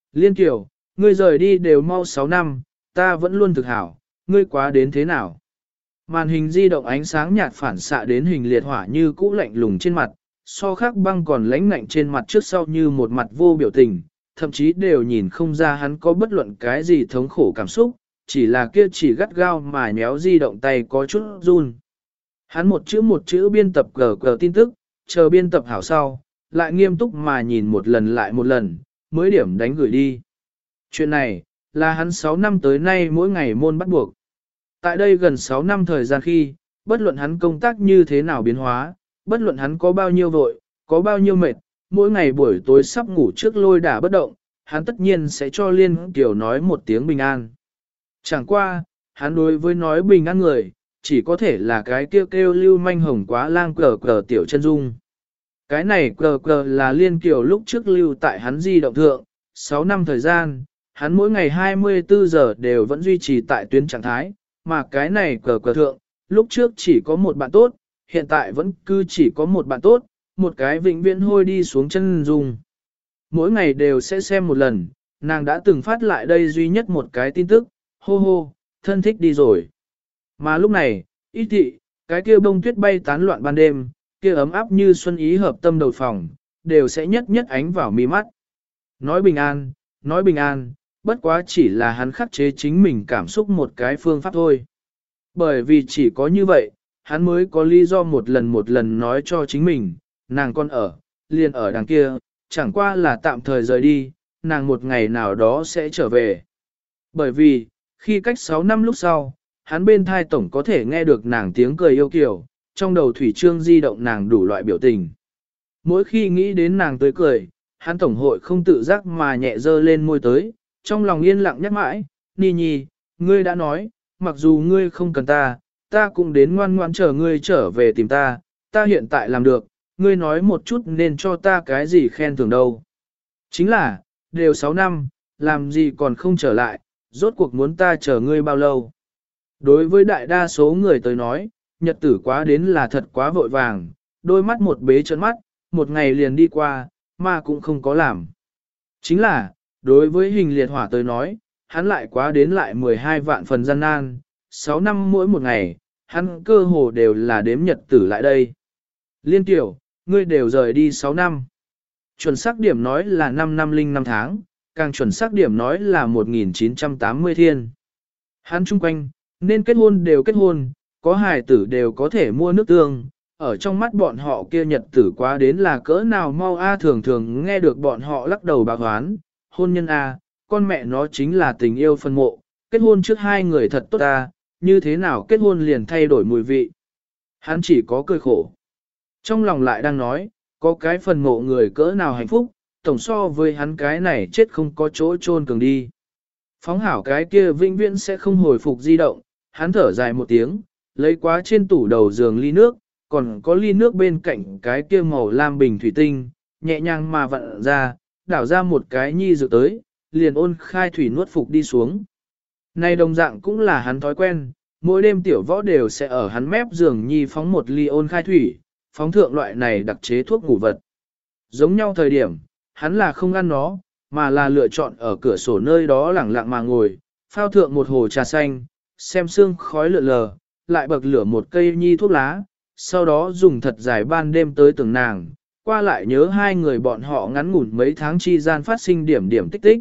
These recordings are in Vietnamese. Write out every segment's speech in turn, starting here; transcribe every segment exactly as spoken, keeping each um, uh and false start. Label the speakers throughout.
Speaker 1: Liên Kiều, ngươi rời đi đều mau sáu năm, ta vẫn luôn thực hảo, ngươi quá đến thế nào? Màn hình di động ánh sáng nhạt phản xạ đến hình liệt hỏa như cũ lạnh lùng trên mặt, so khác băng còn lãnh lạnh trên mặt trước sau như một mặt vô biểu tình, thậm chí đều nhìn không ra hắn có bất luận cái gì thống khổ cảm xúc, chỉ là kia chỉ gắt gao mà nhéo di động tay có chút run. Hắn một chữ một chữ biên tập cờ cờ tin tức, chờ biên tập hảo sau, lại nghiêm túc mà nhìn một lần lại một lần, mới điểm đánh gửi đi. Chuyện này, là hắn sáu năm tới nay mỗi ngày môn bắt buộc. Tại đây gần sáu năm thời gian khi, bất luận hắn công tác như thế nào biến hóa, bất luận hắn có bao nhiêu vội, có bao nhiêu mệt, mỗi ngày buổi tối sắp ngủ trước lôi đả bất động, hắn tất nhiên sẽ cho Liên Kiều nói một tiếng bình an. Chẳng qua, hắn đối với nói bình an người, chỉ có thể là cái kêu kêu lưu manh hồng quá lang cờ cờ tiểu chân dung. Cái này cờ cờ là Liên Kiều lúc trước lưu tại hắn di động thượng, sáu năm thời gian, hắn mỗi ngày hai mươi tư giờ đều vẫn duy trì tại tuyến trạng thái, mà cái này cờ cờ thượng, lúc trước chỉ có một bạn tốt, hiện tại vẫn cứ chỉ có một bạn tốt, một cái vĩnh viễn hôi đi xuống chân dung. Mỗi ngày đều sẽ xem một lần, nàng đã từng phát lại đây duy nhất một cái tin tức, hô hô, thân thích đi rồi. Mà lúc này, ít thị, cái kia bông tuyết bay tán loạn ban đêm, kia ấm áp như xuân ý hợp tâm đầu phòng, đều sẽ nhất nhất ánh vào mi mắt. Nói bình an, nói bình an, bất quá chỉ là hắn khắc chế chính mình cảm xúc một cái phương pháp thôi. Bởi vì chỉ có như vậy, hắn mới có lý do một lần một lần nói cho chính mình, nàng con ở, liền ở đằng kia, chẳng qua là tạm thời rời đi, nàng một ngày nào đó sẽ trở về. Bởi vì, khi cách sáu năm lúc sau, hắn bên thai tổng có thể nghe được nàng tiếng cười yêu kiều, trong đầu thủy trương di động nàng đủ loại biểu tình. Mỗi khi nghĩ đến nàng tới cười, hắn tổng hội không tự giác mà nhẹ dơ lên môi tới, trong lòng yên lặng nhắc mãi, Ni Nhi, ngươi đã nói, mặc dù ngươi không cần ta, ta cũng đến ngoan ngoãn chờ ngươi trở về tìm ta, ta hiện tại làm được, ngươi nói một chút nên cho ta cái gì khen thưởng đâu. Chính là, đều sáu năm, làm gì còn không trở lại, rốt cuộc muốn ta chờ ngươi bao lâu. Đối với đại đa số người tới nói, nhật tử quá đến là thật quá vội vàng, đôi mắt một bế trấn mắt, một ngày liền đi qua, mà cũng không có làm. Chính là, đối với hình liệt hỏa tới nói, hắn lại quá đến lại mười hai vạn phần gian nan, sáu năm mỗi một ngày, hắn cơ hồ đều là đếm nhật tử lại đây. Liên Tiểu, ngươi đều rời đi sáu năm. Chuẩn xác điểm nói là năm năm linh năm tháng, càng chuẩn xác điểm nói là một nghìn chín trăm tám mươi thiên. Hắn chung quanh, nên kết hôn đều kết hôn, có hài tử đều có thể mua nước tương, ở trong mắt bọn họ kia nhật tử quá đến là cỡ nào mau a thường thường nghe được bọn họ lắc đầu bạc hoán, hôn nhân a, con mẹ nó chính là tình yêu phân mộ, kết hôn trước hai người thật tốt ta, như thế nào kết hôn liền thay đổi mùi vị. Hắn chỉ có cười khổ. Trong lòng lại đang nói, có cái phần mộ người cỡ nào hạnh phúc, tổng so với hắn cái này chết không có chỗ chôn cường đi. Phóng hảo cái kia vĩnh viễn sẽ không hồi phục di động, hắn thở dài một tiếng, lấy quá trên tủ đầu giường ly nước, còn có ly nước bên cạnh cái kia màu lam bình thủy tinh, nhẹ nhàng mà vặn ra, đảo ra một cái nhi dự tới, liền ôn khai thủy nuốt phục đi xuống. Này đồng dạng cũng là hắn thói quen, mỗi đêm tiểu võ đều sẽ ở hắn mép giường nhi phóng một ly ôn khai thủy, phóng thượng loại này đặc chế thuốc ngủ vật. Giống nhau thời điểm, hắn là không ăn nó, mà là lựa chọn ở cửa sổ nơi đó lẳng lặng mà ngồi, phao thượng một hồ trà xanh, xem sương khói lượn lờ, lại bậc lửa một cây nhi thuốc lá, sau đó dùng thật dài ban đêm tới tưởng nàng, qua lại nhớ hai người bọn họ ngắn ngủn mấy tháng chi gian phát sinh điểm điểm tích tích.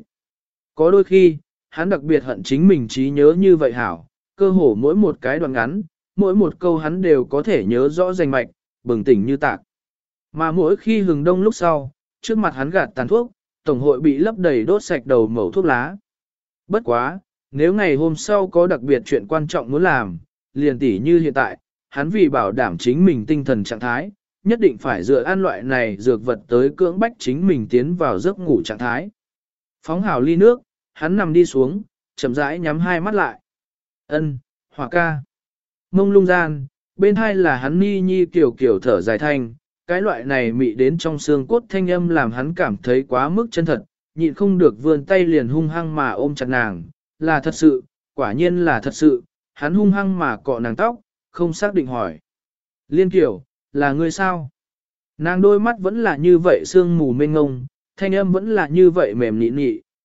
Speaker 1: Có đôi khi, hắn đặc biệt hận chính mình trí nhớ như vậy hảo, cơ hồ mỗi một cái đoạn ngắn, mỗi một câu hắn đều có thể nhớ rõ rành mạch, bừng tỉnh như tạc. Mà mỗi khi hừng đông lúc sau, trước mặt hắn gạt tàn thuốc, tổng hội bị lấp đầy đốt sạch đầu mẩu thuốc lá. Bất quá, nếu ngày hôm sau có đặc biệt chuyện quan trọng muốn làm, liền tỉ như hiện tại, hắn vì bảo đảm chính mình tinh thần trạng thái, nhất định phải dựa ăn loại này dược vật tới cưỡng bách chính mình tiến vào giấc ngủ trạng thái. Phóng hào ly nước, hắn nằm đi xuống, chậm rãi nhắm hai mắt lại. Ân, Hỏa ca. Mông lung gian, bên hai là hắn ni nhi kiểu kiểu thở dài thanh, cái loại này mị đến trong xương cốt thanh âm làm hắn cảm thấy quá mức chân thật, nhịn không được vươn tay liền hung hăng mà ôm chặt nàng, là thật sự, quả nhiên là thật sự, hắn hung hăng mà cọ nàng tóc, không xác định hỏi. Liên Kiều, là ngươi sao? Nàng đôi mắt vẫn là như vậy sương mù mênh ngông, thanh âm vẫn là như vậy mềm nị nị,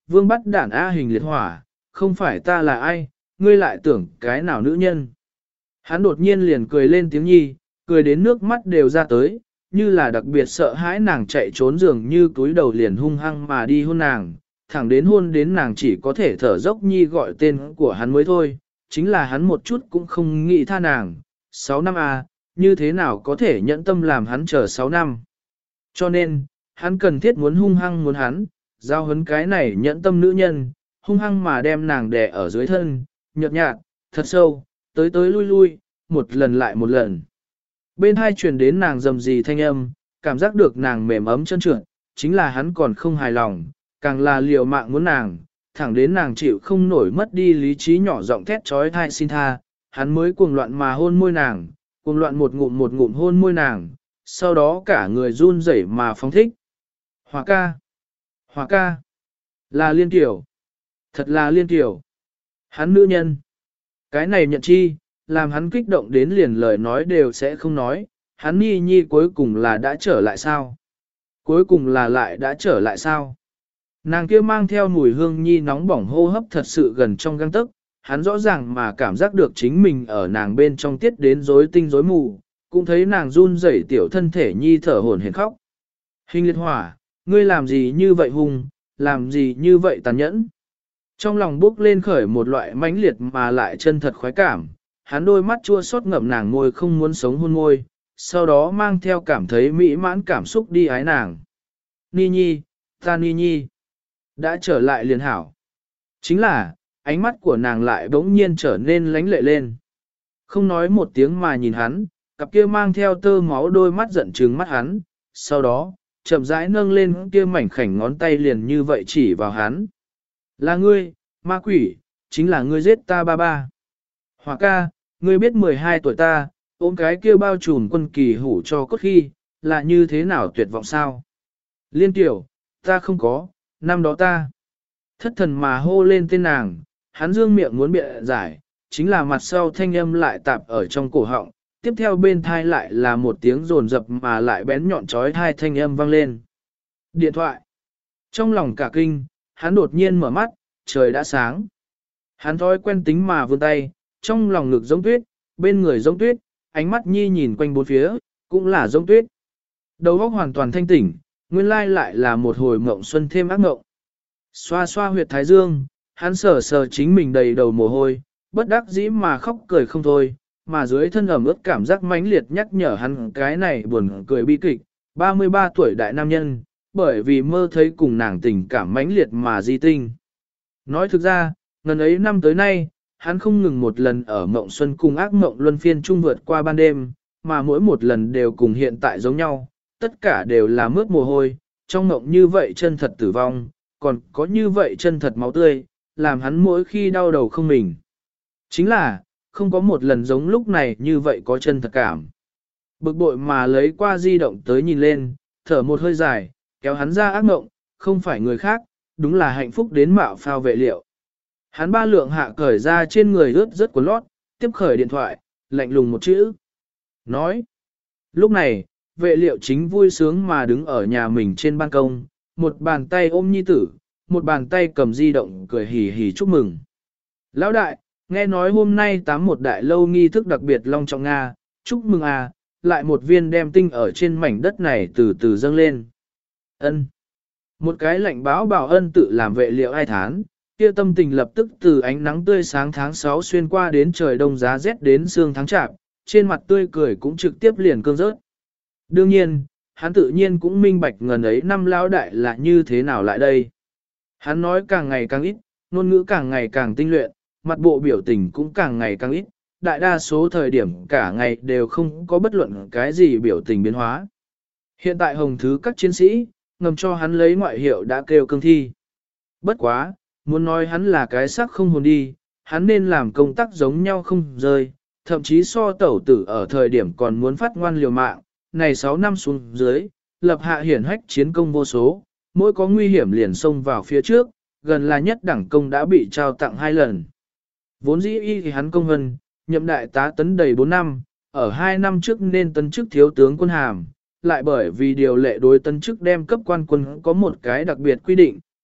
Speaker 1: vương bắt đản A hình liệt hỏa, không phải ta là ai, ngươi lại tưởng cái nào nữ nhân. Hắn đột nhiên liền cười lên tiếng nhi, cười đến nước mắt đều ra tới, như là đặc biệt sợ hãi nàng chạy trốn dường như túi đầu liền hung hăng mà đi hôn nàng, thẳng đến hôn đến nàng chỉ có thể thở dốc nhi gọi tên của hắn mới thôi, chính là hắn một chút cũng không nghĩ tha nàng, sáu năm à, như thế nào có thể nhẫn tâm làm hắn chờ sáu năm. Cho nên, hắn cần thiết muốn hung hăng muốn hắn, giao hấn cái này nhẫn tâm nữ nhân, hung hăng mà đem nàng đè ở dưới thân, nhợt nhạt, thật sâu, tới tới lui lui, một lần lại một lần. Bên hai truyền đến nàng rầm rì thanh âm, cảm giác được nàng mềm ấm chân trượt, chính là hắn còn không hài lòng, càng là liều mạng muốn nàng, thẳng đến nàng chịu không nổi mất đi lý trí nhỏ giọng thét trói thai xin tha, hắn mới cuồng loạn mà hôn môi nàng, cuồng loạn một ngụm một ngụm hôn môi nàng, sau đó cả người run rẩy mà phóng thích. Hòa ca, Hòa ca, là Liên Tiểu, thật là Liên Tiểu, hắn nữ nhân, cái này nhận chi, làm hắn kích động đến liền lời nói đều sẽ không nói, hắn nhi nhi cuối cùng là đã trở lại sao? Cuối cùng là lại đã trở lại sao? Nàng kia mang theo mùi hương nhi nóng bỏng hô hấp thật sự gần trong găng tức, hắn rõ ràng mà cảm giác được chính mình ở nàng bên trong tiết đến rối tinh rối mù, cũng thấy nàng run rẩy tiểu thân thể nhi thở hổn hển khóc. Hình liệt hỏa, ngươi làm gì như vậy hung, làm gì như vậy tàn nhẫn? Trong lòng bốc lên khởi một loại mãnh liệt mà lại chân thật khoái cảm, hắn đôi mắt chua xót ngậm nàng môi không muốn sống hôn môi, sau đó mang theo cảm thấy mỹ mãn cảm xúc đi ái nàng. Ni nhi, ta ni nhi, đã trở lại liền hảo. Chính là, ánh mắt của nàng lại bỗng nhiên trở nên lánh lệ lên. Không nói một tiếng mà nhìn hắn, cặp kia mang theo tơ máu đôi mắt giận trừng mắt hắn, sau đó, chậm rãi nâng lên kia mảnh khảnh ngón tay liền như vậy chỉ vào hắn. Là ngươi, ma quỷ, chính là ngươi giết ta ba ba. Hòa ca, ngươi biết mười hai tuổi ta, ôm cái kia bao trùm quân kỳ hủ cho cốt khi, là như thế nào tuyệt vọng sao? Liên tiểu, ta không có, năm đó ta. Thất thần mà hô lên tên nàng, hắn dương miệng muốn bịa giải, chính là mặt sau thanh âm lại tạp ở trong cổ họng, tiếp theo bên thai lại là một tiếng rồn rập mà lại bén nhọn trói thai thanh âm vang lên. Điện thoại. Trong lòng cả kinh, hắn đột nhiên mở mắt, trời đã sáng. Hắn thói quen tính mà vươn tay, trong lòng ngực giống tuyết, bên người giống tuyết, ánh mắt nhi nhìn quanh bốn phía, cũng là giống tuyết. Đầu óc hoàn toàn thanh tỉnh, nguyên lai lại là một hồi mộng xuân thêm ác mộng. Xoa xoa huyệt thái dương, hắn sờ sờ chính mình đầy đầu mồ hôi, bất đắc dĩ mà khóc cười không thôi, mà dưới thân ẩm ướt cảm giác mãnh liệt nhắc nhở hắn cái này buồn cười bi kịch, ba mươi ba tuổi đại nam nhân, bởi vì mơ thấy cùng nàng tình cảm mãnh liệt mà di tinh. Nói thực ra, ngần ấy năm tới nay, hắn không ngừng một lần ở mộng xuân cùng ác mộng luân phiên chung vượt qua ban đêm, mà mỗi một lần đều cùng hiện tại giống nhau, tất cả đều là mướt mồ hôi, trong mộng như vậy chân thật tử vong, còn có như vậy chân thật máu tươi, làm hắn mỗi khi đau đầu không mình. Chính là, không có một lần giống lúc này như vậy có chân thật cảm. Bực bội mà lấy qua di động tới nhìn lên, thở một hơi dài, kéo hắn ra ác mộng, không phải người khác, đúng là hạnh phúc đến mạo phao vệ liệu. Hắn ba lượng hạ cởi ra trên người ướt rất của lót, tiếp khởi điện thoại, lạnh lùng một chữ. Nói. Lúc này, vệ liệu chính vui sướng mà đứng ở nhà mình trên ban công, một bàn tay ôm nhi tử, một bàn tay cầm di động cười hì hì chúc mừng. Lão đại, nghe nói hôm nay tám một đại lâu nghi thức đặc biệt long trọng Nga, chúc mừng à, lại một viên đem tinh ở trên mảnh đất này từ từ dâng lên. Ân. Một cái lệnh báo bảo ân tự làm vệ liệu ai thán, kia tâm tình lập tức từ ánh nắng tươi sáng tháng sáu xuyên qua đến trời đông giá rét đến sương tháng chạp, trên mặt tươi cười cũng trực tiếp liền cơn rớt. Đương nhiên, hắn tự nhiên cũng minh bạch ngần ấy năm lão đại là như thế nào lại đây. Hắn nói càng ngày càng ít, ngôn ngữ càng ngày càng tinh luyện, mặt bộ biểu tình cũng càng ngày càng ít, đại đa số thời điểm cả ngày đều không có bất luận cái gì biểu tình biến hóa. Hiện tại hồng thứ các chiến sĩ, ngầm cho hắn lấy ngoại hiệu đã kêu cương thi. Bất quá, muốn nói hắn là cái sắc không hồn đi, hắn nên làm công tác giống nhau không rơi, thậm chí so tẩu tử ở thời điểm còn muốn phát ngoan liều mạng, này sáu năm xuống dưới, lập hạ hiển hách chiến công vô số, mỗi có nguy hiểm liền xông vào phía trước, gần là nhất đẳng công đã bị trao tặng hai lần. Vốn dĩ y thì hắn công vân, nhậm đại tá tấn đầy bốn năm, ở hai năm trước nên tấn chức thiếu tướng quân hàm, lại bởi vì điều lệ đối tấn chức đem cấp quan quân có một cái đặc biệt quy định,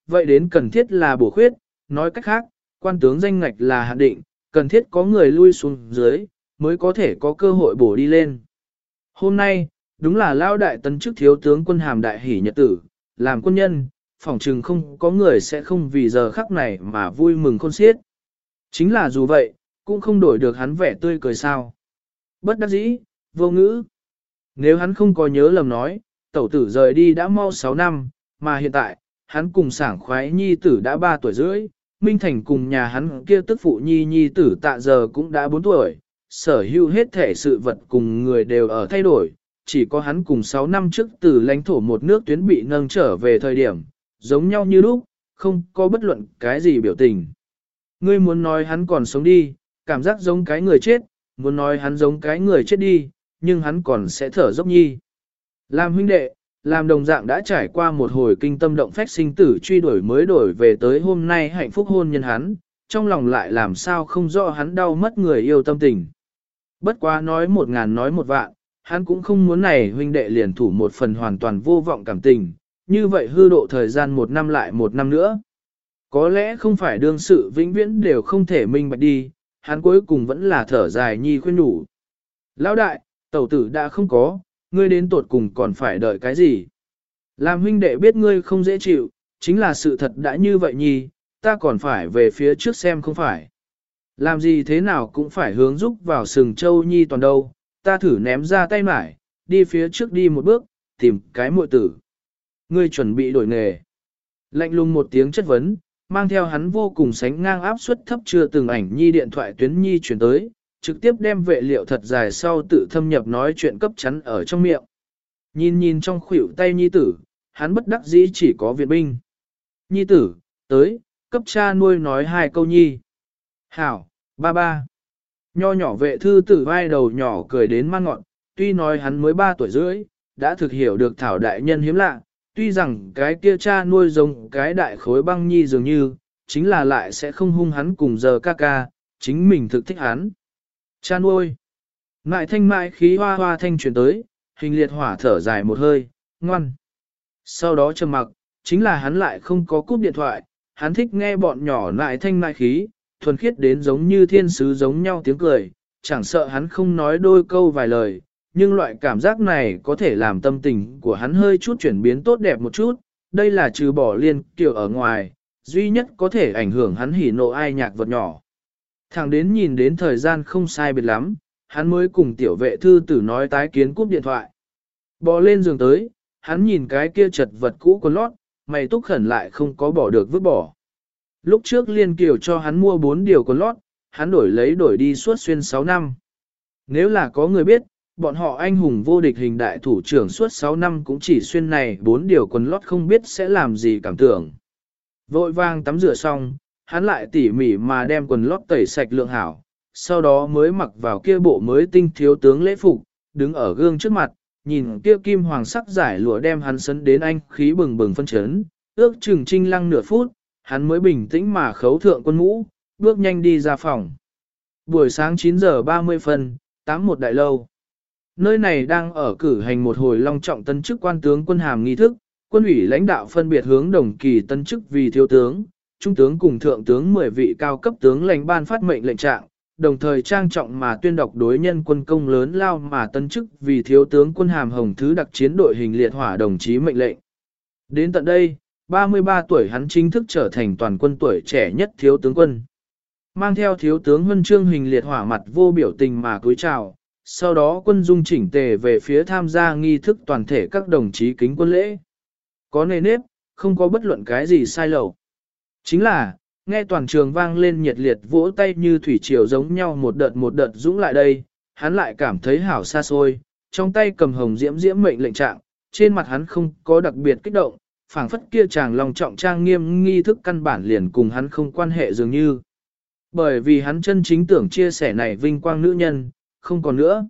Speaker 1: vậy đến cần thiết là bổ khuyết, nói cách khác, quan tướng danh ngạch là hạn định, cần thiết có người lui xuống dưới, mới có thể có cơ hội bổ đi lên. Hôm nay, đúng là lao đại tấn chức thiếu tướng quân hàm đại hỷ nhật tử, làm quân nhân, phỏng chừng không có người sẽ không vì giờ khắc này mà vui mừng khôn xiết. Chính là dù vậy, cũng không đổi được hắn vẻ tươi cười sao. Bất đắc dĩ, vô ngữ. Nếu hắn không có nhớ lầm nói, tẩu tử rời đi đã mau sáu năm, mà hiện tại, hắn cùng sảng khoái nhi tử đã ba tuổi rưỡi, Minh Thành cùng nhà hắn kia tức phụ nhi nhi tử tạ giờ cũng đã bốn tuổi, sở hữu hết thể sự vật cùng người đều ở thay đổi, chỉ có hắn cùng sáu năm trước từ lãnh thổ một nước tuyến bị nâng trở về thời điểm, giống nhau như lúc, không có bất luận cái gì biểu tình. Ngươi muốn nói hắn còn sống đi, cảm giác giống cái người chết, muốn nói hắn giống cái người chết đi, nhưng hắn còn sẽ thở dốc nhi. Làm huynh đệ, làm đồng dạng đã trải qua một hồi kinh tâm động phách sinh tử truy đuổi mới đổi về tới hôm nay hạnh phúc hôn nhân hắn, trong lòng lại làm sao không rõ hắn đau mất người yêu tâm tình. Bất quá nói một ngàn nói một vạn, hắn cũng không muốn này huynh đệ liền thủ một phần hoàn toàn vô vọng cảm tình, như vậy hư độ thời gian một năm lại một năm nữa. Có lẽ không phải đương sự vĩnh viễn đều không thể minh bạch đi, hắn cuối cùng vẫn là thở dài nhi khuyên nhủ. Lão đại, tẩu tử đã không có, ngươi đến tột cùng còn phải đợi cái gì? Làm huynh đệ biết ngươi không dễ chịu, chính là sự thật đã như vậy nhi, ta còn phải về phía trước xem không phải. Làm gì thế nào cũng phải hướng giúp vào sừng châu nhi toàn đâu, ta thử ném ra tay mải, đi phía trước đi một bước, tìm cái muội tử. Ngươi chuẩn bị đổi nghề. Lạnh lùng một tiếng chất vấn, mang theo hắn vô cùng sánh ngang áp suất thấp chưa từng ảnh nhi điện thoại tuyến nhi chuyển tới, trực tiếp đem vệ liệu thật dài sau tự thâm nhập nói chuyện cấp chắn ở trong miệng. Nhìn nhìn trong khuỷu tay nhi tử, hắn bất đắc dĩ chỉ có viện binh. Nhi tử, tới, cấp cha nuôi nói hai câu nhi. Hảo, ba ba. Nho nhỏ vệ thư tử vai đầu nhỏ cười đến man ngọn, tuy nói hắn mới ba tuổi rưỡi, đã thực hiểu được thảo đại nhân hiếm lạ, tuy rằng cái kia cha nuôi giống cái đại khối băng nhi dường như, chính là lại sẽ không hung hắn cùng giờ ca ca, chính mình thực thích hắn. Cha nuôi. Ngại thanh mại khí hoa hoa thanh chuyển tới, hình liệt hỏa thở dài một hơi, ngoan. Sau đó trầm mặc, chính là hắn lại không có cúp điện thoại, hắn thích nghe bọn nhỏ lại thanh mại khí, thuần khiết đến giống như thiên sứ giống nhau tiếng cười, chẳng sợ hắn không nói đôi câu vài lời, nhưng loại cảm giác này có thể làm tâm tình của hắn hơi chút chuyển biến tốt đẹp một chút, đây là trừ bỏ liên kiểu ở ngoài, duy nhất có thể ảnh hưởng hắn hỉ nộ ai nhạc vật nhỏ. Thẳng đến nhìn đến thời gian không sai biệt lắm, hắn mới cùng tiểu vệ thư tử nói tái kiến cúp điện thoại. Bò lên giường tới, hắn nhìn cái kia chật vật cũ quần lót, mày túc khẩn lại không có bỏ được vứt bỏ. Lúc trước liên kiều cho hắn mua bốn điều quần lót, hắn đổi lấy đổi đi suốt xuyên sáu năm. Nếu là có người biết, bọn họ anh hùng vô địch hình đại thủ trưởng suốt sáu năm cũng chỉ xuyên này bốn điều quần lót không biết sẽ làm gì cảm tưởng. Vội vàng tắm rửa xong, hắn lại tỉ mỉ mà đem quần lót tẩy sạch lượng hảo, sau đó mới mặc vào kia bộ mới tinh thiếu tướng lễ phục, đứng ở gương trước mặt, nhìn kia kim hoàng sắc giải lụa đem hắn sấn đến anh khí bừng bừng phân chấn, ước chừng trinh lăng nửa phút, hắn mới bình tĩnh mà khấu thượng quân mũ, bước nhanh đi ra phòng. Buổi sáng chín giờ ba mươi phân, tám một đại lâu. Nơi này đang ở cử hành một hồi long trọng tân chức quan tướng quân hàm nghi thức, quân ủy lãnh đạo phân biệt hướng đồng kỳ tân chức vì thiếu tướng, trung tướng cùng thượng tướng mười vị cao cấp tướng lãnh ban phát mệnh lệnh trạng, đồng thời trang trọng mà tuyên đọc đối nhân quân công lớn lao mà tân chức vì thiếu tướng quân hàm hồng thứ đặc chiến đội hình liệt hỏa đồng chí mệnh lệnh. Đến tận đây, ba mươi ba tuổi hắn chính thức trở thành toàn quân tuổi trẻ nhất thiếu tướng quân. Mang theo thiếu tướng huân chương hình liệt hỏa mặt vô biểu tình mà cúi chào, sau đó quân dung chỉnh tề về phía tham gia nghi thức toàn thể các đồng chí kính quân lễ. Có nề nếp, không có bất luận cái gì sai lầu. Chính là, nghe toàn trường vang lên nhiệt liệt vỗ tay như thủy triều giống nhau một đợt một đợt dũng lại đây, hắn lại cảm thấy hảo xa xôi, trong tay cầm hồng diễm diễm mệnh lệnh trạng, trên mặt hắn không có đặc biệt kích động, phảng phất kia chàng lòng trọng trang nghiêm nghi thức căn bản liền cùng hắn không quan hệ dường như. Bởi vì hắn chân chính tưởng chia sẻ này vinh quang nữ nhân, không còn nữa.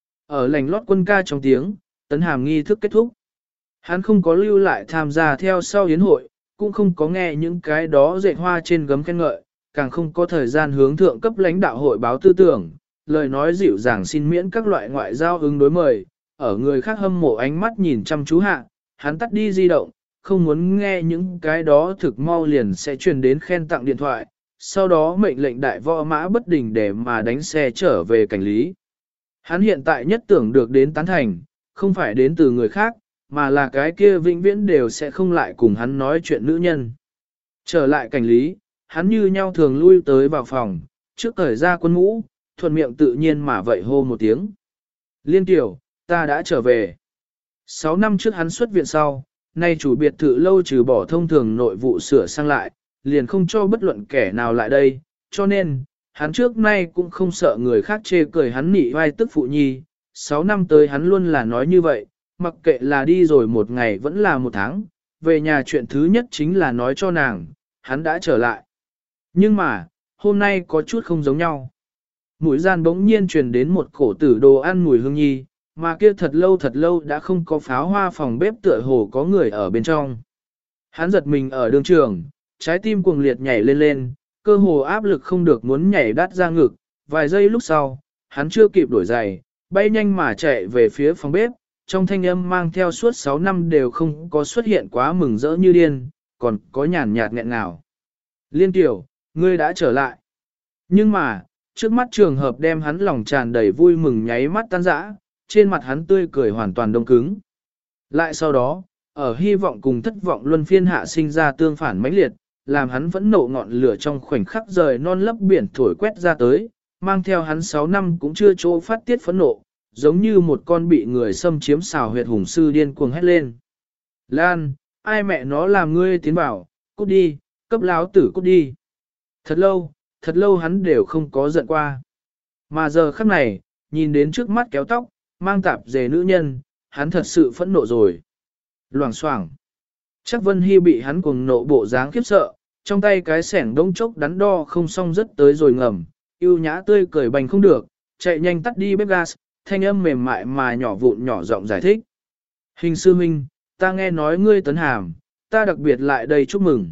Speaker 1: Ở lành lót quân ca trong tiếng, tấn hàm nghi thức kết thúc. Hắn không có lưu lại tham gia theo sau yến hội, cũng không có nghe những cái đó dệt hoa trên gấm khen ngợi, càng không có thời gian hướng thượng cấp lãnh đạo hội báo tư tưởng, lời nói dịu dàng xin miễn các loại ngoại giao ứng đối mời, ở người khác hâm mộ ánh mắt nhìn chăm chú hạ, hắn tắt đi di động, không muốn nghe những cái đó thực mau liền sẽ truyền đến khen tặng điện thoại, sau đó mệnh lệnh đại võ mã bất đình để mà đánh xe trở về cảnh lý. Hắn hiện tại nhất tưởng được đến tán thành, không phải đến từ người khác, mà là cái kia vĩnh viễn đều sẽ không lại cùng hắn nói chuyện nữ nhân. Trở lại cảnh lý, hắn như nhau thường lui tới vào phòng, trước thời ra quân mũ, thuận miệng tự nhiên mà vậy hô một tiếng. Liên tiểu, ta đã trở về. Sáu năm trước hắn xuất viện sau, nay chủ biệt thự lâu trừ bỏ thông thường nội vụ sửa sang lại, liền không cho bất luận kẻ nào lại đây, cho nên, hắn trước nay cũng không sợ người khác chê cười hắn nị vai tức phụ nhi. Sáu năm tới hắn luôn là nói như vậy, mặc kệ là đi rồi một ngày vẫn là một tháng, về nhà chuyện thứ nhất chính là nói cho nàng, hắn đã trở lại. Nhưng mà, hôm nay có chút không giống nhau. Mũi gian bỗng nhiên truyền đến một cổ tử đồ ăn mùi hương nhi, mà kia thật lâu thật lâu đã không có pháo hoa phòng bếp tựa hồ có người ở bên trong. Hắn giật mình ở đường trường, trái tim cuồng liệt nhảy lên lên, cơ hồ áp lực không được muốn nhảy đắt ra ngực, vài giây lúc sau, hắn chưa kịp đổi giày, bay nhanh mà chạy về phía phòng bếp, trong thanh âm mang theo suốt sáu năm đều không có xuất hiện quá mừng rỡ như điên, còn có nhàn nhạt nghẹn ngào. Liên tiểu, ngươi đã trở lại. Nhưng mà, trước mắt trường hợp đem hắn lòng tràn đầy vui mừng nháy mắt tan rã, trên mặt hắn tươi cười hoàn toàn đông cứng. Lại sau đó, ở hy vọng cùng thất vọng luân phiên hạ sinh ra tương phản mãnh liệt, làm hắn vẫn nộ ngọn lửa trong khoảnh khắc rời non lấp biển thổi quét ra tới, mang theo hắn sáu năm cũng chưa chỗ phát tiết phẫn nộ, giống như một con bị người xâm chiếm xào huyệt hùng sư điên cuồng hét lên. Lan, ai mẹ nó làm ngươi tiến bảo, cút đi, cấp láo tử cút đi. Thật lâu, thật lâu hắn đều không có giận qua. Mà giờ khắc này, nhìn đến trước mắt kéo tóc, mang tạp dề nữ nhân, hắn thật sự phẫn nộ rồi. Loảng xoảng. Chắc Vân Hy bị hắn cuồng nộ bộ dáng khiếp sợ, trong tay cái sẻng đống chốc đắn đo không xong rất tới rồi ngầm, yêu nhã tươi cười bành không được, chạy nhanh tắt đi bếp gas, thanh âm mềm mại mà nhỏ vụn nhỏ giọng giải thích. Hình sư minh, ta nghe nói ngươi tấn hàm, ta đặc biệt lại đây chúc mừng.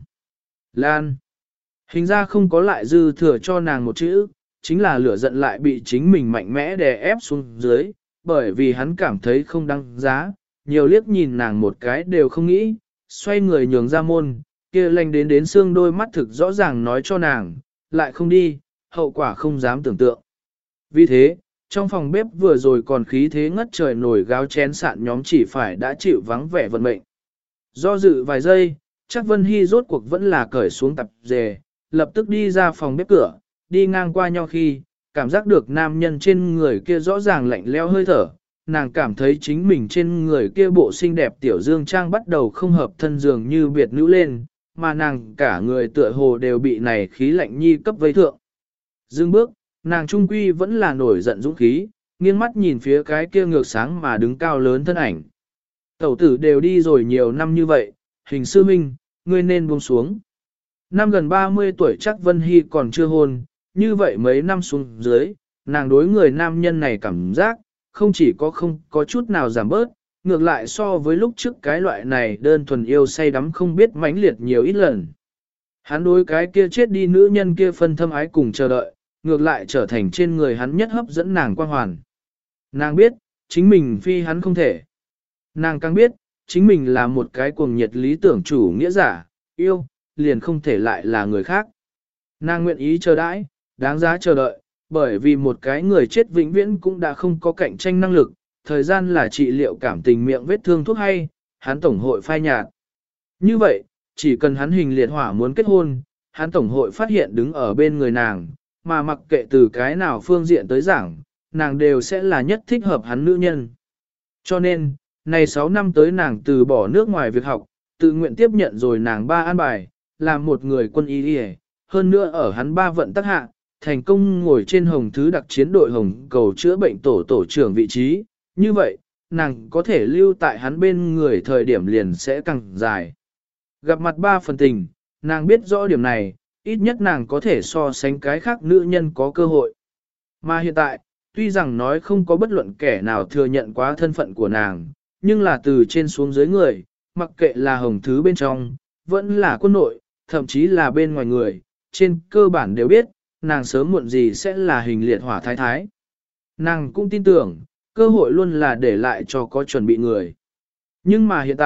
Speaker 1: Lan. Hình ra không có lại dư thừa cho nàng một chữ, chính là lửa giận lại bị chính mình mạnh mẽ đè ép xuống dưới, bởi vì hắn cảm thấy không đăng giá, nhiều liếc nhìn nàng một cái đều không nghĩ, xoay người nhường ra môn, kia lành đến đến xương đôi mắt thực rõ ràng nói cho nàng, lại không đi, hậu quả không dám tưởng tượng. Vì thế, trong phòng bếp vừa rồi còn khí thế ngất trời nổi gáo chén sạn nhóm chỉ phải đã chịu vắng vẻ vận mệnh. Do dự vài giây, chắc Vân Hy rốt cuộc vẫn là cởi xuống tập dề, lập tức đi ra phòng bếp cửa, đi ngang qua nhau khi, cảm giác được nam nhân trên người kia rõ ràng lạnh leo hơi thở, nàng cảm thấy chính mình trên người kia bộ xinh đẹp tiểu dương trang bắt đầu không hợp thân dường như biệt nữ lên, mà nàng cả người tựa hồ đều bị này khí lạnh nhi cấp vây thượng. Dừng bước, nàng trung quy vẫn là nổi giận dũng khí, nghiêng mắt nhìn phía cái kia ngược sáng mà đứng cao lớn thân ảnh. Tẩu tử đều đi rồi nhiều năm như vậy, hình sư minh, ngươi nên buông xuống. Năm gần ba mươi tuổi chắc Vân Hy còn chưa hôn, như vậy mấy năm xuống dưới, nàng đối người nam nhân này cảm giác, không chỉ có không có chút nào giảm bớt, ngược lại so với lúc trước cái loại này đơn thuần yêu say đắm không biết mãnh liệt nhiều ít lần. Hắn đối cái kia chết đi nữ nhân kia phân thâm ái cùng chờ đợi, ngược lại trở thành trên người hắn nhất hấp dẫn nàng quan hoàn. Nàng biết, chính mình phi hắn không thể. Nàng càng biết, chính mình là một cái cuồng nhiệt lý tưởng chủ nghĩa giả, yêu, liền không thể lại là người khác. Nàng nguyện ý chờ đãi, đáng giá chờ đợi, bởi vì một cái người chết vĩnh viễn cũng đã không có cạnh tranh năng lực, thời gian là trị liệu cảm tình miệng vết thương thuốc hay, hắn tổng hội phai nhạt. Như vậy, chỉ cần hắn hình liệt hỏa muốn kết hôn, hắn tổng hội phát hiện đứng ở bên người nàng, mà mặc kệ từ cái nào phương diện tới giảng, nàng đều sẽ là nhất thích hợp hắn nữ nhân. Cho nên, này sáu năm tới nàng từ bỏ nước ngoài việc học, tự nguyện tiếp nhận rồi nàng ba an bài, làm một người quân y đi, hơn nữa ở hắn ba vận tác hạ, thành công ngồi trên hồng thứ đặc chiến đội hồng cầu chữa bệnh tổ tổ trưởng vị trí, như vậy, nàng có thể lưu tại hắn bên người thời điểm liền sẽ càng dài. Gặp mặt ba phần tình, nàng biết rõ điểm này, ít nhất nàng có thể so sánh cái khác nữ nhân có cơ hội. Mà hiện tại, tuy rằng nói không có bất luận kẻ nào thừa nhận quá thân phận của nàng, nhưng là từ trên xuống dưới người, mặc kệ là hồng thứ bên trong, vẫn là quân nội, thậm chí là bên ngoài người, trên cơ bản đều biết, nàng sớm muộn gì sẽ là hình liệt hỏa thái thái. Nàng cũng tin tưởng, cơ hội luôn là để lại cho có chuẩn bị người. Nhưng mà hiện tại,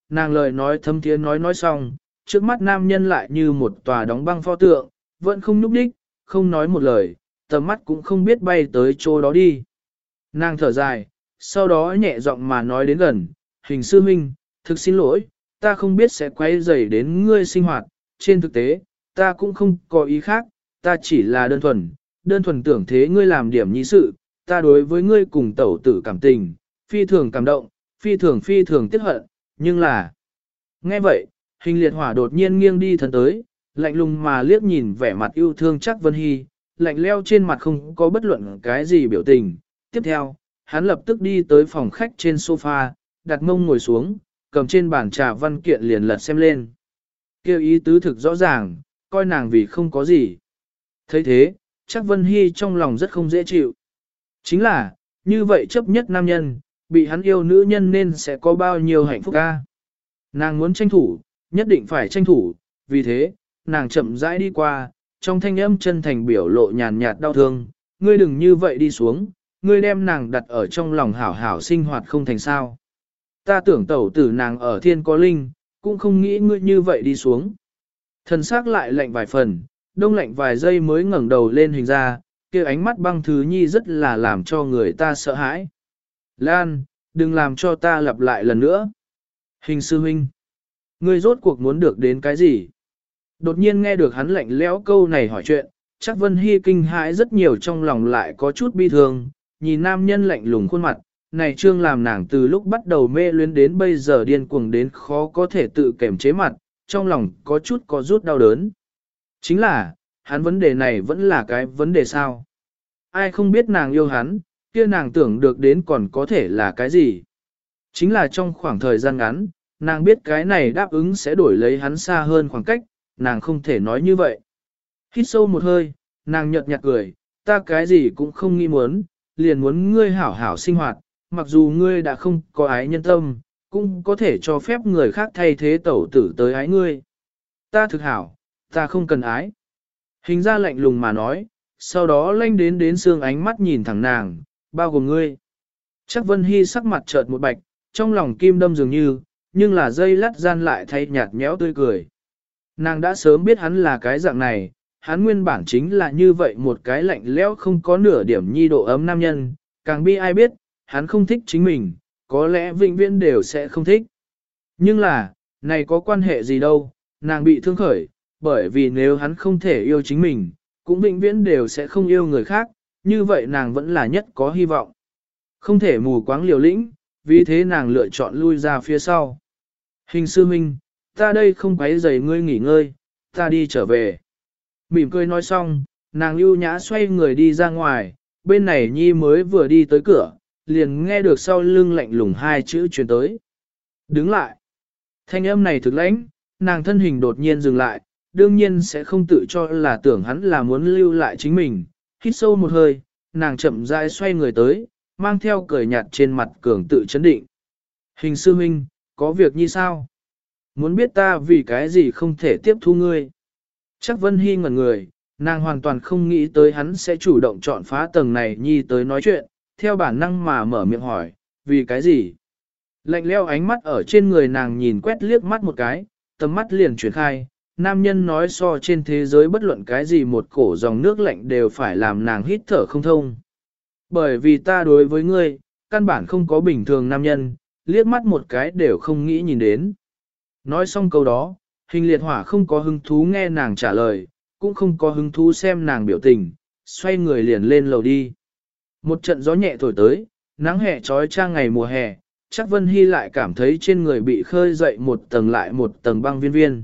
Speaker 1: nàng lời nói thâm thiế nói nói xong, trước mắt nam nhân lại như một tòa đóng băng pho tượng, vẫn không nhúc đích, không nói một lời, tầm mắt cũng không biết bay tới chỗ đó đi. Nàng thở dài, sau đó nhẹ giọng mà nói đến gần, hình sư huynh, thực xin lỗi, ta không biết sẽ quay rầy đến ngươi sinh hoạt, trên thực tế, ta cũng không có ý khác, ta chỉ là đơn thuần, đơn thuần tưởng thế ngươi làm điểm nhi sự, ta đối với ngươi cùng tẩu tử cảm tình, phi thường cảm động, phi thường phi thường tiếc hận, nhưng là... Nghe vậy, hình liệt hỏa đột nhiên nghiêng đi thân tới, lạnh lùng mà liếc nhìn vẻ mặt yêu thương chắc Vân Hy, lạnh leo trên mặt không có bất luận cái gì biểu tình. Tiếp theo, hắn lập tức đi tới phòng khách trên sofa, đặt mông ngồi xuống, cầm trên bàn trà văn kiện liền lật xem lên. Kêu ý tứ thực rõ ràng, coi nàng vì không có gì. thấy thế, chắc Vân Hy trong lòng rất không dễ chịu. Chính là, như vậy chấp nhất nam nhân, bị hắn yêu nữ nhân nên sẽ có bao nhiêu hạnh phúc ca. Nàng muốn tranh thủ, nhất định phải tranh thủ, vì thế, nàng chậm rãi đi qua, trong thanh âm chân thành biểu lộ nhàn nhạt đau thương, ngươi đừng như vậy đi xuống, ngươi đem nàng đặt ở trong lòng hảo hảo sinh hoạt không thành sao. Ta tưởng tẩu tử nàng ở thiên có linh, cũng không nghĩ ngươi như vậy đi xuống. Thần xác lại lạnh vài phần, đông lạnh vài giây mới ngẩng đầu lên hình ra, kia ánh mắt băng thứ nhi rất là làm cho người ta sợ hãi. Lan, đừng làm cho ta lặp lại lần nữa. Hình sư huynh, ngươi rốt cuộc muốn được đến cái gì? Đột nhiên nghe được hắn lạnh lẽo câu này hỏi chuyện, chắc Vân Hy kinh hãi rất nhiều trong lòng lại có chút bi thương, nhìn nam nhân lạnh lùng khuôn mặt, này trương làm nàng từ lúc bắt đầu mê luyến đến bây giờ điên cuồng đến khó có thể tự kềm chế mặt, trong lòng có chút có rút đau đớn. Chính là, hắn vấn đề này vẫn là cái vấn đề sao? Ai không biết nàng yêu hắn, kia nàng tưởng được đến còn có thể là cái gì? Chính là trong khoảng thời gian ngắn, nàng biết cái này đáp ứng sẽ đổi lấy hắn xa hơn khoảng cách, nàng không thể nói như vậy. Hít sâu một hơi, nàng nhợt nhạt cười, ta cái gì cũng không nghĩ muốn, liền muốn ngươi hảo hảo sinh hoạt, mặc dù ngươi đã không có ái nhân tâm, cũng có thể cho phép người khác thay thế tẩu tử tới ái ngươi. Ta thực hảo, ta không cần ái. Hình ra lạnh lùng mà nói, sau đó lanh đến đến xương ánh mắt nhìn thẳng nàng, bao gồm ngươi. Chắc Vân Hy sắc mặt chợt một bạch, trong lòng kim đâm dường như, nhưng là dây lắt gian lại thay nhạt nhẽo tươi cười. Nàng đã sớm biết hắn là cái dạng này, hắn nguyên bản chính là như vậy một cái lạnh lẽo không có nửa điểm nhi độ ấm nam nhân, càng bi ai biết, hắn không thích chính mình, có lẽ vĩnh viễn đều sẽ không thích. Nhưng là, này có quan hệ gì đâu, nàng bị thương khởi, bởi vì nếu hắn không thể yêu chính mình, cũng vĩnh viễn đều sẽ không yêu người khác, như vậy nàng vẫn là nhất có hy vọng. Không thể mù quáng liều lĩnh, vì thế nàng lựa chọn lui ra phía sau. Hình sư minh, ta đây không quấy rầy ngươi nghỉ ngơi, ta đi trở về. Mỉm cười nói xong, nàng ưu nhã xoay người đi ra ngoài, bên này Nhi mới vừa đi tới cửa, liền nghe được sau lưng lạnh lùng hai chữ truyền tới. Đứng lại. Thanh âm này thực lãnh, nàng thân hình đột nhiên dừng lại, đương nhiên sẽ không tự cho là tưởng hắn là muốn lưu lại chính mình. Hít sâu một hơi, nàng chậm rãi xoay người tới, mang theo cười nhạt trên mặt cường tự chấn định. Hình sư huynh, có việc như sao? Muốn biết ta vì cái gì không thể tiếp thu ngươi? Chắc Vân Hy ngẩn người, nàng hoàn toàn không nghĩ tới hắn sẽ chủ động chọn phá tầng này nhi tới nói chuyện, theo bản năng mà mở miệng hỏi, vì cái gì? Lạnh leo ánh mắt ở trên người nàng nhìn quét liếc mắt một cái, tầm mắt liền chuyển khai, nam nhân nói so trên thế giới bất luận cái gì một cổ dòng nước lạnh đều phải làm nàng hít thở không thông. Bởi vì ta đối với ngươi, căn bản không có bình thường nam nhân, liếc mắt một cái đều không nghĩ nhìn đến. Nói xong câu đó, hình liệt hỏa không có hứng thú nghe nàng trả lời, cũng không có hứng thú xem nàng biểu tình, xoay người liền lên lầu đi. Một trận gió nhẹ thổi tới, nắng hè trói trang ngày mùa hè, chắc Vân Hy lại cảm thấy trên người bị khơi dậy một tầng lại một tầng băng viên viên.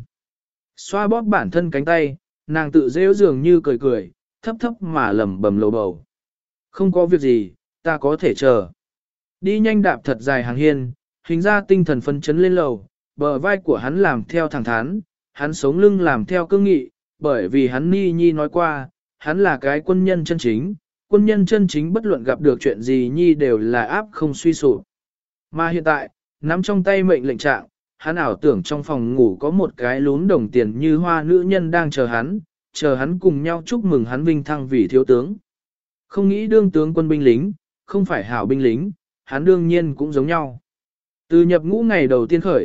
Speaker 1: Xoa bóp bản thân cánh tay, nàng tự rêu dường như cười cười, thấp thấp mà lầm bầm lầu bầu. Không có việc gì, ta có thể chờ. Đi nhanh đạp thật dài hàng hiên, hình ra tinh thần phấn chấn lên lầu, bờ vai của hắn làm theo thẳng thắn, hắn sống lưng làm theo cương nghị, bởi vì hắn ni nhi nói qua, hắn là cái quân nhân chân chính, quân nhân chân chính bất luận gặp được chuyện gì nhi đều là áp không suy sụp. Mà hiện tại, nắm trong tay mệnh lệnh trạng, hắn ảo tưởng trong phòng ngủ có một cái lún đồng tiền như hoa nữ nhân đang chờ hắn, chờ hắn cùng nhau chúc mừng hắn vinh thăng vì thiếu tướng. Không nghĩ đương tướng quân binh lính, không phải hảo binh lính, hắn đương nhiên cũng giống nhau. Từ nhập ngũ ngày đầu tiên khởi,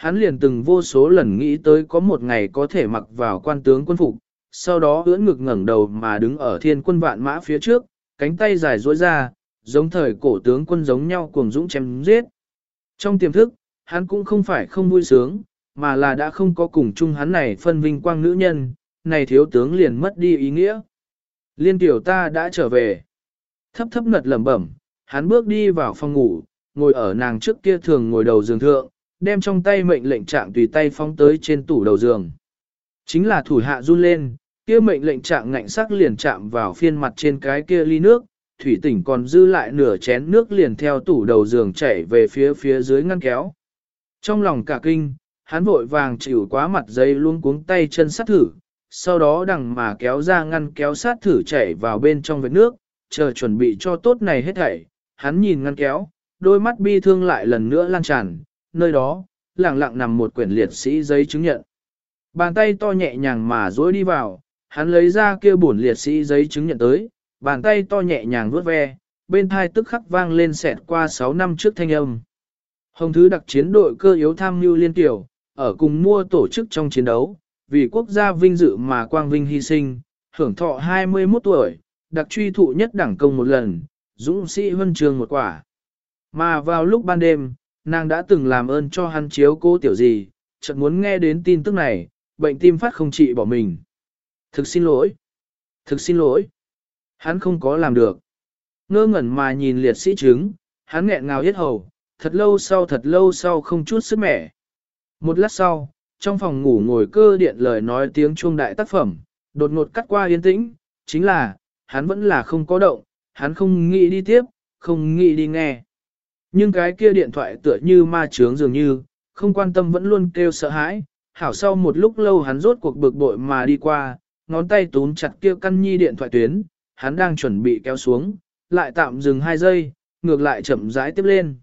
Speaker 1: hắn liền từng vô số lần nghĩ tới có một ngày có thể mặc vào quan tướng quân phục, sau đó ưỡn ngực ngẩng đầu mà đứng ở thiên quân vạn mã phía trước, cánh tay dài duỗi ra, giống thời cổ tướng quân giống nhau cuồng dũng chém giết. Trong tiềm thức, hắn cũng không phải không vui sướng, mà là đã không có cùng chung hắn này phân vinh quang nữ nhân, này thiếu tướng liền mất đi ý nghĩa. Liên tiểu ta đã trở về. Thấp thấp ngật lẩm bẩm, hắn bước đi vào phòng ngủ, ngồi ở nàng trước kia thường ngồi đầu giường thượng, đem trong tay mệnh lệnh trạng tùy tay phóng tới trên tủ đầu giường. Chính là thủ hạ run lên, kia mệnh lệnh trạng ngạnh sắc liền chạm vào phiên mặt trên cái kia ly nước, thủy tỉnh còn dư lại nửa chén nước liền theo tủ đầu giường chảy về phía phía dưới ngăn kéo. Trong lòng cả kinh, hắn vội vàng chịu quá mặt giấy luôn cuống tay chân sát thử, sau đó đằng mà kéo ra ngăn kéo sát thử chảy vào bên trong vệt nước, chờ chuẩn bị cho tốt này hết thảy. Hắn nhìn ngăn kéo, đôi mắt bi thương lại lần nữa lan tràn, nơi đó, lặng lặng nằm một quyển liệt sĩ giấy chứng nhận. Bàn tay to nhẹ nhàng mà dối đi vào, hắn lấy ra kia bổn liệt sĩ giấy chứng nhận tới, bàn tay to nhẹ nhàng vuốt ve, bên thai tức khắc vang lên xẹt qua sáu năm trước thanh âm. Hồng Thứ đặc chiến đội cơ yếu tham mưu liên tiểu, ở cùng mua tổ chức trong chiến đấu, vì quốc gia vinh dự mà quang vinh hy sinh, hưởng thọ hai mươi mốt tuổi, đặc truy thụ nhất đẳng công một lần, dũng sĩ huân trường một quả. Mà vào lúc ban đêm, nàng đã từng làm ơn cho hắn chiếu cố tiểu gì, chợt muốn nghe đến tin tức này, bệnh tim phát không trị bỏ mình. Thực xin lỗi. Thực xin lỗi. Hắn không có làm được. Ngơ ngẩn mà nhìn liệt sĩ chứng, hắn nghẹn ngào yết hầu, thật lâu sau thật lâu sau không chút sức mẻ. Một lát sau, trong phòng ngủ ngồi cơ điện lời nói tiếng chuông đại tác phẩm, đột ngột cắt qua yên tĩnh, chính là, hắn vẫn là không có động, hắn không nghĩ đi tiếp, không nghĩ đi nghe. Nhưng cái kia điện thoại tựa như ma chướng dường như, không quan tâm vẫn luôn kêu sợ hãi, hảo sau một lúc lâu hắn rốt cuộc bực bội mà đi qua, ngón tay túm chặt kia căn nhi điện thoại tuyến, hắn đang chuẩn bị kéo xuống, lại tạm dừng hai giây, ngược lại chậm rãi tiếp lên.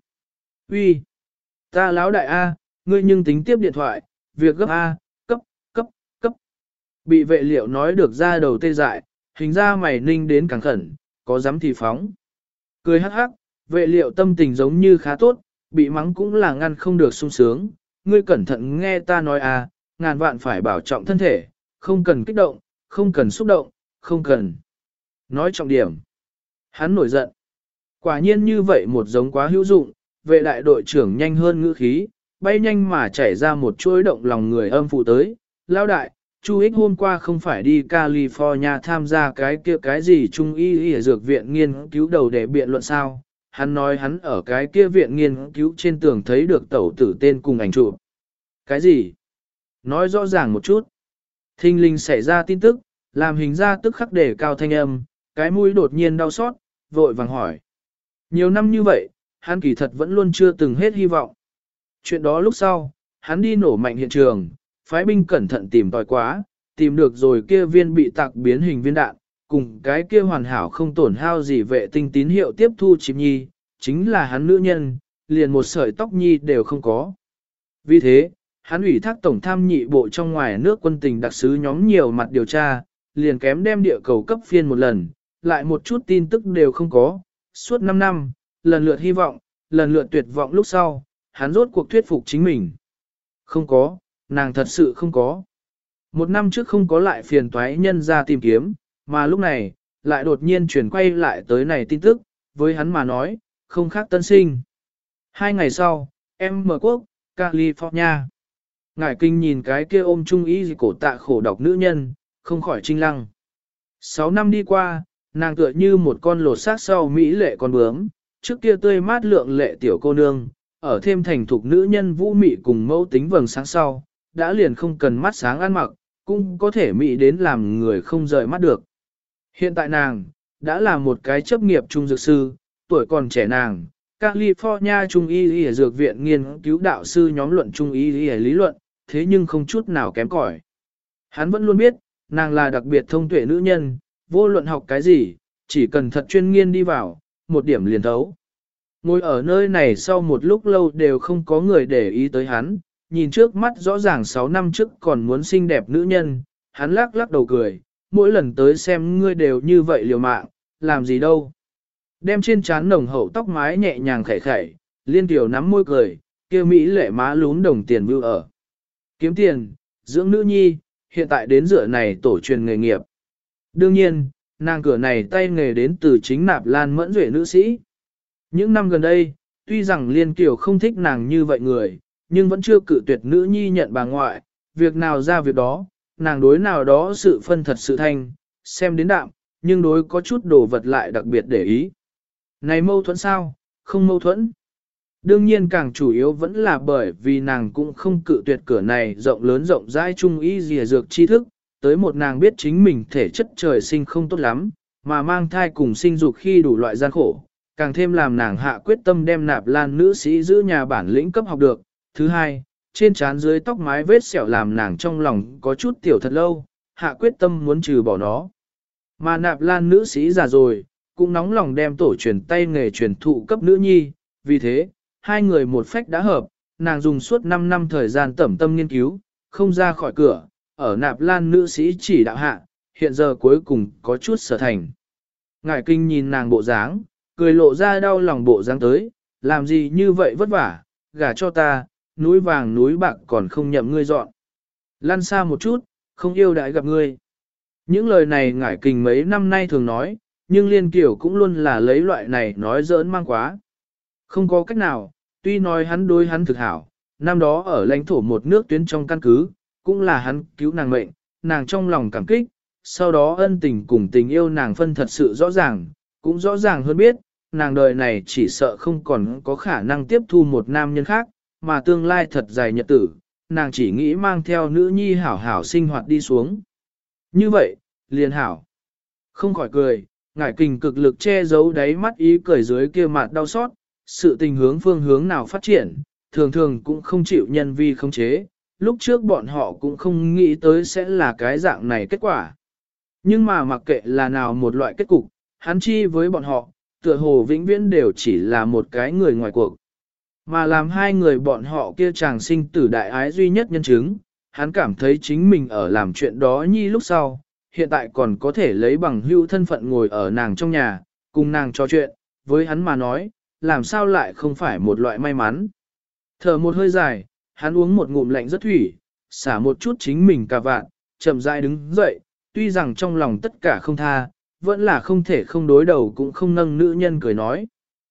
Speaker 1: Uy, ta lão đại A, ngươi nhưng tính tiếp điện thoại, việc gấp A, cấp, cấp, cấp. Bị vệ liệu nói được ra đầu tê dại, hình ra mày ninh đến càng khẩn, có dám thì phóng. Cười hắc hắc, vệ liệu tâm tình giống như khá tốt, bị mắng cũng là ngăn không được sung sướng. Ngươi cẩn thận nghe ta nói à, ngàn vạn phải bảo trọng thân thể, không cần kích động, không cần xúc động, không cần. Nói trọng điểm. Hắn nổi giận. Quả nhiên như vậy một giống quá hữu dụng, vệ đại đội trưởng nhanh hơn ngữ khí, bay nhanh mà chảy ra một chuỗi động lòng người âm phụ tới. Lao đại, Chu Ích hôm qua không phải đi California tham gia cái kia cái gì Trung y y dược viện nghiên cứu đầu để biện luận sao. Hắn nói hắn ở cái kia viện nghiên cứu trên tường thấy được tẩu tử tên cùng ảnh chụp. Cái gì? Nói rõ ràng một chút. Thinh linh xảy ra tin tức, làm hình ra tức khắc để cao thanh âm, cái mũi đột nhiên đau xót, vội vàng hỏi. Nhiều năm như vậy, hắn kỳ thật vẫn luôn chưa từng hết hy vọng. Chuyện đó lúc sau, hắn đi nổ mạnh hiện trường, phái binh cẩn thận tìm tòi quá, tìm được rồi kia viên bị tạc biến hình viên đạn, cùng cái kia hoàn hảo không tổn hao gì vệ tinh tín hiệu tiếp thu chip nhi, chính là hắn nữ nhân, liền một sợi tóc nhi đều không có. Vì thế, hắn ủy thác tổng tham nhị bộ trong ngoài nước quân tình đặc sứ nhóm nhiều mặt điều tra, liền kém đem địa cầu cấp phiên một lần, lại một chút tin tức đều không có, suốt năm năm, lần lượt hy vọng, lần lượt tuyệt vọng lúc sau, hắn rốt cuộc thuyết phục chính mình. Không có, nàng thật sự không có. Một năm trước không có lại phiền toái nhân ra tìm kiếm, mà lúc này, lại đột nhiên chuyển quay lại tới này tin tức, với hắn mà nói, không khác tân sinh. Hai ngày sau, em mở quốc, California. Ngải kinh nhìn cái kia ôm trung ý gì cổ tạ khổ độc nữ nhân, không khỏi trinh lăng. Sáu năm đi qua, nàng tựa như một con lột xác sau mỹ lệ con bướm, trước kia tươi mát lượng lệ tiểu cô nương, ở thêm thành thục nữ nhân vũ mị cùng mẫu tính vầng sáng sau, đã liền không cần mắt sáng ăn mặc, cũng có thể mị đến làm người không rời mắt được. Hiện tại nàng, đã là một cái chấp nghiệp trung dược sư, tuổi còn trẻ nàng, California Trung y y dược viện nghiên cứu đạo sư nhóm luận Trung y y lý luận, thế nhưng không chút nào kém cỏi. Hắn vẫn luôn biết, nàng là đặc biệt thông tuệ nữ nhân, vô luận học cái gì, chỉ cần thật chuyên nghiên đi vào, một điểm liền thấu. Ngồi ở nơi này sau một lúc lâu đều không có người để ý tới hắn, nhìn trước mắt rõ ràng sáu năm trước còn muốn xinh đẹp nữ nhân, hắn lắc lắc đầu cười, mỗi lần tới xem ngươi đều như vậy liều mạng, làm gì đâu. Đem trên trán nồng hậu tóc mái nhẹ nhàng khẩy khẩy, liên tiểu nắm môi cười, kia Mỹ lệ má lún đồng tiền vưu ở. Kiếm tiền, dưỡng nữ nhi, hiện tại đến dựa này tổ truyền nghề nghiệp. Đương nhiên, nàng cửa này tay nghề đến từ chính Nạp Lan Mẫn Duệ nữ sĩ. Những năm gần đây, tuy rằng Liên Kiều không thích nàng như vậy người, nhưng vẫn chưa cự tuyệt nữ nhi nhận bà ngoại, việc nào ra việc đó, nàng đối nào đó sự phân thật sự thanh, xem đến đạm, nhưng đối có chút đồ vật lại đặc biệt để ý. Này mâu thuẫn sao? Không mâu thuẫn. Đương nhiên càng chủ yếu vẫn là bởi vì nàng cũng không cự tuyệt cửa này rộng lớn rộng rãi trung y dìa dược tri thức, tới một nàng biết chính mình thể chất trời sinh không tốt lắm, mà mang thai cùng sinh dục khi đủ loại gian khổ, càng thêm làm nàng hạ quyết tâm đem Nạp Lan nữ sĩ giữ nhà bản lĩnh cấp học được. Thứ hai, trên trán dưới tóc mái vết sẹo làm nàng trong lòng có chút tiểu thật lâu, hạ quyết tâm muốn trừ bỏ nó. Mà Nạp Lan nữ sĩ già rồi, cũng nóng lòng đem tổ truyền tay nghề truyền thụ cấp nữ nhi, vì thế, hai người một phách đã hợp, nàng dùng suốt năm năm thời gian tẩm tâm nghiên cứu, không ra khỏi cửa, ở Nạp Lan nữ sĩ chỉ đạo hạ, hiện giờ cuối cùng có chút sở thành. Ngải Kinh nhìn nàng bộ dáng, cười lộ ra đau lòng bộ dáng tới, làm gì như vậy vất vả, gả cho ta, núi vàng núi bạc còn không nhậm ngươi dọn. Lăn xa một chút, không yêu đãi gặp ngươi. Những lời này Ngải Kinh mấy năm nay thường nói, nhưng Liên Kiều cũng luôn là lấy loại này nói giỡn mang quá. Không có cách nào, tuy nói hắn đối hắn thực hảo, năm đó ở lãnh thổ một nước tuyến trong căn cứ, cũng là hắn cứu nàng mệnh, nàng trong lòng cảm kích, sau đó ân tình cùng tình yêu nàng phân thật sự rõ ràng, cũng rõ ràng hơn biết, nàng đời này chỉ sợ không còn có khả năng tiếp thu một nam nhân khác, mà tương lai thật dài nhật tử, nàng chỉ nghĩ mang theo nữ nhi hảo hảo sinh hoạt đi xuống. Như vậy, liền hảo. Không khỏi cười, Ngải Kình cực lực che giấu đáy mắt ý cười dưới kia mặt đau xót, sự tình hướng phương hướng nào phát triển, thường thường cũng không chịu nhân vi khống chế, lúc trước bọn họ cũng không nghĩ tới sẽ là cái dạng này kết quả. Nhưng mà mặc kệ là nào một loại kết cục, hắn chi với bọn họ, tựa hồ vĩnh viễn đều chỉ là một cái người ngoài cuộc. Mà làm hai người bọn họ kia chàng sinh tử đại ái duy nhất nhân chứng, hắn cảm thấy chính mình ở làm chuyện đó nhi lúc sau, hiện tại còn có thể lấy bằng hữu thân phận ngồi ở nàng trong nhà, cùng nàng trò chuyện, với hắn mà nói, làm sao lại không phải một loại may mắn. Thở một hơi dài, hắn uống một ngụm lạnh rất thủy, xả một chút chính mình cả vạn, chậm rãi đứng dậy, tuy rằng trong lòng tất cả không tha, vẫn là không thể không đối đầu cũng không nâng nữ nhân cười nói.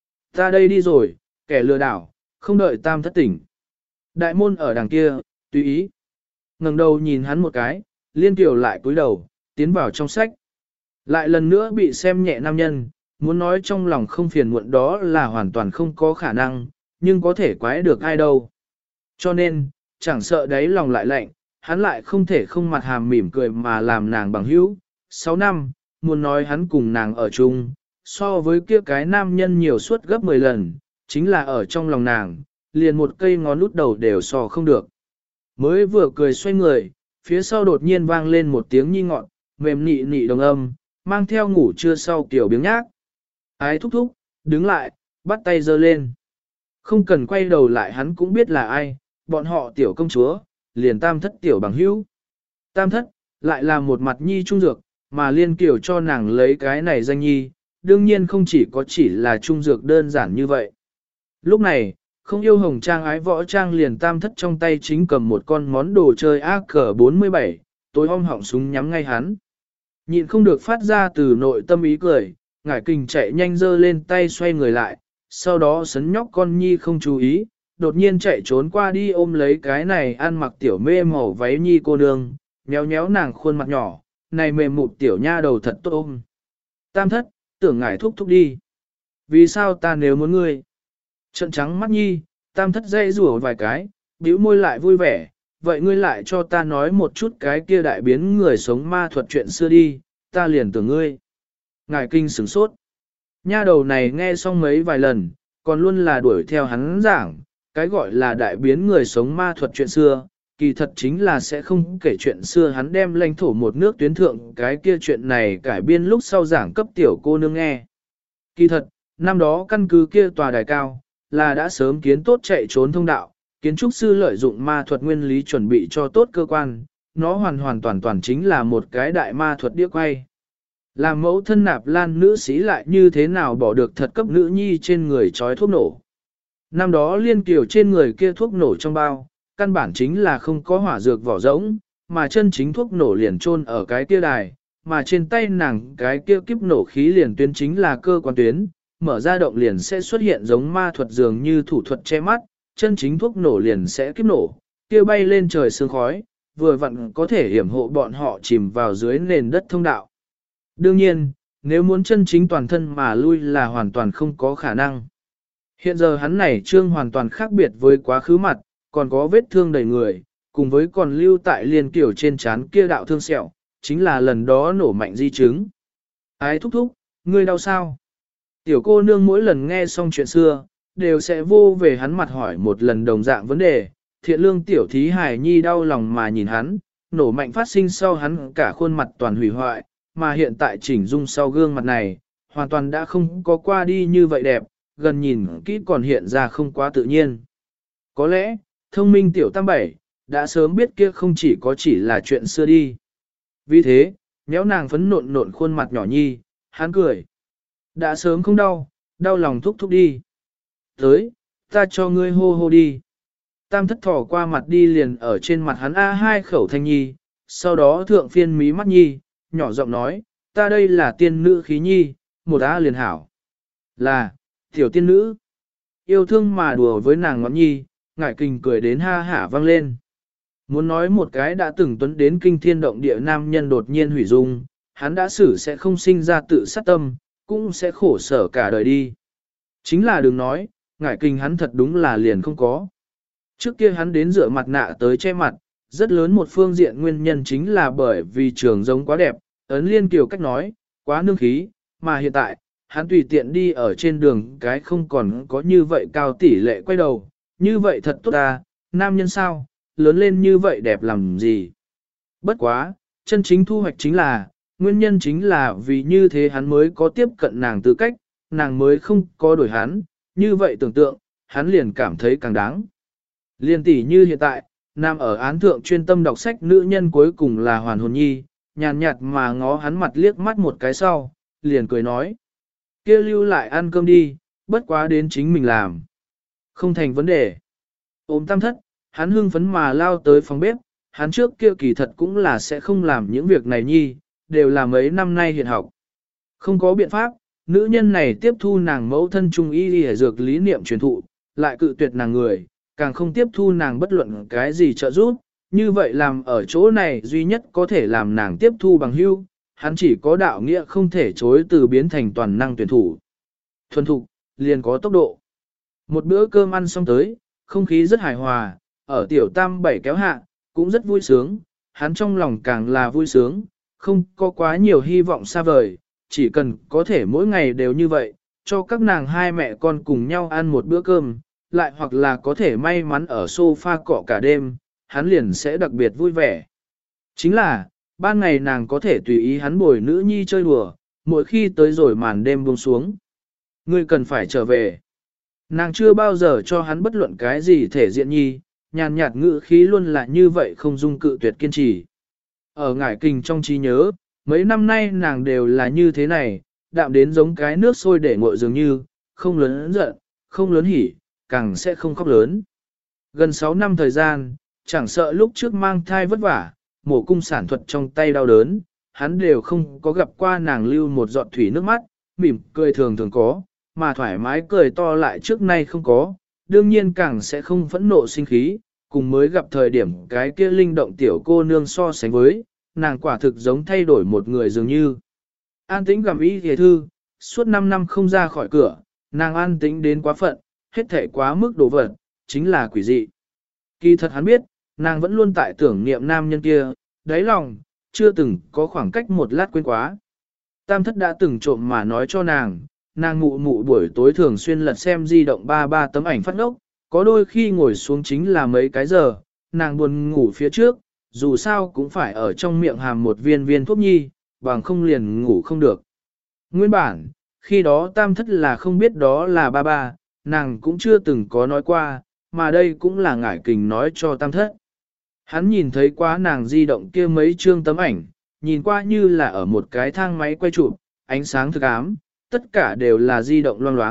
Speaker 1: Ta đây đi rồi, kẻ lừa đảo, không đợi tam thất tỉnh. Đại môn ở đằng kia, tùy ý. Ngẩng đầu nhìn hắn một cái, Liên Kiều lại cúi đầu, tiến vào trong sách. Lại lần nữa bị xem nhẹ nam nhân, muốn nói trong lòng không phiền muộn đó là hoàn toàn không có khả năng, nhưng có thể quái được ai đâu. Cho nên, chẳng sợ đáy lòng lại lạnh, hắn lại không thể không mặt hàm mỉm cười mà làm nàng bằng hữu. Sáu năm, muốn nói hắn cùng nàng ở chung, so với kia cái nam nhân nhiều suốt gấp mười lần, chính là ở trong lòng nàng, liền một cây ngón út đầu đều so không được. Mới vừa cười xoay người, phía sau đột nhiên vang lên một tiếng nhi ngọn, mềm nị nị đồng âm, mang theo ngủ trưa sau kiểu biếng nhác. Ái thúc thúc, đứng lại, bắt tay giơ lên. Không cần quay đầu lại hắn cũng biết là ai, bọn họ tiểu công chúa, liền tam thất tiểu bằng hữu. Tam thất, lại là một mặt nhi trung dược, mà Liên Kiều cho nàng lấy cái này danh nhi, đương nhiên không chỉ có chỉ là trung dược đơn giản như vậy. Lúc này, không yêu hồng trang ái võ trang liền tam thất trong tay chính cầm một con món đồ chơi A K bốn mươi bảy, tối om họng súng nhắm ngay hắn. Nhịn không được phát ra từ nội tâm ý cười, Ngải Kình chạy nhanh dơ lên tay xoay người lại, sau đó sấn nhóc con nhi không chú ý, đột nhiên chạy trốn qua đi ôm lấy cái này ăn mặc tiểu mê màu váy nhi cô nương, nhéo nhéo nàng khuôn mặt nhỏ, này mềm mụt tiểu nha đầu thật tốt ôm. Tam thất, tưởng ngải thúc thúc đi. Vì sao ta nếu muốn ngươi? Trận trắng mắt nhi, tam thất dây rủa vài cái, bĩu môi lại vui vẻ, vậy ngươi lại cho ta nói một chút cái kia đại biến người sống ma thuật chuyện xưa đi, ta liền tưởng ngươi. Ngải Kinh sửng sốt. Nha đầu này nghe xong mấy vài lần, còn luôn là đuổi theo hắn giảng, cái gọi là đại biến người sống ma thuật chuyện xưa, kỳ thật chính là sẽ không kể chuyện xưa hắn đem lãnh thổ một nước tuyến thượng cái kia chuyện này cải biên lúc sau giảng cấp tiểu cô nương nghe. Kỳ thật, năm đó căn cứ kia tòa đài cao, là đã sớm kiến tốt chạy trốn thông đạo, kiến trúc sư lợi dụng ma thuật nguyên lý chuẩn bị cho tốt cơ quan, nó hoàn hoàn toàn toàn chính là một cái đại ma thuật đĩa quay. Làm mẫu thân Nạp Lan nữ sĩ lại như thế nào bỏ được thật cấp nữ nhi trên người trói thuốc nổ. Năm đó liên kiều trên người kia thuốc nổ trong bao, căn bản chính là không có hỏa dược vỏ rỗng, mà chân chính thuốc nổ liền chôn ở cái kia đài, mà trên tay nàng cái kia kiếp nổ khí liền tuyến chính là cơ quan tuyến, mở ra động liền sẽ xuất hiện giống ma thuật dường như thủ thuật che mắt, chân chính thuốc nổ liền sẽ kiếp nổ, kia bay lên trời sương khói, vừa vặn có thể hiểm hộ bọn họ chìm vào dưới nền đất thông đạo. Đương nhiên, nếu muốn chân chính toàn thân mà lui là hoàn toàn không có khả năng. Hiện giờ hắn này trương hoàn toàn khác biệt với quá khứ mặt, còn có vết thương đầy người, cùng với còn lưu tại liên kiểu trên trán kia đạo thương sẹo, chính là lần đó nổ mạnh di chứng. Ái thúc thúc, ngươi đau sao? Tiểu cô nương mỗi lần nghe xong chuyện xưa, đều sẽ vô về hắn mặt hỏi một lần đồng dạng vấn đề, thiện lương tiểu thí hải nhi đau lòng mà nhìn hắn, nổ mạnh phát sinh sau hắn cả khuôn mặt toàn hủy hoại, mà hiện tại chỉnh dung sau gương mặt này, hoàn toàn đã không có qua đi như vậy đẹp, gần nhìn kỹ còn hiện ra không quá tự nhiên. Có lẽ, thông minh tiểu tam bảy, đã sớm biết kia không chỉ có chỉ là chuyện xưa đi. Vì thế, méo nàng phấn nộn nộn khuôn mặt nhỏ nhi, hắn cười. Đã sớm không đau, đau lòng thúc thúc đi. Tới, ta cho ngươi hô hô đi. Tam thất thỏ qua mặt đi liền ở trên mặt hắn A hai khẩu thanh nhi, sau đó thượng phiên mí mắt nhi, nhỏ giọng nói, ta đây là tiên nữ khí nhi, một A liền hảo. Là, tiểu tiên nữ. Yêu thương mà đùa với nàng ngọn nhi, ngải kinh cười đến ha hả vang lên. Muốn nói một cái đã từng tuấn đến kinh thiên động địa nam nhân đột nhiên hủy dung, hắn đã xử sẽ không sinh ra tự sát tâm, cũng sẽ khổ sở cả đời đi. Chính là đừng nói, ngải kinh hắn thật đúng là liền không có. Trước kia hắn đến rửa mặt nạ tới che mặt, rất lớn một phương diện nguyên nhân chính là bởi vì trường giống quá đẹp, ấn liên kiều cách nói, quá nương khí, mà hiện tại, hắn tùy tiện đi ở trên đường cái không còn có như vậy cao tỷ lệ quay đầu, như vậy thật tốt ta, nam nhân sao, lớn lên như vậy đẹp làm gì. Bất quá, chân chính thu hoạch chính là, nguyên nhân chính là vì như thế hắn mới có tiếp cận nàng tư cách, nàng mới không có đổi hắn, như vậy tưởng tượng, hắn liền cảm thấy càng đáng. Liên tỷ như hiện tại, nam ở án thượng chuyên tâm đọc sách nữ nhân cuối cùng là hoàn hồn nhi, nhàn nhạt mà ngó hắn mặt liếc mắt một cái sau, liền cười nói. Kia lưu lại ăn cơm đi, bất quá đến chính mình làm. Không thành vấn đề. Ôm tam thất, hắn hưng phấn mà lao tới phòng bếp, hắn trước kia kỳ thật cũng là sẽ không làm những việc này nhi, đều là mấy năm nay hiện học. Không có biện pháp, nữ nhân này tiếp thu nàng mẫu thân trung y y dược lý niệm truyền thụ, lại cự tuyệt nàng người, càng không tiếp thu nàng bất luận cái gì trợ giúp, như vậy làm ở chỗ này duy nhất có thể làm nàng tiếp thu bằng hưu, hắn chỉ có đạo nghĩa không thể chối từ biến thành toàn năng tuyển thủ. Thuần thục, liền có tốc độ. Một bữa cơm ăn xong tới, không khí rất hài hòa, ở tiểu tam bảy kéo hạ, cũng rất vui sướng, hắn trong lòng càng là vui sướng, không có quá nhiều hy vọng xa vời, chỉ cần có thể mỗi ngày đều như vậy, cho các nàng hai mẹ con cùng nhau ăn một bữa cơm, lại hoặc là có thể may mắn ở sofa cọ cả đêm, hắn liền sẽ đặc biệt vui vẻ. Chính là, ban ngày nàng có thể tùy ý hắn bồi nữ nhi chơi đùa, mỗi khi tới rồi màn đêm buông xuống. Ngươi cần phải trở về. Nàng chưa bao giờ cho hắn bất luận cái gì thể diện nhi, nhàn nhạt ngữ khí luôn là như vậy không dung cự tuyệt kiên trì. Ở ngải kinh trong trí nhớ, mấy năm nay nàng đều là như thế này, đạm đến giống cái nước sôi để nguội dường như, không lớn giận, không lớn hỉ, càng sẽ không khóc lớn. Gần sáu năm thời gian, chẳng sợ lúc trước mang thai vất vả, mổ cung sản thuật trong tay đau đớn, hắn đều không có gặp qua nàng lưu một giọt thủy nước mắt, mỉm cười thường thường có, mà thoải mái cười to lại trước nay không có, đương nhiên càng sẽ không phẫn nộ sinh khí, cùng mới gặp thời điểm cái kia linh động tiểu cô nương so sánh với, nàng quả thực giống thay đổi một người dường như. An tĩnh gặm ý thề thư, suốt năm năm không ra khỏi cửa, nàng an tĩnh đến quá phận, hết thể quá mức đồ vật, chính là quỷ dị. Kỳ thật hắn biết, nàng vẫn luôn tại tưởng niệm nam nhân kia, đáy lòng, chưa từng có khoảng cách một lát quên quá. Tam thất đã từng trộm mà nói cho nàng, nàng mụ mụ buổi tối thường xuyên lật xem di động ba ba tấm ảnh phát ngốc, có đôi khi ngồi xuống chính là mấy cái giờ, nàng buồn ngủ phía trước, dù sao cũng phải ở trong miệng hàm một viên viên thuốc nhi, bằng không liền ngủ không được. Nguyên bản, khi đó tam thất là không biết đó là ba ba, nàng cũng chưa từng có nói qua, mà đây cũng là ngải kình nói cho tam thất. Hắn nhìn thấy quá nàng di động kia mấy chương tấm ảnh, nhìn qua như là ở một cái thang máy quay chụp, ánh sáng thực ám, tất cả đều là di động loang loáng,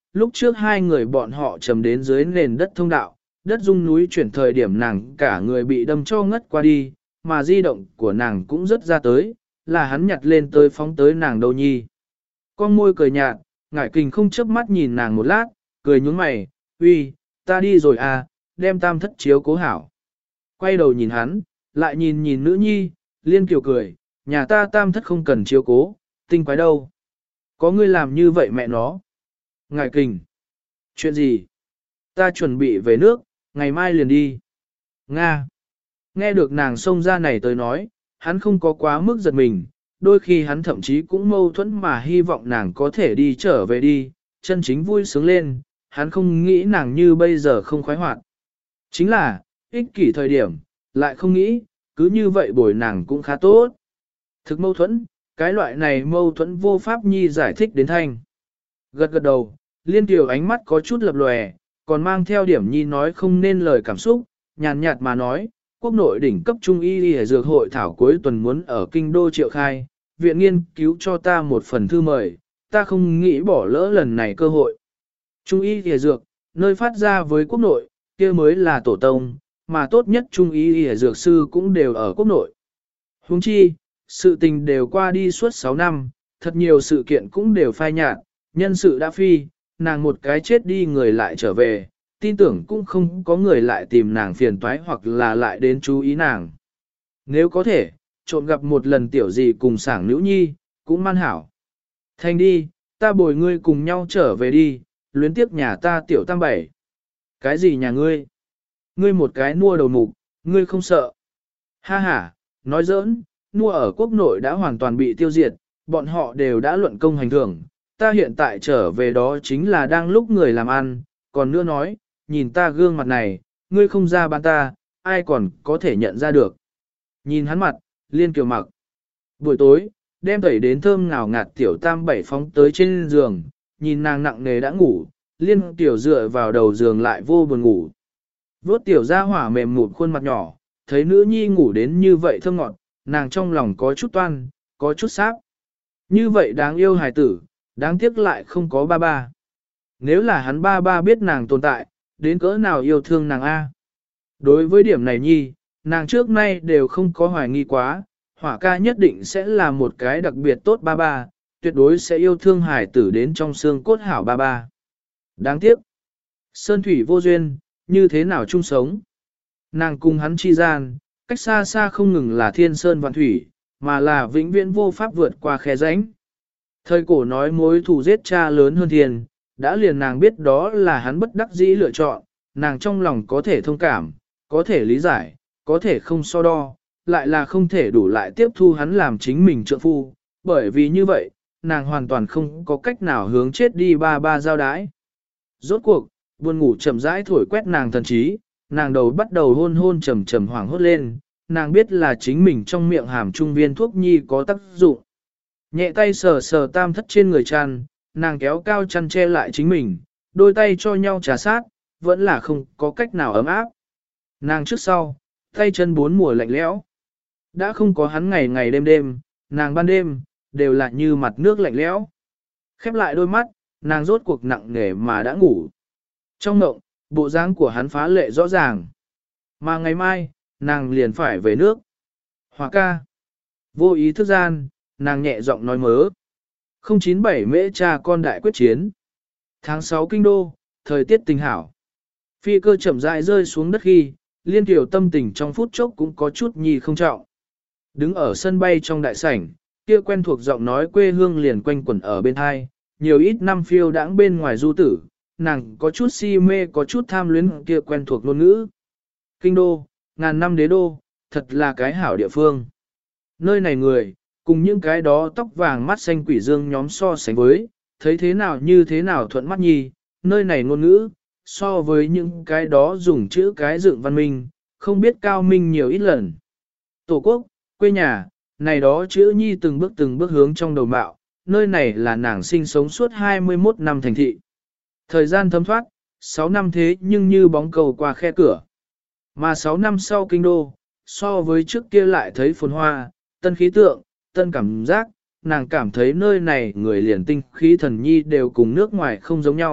Speaker 1: lúc trước hai người bọn họ trầm đến dưới nền đất thông đạo, đất rung núi chuyển thời điểm nàng cả người bị đâm cho ngất qua đi, mà di động của nàng cũng rất ra tới, là hắn nhặt lên tới phóng tới nàng đâu nhi. Con môi cười nhạt, ngải kình không chớp mắt nhìn nàng một lát, cười nhướng mày, uy, ta đi rồi à, đem tam thất chiếu cố hảo. Quay đầu nhìn hắn, lại nhìn nhìn nữ nhi, liên kiều cười, nhà ta tam thất không cần chiếu cố, tinh quái đâu. Có ngươi làm như vậy mẹ nó. Ngải kình. Chuyện gì? Ta chuẩn bị về nước, ngày mai liền đi. Nga. Nghe được nàng xông ra này tới nói, hắn không có quá mức giật mình, đôi khi hắn thậm chí cũng mâu thuẫn mà hy vọng nàng có thể đi trở về đi, chân chính vui sướng lên, hắn không nghĩ nàng như bây giờ không khoái hoạt. Chính là, ích kỷ thời điểm, lại không nghĩ, cứ như vậy bồi nàng cũng khá tốt. Thực mâu thuẫn, cái loại này mâu thuẫn vô pháp nhi giải thích đến thanh. Gật gật đầu, liên tiểu ánh mắt có chút lập lòe, còn mang theo điểm nhi nói không nên lời cảm xúc, nhàn nhạt mà nói, quốc nội đỉnh cấp trung y y dược hội thảo cuối tuần muốn ở kinh đô triệu khai, viện nghiên cứu cho ta một phần thư mời, ta không nghĩ bỏ lỡ lần này cơ hội. Trung y y dược, nơi phát ra với quốc nội, kia mới là tổ tông, mà tốt nhất trung y y dược sư cũng đều ở quốc nội. Huống chi, sự tình đều qua đi suốt sáu năm, thật nhiều sự kiện cũng đều phai nhạt, nhân sự đã phi, nàng một cái chết đi người lại trở về, tin tưởng cũng không có người lại tìm nàng phiền toái hoặc là lại đến chú ý nàng. Nếu có thể, trộn gặp một lần tiểu gì cùng sảng nữ nhi, cũng man hảo. Thành đi, ta bồi ngươi cùng nhau trở về đi, luyến tiếc nhà ta tiểu tam bảy. Cái gì nhà ngươi? Ngươi một cái nua đầu mục, ngươi không sợ. Ha ha, nói giỡn, nua ở quốc nội đã hoàn toàn bị tiêu diệt, bọn họ đều đã luận công hành thưởng. Ta hiện tại trở về đó chính là đang lúc người làm ăn, còn nữa nói, nhìn ta gương mặt này, ngươi không ra bán ta, ai còn có thể nhận ra được. Nhìn hắn mặt, liên kiều mặc. Buổi tối, đem tẩy đến thơm ngào ngạt tiểu tam bảy phóng tới trên giường, nhìn nàng nặng nề đã ngủ, liên tiểu dựa vào đầu giường lại vô buồn ngủ. Vốt tiểu ra hỏa mềm mụt khuôn mặt nhỏ, thấy nữ nhi ngủ đến như vậy thơm ngọt, nàng trong lòng có chút toan, có chút sáp. Như vậy đáng yêu hài tử, đáng tiếc lại không có ba ba. Nếu là hắn ba ba biết nàng tồn tại, đến cỡ nào yêu thương nàng A. Đối với điểm này nhi, nàng trước nay đều không có hoài nghi quá, hỏa ca nhất định sẽ là một cái đặc biệt tốt ba ba, tuyệt đối sẽ yêu thương hải tử đến trong xương cốt hảo ba ba. Đáng tiếc, sơn thủy vô duyên, như thế nào chung sống. Nàng cùng hắn chi gian, cách xa xa không ngừng là thiên sơn vạn thủy, mà là vĩnh viễn vô pháp vượt qua khe rãnh. Thời cổ nói mối thù giết cha lớn hơn thiên, đã liền nàng biết đó là hắn bất đắc dĩ lựa chọn, nàng trong lòng có thể thông cảm, có thể lý giải, có thể không so đo, lại là không thể đủ lại tiếp thu hắn làm chính mình trượng phu, bởi vì như vậy, nàng hoàn toàn không có cách nào hướng chết đi ba ba giao đái. Rốt cuộc, buồn ngủ chậm rãi thổi quét nàng thần trí, nàng đầu bắt đầu hôn hôn trầm trầm hoảng hốt lên, nàng biết là chính mình trong miệng hàm trung viên thuốc nhi có tác dụng. Nhẹ tay sờ sờ tam thất trên người chăn, nàng kéo cao chăn che lại chính mình, đôi tay cho nhau trà sát, vẫn là không có cách nào ấm áp. Nàng trước sau, tay chân bốn mùa lạnh lẽo. Đã không có hắn ngày ngày đêm đêm, nàng ban đêm, đều là như mặt nước lạnh lẽo. Khép lại đôi mắt, nàng rốt cuộc nặng nề mà đã ngủ. Trong mộng, bộ dáng của hắn phá lệ rõ ràng. Mà ngày mai, nàng liền phải về nước. Hòa ca. Vô ý thức gian, nàng nhẹ giọng nói mớ. không chín bảy mễ cha con đại quyết chiến. Tháng sáu kinh đô, thời tiết tình hảo. Phi cơ chậm rãi rơi xuống đất khi, liên tiểu tâm tình trong phút chốc cũng có chút nhì không trọng. Đứng ở sân bay trong đại sảnh, kia quen thuộc giọng nói quê hương liền quanh quẩn ở bên hai, nhiều ít năm phiêu đãng bên ngoài du tử, nàng có chút si mê có chút tham luyến kia quen thuộc ngôn ngữ. Kinh đô, ngàn năm đế đô, thật là cái hảo địa phương. Nơi này người, cùng những cái đó tóc vàng mắt xanh quỷ dương nhóm so sánh với, thấy thế nào như thế nào thuận mắt nhi, nơi này ngôn ngữ, so với những cái đó dùng chữ cái dựng văn minh, không biết cao minh nhiều ít lần. Tổ quốc, quê nhà, này đó chữ nhi từng bước từng bước hướng trong đầu mạo, nơi này là nàng sinh sống suốt hai mươi mốt năm thành thị. Thời gian thấm thoát, sáu năm thế nhưng như bóng cầu qua khe cửa. Mà sáu năm sau kinh đô, so với trước kia lại thấy phồn hoa, tân khí tượng, tân cảm giác, nàng cảm thấy nơi này người liền tinh khí thần nhi đều cùng nước ngoài không giống nhau,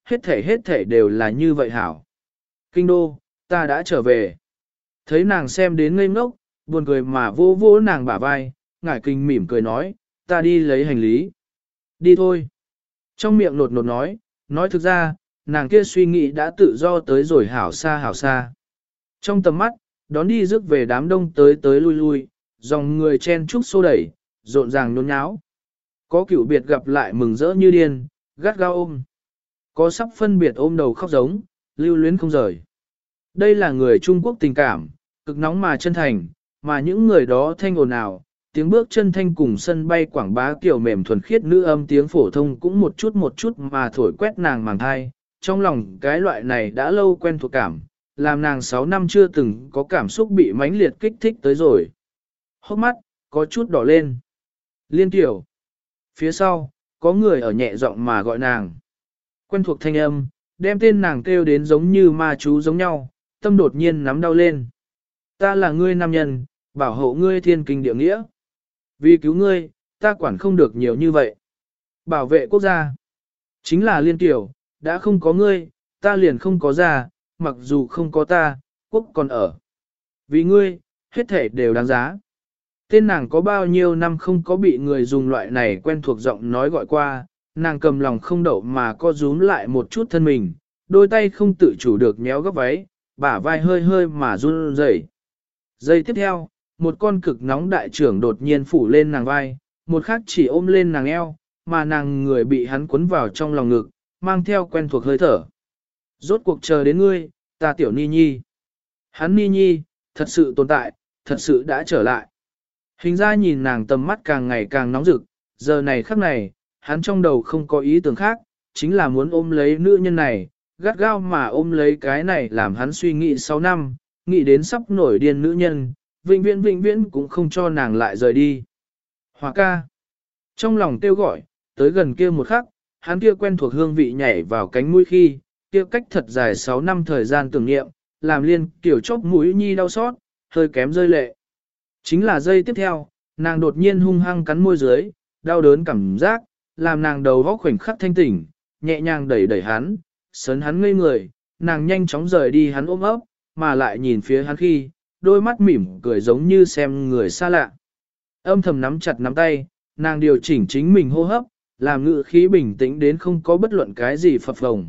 Speaker 1: hết thể hết thể đều là như vậy hảo. Kinh đô, ta đã trở về. Thấy nàng xem đến ngây ngốc, buồn cười mà vô vô nàng bả vai, ngải kinh mỉm cười nói, ta đi lấy hành lý. Đi thôi. Trong miệng nột nột nói, nói thực ra, nàng kia suy nghĩ đã tự do tới rồi hảo xa hảo xa. Trong tầm mắt, đón đi rước về đám đông tới tới lui lui, dòng người chen chúc xô đẩy, rộn ràng nhốn nháo. Có cựu biệt gặp lại mừng rỡ như điên, gắt gao ôm. Có sắp phân biệt ôm đầu khóc giống, lưu luyến không rời. Đây là người Trung Quốc tình cảm, cực nóng mà chân thành, mà những người đó thanh ồn ào, tiếng bước chân thanh cùng sân bay quảng bá kiểu mềm thuần khiết nữ âm tiếng phổ thông cũng một chút một chút mà thổi quét nàng màng thai. Trong lòng cái loại này đã lâu quen thuộc cảm, làm nàng sáu năm chưa từng có cảm xúc bị mãnh liệt kích thích tới rồi. Hốc mắt, có chút đỏ lên. Liên tiểu. Phía sau, có người ở nhẹ giọng mà gọi nàng. Quen thuộc thanh âm, đem tên nàng kêu đến giống như ma chú giống nhau, tâm đột nhiên nắm đau lên. Ta là ngươi nam nhân, bảo hộ ngươi thiên kinh địa nghĩa. Vì cứu ngươi, ta quản không được nhiều như vậy. Bảo vệ quốc gia. Chính là liên tiểu, đã không có ngươi, ta liền không có ra, mặc dù không có ta, quốc còn ở. Vì ngươi, hết thể đều đáng giá. Tên nàng có bao nhiêu năm không có bị người dùng loại này quen thuộc giọng nói gọi qua, nàng cầm lòng không đậu mà co rúm lại một chút thân mình, đôi tay không tự chủ được méo góc váy, bả vai hơi hơi mà run rẩy. Giây tiếp theo, một con cực nóng đại trưởng đột nhiên phủ lên nàng vai, một khác chỉ ôm lên nàng eo, mà nàng người bị hắn cuốn vào trong lòng ngực, mang theo quen thuộc hơi thở. Rốt cuộc chờ đến ngươi, ta tiểu Ni Nhi. Hắn Ni Nhi, thật sự tồn tại, thật sự đã trở lại. Hình ra nhìn nàng tầm mắt càng ngày càng nóng rực, giờ này khắc này, hắn trong đầu không có ý tưởng khác, chính là muốn ôm lấy nữ nhân này, gắt gao mà ôm lấy cái này làm hắn suy nghĩ sáu năm, nghĩ đến sắp nổi điên nữ nhân, vĩnh viễn vĩnh viễn cũng không cho nàng lại rời đi. Hòa ca. Trong lòng kêu gọi, tới gần kia một khắc, hắn kia quen thuộc hương vị nhảy vào cánh mũi khi, kia cách thật dài sáu năm thời gian tưởng niệm, làm liên kiểu chốc mũi nhi đau xót, hơi kém rơi lệ. Chính là giây tiếp theo, nàng đột nhiên hung hăng cắn môi dưới, đau đớn cảm giác, làm nàng đầu góc khoảnh khắc thanh tỉnh, nhẹ nhàng đẩy đẩy hắn, sấn hắn ngây người, nàng nhanh chóng rời đi hắn ôm ấp, mà lại nhìn phía hắn khi, đôi mắt mỉm cười giống như xem người xa lạ. Âm thầm nắm chặt nắm tay, nàng điều chỉnh chính mình hô hấp, làm ngự khí bình tĩnh đến không có bất luận cái gì phập phồng.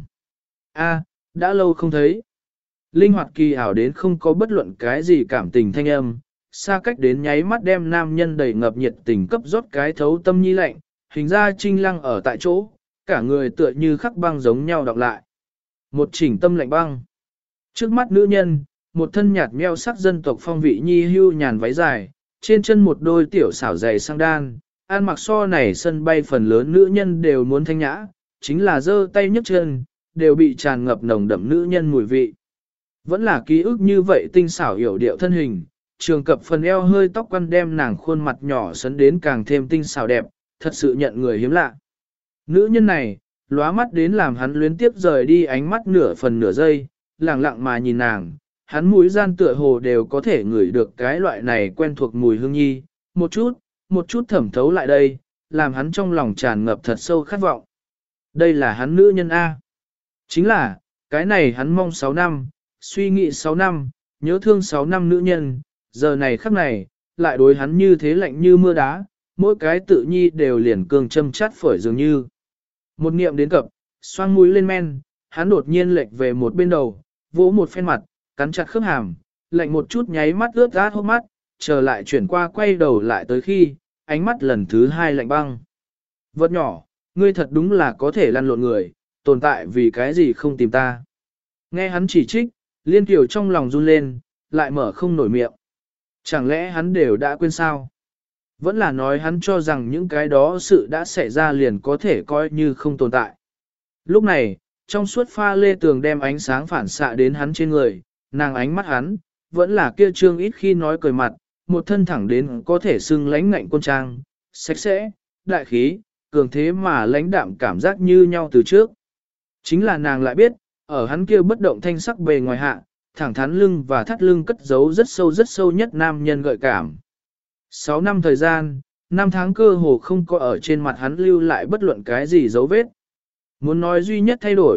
Speaker 1: A, đã lâu không thấy. Linh hoạt kỳ ảo đến không có bất luận cái gì cảm tình thanh âm, xa cách đến nháy mắt đem nam nhân đầy ngập nhiệt tình cấp rót cái thấu tâm nhi lạnh, hình ra trinh lăng ở tại chỗ, cả người tựa như khắc băng giống nhau đọc lại. Một chỉnh tâm lạnh băng. Trước mắt nữ nhân, một thân nhạt meo sắc dân tộc phong vị nhi hưu nhàn váy dài, trên chân một đôi tiểu xảo giày sang đan, ăn mặc so này sân bay phần lớn nữ nhân đều muốn thanh nhã, chính là giơ tay nhấc chân, đều bị tràn ngập nồng đậm nữ nhân mùi vị. Vẫn là ký ức như vậy tinh xảo hiểu điệu thân hình, trường cập phần eo hơi tóc quăn đem nàng khuôn mặt nhỏ sấn đến càng thêm tinh xảo đẹp, thật sự nhận người hiếm lạ. Nữ nhân này, lóa mắt đến làm hắn luyến tiếp rời đi ánh mắt nửa phần nửa giây, lặng lặng mà nhìn nàng, hắn mũi gian tựa hồ đều có thể ngửi được cái loại này quen thuộc mùi hương nhi, một chút, một chút thẩm thấu lại đây, làm hắn trong lòng tràn ngập thật sâu khát vọng. Đây là hắn nữ nhân A. Chính là, cái này hắn mong sáu năm, suy nghĩ sáu năm, nhớ thương sáu năm nữ nhân, giờ này khắc này, lại đối hắn như thế lạnh như mưa đá, mỗi cái tự nhi đều liền cường châm chát phổi dường như. Một niệm đến cập, xoang mũi lên men, hắn đột nhiên lệch về một bên đầu, vỗ một phen mặt, cắn chặt khớp hàm, lạnh một chút nháy mắt ướt át hốc mắt, trở lại chuyển qua quay đầu lại tới khi, ánh mắt lần thứ hai lạnh băng. Vật nhỏ, ngươi thật đúng là có thể lăn lộn người, tồn tại vì cái gì không tìm ta. Nghe hắn chỉ trích, Liên Kiều trong lòng run lên, lại mở không nổi miệng. Chẳng lẽ hắn đều đã quên sao? Vẫn là nói hắn cho rằng những cái đó sự đã xảy ra liền có thể coi như không tồn tại. Lúc này, trong suốt pha lê tường đem ánh sáng phản xạ đến hắn trên người, nàng ánh mắt hắn, vẫn là kia trương ít khi nói cười mặt, một thân thẳng đến có thể xưng lãnh ngạnh quân trang, sạch sẽ, đại khí, cường thế mà lãnh đạm cảm giác như nhau từ trước. Chính là nàng lại biết, ở hắn kia bất động thanh sắc bề ngoài hạ, thẳng thắn lưng và thắt lưng cất giấu rất sâu rất sâu nhất nam nhân gợi cảm. Sáu năm thời gian, năm tháng cơ hồ không có ở trên mặt hắn lưu lại bất luận cái gì dấu vết. Muốn nói duy nhất thay đổi,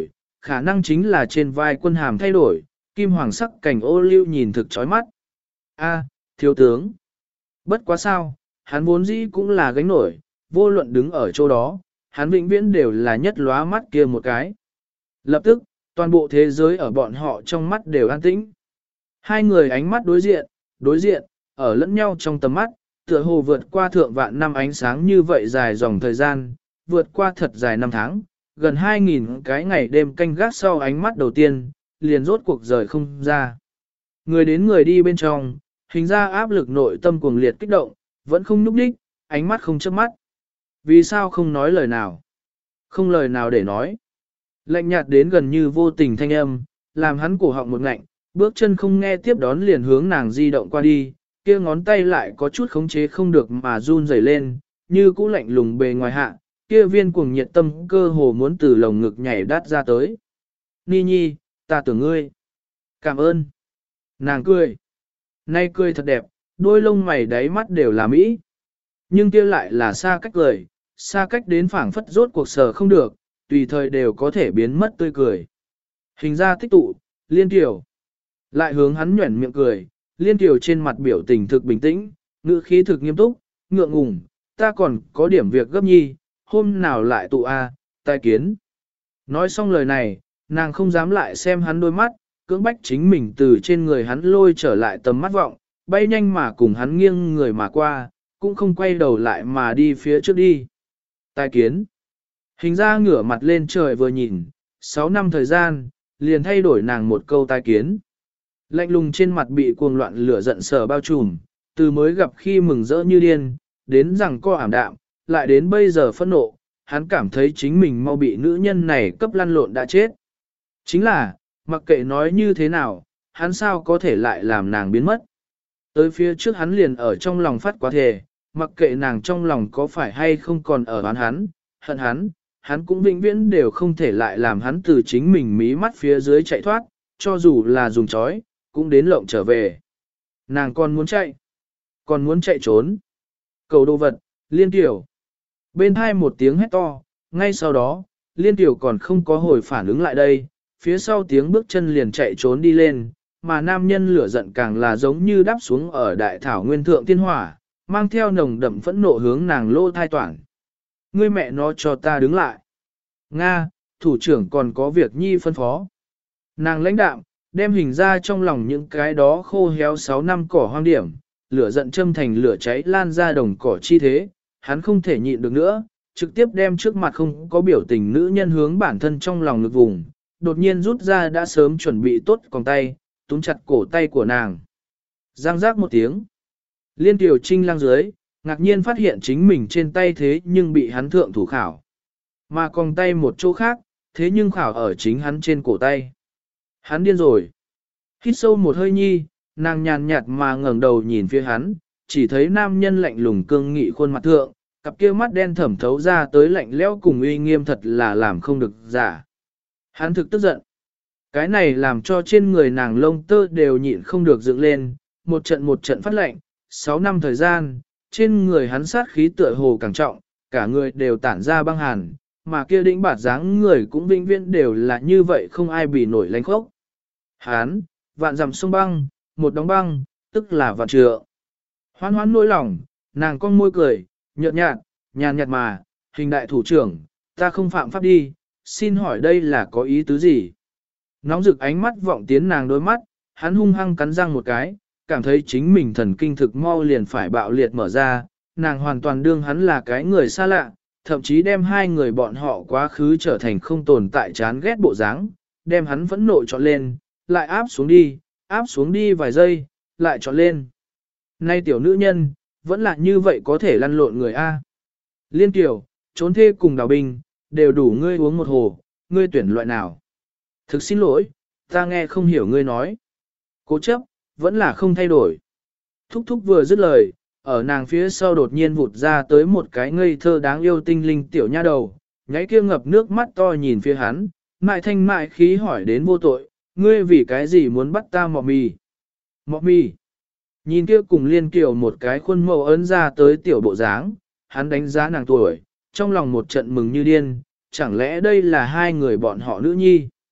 Speaker 1: khả năng chính là trên vai quân hàm thay đổi, kim hoàng sắc cảnh ô lưu nhìn thực chói mắt. A, thiếu tướng. Bất quá sao, hắn vốn dĩ cũng là gánh nổi, vô luận đứng ở chỗ đó, hắn vĩnh viễn đều là nhất lóa mắt kia một cái. Lập tức, toàn bộ thế giới ở bọn họ trong mắt đều an tĩnh. Hai người ánh mắt đối diện, đối diện, ở lẫn nhau trong tầm mắt, tựa hồ vượt qua thượng vạn năm ánh sáng như vậy dài dòng thời gian, vượt qua thật dài năm tháng, gần hai nghìn cái ngày đêm canh gác sau ánh mắt đầu tiên, liền rốt cuộc rời không ra. Người đến người đi bên trong, hình ra áp lực nội tâm cuồng liệt kích động, vẫn không nhúc đích, ánh mắt không chớp mắt. Vì sao không nói lời nào? Không lời nào để nói. Lạnh nhạt đến gần như vô tình thanh âm, làm hắn cổ họng một ngạnh, bước chân không nghe tiếp đón liền hướng nàng di động qua đi, kia ngón tay lại có chút khống chế không được mà run rẩy lên, như cũ lạnh lùng bề ngoài hạ, kia viên cuồng nhiệt tâm cơ hồ muốn từ lồng ngực nhảy đát ra tới. Ni nhi, ta tưởng ngươi. Cảm ơn. Nàng cười. Nay cười thật đẹp, đôi lông mày đáy mắt đều là mỹ. Nhưng kia lại là xa cách cười, xa cách đến phảng phất rốt cuộc sở không được, tùy thời đều có thể biến mất tươi cười. Hình ra tích tụ, liên tiểu. Lại hướng hắn nhuẩn miệng cười, liên tiểu trên mặt biểu tình thực bình tĩnh, ngữ khí thực nghiêm túc, ngượng ngùng, ta còn có điểm việc gấp nhi, hôm nào lại tụ a, tai kiến. Nói xong lời này, nàng không dám lại xem hắn đôi mắt, cưỡng bách chính mình từ trên người hắn lôi trở lại tầm mắt vọng, bay nhanh mà cùng hắn nghiêng người mà qua, cũng không quay đầu lại mà đi phía trước đi. Tai kiến. Hình ra ngửa mặt lên trời vừa nhìn, sáu năm thời gian, liền thay đổi nàng một câu tai kiến. Lạnh lùng trên mặt bị cuồng loạn lửa giận sở bao trùm, từ mới gặp khi mừng rỡ như điên, đến rằng co ảm đạm, lại đến bây giờ phẫn nộ, hắn cảm thấy chính mình mau bị nữ nhân này cấp lăn lộn đã chết. Chính là, mặc kệ nói như thế nào, hắn sao có thể lại làm nàng biến mất. Tới phía trước hắn liền ở trong lòng phát quá thề, mặc kệ nàng trong lòng có phải hay không còn ở oán hắn, hận hắn, hắn cũng vĩnh viễn đều không thể lại làm hắn từ chính mình mí mắt phía dưới chạy thoát, cho dù là dùng chói, cũng đến lộng trở về. Nàng còn muốn chạy, còn muốn chạy trốn. Cầu đồ vật, liên tiểu. Bên hai một tiếng hét to, ngay sau đó, liên tiểu còn không có hồi phản ứng lại đây, phía sau tiếng bước chân liền chạy trốn đi lên, mà nam nhân lửa giận càng là giống như đáp xuống ở đại thảo nguyên thượng tiên hỏa, mang theo nồng đậm phẫn nộ hướng nàng lô thai toản. Ngươi mẹ nó cho ta đứng lại. Nga, thủ trưởng còn có việc nhi phân phó. Nàng lãnh đạm, đem hình ra trong lòng những cái đó khô héo sáu năm cỏ hoang điểm, lửa giận châm thành lửa cháy lan ra đồng cỏ chi thế, hắn không thể nhịn được nữa, trực tiếp đem trước mặt không có biểu tình nữ nhân hướng bản thân trong lòng ngực vùng, đột nhiên rút ra đã sớm chuẩn bị tốt còng tay, túm chặt cổ tay của nàng. Giang giác một tiếng. Liên Tiểu Trinh lang dưới, ngạc nhiên phát hiện chính mình trên tay thế nhưng bị hắn thượng thủ khảo. Mà còng tay một chỗ khác, thế nhưng khảo ở chính hắn trên cổ tay. Hắn điên rồi. Hít sâu một hơi nhi, nàng nhàn nhạt mà ngẩng đầu nhìn phía hắn, chỉ thấy nam nhân lạnh lùng cương nghị khuôn mặt thượng, cặp kia mắt đen thẩm thấu ra tới lạnh lẽo cùng uy nghiêm thật là làm không được giả. Hắn thực tức giận. Cái này làm cho trên người nàng lông tơ đều nhịn không được dựng lên, một trận một trận phát lạnh, sáu năm thời gian, trên người hắn sát khí tựa hồ càng trọng, cả người đều tản ra băng hàn, mà kia đĩnh bạt dáng người cũng vĩnh viễn đều là như vậy không ai bị nổi lánh khốc. Hắn, vạn dặm sông băng, một đóng băng, tức là vạn trượng. Hoan hoan nỗi lòng, nàng con môi cười, nhợt nhạt, nhàn nhạt mà, hình đại thủ trưởng, ta không phạm pháp đi, xin hỏi đây là có ý tứ gì? Nóng rực ánh mắt vọng tiến nàng đôi mắt, hắn hung hăng cắn răng một cái, cảm thấy chính mình thần kinh thực mau liền phải bạo liệt mở ra, nàng hoàn toàn đương hắn là cái người xa lạ, thậm chí đem hai người bọn họ quá khứ trở thành không tồn tại chán ghét bộ dáng, đem hắn vẫn nộ trọn lên, lại áp xuống đi, áp xuống đi vài giây, lại trọn lên. Nay tiểu nữ nhân, vẫn là như vậy có thể lăn lộn người A. Liên tiểu, trốn thê cùng đào binh, đều đủ ngươi uống một hồ, ngươi tuyển loại nào. Thực xin lỗi, ta nghe không hiểu ngươi nói. Cố chấp, vẫn là không thay đổi. Thúc thúc vừa dứt lời, ở nàng phía sau đột nhiên vụt ra tới một cái ngây thơ đáng yêu tinh linh tiểu nha đầu, nháy kia ngập nước mắt to nhìn phía hắn, mại thanh mại khí hỏi đến vô tội, ngươi vì cái gì muốn bắt ta mọ mì? Mọ mì. Nhìn kia cùng liên kiều một cái khuôn mẫu ấn ra tới tiểu bộ dáng, hắn đánh giá nàng tuổi, trong lòng một trận mừng như điên, chẳng lẽ đây là hai người bọn họ nữ nhi?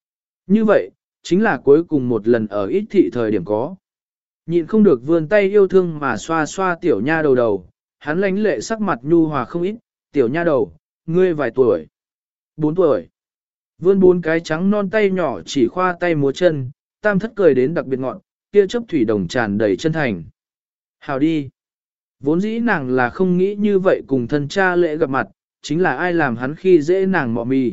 Speaker 1: Như vậy, chính là cuối cùng một lần ở ít thị thời điểm có. Nhịn không được vươn tay yêu thương mà xoa xoa tiểu nha đầu đầu, hắn lánh lệ sắc mặt nhu hòa không ít, tiểu nha đầu, ngươi vài tuổi? Bốn tuổi. Vươn bốn cái trắng non tay nhỏ chỉ khoa tay múa chân, tam thất cười đến đặc biệt ngọn, kia chớp thủy đồng tràn đầy chân thành. Hào đi. Vốn dĩ nàng là không nghĩ như vậy cùng thân cha lễ gặp mặt, chính là ai làm hắn khi dễ nàng mọ mì.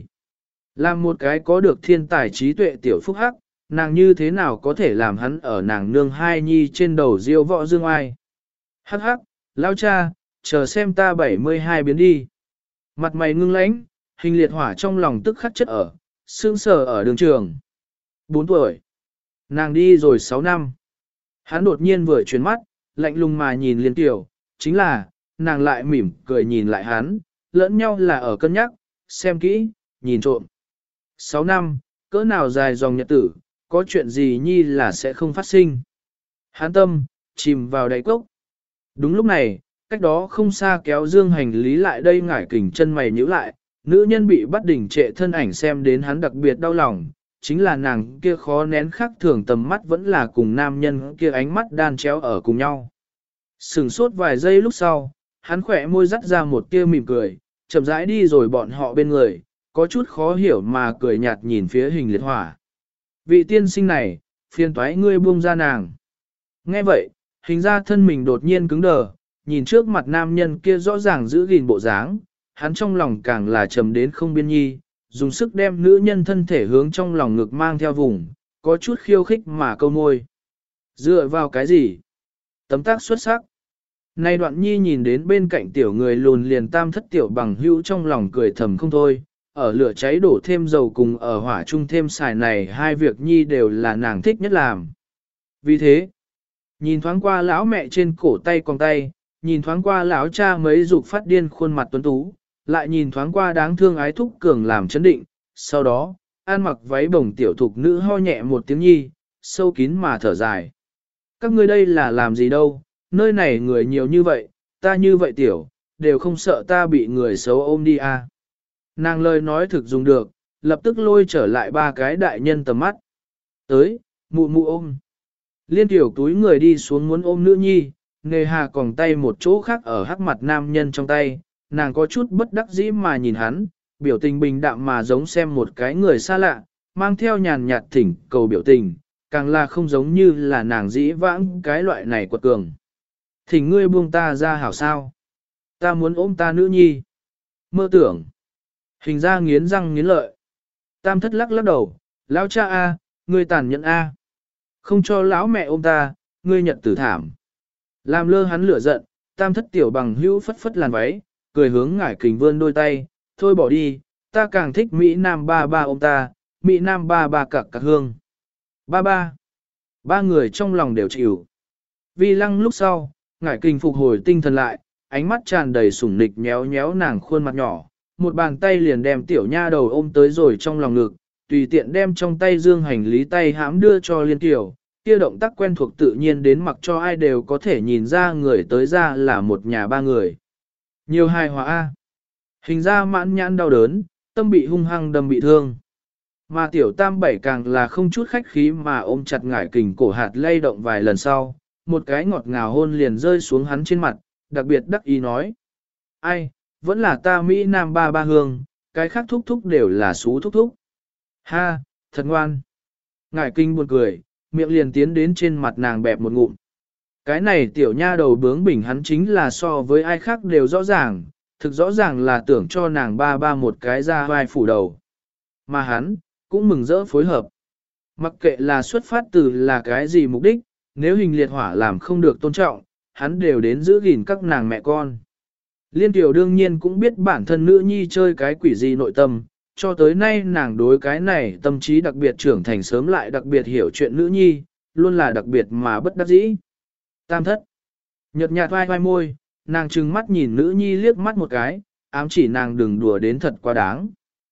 Speaker 1: Làm một cái có được thiên tài trí tuệ tiểu phúc hắc, nàng như thế nào có thể làm hắn ở nàng nương hai nhi trên đầu diêu võ dương ai. Hắc hắc, lao cha, chờ xem ta bảy mươi hai biến đi. Mặt mày ngưng lãnh, hình liệt hỏa trong lòng tức khắc chất ở, sương sờ ở đường trường. Bốn tuổi. Nàng đi rồi sáu năm. Hắn đột nhiên vừa chuyển mắt, lạnh lùng mà nhìn liên tiểu, chính là, nàng lại mỉm cười nhìn lại hắn, lẫn nhau là ở cân nhắc, xem kỹ, nhìn trộm. Sáu năm, cỡ nào dài dòng nhật tử, có chuyện gì nhi là sẽ không phát sinh. Hắn tâm, chìm vào đáy cốc. Đúng lúc này, cách đó không xa kéo dương hành lý lại đây ngải kình chân mày nhíu lại, nữ nhân bị bắt đỉnh trệ thân ảnh xem đến hắn đặc biệt đau lòng, chính là nàng kia khó nén khắc thường tầm mắt vẫn là cùng nam nhân kia ánh mắt đan chéo ở cùng nhau. Sừng sốt vài giây lúc sau, hắn khỏe môi dắt ra một tia mỉm cười, chậm rãi đi rồi bọn họ bên người, có chút khó hiểu mà cười nhạt nhìn phía hình liệt hỏa. Vị tiên sinh này, phiền toái ngươi buông ra nàng. Nghe vậy, hình ra thân mình đột nhiên cứng đờ, nhìn trước mặt nam nhân kia rõ ràng giữ gìn bộ dáng, hắn trong lòng càng là trầm đến không biên nhi, dùng sức đem nữ nhân thân thể hướng trong lòng ngực mang theo vùng, có chút khiêu khích mà câu môi. Dựa vào cái gì? Tấm tác xuất sắc. Nay đoạn nhi nhìn đến bên cạnh tiểu người lùn liền tam thất tiểu bằng hữu trong lòng cười thầm không thôi, ở lửa cháy đổ thêm dầu cùng ở hỏa chung thêm xài này hai việc nhi đều là nàng thích nhất làm. Vì thế, nhìn thoáng qua lão mẹ trên cổ tay còng tay, nhìn thoáng qua lão cha mấy dục phát điên khuôn mặt tuấn tú, lại nhìn thoáng qua đáng thương ái thúc cường làm chấn định, sau đó, an mặc váy bồng tiểu thục nữ ho nhẹ một tiếng nhi, sâu kín mà thở dài. Các ngươi đây là làm gì đâu, nơi này người nhiều như vậy, ta như vậy tiểu, đều không sợ ta bị người xấu ôm đi à. Nàng lời nói thực dùng được, lập tức lôi trở lại ba cái đại nhân tầm mắt. Tới, mụ mụ ôm. Liên tiểu túi người đi xuống muốn ôm nữ nhi, nề hà còng tay một chỗ khác ở hắc mặt nam nhân trong tay, nàng có chút bất đắc dĩ mà nhìn hắn, biểu tình bình đạm mà giống xem một cái người xa lạ, mang theo nhàn nhạt thỉnh cầu biểu tình, càng là không giống như là nàng dĩ vãng cái loại này quật cường. Thỉnh ngươi buông ta ra hảo sao? Ta muốn ôm ta nữ nhi. Mơ tưởng. Hình ra nghiến răng nghiến lợi. Tam thất lắc lắc đầu, lão cha A, ngươi tàn nhẫn A. Không cho lão mẹ ôm ta, ngươi nhận tử thảm. Làm lơ hắn lửa giận, tam thất tiểu bằng hữu phất phất làn váy, cười hướng ngải kình vươn đôi tay, thôi bỏ đi, ta càng thích Mỹ Nam ba ba ôm ta, Mỹ Nam ba ba cặc cặc hương. Ba ba. Ba người trong lòng đều chịu. Vi lăng lúc sau, ngải kình phục hồi tinh thần lại, ánh mắt tràn đầy sủng nịch nhéo nhéo nàng khuôn mặt nhỏ, một bàn tay liền đem tiểu nha đầu ôm tới rồi trong lòng ngực, tùy tiện đem trong tay dương hành lý tay hãm đưa cho liên tiểu, kia động tác quen thuộc tự nhiên đến mặc cho ai đều có thể nhìn ra người tới ra là một nhà ba người. Nhiều hài hòa A. Hình ra mãn nhãn đau đớn, tâm bị hung hăng đâm bị thương. Mà tiểu tam bảy càng là không chút khách khí mà ôm chặt ngải kình cổ hạt lay động vài lần sau, một cái ngọt ngào hôn liền rơi xuống hắn trên mặt, đặc biệt đắc ý nói. Ai, vẫn là ta Mỹ Nam ba ba hương, cái khác thúc thúc đều là xú thúc thúc. Ha, thật ngoan. Ngải kinh buồn cười, miệng liền tiến đến trên mặt nàng bẹp một ngụm. Cái này tiểu nha đầu bướng bỉnh hắn chính là so với ai khác đều rõ ràng, thực rõ ràng là tưởng cho nàng ba ba một cái ra vai phủ đầu. Mà hắn, cũng mừng rỡ phối hợp. Mặc kệ là xuất phát từ là cái gì mục đích, nếu hình liệt hỏa làm không được tôn trọng, hắn đều đến giữ gìn các nàng mẹ con. Liên tiểu đương nhiên cũng biết bản thân nữ nhi chơi cái quỷ gì nội tâm, cho tới nay nàng đối cái này tâm trí đặc biệt trưởng thành sớm lại đặc biệt hiểu chuyện nữ nhi, luôn là đặc biệt mà bất đắc dĩ. Tam thất. Nhật nhạt vai vai môi, nàng trừng mắt nhìn nữ nhi liếc mắt một cái, ám chỉ nàng đừng đùa đến thật quá đáng.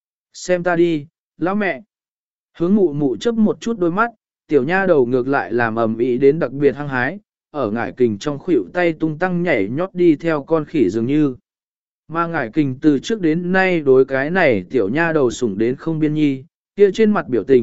Speaker 1: Xem ta đi, lão mẹ. Hướng mụ mụ chấp một chút đôi mắt, tiểu nha đầu ngược lại làm ầm ĩ đến đặc biệt hăng hái, ở ngải kình trong khuỷu tay tung tăng nhảy nhót đi theo con khỉ dường như. Mà ngải kình từ trước đến nay đối cái này tiểu nha đầu sủng đến không biên nhi, kia trên mặt biểu tình,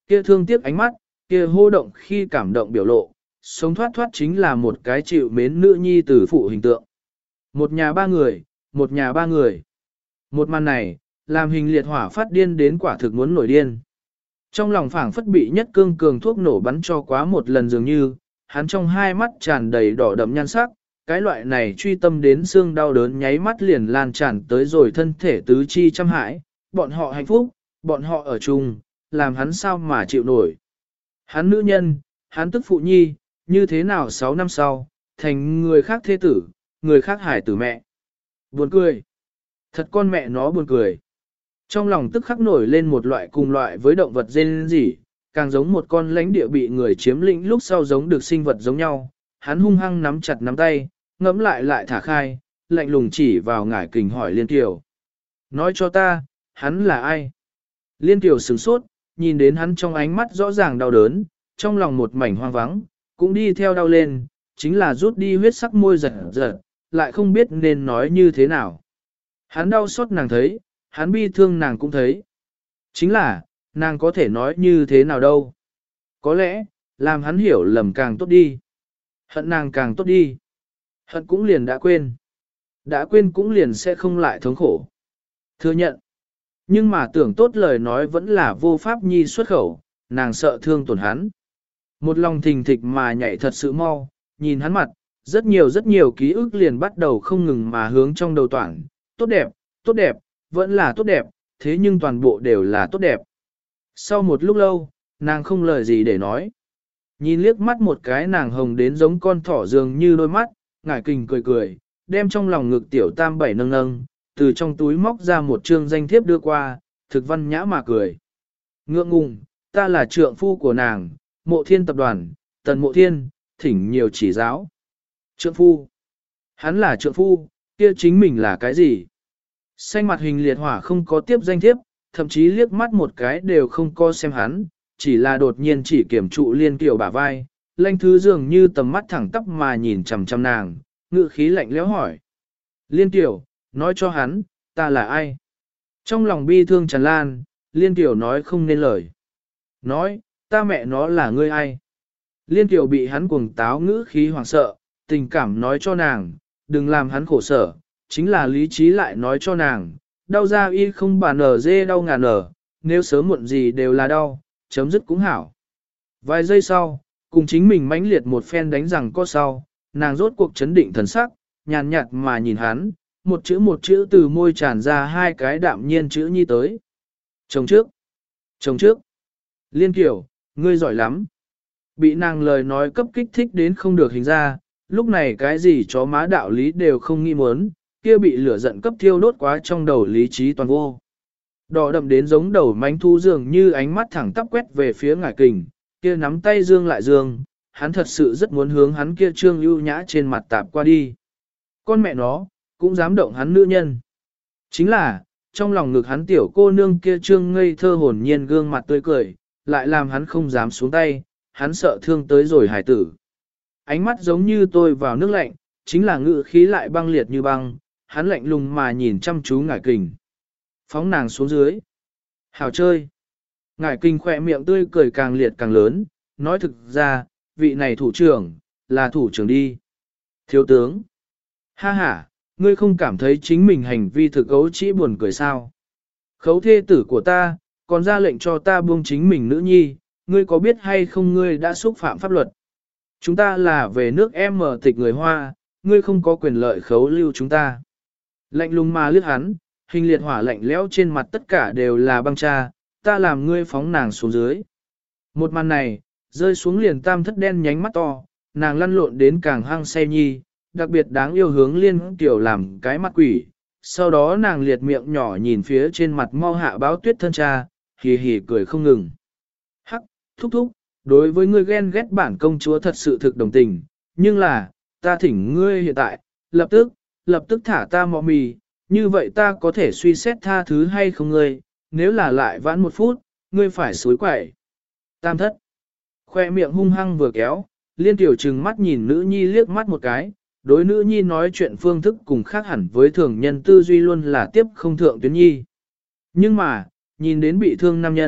Speaker 1: kia thương tiếc ánh mắt, kia hô động khi cảm động biểu lộ, sống thoát thoát chính là một cái chịu mến nữ nhi tử phụ hình tượng. Một nhà ba người, một nhà ba người. Một màn này, làm hình liệt hỏa phát điên đến quả thực muốn nổi điên. Trong lòng phảng phất bị nhất cương cường thuốc nổ bắn cho quá một lần dường như, hắn trong hai mắt tràn đầy đỏ đậm nhan sắc, cái loại này truy tâm đến xương đau đớn nháy mắt liền lan tràn tới rồi thân thể tứ chi trăm hãi, bọn họ hạnh phúc, bọn họ ở chung, làm hắn sao mà chịu nổi. Hắn nữ nhân, hắn tức phụ nhi, như thế nào sáu năm sau, thành người khác thế tử, người khác hải tử mẹ. Buồn cười. Thật con mẹ nó buồn cười. Trong lòng tức khắc nổi lên một loại cùng loại với động vật rên rỉ, càng giống một con lãnh địa bị người chiếm lĩnh lúc sau giống được sinh vật giống nhau. Hắn hung hăng nắm chặt nắm tay, ngẫm lại lại thả khai, lạnh lùng chỉ vào ngải kình hỏi Liên Kiều. Nói cho ta, hắn là ai? Liên Kiều sửng sốt, nhìn đến hắn trong ánh mắt rõ ràng đau đớn, trong lòng một mảnh hoang vắng, cũng đi theo đau lên, chính là rút đi huyết sắc môi giật giật, lại không biết nên nói như thế nào. Hắn đau xót nàng thấy, hắn bi thương nàng cũng thấy. Chính là, nàng có thể nói như thế nào đâu. Có lẽ, làm hắn hiểu lầm càng tốt đi. Hận nàng càng tốt đi. Hận cũng liền đã quên. Đã quên cũng liền sẽ không lại thống khổ. Thừa nhận. Nhưng mà tưởng tốt lời nói vẫn là vô pháp nhi xuất khẩu, nàng sợ thương tổn hắn. Một lòng thình thịch mà nhảy thật sự mau, nhìn hắn mặt, rất nhiều rất nhiều ký ức liền bắt đầu không ngừng mà hướng trong đầu toản. Tốt đẹp, tốt đẹp, vẫn là tốt đẹp, thế nhưng toàn bộ đều là tốt đẹp. Sau một lúc lâu, nàng không lời gì để nói. Nhìn liếc mắt một cái nàng hồng đến giống con thỏ dường như đôi mắt, ngải kình cười cười, đem trong lòng ngực tiểu tam bảy nâng nâng, từ trong túi móc ra một trương danh thiếp đưa qua, thực văn nhã mà cười. Ngượng ngùng, ta là trượng phu của nàng, Mộ Thiên tập đoàn, Tần Mộ Thiên, thỉnh nhiều chỉ giáo. Trượng phu. Hắn là trượng phu, kia chính mình là cái gì? Xanh mặt hình liệt hỏa không có tiếp danh thiếp, thậm chí liếc mắt một cái đều không có xem hắn, chỉ là đột nhiên chỉ kiểm trụ Liên Kiều bả vai, lanh thứ dường như tầm mắt thẳng tắp mà nhìn chằm chằm nàng, ngự khí lạnh lẽo hỏi. Liên Kiều, nói cho hắn, ta là ai? Trong lòng bi thương tràn lan, Liên Kiều nói không nên lời. Nói, ta mẹ nó là ngươi ai? Liên Kiều bị hắn cuồng táo ngữ khí hoảng sợ, tình cảm nói cho nàng, đừng làm hắn khổ sở, chính là lý trí lại nói cho nàng, đau ra y không bà nở dê đau ngàn nở, nếu sớm muộn gì đều là đau, chấm dứt cũng hảo. Vài giây sau, cùng chính mình mãnh liệt một phen đánh rằng có sau, nàng rốt cuộc chấn định thần sắc, nhàn nhạt mà nhìn hắn, một chữ một chữ từ môi tràn ra hai cái đạm nhiên chữ nhi tới. Chồng trước, chồng trước, Liên Kiều, ngươi giỏi lắm. Bị nàng lời nói cấp kích thích đến không được hình ra, lúc này cái gì chó má đạo lý đều không nghĩ muốn, kia bị lửa giận cấp thiêu đốt quá trong đầu lý trí toàn vô. Đỏ đậm đến giống đầu mánh thu dường như ánh mắt thẳng tắp quét về phía ngải kình, kia nắm tay dương lại dương, hắn thật sự rất muốn hướng hắn kia trương ưu nhã trên mặt tạp qua đi. Con mẹ nó, cũng dám động hắn nữ nhân. Chính là, trong lòng ngực hắn tiểu cô nương kia trương ngây thơ hồn nhiên gương mặt tươi cười, lại làm hắn không dám xuống tay, hắn sợ thương tới rồi hải tử. Ánh mắt giống như tôi vào nước lạnh, chính là ngự khí lại băng liệt như băng, hắn lạnh lùng mà nhìn chăm chú ngải kình. Phóng nàng xuống dưới. Hảo chơi. Ngải kình khỏe miệng tươi cười càng liệt càng lớn, nói thực ra, vị này thủ trưởng, là thủ trưởng đi. Thiếu tướng. Ha ha, ngươi không cảm thấy chính mình hành vi thực ấu chỉ buồn cười sao? Khấu thê tử của ta, còn ra lệnh cho ta buông chính mình nữ nhi, ngươi có biết hay không ngươi đã xúc phạm pháp luật? Chúng ta là về nước em mở tịch người Hoa, ngươi không có quyền lợi khấu lưu chúng ta. Lạnh lùng mà liếc hắn, hình liệt hỏa lạnh lẽo trên mặt tất cả đều là băng cha, ta làm ngươi phóng nàng xuống dưới. Một màn này, rơi xuống liền tam thất đen nhánh mắt to, nàng lăn lộn đến càng hăng say nhi, đặc biệt đáng yêu hướng Liên Kiều làm cái mặt quỷ. Sau đó nàng liệt miệng nhỏ nhìn phía trên mặt mau hạ báo tuyết thân cha, hì hì cười không ngừng. Hắc, thúc thúc, đối với ngươi ghen ghét bản công chúa thật sự thực đồng tình, nhưng là, ta thỉnh ngươi hiện tại, lập tức, lập tức thả ta mọ mì, như vậy ta có thể suy xét tha thứ hay không ngươi, nếu là lại vãn một phút, ngươi phải suối quẩy. Tam thất, khoe miệng hung hăng vừa kéo, Liên Tiểu trừng mắt nhìn nữ nhi liếc mắt một cái, đối nữ nhi nói chuyện phương thức cùng khác hẳn với thường nhân tư duy luôn là tiếp không thượng tuyến nhi. Nhưng mà, nhìn đến bị thương nam nhân,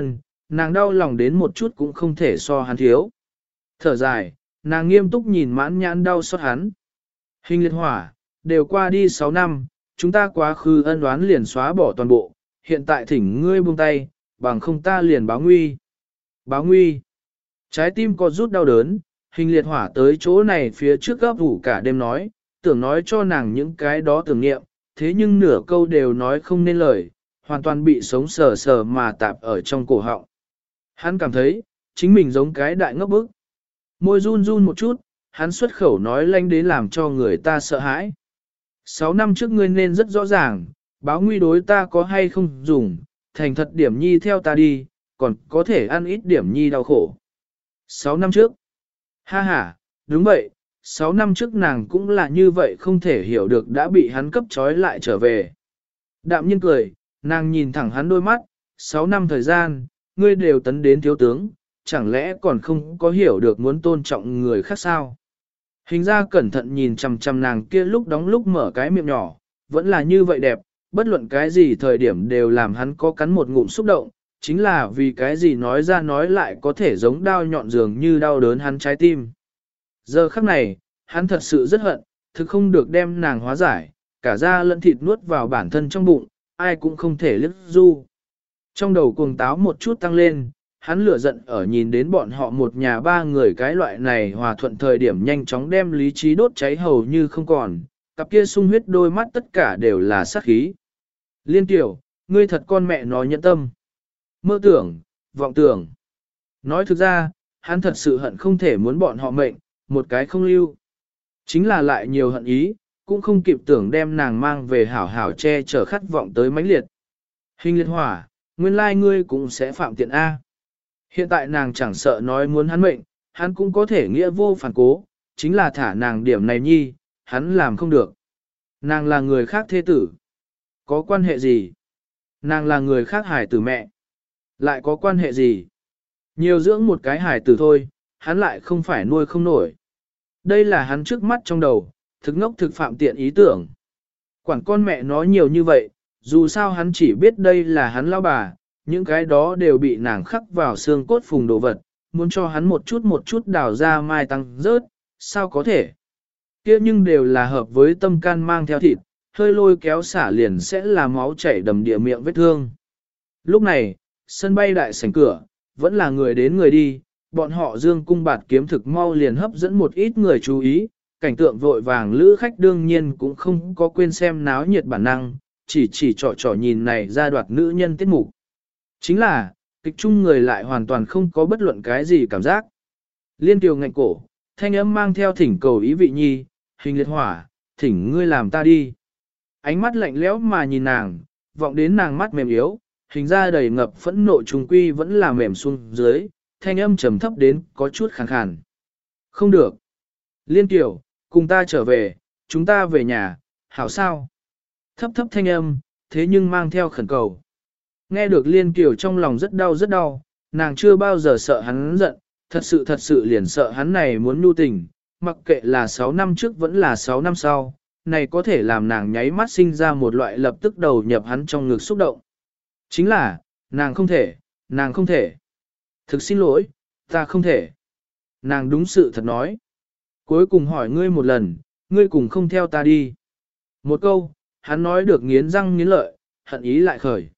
Speaker 1: nàng đau lòng đến một chút cũng không thể so hắn thiếu. Thở dài, nàng nghiêm túc nhìn mãn nhãn đau xót hắn. Hình liệt hỏa, đều qua đi sáu năm, chúng ta quá khứ ân oán liền xóa bỏ toàn bộ, hiện tại thỉnh ngươi buông tay, bằng không ta liền báo nguy. Báo nguy. Trái tim có rút đau đớn, hình liệt hỏa tới chỗ này phía trước gấp ủ cả đêm nói, tưởng nói cho nàng những cái đó tưởng niệm, thế nhưng nửa câu đều nói không nên lời, hoàn toàn bị sống sờ sờ mà tạp ở trong cổ họng. Hắn cảm thấy, chính mình giống cái đại ngốc bức. Môi run run một chút, hắn xuất khẩu nói lanh đến làm cho người ta sợ hãi. Sáu năm trước ngươi nên rất rõ ràng, báo nguy đối ta có hay không dùng, thành thật điểm nhi theo ta đi, còn có thể ăn ít điểm nhi đau khổ. Sáu năm trước. Ha ha, đúng vậy, sáu năm trước nàng cũng là như vậy không thể hiểu được đã bị hắn cấp trói lại trở về. Đạm nhiên cười, nàng nhìn thẳng hắn đôi mắt, sáu năm thời gian, ngươi đều tấn đến thiếu tướng, chẳng lẽ còn không có hiểu được muốn tôn trọng người khác sao? Hình ra cẩn thận nhìn chằm chằm nàng kia lúc đóng lúc mở cái miệng nhỏ, vẫn là như vậy đẹp, bất luận cái gì thời điểm đều làm hắn có cắn một ngụm xúc động, chính là vì cái gì nói ra nói lại có thể giống đao nhọn dường như đau đớn hắn trái tim. Giờ khắc này, hắn thật sự rất hận, thực không được đem nàng hóa giải, cả da lẫn thịt nuốt vào bản thân trong bụng, ai cũng không thể liếc du. Trong đầu cuồng táo một chút tăng lên, hắn lửa giận ở nhìn đến bọn họ một nhà ba người cái loại này hòa thuận thời điểm nhanh chóng đem lý trí đốt cháy hầu như không còn, cặp kia sung huyết đôi mắt tất cả đều là sát khí. Liên tiểu, ngươi thật con mẹ nói nhẫn tâm. Mơ tưởng, vọng tưởng. Nói thực ra, hắn thật sự hận không thể muốn bọn họ mệnh, một cái không lưu. Chính là lại nhiều hận ý, cũng không kịp tưởng đem nàng mang về hảo hảo che chở khát vọng tới mãnh liệt. Hình liệt hỏa, nguyên lai ngươi cũng sẽ phạm tiện A. Hiện tại nàng chẳng sợ nói muốn hắn mệnh, hắn cũng có thể nghĩa vô phản cố, chính là thả nàng điểm này nhi, hắn làm không được. Nàng là người khác thế tử. Có quan hệ gì? Nàng là người khác hài tử mẹ. Lại có quan hệ gì? Nhiều dưỡng một cái hài tử thôi, hắn lại không phải nuôi không nổi. Đây là hắn trước mắt trong đầu, thực ngốc thực phạm tiện ý tưởng. Quản con mẹ nói nhiều như vậy, dù sao hắn chỉ biết đây là hắn lão bà, những cái đó đều bị nàng khắc vào xương cốt phùng đồ vật, muốn cho hắn một chút một chút đào ra mai tăng rớt, sao có thể. Kia nhưng đều là hợp với tâm can mang theo thịt, hơi lôi kéo xả liền sẽ là máu chảy đầm địa miệng vết thương. Lúc này, sân bay đại sảnh cửa, vẫn là người đến người đi, bọn họ dương cung bạt kiếm thực mau liền hấp dẫn một ít người chú ý, cảnh tượng vội vàng lữ khách đương nhiên cũng không có quên xem náo nhiệt bản năng, chỉ chỉ trò trò nhìn này ra đoạt nữ nhân tiết mục. Chính là, kịch chung người lại hoàn toàn không có bất luận cái gì cảm giác. Liên Kiều ngạnh cổ, thanh âm mang theo thỉnh cầu ý vị nhi, hình liệt hỏa, thỉnh ngươi làm ta đi. Ánh mắt lạnh lẽo mà nhìn nàng, vọng đến nàng mắt mềm yếu, hình ra đầy ngập phẫn nộ trùng quy vẫn là mềm xuống dưới, thanh âm trầm thấp đến có chút khàn khàn. Không được. Liên Kiều, cùng ta trở về, chúng ta về nhà, hảo sao? Thấp thấp thanh âm, thế nhưng mang theo khẩn cầu. Nghe được Liên Kiều trong lòng rất đau rất đau, nàng chưa bao giờ sợ hắn giận, thật sự thật sự liền sợ hắn này muốn nhu tình, mặc kệ là sáu năm trước vẫn là sáu năm sau, này có thể làm nàng nháy mắt sinh ra một loại lập tức đầu nhập hắn trong ngực xúc động. Chính là, nàng không thể, nàng không thể. Thực xin lỗi, ta không thể. Nàng đúng sự thật nói. Cuối cùng hỏi ngươi một lần, ngươi cùng không theo ta đi. Một câu, hắn nói được nghiến răng nghiến lợi, hận ý lại khởi.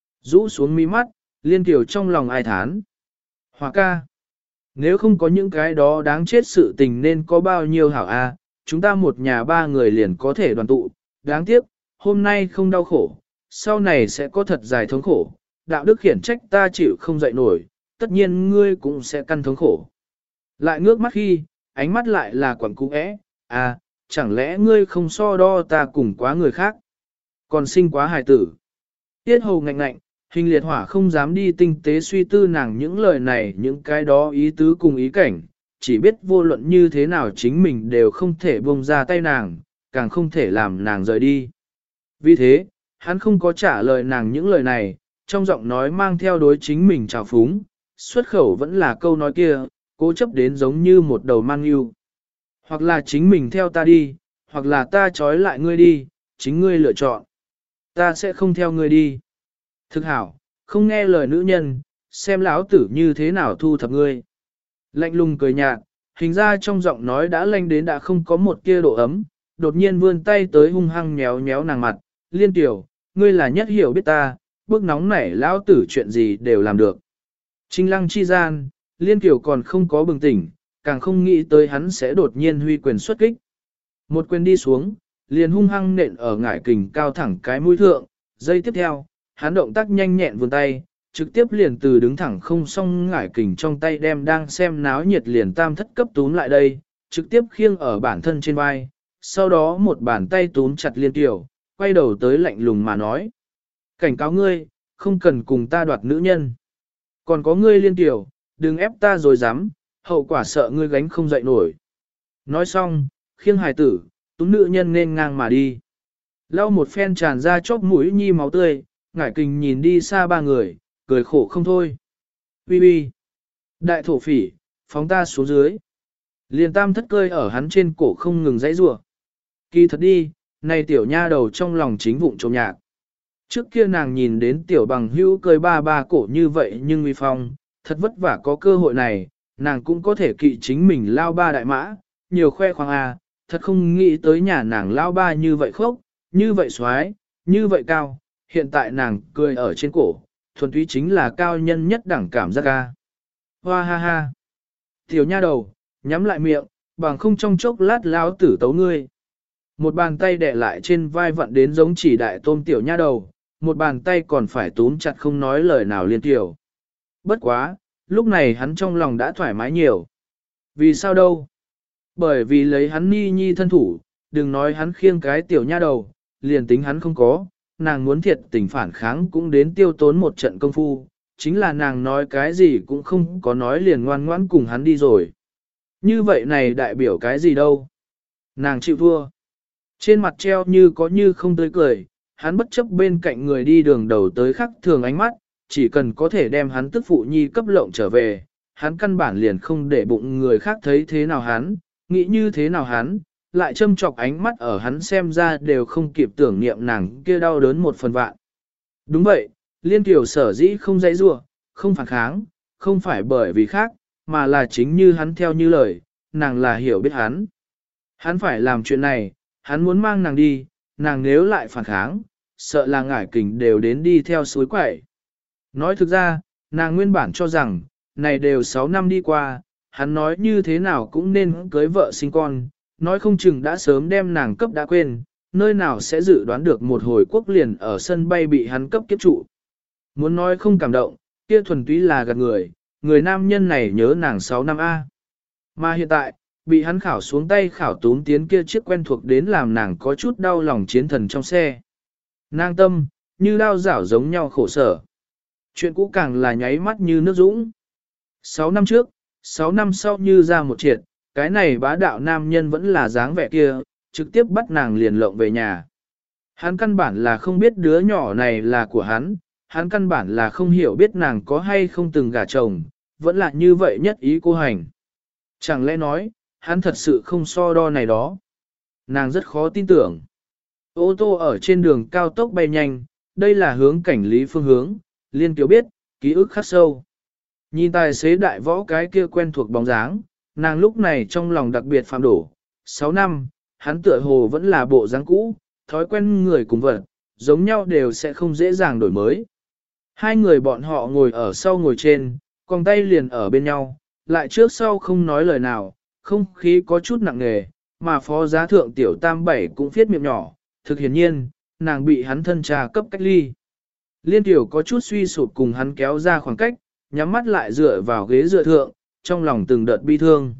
Speaker 1: Rũ xuống mi mắt, Liên Kiều trong lòng ai thán. Hòa ca, nếu không có những cái đó đáng chết sự tình nên có bao nhiêu hảo a, chúng ta một nhà ba người liền có thể đoàn tụ. Đáng tiếc, hôm nay không đau khổ, sau này sẽ có thật dài thống khổ. Đạo đức khiển trách ta chịu không dậy nổi, tất nhiên ngươi cũng sẽ căn thống khổ. Lại ngước mắt khi, ánh mắt lại là quẩn cú ẽ, à, chẳng lẽ ngươi không so đo ta cùng quá người khác, còn sinh quá hài tử. Tiết hầu ngạnh ngạnh, hình liệt hỏa không dám đi tinh tế suy tư nàng những lời này những cái đó ý tứ cùng ý cảnh, chỉ biết vô luận như thế nào chính mình đều không thể buông ra tay nàng, càng không thể làm nàng rời đi. Vì thế, hắn không có trả lời nàng những lời này, trong giọng nói mang theo đối chính mình trào phúng, xuất khẩu vẫn là câu nói kia, cố chấp đến giống như một đầu mang yêu. Hoặc là chính mình theo ta đi, hoặc là ta trói lại ngươi đi, chính ngươi lựa chọn. Ta sẽ không theo ngươi đi. Thực hảo, không nghe lời nữ nhân, xem lão tử như thế nào thu thập ngươi. Lạnh lùng cười nhạt, hình ra trong giọng nói đã lanh đến đã không có một tia độ ấm, đột nhiên vươn tay tới hung hăng nhéo nhéo nàng mặt, Liên Tiểu, ngươi là nhất hiểu biết ta, bước nóng nảy lão tử chuyện gì đều làm được. Trinh lăng chi gian, Liên Tiểu còn không có bừng tỉnh, càng không nghĩ tới hắn sẽ đột nhiên huy quyền xuất kích. Một quyền đi xuống, liền hung hăng nện ở ngải kình cao thẳng cái mũi thượng, giây tiếp theo, hắn động tác nhanh nhẹn vươn tay, trực tiếp liền từ đứng thẳng không song ngải kình trong tay đem đang xem náo nhiệt liền tam thất cấp túm lại đây, trực tiếp khiêng ở bản thân trên vai, sau đó một bàn tay túm chặt Liên Tiểu, quay đầu tới lạnh lùng mà nói. Cảnh cáo ngươi, không cần cùng ta đoạt nữ nhân. Còn có ngươi Liên Tiểu, đừng ép ta rồi dám, hậu quả sợ ngươi gánh không dậy nổi. Nói xong, khiêng hài tử, túm nữ nhân nên ngang mà đi. Lau một phen tràn ra chóp mũi nhi máu tươi, ngải kình nhìn đi xa ba người, cười khổ không thôi. Bi bi. Đại thổ phỉ, phóng ta xuống dưới. Liền tam thất cơi ở hắn trên cổ không ngừng dãy rủa. Kỳ thật đi, này tiểu nha đầu trong lòng chính vụng trộm nhạc. Trước kia nàng nhìn đến tiểu bằng hữu cười ba ba cổ như vậy nhưng uy phong, thật vất vả có cơ hội này, nàng cũng có thể kỵ chính mình lao ba đại mã, nhiều khoe khoang à, thật không nghĩ tới nhà nàng lao ba như vậy khốc, như vậy xoái, như vậy cao, hiện tại nàng cười ở trên cổ, thuần túy chính là cao nhân nhất đẳng cảm giác ca. Hoa ha ha. Tiểu nha đầu, nhắm lại miệng, bằng không trong chốc lát lao tử tấu ngươi. Một bàn tay đè lại trên vai vặn đến giống chỉ đại tôm tiểu nha đầu, một bàn tay còn phải túm chặt không nói lời nào Liên Tiểu. Bất quá, lúc này hắn trong lòng đã thoải mái nhiều. Vì sao đâu? Bởi vì lấy hắn ni nhi thân thủ, đừng nói hắn khiêng cái tiểu nha đầu, liền tính hắn không có, nàng muốn thiệt tình phản kháng cũng đến tiêu tốn một trận công phu, chính là nàng nói cái gì cũng không có nói liền ngoan ngoãn cùng hắn đi rồi. Như vậy này đại biểu cái gì đâu? Nàng chịu thua. Trên mặt treo như có như không tươi cười, hắn bất chấp bên cạnh người đi đường đầu tới khắc thường ánh mắt, chỉ cần có thể đem hắn tức phụ nhi cấp lộng trở về, hắn căn bản liền không để bụng người khác thấy thế nào hắn, nghĩ như thế nào hắn, lại châm chọc ánh mắt ở hắn xem ra đều không kịp tưởng niệm nàng kia đau đớn một phần vạn. Đúng vậy, Liên Tiểu sở dĩ không dãy rủa, không phản kháng, không phải bởi vì khác, mà là chính như hắn theo như lời, nàng là hiểu biết hắn. Hắn phải làm chuyện này, hắn muốn mang nàng đi, nàng nếu lại phản kháng, sợ là ngải kình đều đến đi theo suối quẩy. Nói thực ra, nàng nguyên bản cho rằng, này đều sáu năm đi qua, hắn nói như thế nào cũng nên cưới vợ sinh con, nói không chừng đã sớm đem nàng cấp đã quên, nơi nào sẽ dự đoán được một hồi quốc liền ở sân bay bị hắn cấp kiếp trụ. Muốn nói không cảm động, kia thuần túy là gạt người, người nam nhân này nhớ nàng sáu năm A. Mà hiện tại, bị hắn khảo xuống tay khảo tún tiến kia chiếc quen thuộc đến làm nàng có chút đau lòng chiến thần trong xe. Nàng tâm, như đau rảo giống nhau khổ sở. Chuyện cũ càng là nháy mắt như nước dũng. Sáu năm trước, sáu năm sau như ra một triệt, cái này bá đạo nam nhân vẫn là dáng vẻ kia, trực tiếp bắt nàng liền lộng về nhà. Hắn căn bản là không biết đứa nhỏ này là của hắn, hắn căn bản là không hiểu biết nàng có hay không từng gả chồng, vẫn là như vậy nhất ý cô hành. Chẳng lẽ nói, hắn thật sự không so đo này đó. Nàng rất khó tin tưởng. Ô tô ở trên đường cao tốc bay nhanh, đây là hướng cảnh lý phương hướng, Liên Kiều biết, ký ức khắc sâu. Nhìn tài xế đại võ cái kia quen thuộc bóng dáng, nàng lúc này trong lòng đặc biệt phạm đổ. Sáu năm, hắn tựa hồ vẫn là bộ dáng cũ, thói quen người cùng vật, giống nhau đều sẽ không dễ dàng đổi mới. Hai người bọn họ ngồi ở sau ngồi trên, còng tay liền ở bên nhau, lại trước sau không nói lời nào, không khí có chút nặng nề, mà phó giá thượng tiểu tam bảy cũng viết miệng nhỏ, thực hiển nhiên, nàng bị hắn thân trà cấp cách ly. Liên tiểu có chút suy sụp cùng hắn kéo ra khoảng cách, nhắm mắt lại dựa vào ghế dựa thượng, trong lòng từng đợt bi thương.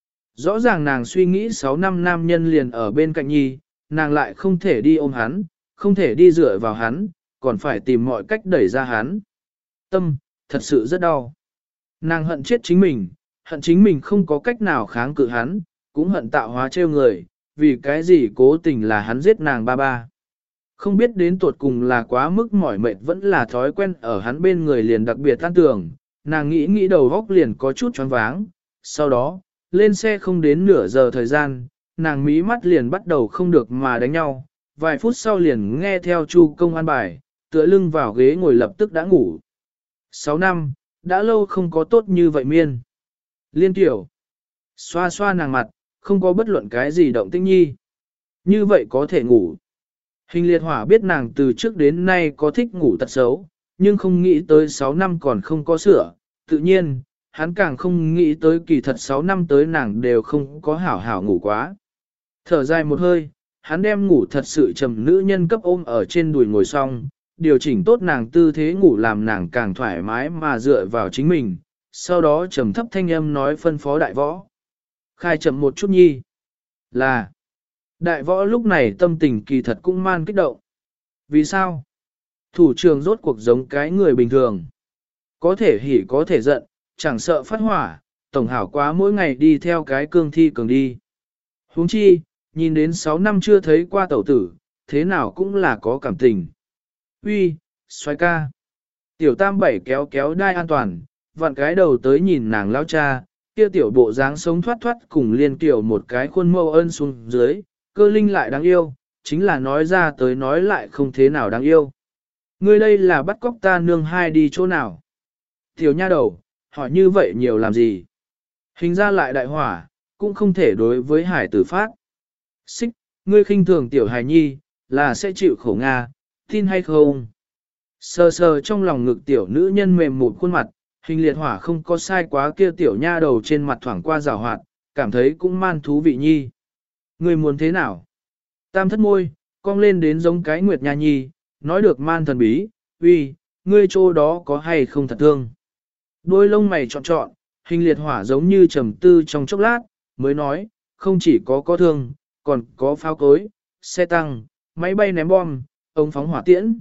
Speaker 1: Rõ ràng nàng suy nghĩ sáu năm nam nhân liền ở bên cạnh nhi, nàng lại không thể đi ôm hắn, không thể đi dựa vào hắn, còn phải tìm mọi cách đẩy ra hắn. Tâm, thật sự rất đau. Nàng hận chết chính mình, hận chính mình không có cách nào kháng cự hắn, cũng hận tạo hóa trêu người, vì cái gì cố tình là hắn giết nàng ba ba. Không biết đến tuột cùng là quá mức mỏi mệt vẫn là thói quen ở hắn bên người liền đặc biệt tan tưởng, nàng nghĩ nghĩ đầu góc liền có chút choáng váng, sau đó, lên xe không đến nửa giờ thời gian, nàng mí mắt liền bắt đầu không được mà đánh nhau, vài phút sau liền nghe theo chu công an bài, tựa lưng vào ghế ngồi lập tức đã ngủ. Sáu năm, đã lâu không có tốt như vậy miên. Liên tiểu, xoa xoa nàng mặt, không có bất luận cái gì động tĩnh nhi. Như vậy có thể ngủ. Hình liệt hỏa biết nàng từ trước đến nay có thích ngủ tật xấu, nhưng không nghĩ tới sáu năm còn không có sửa. Tự nhiên, hắn càng không nghĩ tới kỳ thật sáu năm tới nàng đều không có hảo hảo ngủ quá. Thở dài một hơi, hắn đem ngủ thật sự trầm nữ nhân cấp ôm ở trên đùi ngồi xong, điều chỉnh tốt nàng tư thế ngủ làm nàng càng thoải mái mà dựa vào chính mình, sau đó trầm thấp thanh âm nói phân phó đại võ. Khai chậm một chút nhi. Là. Đại võ lúc này tâm tình kỳ thật cũng man kích động. Vì sao? Thủ trưởng rốt cuộc giống cái người bình thường. Có thể hỉ có thể giận, chẳng sợ phát hỏa, tổng hảo quá mỗi ngày đi theo cái cương thi cường đi. Huống chi, nhìn đến sáu năm chưa thấy qua tẩu tử, thế nào cũng là có cảm tình. Uy, xoay ca. Tiểu tam bảy kéo kéo đai an toàn, vặn cái đầu tới nhìn nàng lao cha, kia tiểu bộ dáng sống thoát thoát cùng liên kiểu một cái khuôn mâu ân xuống dưới, cơ linh lại đáng yêu, chính là nói ra tới nói lại không thế nào đáng yêu. Ngươi đây là bắt cóc ta nương hai đi chỗ nào? Tiểu nha đầu, hỏi như vậy nhiều làm gì? Hình ra lại đại hỏa, cũng không thể đối với hải tử phát. Xích, ngươi khinh thường tiểu hài nhi, là sẽ chịu khổ Nga, tin hay không? Sờ sờ trong lòng ngực tiểu nữ nhân mềm một khuôn mặt, hình liệt hỏa không có sai quá kia tiểu nha đầu trên mặt thoảng qua rào hoạt, cảm thấy cũng man thú vị nhi. Ngươi muốn thế nào? Tam thất môi, cong lên đến giống cái nguyệt nha nhi, nói được man thần bí, uy, ngươi chỗ đó có hay không thật thương? Đôi lông mày trọn trọn, hình liệt hỏa giống như trầm tư trong chốc lát, mới nói, không chỉ có có thương, còn có pháo cối, xe tăng, máy bay ném bom, ống phóng hỏa tiễn.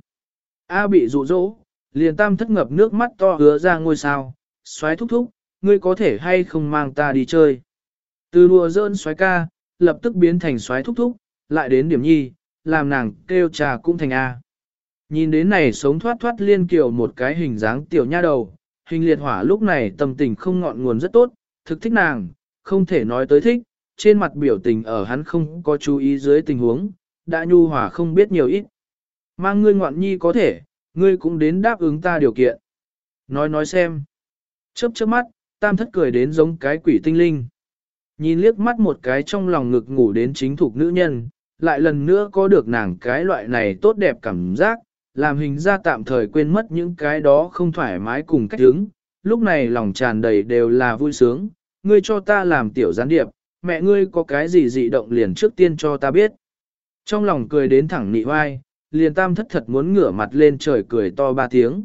Speaker 1: A bị dụ dỗ, liền tam thất ngập nước mắt to hứa ra ngôi sao, xoáy thúc thúc, ngươi có thể hay không mang ta đi chơi. Từ đùa dơn xoáy ca, lập tức biến thành xoáy thúc thúc, lại đến điểm nhi, làm nàng kêu trà cũng thành A. Nhìn đến này sống thoát thoát liên kiều một cái hình dáng tiểu nha đầu, hình liệt hỏa lúc này tâm tình không ngọn nguồn rất tốt, thực thích nàng, không thể nói tới thích, trên mặt biểu tình ở hắn không có chú ý dưới tình huống, đã nhu hỏa không biết nhiều ít. Mang ngươi ngoạn nhi có thể, ngươi cũng đến đáp ứng ta điều kiện. Nói nói xem. Chớp chớp mắt, tam thất cười đến giống cái quỷ tinh linh. Nhìn liếc mắt một cái trong lòng ngực ngủ đến chính thuộc nữ nhân, lại lần nữa có được nàng cái loại này tốt đẹp cảm giác, làm hình ra tạm thời quên mất những cái đó không thoải mái cùng cách đứng. Lúc này lòng tràn đầy đều là vui sướng, ngươi cho ta làm tiểu gián điệp, mẹ ngươi có cái gì dị động liền trước tiên cho ta biết. Trong lòng cười đến thẳng nị oai, liền tam thất thật muốn ngửa mặt lên trời cười to ba tiếng.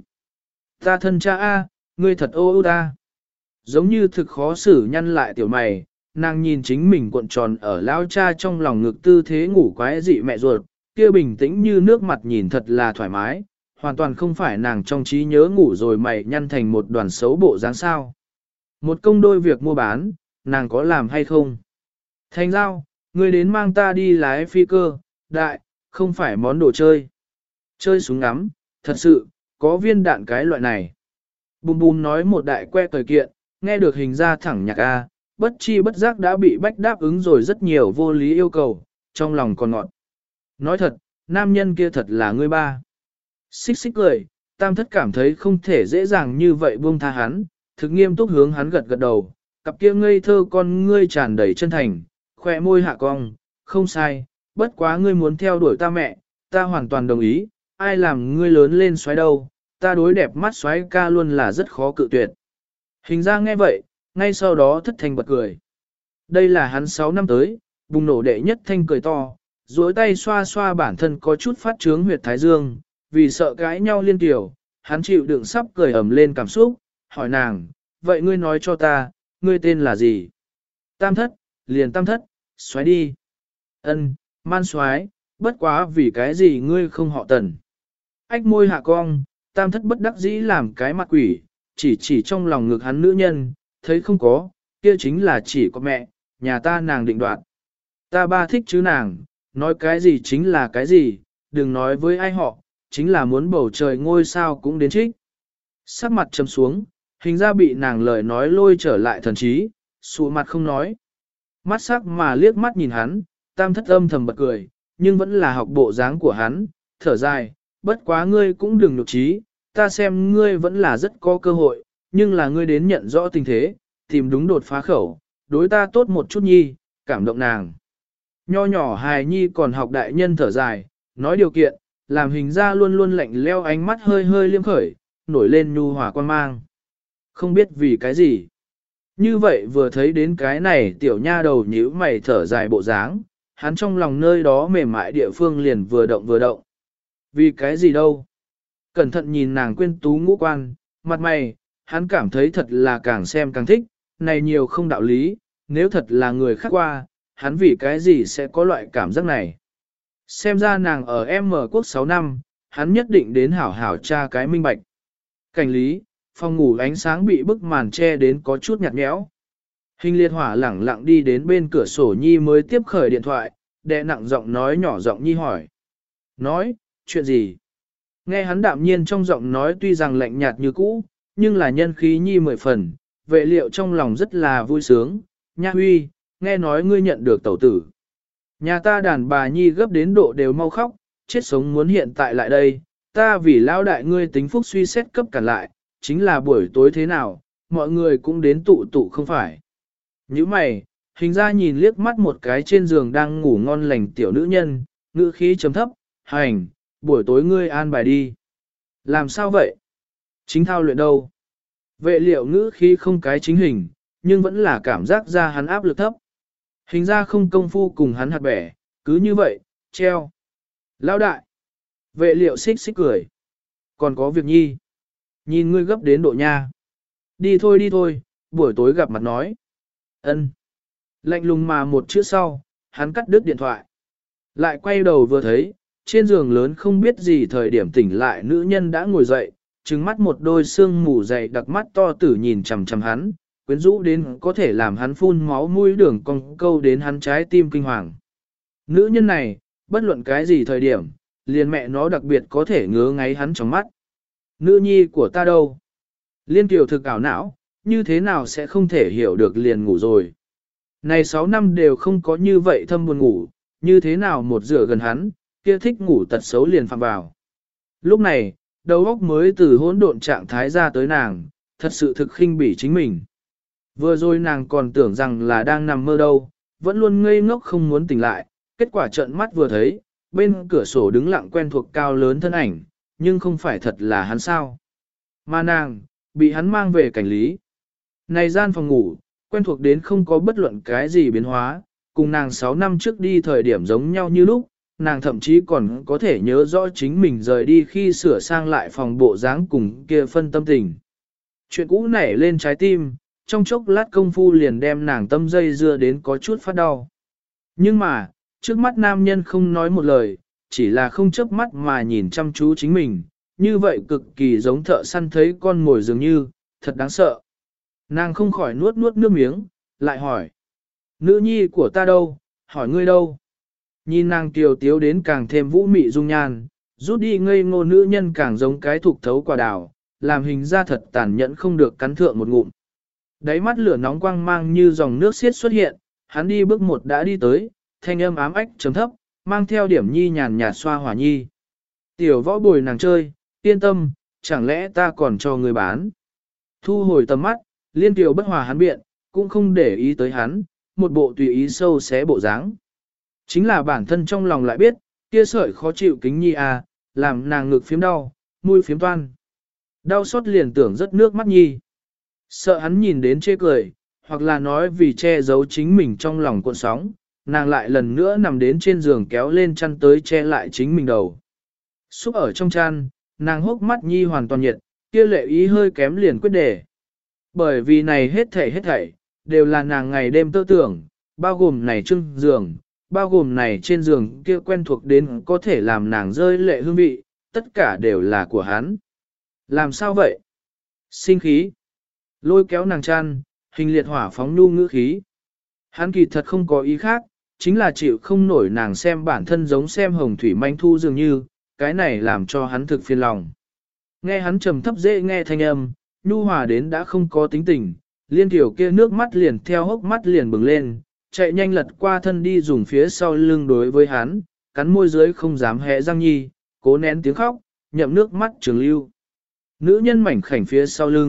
Speaker 1: Ta thân cha a, ngươi thật ô ô ta. Giống như thực khó xử nhăn lại tiểu mày, nàng nhìn chính mình cuộn tròn ở lao cha trong lòng ngực tư thế ngủ quái dị mẹ ruột, kia bình tĩnh như nước mặt nhìn thật là thoải mái, hoàn toàn không phải nàng trong trí nhớ ngủ rồi mày nhăn thành một đoàn xấu bộ dáng sao. Một công đôi việc mua bán, nàng có làm hay không? Thành giao, ngươi đến mang ta đi lái phi cơ, đại, không phải món đồ chơi. Chơi súng ngắm, thật sự, có viên đạn cái loại này. Bùm bùm nói một đại que cởi kiện, nghe được hình ra thẳng nhạc A, bất chi bất giác đã bị bách đáp ứng rồi rất nhiều vô lý yêu cầu, trong lòng còn ngọt. Nói thật, nam nhân kia thật là ngươi ba. Xích xích cười, tam thất cảm thấy không thể dễ dàng như vậy buông tha hắn, thực nghiêm túc hướng hắn gật gật đầu, cặp kia ngây thơ con ngươi tràn đầy chân thành, khỏe môi hạ cong, không sai, bất quá ngươi muốn theo đuổi ta mẹ, ta hoàn toàn đồng ý, ai làm ngươi lớn lên xoáy đâu, ta đối đẹp mắt xoáy ca luôn là rất khó cự tuyệt. Hình ra nghe vậy, ngay sau đó thất thanh bật cười. Đây là hắn sáu năm tới, bùng nổ đệ nhất thanh cười to, duỗi tay xoa xoa bản thân có chút phát trướng huyệt thái dương, vì sợ cãi nhau liên tiểu, hắn chịu đựng sắp cười ầm lên cảm xúc, hỏi nàng, vậy ngươi nói cho ta, ngươi tên là gì? Tam thất, liền tam thất, xoáy đi. Ân, man xoáy, bất quá vì cái gì ngươi không họ tần. Ách môi hạ cong, tam thất bất đắc dĩ làm cái mặt quỷ, chỉ chỉ trong lòng ngực hắn nữ nhân, thấy không có, kia chính là chỉ có mẹ, nhà ta nàng định đoạt. Ta ba thích chứ nàng, nói cái gì chính là cái gì, đừng nói với ai họ, chính là muốn bầu trời ngôi sao cũng đến trích. Sắc mặt trầm xuống, hình ra bị nàng lời nói lôi trở lại thần trí, sụ mặt không nói. Mắt sắc mà liếc mắt nhìn hắn, tam thất âm thầm bật cười, nhưng vẫn là học bộ dáng của hắn, thở dài, bất quá ngươi cũng đừng nhục trí, ta xem ngươi vẫn là rất có cơ hội, nhưng là ngươi đến nhận rõ tình thế, tìm đúng đột phá khẩu, đối ta tốt một chút nhi, cảm động nàng. Nho nhỏ hài nhi còn học đại nhân thở dài, nói điều kiện, làm hình ra luôn luôn lạnh leo ánh mắt hơi hơi liêm khởi, nổi lên nhu hòa quan mang. Không biết vì cái gì. Như vậy vừa thấy đến cái này tiểu nha đầu nhíu mày thở dài bộ dáng, hắn trong lòng nơi đó mềm mại địa phương liền vừa động vừa động. Vì cái gì đâu? Cẩn thận nhìn nàng quên tú ngũ quan, mặt mày, hắn cảm thấy thật là càng xem càng thích, này nhiều không đạo lý, nếu thật là người khác qua, hắn vì cái gì sẽ có loại cảm giác này. Xem ra nàng ở M quốc sáu năm, hắn nhất định đến hảo hảo tra cái minh bạch. Cảnh lý, phòng ngủ ánh sáng bị bức màn che đến có chút nhạt nhẽo. Hình liệt hỏa lẳng lặng đi đến bên cửa sổ nhi mới tiếp khởi điện thoại, đè nặng giọng nói nhỏ giọng nhi hỏi. Nói, chuyện gì? Nghe hắn đạm nhiên trong giọng nói tuy rằng lạnh nhạt như cũ, nhưng là nhân khí nhi mười phần, vệ liệu trong lòng rất là vui sướng. Nha huy, nghe nói ngươi nhận được tẩu tử. Nhà ta đàn bà nhi gấp đến độ đều mau khóc, chết sống muốn hiện tại lại đây, ta vì lão đại ngươi tính phúc suy xét cấp cản lại, chính là buổi tối thế nào, mọi người cũng đến tụ tụ không phải. Như mày, hình ra nhìn liếc mắt một cái trên giường đang ngủ ngon lành tiểu nữ nhân, ngữ khí trầm thấp, hành, buổi tối ngươi an bài đi. Làm sao vậy? Chính thao luyện đâu? Vệ liệu ngữ khí không cái chính hình, nhưng vẫn là cảm giác ra hắn áp lực thấp. Hình ra không công phu cùng hắn hạt bẻ, cứ như vậy, treo. Lão đại. Vệ liệu xích xích cười. Còn có việc nhi. Nhìn ngươi gấp đến độ nha. Đi thôi đi thôi, buổi tối gặp mặt nói. Ân. Lạnh lùng mà một chữ sau, hắn cắt đứt điện thoại. Lại quay đầu vừa thấy, trên giường lớn không biết gì thời điểm tỉnh lại nữ nhân đã ngồi dậy, trừng mắt một đôi xương mù dày đặc mắt to tử nhìn chằm chằm hắn, quyến rũ đến có thể làm hắn phun máu mũi đường cong câu đến hắn trái tim kinh hoàng. Nữ nhân này, bất luận cái gì thời điểm, liền mẹ nó đặc biệt có thể ngứa ngáy hắn trong mắt. Nữ nhi của ta đâu? Liên Kiều thực ảo não, như thế nào sẽ không thể hiểu được liền ngủ rồi. Này sáu năm đều không có như vậy thâm buồn ngủ, như thế nào một rửa gần hắn, kia thích ngủ tật xấu liền phạm vào. Lúc này, đầu óc mới từ hỗn độn trạng thái ra tới nàng, thật sự thực khinh bỉ chính mình. Vừa rồi nàng còn tưởng rằng là đang nằm mơ đâu, vẫn luôn ngây ngốc không muốn tỉnh lại, kết quả trợn mắt vừa thấy, bên cửa sổ đứng lặng quen thuộc cao lớn thân ảnh, nhưng không phải thật là hắn sao. Mà nàng, bị hắn mang về cảnh lý. Này gian phòng ngủ, quen thuộc đến không có bất luận cái gì biến hóa, cùng nàng sáu năm trước đi thời điểm giống nhau như lúc, nàng thậm chí còn có thể nhớ rõ chính mình rời đi khi sửa sang lại phòng bộ dáng cùng kia phân tâm tình. Chuyện cũ nảy lên trái tim, trong chốc lát công phu liền đem nàng tâm dây dưa đến có chút phát đau. Nhưng mà, trước mắt nam nhân không nói một lời, chỉ là không chớp mắt mà nhìn chăm chú chính mình, như vậy cực kỳ giống thợ săn thấy con mồi dường như, thật đáng sợ. Nàng không khỏi nuốt nuốt nước miếng, lại hỏi. Nữ nhi của ta đâu, hỏi ngươi đâu? Nhìn nàng kiều tiếu đến càng thêm vũ mị dung nhan, rút đi ngây ngô nữ nhân càng giống cái thục thấu quả đào, làm hình ra thật tàn nhẫn không được cắn thượng một ngụm. Đáy mắt lửa nóng quang mang như dòng nước xiết xuất hiện, hắn đi bước một đã đi tới, thanh âm ám ách chấm thấp, mang theo điểm nhi nhàn nhạt xoa hỏa nhi. Tiểu võ bồi nàng chơi, yên tâm, chẳng lẽ ta còn cho người bán. Thu hồi tầm mắt, liên tiểu bất hòa hắn biện, cũng không để ý tới hắn, một bộ tùy ý sâu xé bộ dáng. Chính là bản thân trong lòng lại biết, kia sợi khó chịu kính nhi à, làm nàng ngực phiếm đau, mũi phiếm toan. Đau xót liền tưởng rất nước mắt nhi. Sợ hắn nhìn đến chê cười, hoặc là nói vì che giấu chính mình trong lòng cuộn sóng, nàng lại lần nữa nằm đến trên giường kéo lên chăn tới che lại chính mình đầu. Xúc ở trong chăn, nàng hốc mắt nhi hoàn toàn nhiệt, kia lệ ý hơi kém liền quyết đề. Bởi vì này hết thảy hết thảy, đều là nàng ngày đêm tơ tưởng, bao gồm này trưng giường, bao gồm này trên giường kia quen thuộc đến có thể làm nàng rơi lệ hương vị, tất cả đều là của hắn. Làm sao vậy? Sinh khí. Lôi kéo nàng chăn, hình liệt hỏa phóng nhu ngữ khí. Hắn kỳ thật không có ý khác, chính là chịu không nổi nàng xem bản thân giống xem hồng thủy manh thu dường như, cái này làm cho hắn thực phiền lòng. Nghe hắn trầm thấp dễ nghe thanh âm, nhu hòa đến đã không có tính tình, liên tiểu kia nước mắt liền theo hốc mắt liền bừng lên, chạy nhanh lật qua thân đi dùng phía sau lưng đối với hắn, cắn môi dưới không dám hé răng nhi, cố nén tiếng khóc, nhậm nước mắt trường lưu. Nữ nhân mảnh khảnh phía sau lưng,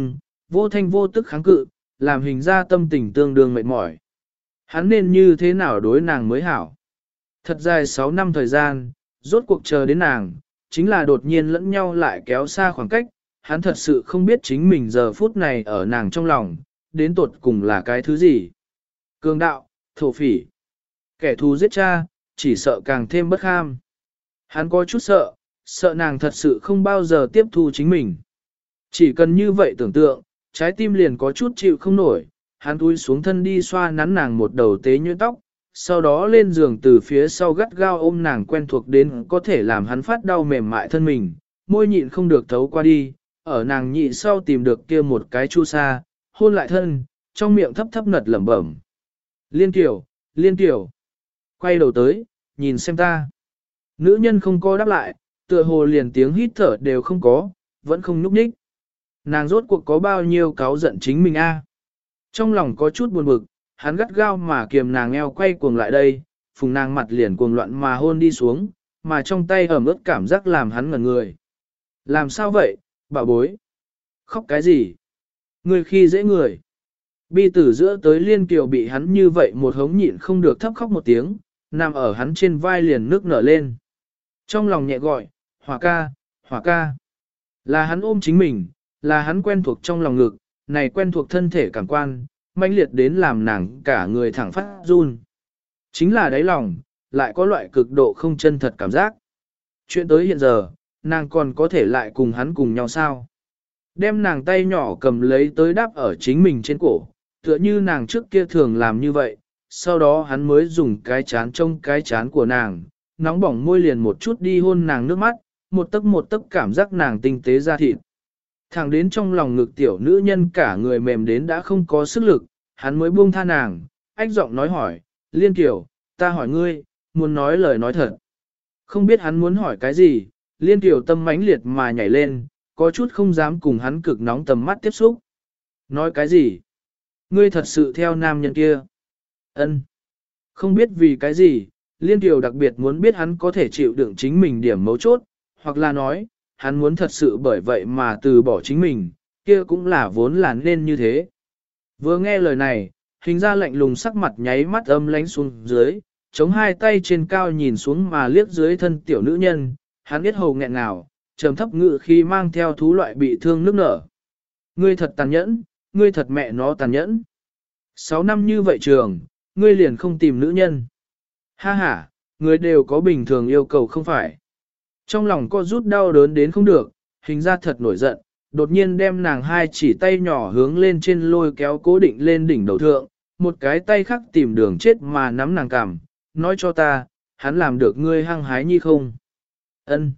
Speaker 1: vô thanh vô tức kháng cự, làm hình ra tâm tình tương đương mệt mỏi. Hắn nên như thế nào đối nàng mới hảo? Thật dài sáu năm thời gian, rốt cuộc chờ đến nàng, chính là đột nhiên lẫn nhau lại kéo xa khoảng cách, hắn thật sự không biết chính mình giờ phút này ở nàng trong lòng, đến tột cùng là cái thứ gì. Cường đạo, thổ phỉ, kẻ thù giết cha, chỉ sợ càng thêm bất kham. Hắn có chút sợ, sợ nàng thật sự không bao giờ tiếp thu chính mình. Chỉ cần như vậy tưởng tượng, trái tim liền có chút chịu không nổi, hắn túi xuống thân đi xoa nắn nàng một đầu tế nhuyễn tóc, sau đó lên giường từ phía sau gắt gao ôm nàng quen thuộc đến có thể làm hắn phát đau mềm mại thân mình, môi nhịn không được thấu qua đi, ở nàng nhị sau tìm được kia một cái chu sa, hôn lại thân, trong miệng thấp thấp nật lẩm bẩm. Liên Kiều, Liên Kiều, quay đầu tới, nhìn xem ta. Nữ nhân không có đáp lại, tựa hồ liền tiếng hít thở đều không có, vẫn không nhúc nhích. Nàng rốt cuộc có bao nhiêu cáu giận chính mình a? Trong lòng có chút buồn bực, hắn gắt gao mà kiềm nàng eo quay cuồng lại đây, phùng nàng mặt liền cuồng loạn mà hôn đi xuống, mà trong tay ẩm ướt cảm giác làm hắn ngẩn người. Làm sao vậy, bảo bối? Khóc cái gì? Người khi dễ người. Bi tử giữa tới Liên Kiều bị hắn như vậy một hống nhịn không được thấp khóc một tiếng, nằm ở hắn trên vai liền nước nở lên. Trong lòng nhẹ gọi, Hỏa ca, Hỏa ca. Là hắn ôm chính mình, là hắn quen thuộc trong lòng ngực, này quen thuộc thân thể cảm quan, mãnh liệt đến làm nàng cả người thẳng phát run. Chính là đáy lòng, lại có loại cực độ không chân thật cảm giác. Chuyện tới hiện giờ, nàng còn có thể lại cùng hắn cùng nhau sao? Đem nàng tay nhỏ cầm lấy tới đáp ở chính mình trên cổ, tựa như nàng trước kia thường làm như vậy, sau đó hắn mới dùng cái chán trông cái chán của nàng, nóng bỏng môi liền một chút đi hôn nàng nước mắt, một tấc một tấc cảm giác nàng tinh tế ra thịt. Thẳng đến trong lòng ngực tiểu nữ nhân cả người mềm đến đã không có sức lực, hắn mới buông tha nàng, ách giọng nói hỏi, Liên Kiều, ta hỏi ngươi, muốn nói lời nói thật. Không biết hắn muốn hỏi cái gì, Liên Kiều tâm mãnh liệt mà nhảy lên, có chút không dám cùng hắn cực nóng tầm mắt tiếp xúc. Nói cái gì? Ngươi thật sự theo nam nhân kia. Ân. Không biết vì cái gì, Liên Kiều đặc biệt muốn biết hắn có thể chịu đựng chính mình điểm mấu chốt, hoặc là nói, hắn muốn thật sự bởi vậy mà từ bỏ chính mình, kia cũng là vốn là nên như thế. Vừa nghe lời này, hình ra lạnh lùng sắc mặt nháy mắt âm lánh xuống dưới, chống hai tay trên cao nhìn xuống mà liếc dưới thân tiểu nữ nhân, hắn biết hầu nghẹn ngào, trầm thấp ngự khi mang theo thú loại bị thương nước nở. Ngươi thật tàn nhẫn, ngươi thật mẹ nó tàn nhẫn. Sáu năm như vậy trường, ngươi liền không tìm nữ nhân. Ha ha, người đều có bình thường yêu cầu không phải. Trong lòng có rút đau đớn đến không được, hình ra thật nổi giận, đột nhiên đem nàng hai chỉ tay nhỏ hướng lên trên lôi kéo cố định lên đỉnh đầu thượng, một cái tay khác tìm đường chết mà nắm nàng cằm, nói cho ta, hắn làm được ngươi hăng hái như không? Ân,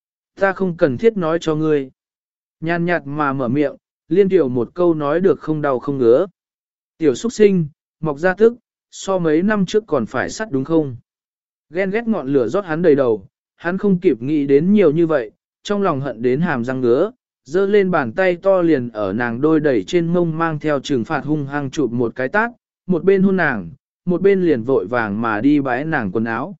Speaker 1: ta không cần thiết nói cho ngươi. Nhàn nhạt mà mở miệng, Liên Tiểu một câu nói được không đau không ngứa. Tiểu xuất sinh, mọc ra tức, so mấy năm trước còn phải sắt đúng không? Ghen ghét ngọn lửa rót hắn đầy đầu, hắn không kịp nghĩ đến nhiều như vậy, trong lòng hận đến hàm răng ngứa, giơ lên bàn tay to liền ở nàng đôi đẩy trên mông mang theo trừng phạt hung hăng chụp một cái tát, một bên hôn nàng, một bên liền vội vàng mà đi bãi nàng quần áo.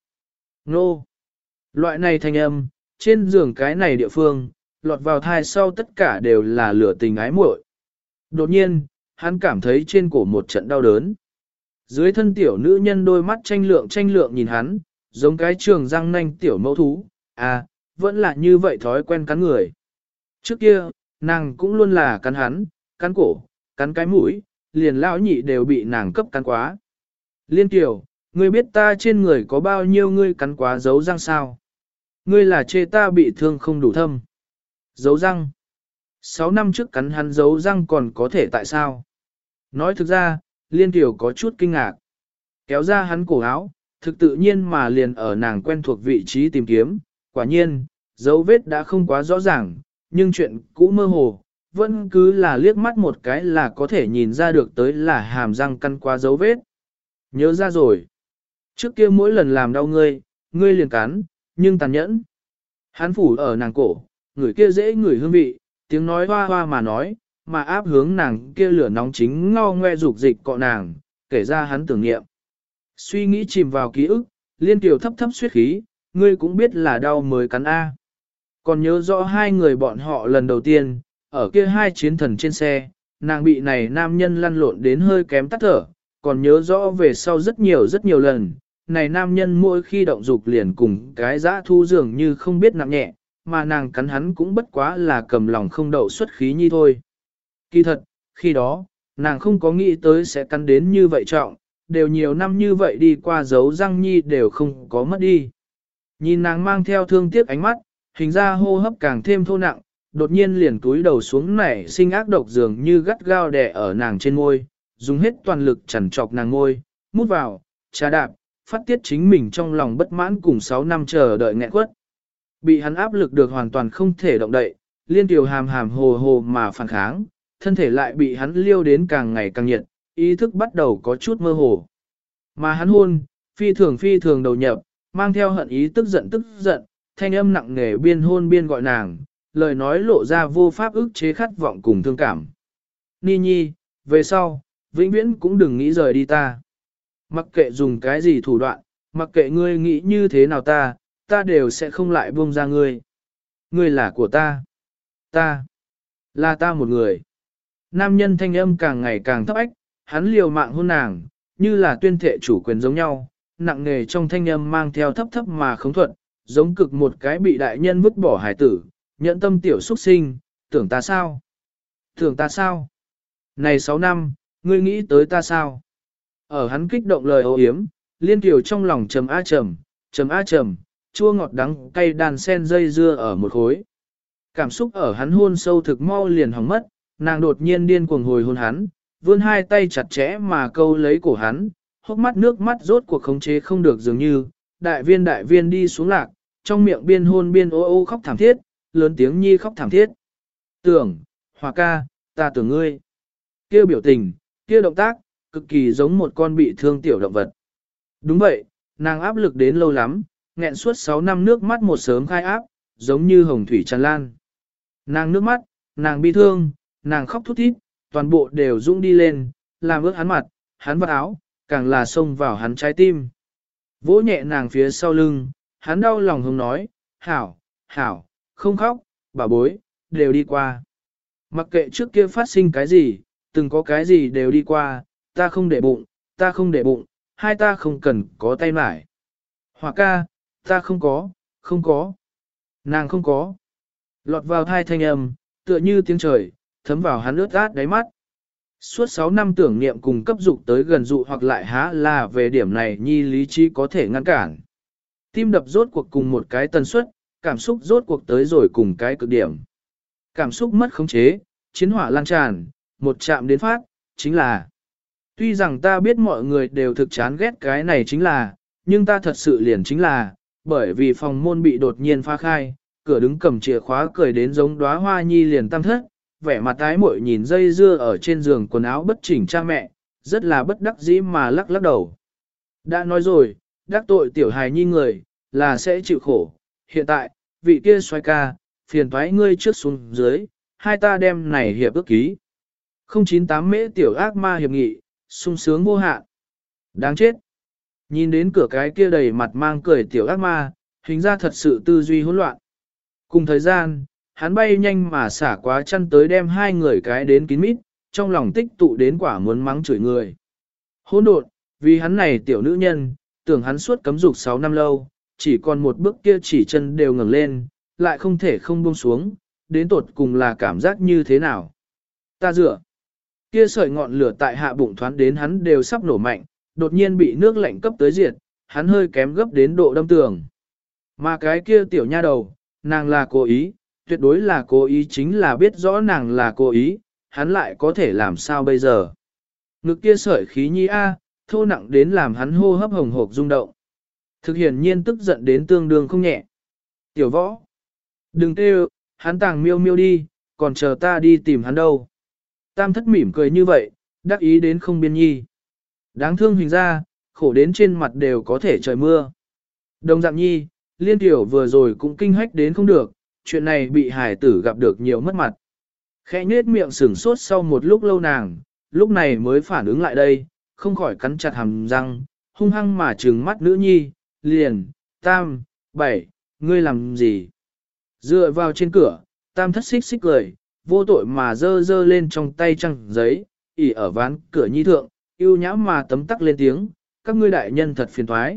Speaker 1: Nô! Loại này thanh âm, trên giường cái này địa phương, lọt vào thai sau tất cả đều là lửa tình ái muội. Đột nhiên, hắn cảm thấy trên cổ một trận đau đớn. Dưới thân tiểu nữ nhân đôi mắt tranh lượng tranh lượng nhìn hắn, giống cái trường răng nanh tiểu mẫu thú, à, vẫn là như vậy thói quen cắn người. Trước kia, nàng cũng luôn là cắn hắn, cắn cổ, cắn cái mũi, liền lão nhị đều bị nàng cấp cắn quá. Liên Kiều, ngươi biết ta trên người có bao nhiêu ngươi cắn quá dấu răng sao? Ngươi là chê ta bị thương không đủ thâm. Dấu răng. Sáu năm trước cắn hắn dấu răng còn có thể tại sao? Nói thực ra, Liên Kiều có chút kinh ngạc. Kéo ra hắn cổ áo, thực tự nhiên mà liền ở nàng quen thuộc vị trí tìm kiếm. Quả nhiên, dấu vết đã không quá rõ ràng, nhưng chuyện cũ mơ hồ, vẫn cứ là liếc mắt một cái là có thể nhìn ra được tới là hàm răng căn qua dấu vết. Nhớ ra rồi. Trước kia mỗi lần làm đau ngươi, ngươi liền cắn, nhưng tàn nhẫn. Hắn phủ ở nàng cổ, người kia dễ ngửi hương vị, tiếng nói hoa hoa mà nói, mà áp hướng nàng kia lửa nóng chính ngao ngoe dục dịch cọ nàng, kể ra hắn tưởng nghiệm. Suy nghĩ chìm vào ký ức, Liên Kiều thấp thấp suyết khí, ngươi cũng biết là đau mới cắn A. Còn nhớ rõ hai người bọn họ lần đầu tiên, ở kia hai chiến thần trên xe, nàng bị này nam nhân lăn lộn đến hơi kém tắt thở, còn nhớ rõ về sau rất nhiều rất nhiều lần, này nam nhân mỗi khi động dục liền cùng cái dã thu dường như không biết nặng nhẹ, mà nàng cắn hắn cũng bất quá là cầm lòng không đậu xuất khí nhi thôi. Kỳ thật, khi đó, nàng không có nghĩ tới sẽ cắn đến như vậy trọng, đều nhiều năm như vậy đi qua dấu răng nhi đều không có mất đi. Nhìn nàng mang theo thương tiếc ánh mắt, hình ra hô hấp càng thêm thô nặng, đột nhiên liền túi đầu xuống nảy sinh ác độc dường như gắt gao đè ở nàng trên môi, dùng hết toàn lực chằn chọc nàng môi, mút vào, trà đạp, phát tiết chính mình trong lòng bất mãn cùng sáu năm chờ đợi nghẹn quất. Bị hắn áp lực được hoàn toàn không thể động đậy, liên tiểu hàm hàm hồ hồ mà phản kháng, thân thể lại bị hắn liêu đến càng ngày càng nhiệt, ý thức bắt đầu có chút mơ hồ. Mà hắn hôn, phi thường phi thường đầu nhập, mang theo hận ý tức giận tức giận, thanh âm nặng nề biên hôn biên gọi nàng, lời nói lộ ra vô pháp ức chế khát vọng cùng thương cảm. Ni nhi, về sau, vĩnh viễn cũng đừng nghĩ rời đi ta. Mặc kệ dùng cái gì thủ đoạn, mặc kệ ngươi nghĩ như thế nào ta, ta đều sẽ không lại buông ra ngươi. Ngươi là của ta. Ta. Là ta một người. Nam nhân thanh âm càng ngày càng thấp ách, hắn liều mạng hôn nàng, như là tuyên thệ chủ quyền giống nhau, nặng nề trong thanh âm mang theo thấp thấp mà khống thuận, giống cực một cái bị đại nhân vứt bỏ hải tử, nhận tâm tiểu xuất sinh, tưởng ta sao? Tưởng ta sao? Này sáu năm, ngươi nghĩ tới ta sao? Ở hắn kích động lời ô yếm, liên tiểu trong lòng trầm a trầm, trầm a trầm, chua ngọt đắng cay đàn sen dây dưa ở một khối. Cảm xúc ở hắn hôn sâu thực mau liền hỏng mất, nàng đột nhiên điên cuồng hồi hôn hắn, vươn hai tay chặt chẽ mà câu lấy cổ hắn, hốc mắt nước mắt rốt cuộc khống chế không được dường như, đại viên đại viên đi xuống lạc, trong miệng biên hôn biên ô ô khóc thảm thiết, lớn tiếng nhi khóc thảm thiết. Tưởng, Hòa ca, ta tưởng ngươi. Kia biểu tình, kia động tác, cực kỳ giống một con bị thương tiểu động vật. Đúng vậy, nàng áp lực đến lâu lắm, nghẹn suốt sáu năm nước mắt một sớm khai áp, giống như hồng thủy tràn lan. Nàng nước mắt, nàng bi thương, nàng khóc thút thít, toàn bộ đều dũng đi lên, làm ướt hắn mặt, hắn vật áo, càng là xông vào hắn trái tim. Vỗ nhẹ nàng phía sau lưng, hắn đau lòng hùng nói, hảo, hảo, không khóc, bà bối, đều đi qua. Mặc kệ trước kia phát sinh cái gì, từng có cái gì đều đi qua, ta không để bụng, ta không để bụng, hai ta không cần có tay mải. Hòa ca, ta không có, không có. Nàng không có. Lọt vào thai thanh âm, tựa như tiếng trời, thấm vào hắn ướt át đáy mắt. Suốt sáu năm tưởng niệm cùng cấp dục tới gần dụ hoặc lại há là về điểm này nhi lý trí có thể ngăn cản. Tim đập rốt cuộc cùng một cái tần suất, cảm xúc rốt cuộc tới rồi cùng cái cực điểm. Cảm xúc mất khống chế, chiến hỏa lan tràn, một chạm đến phát, chính là. Tuy rằng ta biết mọi người đều thực chán ghét cái này chính là, nhưng ta thật sự liền chính là, bởi vì phòng môn bị đột nhiên phá khai, cửa đứng cầm chìa khóa cười đến giống đóa hoa nhi liền tam thất, vẻ mặt tái muội nhìn dây dưa ở trên giường quần áo bất chỉnh cha mẹ, rất là bất đắc dĩ mà lắc lắc đầu. Đã nói rồi, đắc tội tiểu hài nhi người, là sẽ chịu khổ. Hiện tại, vị kia xoay ca, phiền thoái ngươi trước xuống dưới, hai ta đem này hiệp ước ký. không chín tám mễ tiểu ác ma hiệp nghị, sung sướng vô hạn. Đáng chết. Nhìn đến cửa cái kia đầy mặt mang cười tiểu ác ma, hình ra thật sự tư duy hỗn loạn. Cùng thời gian, hắn bay nhanh mà xả quá chăn tới đem hai người cái đến kín mít, trong lòng tích tụ đến quả muốn mắng chửi người. Hỗn độn, vì hắn này tiểu nữ nhân, tưởng hắn suốt cấm dục sáu năm lâu, chỉ còn một bước kia chỉ chân đều ngẩng lên, lại không thể không buông xuống, đến tột cùng là cảm giác như thế nào. Ta dựa, kia sợi ngọn lửa tại hạ bụng thoáng đến hắn đều sắp nổ mạnh, đột nhiên bị nước lạnh cấp tới diệt, hắn hơi kém gấp đến độ đâm tường. Mà cái kia tiểu nha đầu, nàng là cố ý, tuyệt đối là cố ý chính là biết rõ nàng là cố ý, hắn lại có thể làm sao bây giờ. Ngực kia sợi khí nhi A, thô nặng đến làm hắn hô hấp hồng hộc rung động. Thực hiển nhiên tức giận đến tương đương không nhẹ. Tiểu võ, đừng kêu, hắn tàng miêu miêu đi, còn chờ ta đi tìm hắn đâu. Tam thất mỉm cười như vậy, đắc ý đến không biên nhi. Đáng thương hình ra, khổ đến trên mặt đều có thể trời mưa. Đồng dạng nhi, liên tiểu vừa rồi cũng kinh hách đến không được, chuyện này bị hải tử gặp được nhiều mất mặt. Khẽ nhếch miệng sửng sốt sau một lúc lâu nàng, lúc này mới phản ứng lại đây, không khỏi cắn chặt hàm răng, hung hăng mà trừng mắt nữ nhi, liền, tam, bảy, ngươi làm gì? Dựa vào trên cửa, tam thất xích xích cười, vô tội mà dơ dơ lên trong tay trăng giấy, ỉ ở ván cửa nhi thượng, yêu nhã mà tấm tắc lên tiếng, các ngươi đại nhân thật phiền thoái.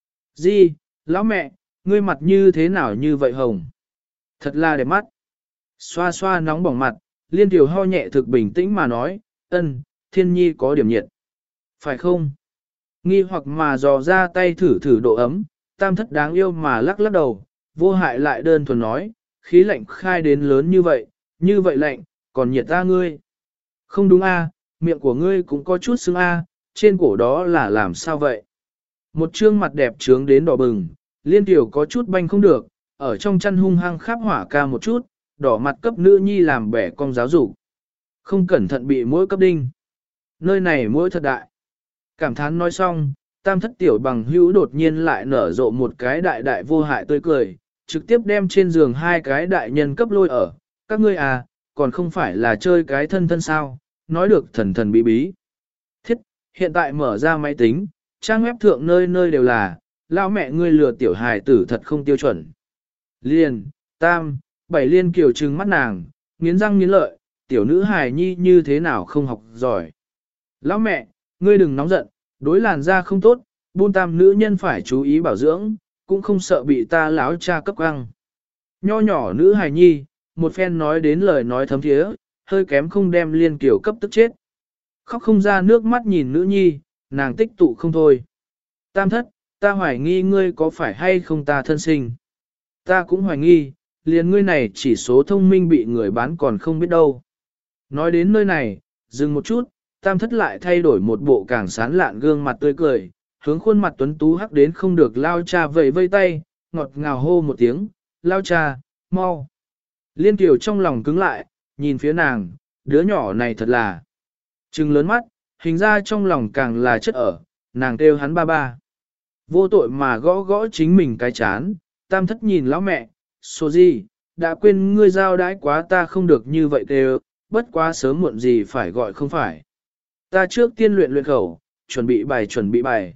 Speaker 1: Di, lão mẹ, ngươi mặt như thế nào như vậy hồng? Thật là đẹp mắt. Xoa xoa nóng bỏng mặt, Liên Tiểu ho nhẹ thực bình tĩnh mà nói, ân, thiên nhi có điểm nhiệt. Phải không? Nghi hoặc mà dò ra tay thử thử độ ấm, tam thất đáng yêu mà lắc lắc đầu, vô hại lại đơn thuần nói, khí lạnh khai đến lớn như vậy, như vậy lạnh, còn nhiệt ta ngươi. Không đúng a, miệng của ngươi cũng có chút sưng a, trên cổ đó là làm sao vậy? Một trương mặt đẹp trướng đến đỏ bừng, Liên Tiểu có chút banh không được, ở trong chăn hung hăng khắp hỏa ca một chút, đỏ mặt cấp nữ nhi làm bẻ cong giáo dục. Không cẩn thận bị mũi cấp đinh. Nơi này mũi thật đại. Cảm thán nói xong, tam thất tiểu bằng hữu đột nhiên lại nở rộ một cái đại đại vô hại tươi cười, trực tiếp đem trên giường hai cái đại nhân cấp lôi ở. Các ngươi à, còn không phải là chơi cái thân thân sao, nói được thần thần bí bí. Thiết, hiện tại mở ra máy tính, trang web thượng nơi nơi đều là, lão mẹ ngươi lừa tiểu hài tử thật không tiêu chuẩn. Liên, tam, bảy liên kiều trừng mắt nàng, nghiến răng nghiến lợi, tiểu nữ hài nhi như thế nào không học giỏi. Lão mẹ, ngươi đừng nóng giận, đối làn da không tốt, buôn tam nữ nhân phải chú ý bảo dưỡng, cũng không sợ bị ta láo cha cấp căng. Nho nhỏ nữ hài nhi, một phen nói đến lời nói thấm thiế, hơi kém không đem liên kiều cấp tức chết. Khóc không ra nước mắt nhìn nữ nhi, nàng tích tụ không thôi. Tam thất, ta hoài nghi ngươi có phải hay không ta thân sinh. Ta cũng hoài nghi, liền ngươi này chỉ số thông minh bị người bán còn không biết đâu. Nói đến nơi này, dừng một chút, tam thất lại thay đổi một bộ càng sán lạn gương mặt tươi cười, hướng khuôn mặt tuấn tú hắc đến không được lao cha vẫy vây tay, ngọt ngào hô một tiếng, lao cha, mau. Liên Kiều trong lòng cứng lại, nhìn phía nàng, đứa nhỏ này thật là trừng lớn mắt, hình ra trong lòng càng là chất ở, nàng kêu hắn ba ba. Vô tội mà gõ gõ chính mình cái chán, tam thất nhìn lão mẹ, số gì, đã quên ngươi giao đãi quá ta không được như vậy kêu, bất quá sớm muộn gì phải gọi không phải. Ta trước tiên luyện luyện khẩu, chuẩn bị bài chuẩn bị bài.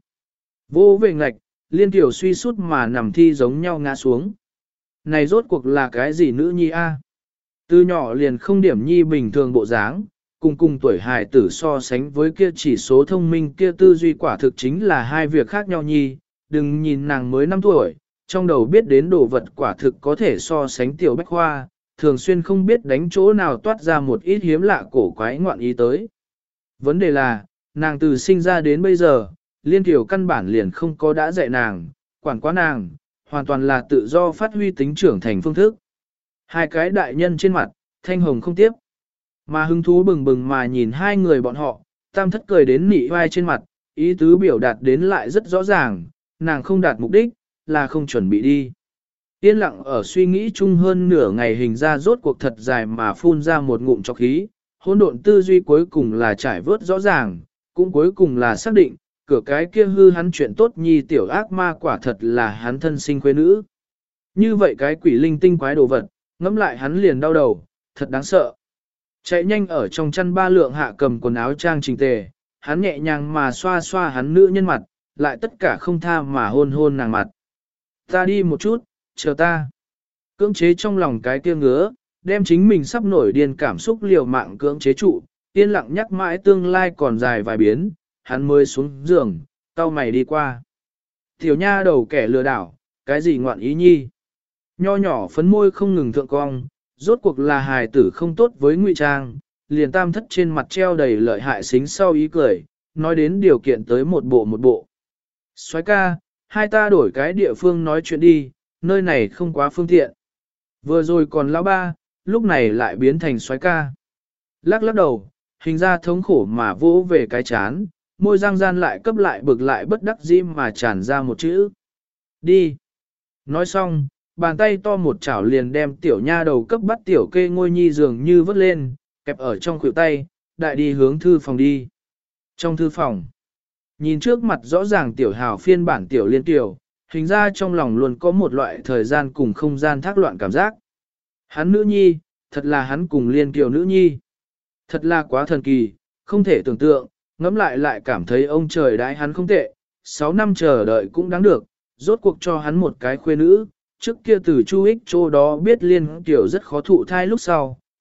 Speaker 1: Vô về ngạch, Liên Kiều suy sút mà nằm thi giống nhau ngã xuống. Này rốt cuộc là cái gì nữ nhi a? Từ nhỏ liền không điểm nhi bình thường bộ dáng, cùng cùng tuổi hài tử so sánh với kia chỉ số thông minh kia tư duy quả thực chính là hai việc khác nhau nhi, đừng nhìn nàng mới năm tuổi, trong đầu biết đến đồ vật quả thực có thể so sánh tiểu bách khoa, thường xuyên không biết đánh chỗ nào toát ra một ít hiếm lạ cổ quái ngoạn ý tới. Vấn đề là, nàng từ sinh ra đến bây giờ, Liên Kiều căn bản liền không có đã dạy nàng, quản quá nàng, hoàn toàn là tự do phát huy tính trưởng thành phương thức. Hai cái đại nhân trên mặt, thanh hồng không tiếp. Mà hứng thú bừng bừng mà nhìn hai người bọn họ, tam thất cười đến nị vai trên mặt, ý tứ biểu đạt đến lại rất rõ ràng, nàng không đạt mục đích, là không chuẩn bị đi. Yên lặng ở suy nghĩ chung hơn nửa ngày hình ra rốt cuộc thật dài mà phun ra một ngụm trọc khí, hỗn độn tư duy cuối cùng là trải vớt rõ ràng, cũng cuối cùng là xác định, cửa cái kia hư hắn chuyện tốt nhi tiểu ác ma quả thật là hắn thân sinh quê nữ. Như vậy cái quỷ linh tinh quái đồ vật, ngẫm lại hắn liền đau đầu, thật đáng sợ. Chạy nhanh ở trong chăn ba lượng hạ cầm quần áo trang chỉnh tề, hắn nhẹ nhàng mà xoa xoa hắn nữ nhân mặt, lại tất cả không tha mà hôn hôn nàng mặt. Ta đi một chút, chờ ta. Cưỡng chế trong lòng cái kia ngứa, đem chính mình sắp nổi điên cảm xúc liều mạng cưỡng chế trụ, yên lặng nhắc mãi tương lai còn dài vài biến, hắn mới xuống giường, cau mày đi qua. Tiểu nha đầu kẻ lừa đảo, cái gì ngoạn ý nhi. Nho nhỏ phấn môi không ngừng thượng cong, rốt cuộc là hài tử không tốt với ngụy trang, liền tam thất trên mặt treo đầy lợi hại xính sau ý cười, nói đến điều kiện tới một bộ một bộ. Soái ca, hai ta đổi cái địa phương nói chuyện đi, nơi này không quá phương tiện. Vừa rồi còn lão ba, lúc này lại biến thành soái ca. Lắc lắc đầu, hình ra thống khổ mà vỗ về cái chán, môi răng gian lại cấp lại bực lại bất đắc dĩ mà tràn ra một chữ. Đi. Nói xong, bàn tay to một chảo liền đem tiểu nha đầu cấp bắt tiểu kê ngôi nhi dường như vớt lên, kẹp ở trong khuỷu tay, đại đi hướng thư phòng đi. Trong thư phòng, nhìn trước mặt rõ ràng tiểu hào phiên bản tiểu liên tiểu, hình ra trong lòng luôn có một loại thời gian cùng không gian thác loạn cảm giác. Hắn nữ nhi, thật là hắn cùng liên kiều nữ nhi. Thật là quá thần kỳ, không thể tưởng tượng, ngẫm lại lại cảm thấy ông trời đãi hắn không tệ, sáu năm chờ đợi cũng đáng được, rốt cuộc cho hắn một cái khuê nữ. Trước kia từ Chu Ích Châu đó biết liên tiểu rất khó thụ thai lúc sau,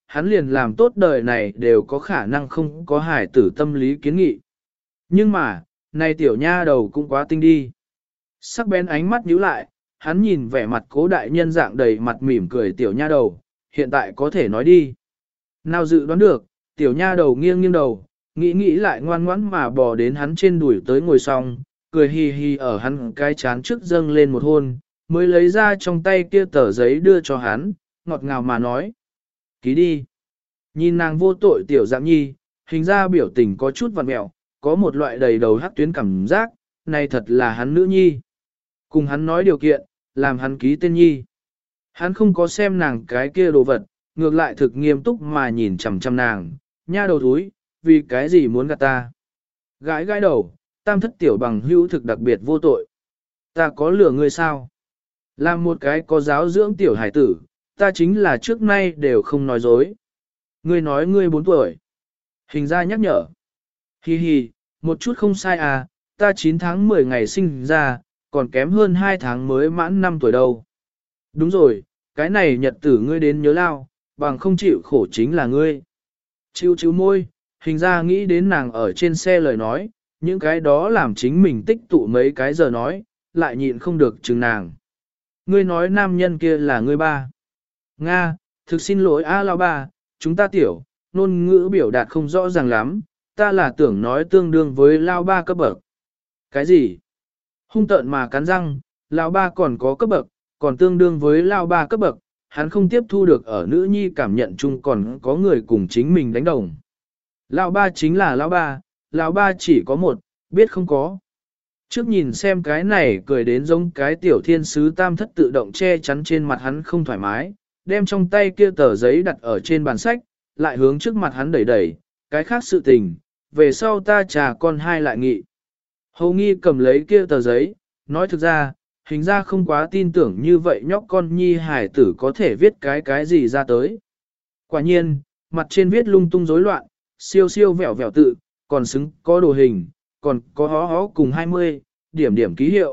Speaker 1: hắn liền làm tốt đời này đều có khả năng không có hài tử tâm lý kiến nghị. Nhưng mà, này tiểu nha đầu cũng quá tinh đi. Sắc bén ánh mắt nhíu lại, hắn nhìn vẻ mặt cố đại nhân dạng đầy mặt mỉm cười tiểu nha đầu, hiện tại có thể nói đi. Nào dự đoán được, tiểu nha đầu nghiêng nghiêng đầu, nghĩ nghĩ lại ngoan ngoãn mà bò đến hắn trên đùi tới ngồi xong, cười hì hì ở hắn cái chán trước dâng lên một hôn, mới lấy ra trong tay kia tờ giấy đưa cho hắn, ngọt ngào mà nói. Ký đi. Nhìn nàng vô tội tiểu dạng nhi, hình ra biểu tình có chút vặn mẹo, có một loại đầy đầu hắc tuyến cảm giác, này thật là hắn nữ nhi. Cùng hắn nói điều kiện, làm hắn ký tên nhi. Hắn không có xem nàng cái kia đồ vật, ngược lại thực nghiêm túc mà nhìn chằm chằm nàng, nha đầu thúi, vì cái gì muốn gạt ta. Gái gái đầu, tam thất tiểu bằng hữu thực đặc biệt vô tội. Ta có lừa ngươi sao? Làm một cái có giáo dưỡng tiểu hải tử, ta chính là trước nay đều không nói dối. Ngươi nói ngươi bốn tuổi. Hình ra nhắc nhở. Hi hi, một chút không sai à, ta chín tháng mười ngày sinh ra, còn kém hơn hai tháng mới mãn năm tuổi đâu. Đúng rồi, cái này nhật tử ngươi đến nhớ lao, bằng không chịu khổ chính là ngươi. Chịu chịu môi, hình ra nghĩ đến nàng ở trên xe lời nói, những cái đó làm chính mình tích tụ mấy cái giờ nói, lại nhịn không được chừng nàng. Ngươi nói nam nhân kia là ngươi ba. Nga, thực xin lỗi a lao ba, chúng ta tiểu, ngôn ngữ biểu đạt không rõ ràng lắm, ta là tưởng nói tương đương với lao ba cấp bậc. Cái gì? Hung tợn mà cắn răng, lao ba còn có cấp bậc, còn tương đương với lao ba cấp bậc, hắn không tiếp thu được ở nữ nhi cảm nhận chung còn có người cùng chính mình đánh đồng. Lao ba chính là lao ba, lao ba chỉ có một, biết không có. Trước nhìn xem cái này cười đến giống cái tiểu thiên sứ tam thất tự động che chắn trên mặt hắn không thoải mái, đem trong tay kia tờ giấy đặt ở trên bàn sách, lại hướng trước mặt hắn đẩy đẩy, cái khác sự tình, về sau ta trà con hai lại nghị. Hầu nghi cầm lấy kia tờ giấy, nói thực ra, hình ra không quá tin tưởng như vậy nhóc con nhi hải tử có thể viết cái cái gì ra tới. Quả nhiên, mặt trên viết lung tung rối loạn, siêu siêu vẹo vẹo tự, còn xứng có đồ hình, còn có hó hó cùng hai mươi, điểm điểm ký hiệu.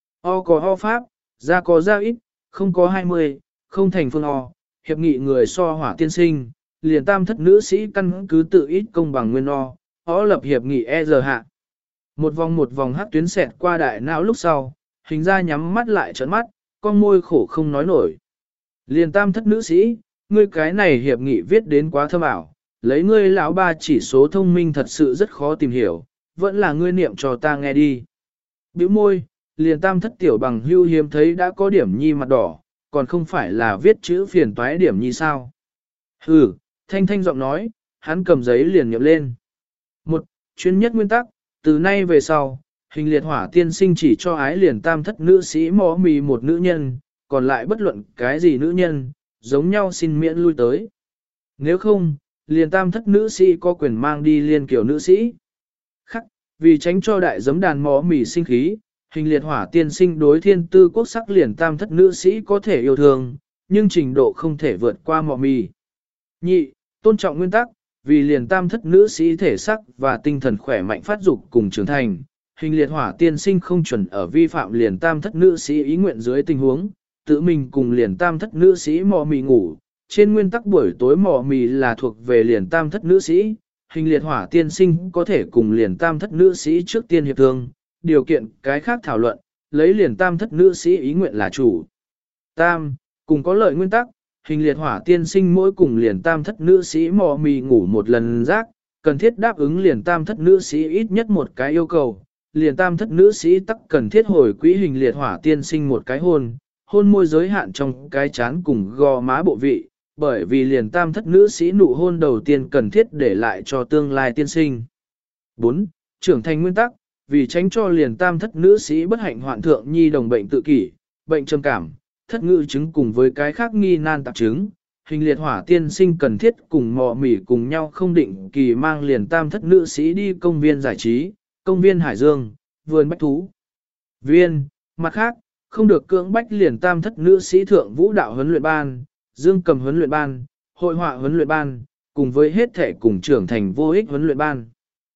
Speaker 1: O có ho pháp, ra có ra ít, không có hai mươi, không thành phương o, hiệp nghị người so hỏa tiên sinh, liền tam thất nữ sĩ căn cứ tự ít công bằng nguyên o, o lập hiệp nghị e giờ hạ. Một vòng một vòng hát tuyến xẹt qua đại não lúc sau, hình ra nhắm mắt lại trợn mắt, con môi khổ không nói nổi. Liền tam thất nữ sĩ, ngươi cái này hiệp nghị viết đến quá thâm ảo, lấy ngươi lão ba chỉ số thông minh thật sự rất khó tìm hiểu, vẫn là ngươi niệm cho ta nghe đi. Bĩu môi, liền tam thất tiểu bằng hưu hiếm thấy đã có điểm nhi mặt đỏ, còn không phải là viết chữ phiền toái điểm nhi sao. Hừ, thanh thanh giọng nói, hắn cầm giấy liền nhậm lên. Một, chuyên nhất nguyên tắc, từ nay về sau, hình liệt hỏa tiên sinh chỉ cho ái liền tam thất nữ sĩ mò mì một nữ nhân, còn lại bất luận cái gì nữ nhân, giống nhau xin miễn lui tới. Nếu không, liền tam thất nữ sĩ có quyền mang đi liên kiểu nữ sĩ. Khắc, vì tránh cho đại giấm đàn mò mì sinh khí, hình liệt hỏa tiên sinh đối thiên tư quốc sắc liền tam thất nữ sĩ có thể yêu thương, nhưng trình độ không thể vượt qua mò mì. Nhị, tôn trọng nguyên tắc, vì liền tam thất nữ sĩ thể sắc và tinh thần khỏe mạnh phát dục cùng trưởng thành, hình liệt hỏa tiên sinh không chuẩn ở vi phạm liền tam thất nữ sĩ ý nguyện dưới tình huống, tự mình cùng liền tam thất nữ sĩ mò mì ngủ. Trên nguyên tắc buổi tối mò mì là thuộc về liền tam thất nữ sĩ, hình liệt hỏa tiên sinh có thể cùng liền tam thất nữ sĩ trước tiên hiệp thương, điều kiện cái khác thảo luận, lấy liền tam thất nữ sĩ ý nguyện là chủ. Tam, cùng có lợi nguyên tắc, hình liệt hỏa tiên sinh mỗi cùng liền tam thất nữ sĩ mò mì ngủ một lần rác, cần thiết đáp ứng liền tam thất nữ sĩ ít nhất một cái yêu cầu, liền tam thất nữ sĩ tắc cần thiết hồi quỹ hình liệt hỏa tiên sinh một cái hôn, hôn môi giới hạn trong cái chán cùng gò má bộ vị, bởi vì liền tam thất nữ sĩ nụ hôn đầu tiên cần thiết để lại cho tương lai tiên sinh. bốn. Trưởng thành nguyên tắc, vì tránh cho liền tam thất nữ sĩ bất hạnh hoạn thượng nhi đồng bệnh tự kỷ, bệnh trầm cảm, thất ngữ chứng cùng với cái khác nghi nan tạp chứng, hình liệt hỏa tiên sinh cần thiết cùng mò mỉ cùng nhau không định kỳ mang liền tam thất nữ sĩ đi công viên giải trí, công viên Hải Dương, vườn bách thú. Viên, mặt khác, không được cưỡng bách liền tam thất nữ sĩ thượng vũ đạo huấn luyện ban, dương cầm huấn luyện ban, hội họa huấn luyện ban, cùng với hết thể cùng trưởng thành vô ích huấn luyện ban.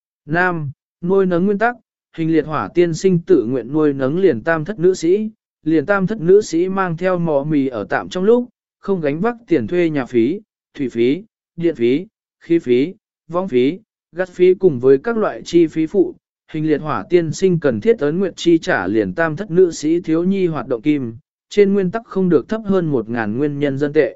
Speaker 1: Nam, nuôi nấng nguyên tắc, hình liệt hỏa tiên sinh tự nguyện nuôi nấng liền tam thất nữ sĩ, liền tam thất nữ sĩ mang theo mò mì ở tạm trong lúc, không gánh vác tiền thuê nhà phí, thủy phí, điện phí, khí phí, vong phí, gắt phí cùng với các loại chi phí phụ, hình liệt hỏa tiên sinh cần thiết ấn nguyệt chi trả liền tam thất nữ sĩ thiếu nhi hoạt động kim, trên nguyên tắc không được thấp hơn một ngàn nguyên nhân dân tệ.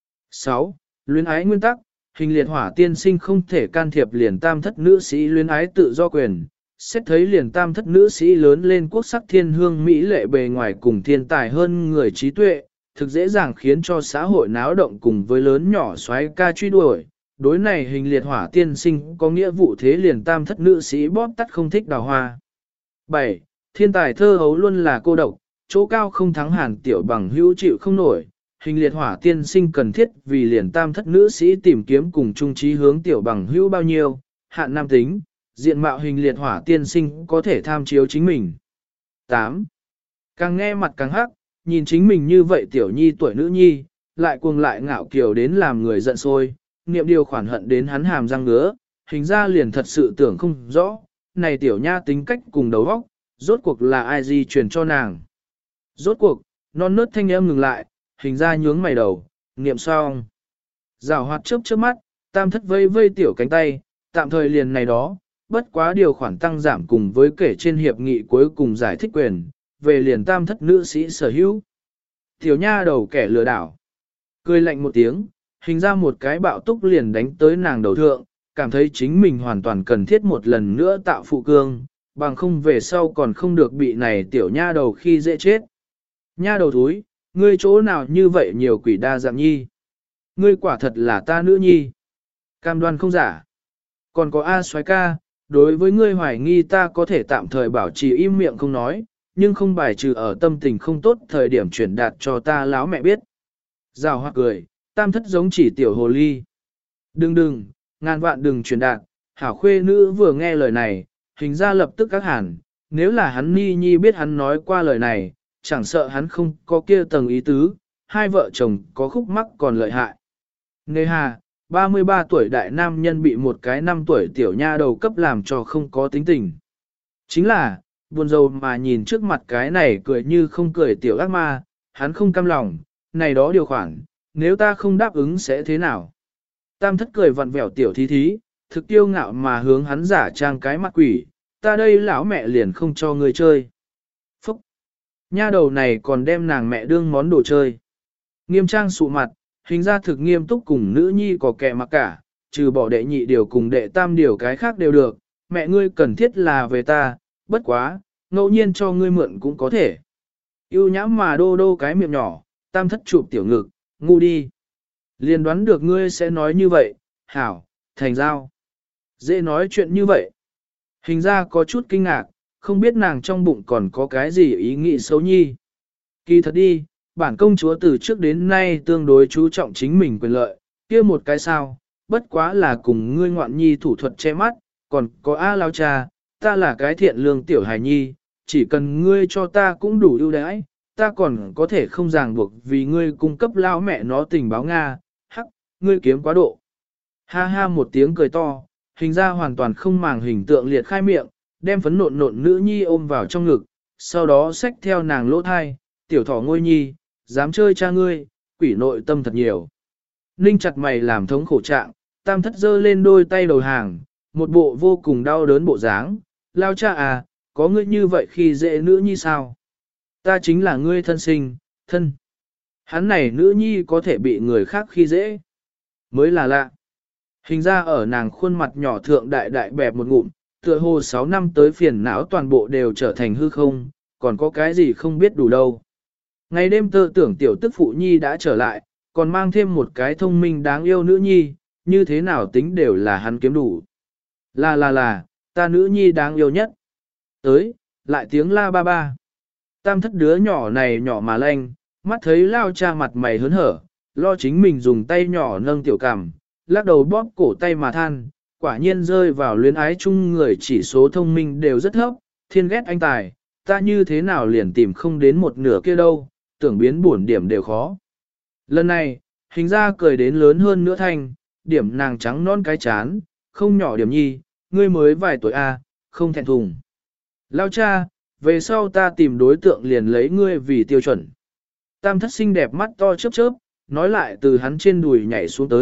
Speaker 1: sáu. Luyến ái nguyên tắc, hình liệt hỏa tiên sinh không thể can thiệp liền tam thất nữ sĩ luyến ái tự do quyền. Xét thấy liền tam thất nữ sĩ lớn lên quốc sắc thiên hương Mỹ lệ bề ngoài cùng thiên tài hơn người trí tuệ, thực dễ dàng khiến cho xã hội náo động cùng với lớn nhỏ xoáy ca truy đuổi. Đối này hình liệt hỏa tiên sinh có nghĩa vụ thế liền tam thất nữ sĩ bóp tắt không thích đào hoa. bảy. Thiên tài thơ hấu luôn là cô độc, chỗ cao không thắng hàn tiểu bằng hữu chịu không nổi. Hình liệt hỏa tiên sinh cần thiết vì liền tam thất nữ sĩ tìm kiếm cùng chung trí hướng tiểu bằng hữu bao nhiêu, hạn nam tính, diện mạo hình liệt hỏa tiên sinh có thể tham chiếu chính mình. tám. Càng nghe mặt càng hắc, nhìn chính mình như vậy tiểu nhi tuổi nữ nhi, lại cuồng lại ngạo kiều đến làm người giận sôi, niệm điều khoản hận đến hắn hàm răng ngứa, hình ra liền thật sự tưởng không rõ, này tiểu nha tính cách cùng đầu óc, rốt cuộc là ai di truyền cho nàng. Rốt cuộc, non nớt thanh âm ngừng lại, hình ra nhướng mày đầu, niệm xong. Rào hoạt chớp chớp mắt, tam thất vây vây tiểu cánh tay, tạm thời liền này đó, bất quá điều khoản tăng giảm cùng với kể trên hiệp nghị cuối cùng giải thích quyền, về liền tam thất nữ sĩ sở hữu. Tiểu nha đầu kẻ lừa đảo. Cười lạnh một tiếng, hình ra một cái bạo túc liền đánh tới nàng đầu thượng, cảm thấy chính mình hoàn toàn cần thiết một lần nữa tạo phụ cương, bằng không về sau còn không được bị này tiểu nha đầu khi dễ chết. Nha đầu thúi, ngươi chỗ nào như vậy nhiều quỷ đa dạng nhi. Ngươi quả thật là ta nữ nhi. Cam đoan không giả. Còn có A soái ca, đối với ngươi hoài nghi ta có thể tạm thời bảo trì im miệng không nói, nhưng không bài trừ ở tâm tình không tốt thời điểm chuyển đạt cho ta láo mẹ biết. Rào hoa cười, tam thất giống chỉ tiểu hồ ly. Đừng đừng, ngàn vạn đừng chuyển đạt, hảo khuê nữ vừa nghe lời này, hình ra lập tức các hẳn, nếu là hắn ni nhi biết hắn nói qua lời này, chẳng sợ hắn không có kia tầng ý tứ, hai vợ chồng có khúc mắc còn lợi hại. Nề hà, ba mươi ba tuổi đại nam nhân bị một cái năm tuổi tiểu nha đầu cấp làm cho không có tính tình. Chính là, buồn rầu mà nhìn trước mặt cái này cười như không cười tiểu ác ma, hắn không cam lòng, này đó điều khoản, nếu ta không đáp ứng sẽ thế nào? Tam thất cười vặn vẹo tiểu thí thí, thực tiêu ngạo mà hướng hắn giả trang cái mặt quỷ, ta đây lão mẹ liền không cho người chơi. Phúc! Nha đầu này còn đem nàng mẹ đương món đồ chơi. Nghiêm trang sụ mặt, hình ra thực nghiêm túc cùng nữ nhi có kẻ mặc cả, trừ bỏ đệ nhị điều cùng đệ tam điều cái khác đều được, mẹ ngươi cần thiết là về ta, bất quá, ngẫu nhiên cho ngươi mượn cũng có thể. Yêu nhãm mà đô đô cái miệng nhỏ, tam thất chụp tiểu ngực, ngu đi. Liền đoán được ngươi sẽ nói như vậy, hảo, thành giao. Dễ nói chuyện như vậy. Hình ra có chút kinh ngạc, không biết nàng trong bụng còn có cái gì ý nghĩ xấu nhi. Kỳ thật đi, bản công chúa từ trước đến nay tương đối chú trọng chính mình quyền lợi, kia một cái sao, bất quá là cùng ngươi ngoạn nhi thủ thuật che mắt, còn có A lao cha, ta là cái thiện lương tiểu hài nhi, chỉ cần ngươi cho ta cũng đủ ưu đãi, ta còn có thể không ràng buộc vì ngươi cung cấp lao mẹ nó tình báo Nga, hắc, ngươi kiếm quá độ. Ha ha một tiếng cười to, hình ra hoàn toàn không màng hình tượng liệt khai miệng, đem phấn nộn nộn nữ nhi ôm vào trong ngực, sau đó xách theo nàng lỗ thai, tiểu thỏ ngôi nhi, dám chơi cha ngươi, quỷ nội tâm thật nhiều. Ninh chặt mày làm thống khổ trạng, tam thất giơ lên đôi tay đầu hàng, một bộ vô cùng đau đớn bộ dáng, lao cha à, có ngươi như vậy khi dễ nữ nhi sao? Ta chính là ngươi thân sinh, thân. Hắn này nữ nhi có thể bị người khác khi dễ. Mới là lạ. Hình ra ở nàng khuôn mặt nhỏ thượng đại đại bẹp một ngụm, tựa hồ sáu năm tới phiền não toàn bộ đều trở thành hư không, còn có cái gì không biết đủ đâu. Ngày đêm tơ tưởng tiểu tức phụ nhi đã trở lại, còn mang thêm một cái thông minh đáng yêu nữ nhi, như thế nào tính đều là hắn kiếm đủ. Là là là, ta nữ nhi đáng yêu nhất. Tới, lại tiếng la ba ba. Tam thất đứa nhỏ này nhỏ mà lanh, mắt thấy lao cha mặt mày hớn hở, lo chính mình dùng tay nhỏ nâng tiểu cằm, lắc đầu bóp cổ tay mà than, quả nhiên rơi vào luyến ái chung người chỉ số thông minh đều rất thấp, thiên ghét anh tài, ta như thế nào liền tìm không đến một nửa kia đâu, tưởng biến buồn điểm đều khó. Lần này, hình ra cười đến lớn hơn nữa thanh, điểm nàng trắng non cái chán, không nhỏ điểm nhi, ngươi mới vài tuổi a, không thẹn thùng. Lao cha, về sau ta tìm đối tượng liền lấy ngươi vì tiêu chuẩn. Tam thất xinh đẹp mắt to chớp chớp, nói lại từ hắn trên đùi nhảy xuống tới,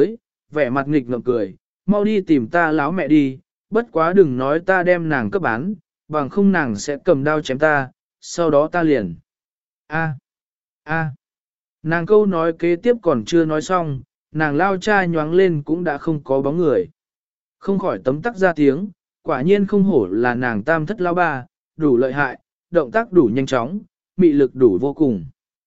Speaker 1: vẻ mặt nghịch ngợm cười, mau đi tìm ta láo mẹ đi, bất quá đừng nói ta đem nàng cấp bán, bằng không nàng sẽ cầm đao chém ta, sau đó ta liền. A, a, nàng câu nói kế tiếp còn chưa nói xong, nàng lao cha nhoáng lên cũng đã không có bóng người. Không khỏi tấm tắc ra tiếng, quả nhiên không hổ là nàng tam thất lao ba, đủ lợi hại, động tác đủ nhanh chóng, mị lực đủ vô cùng.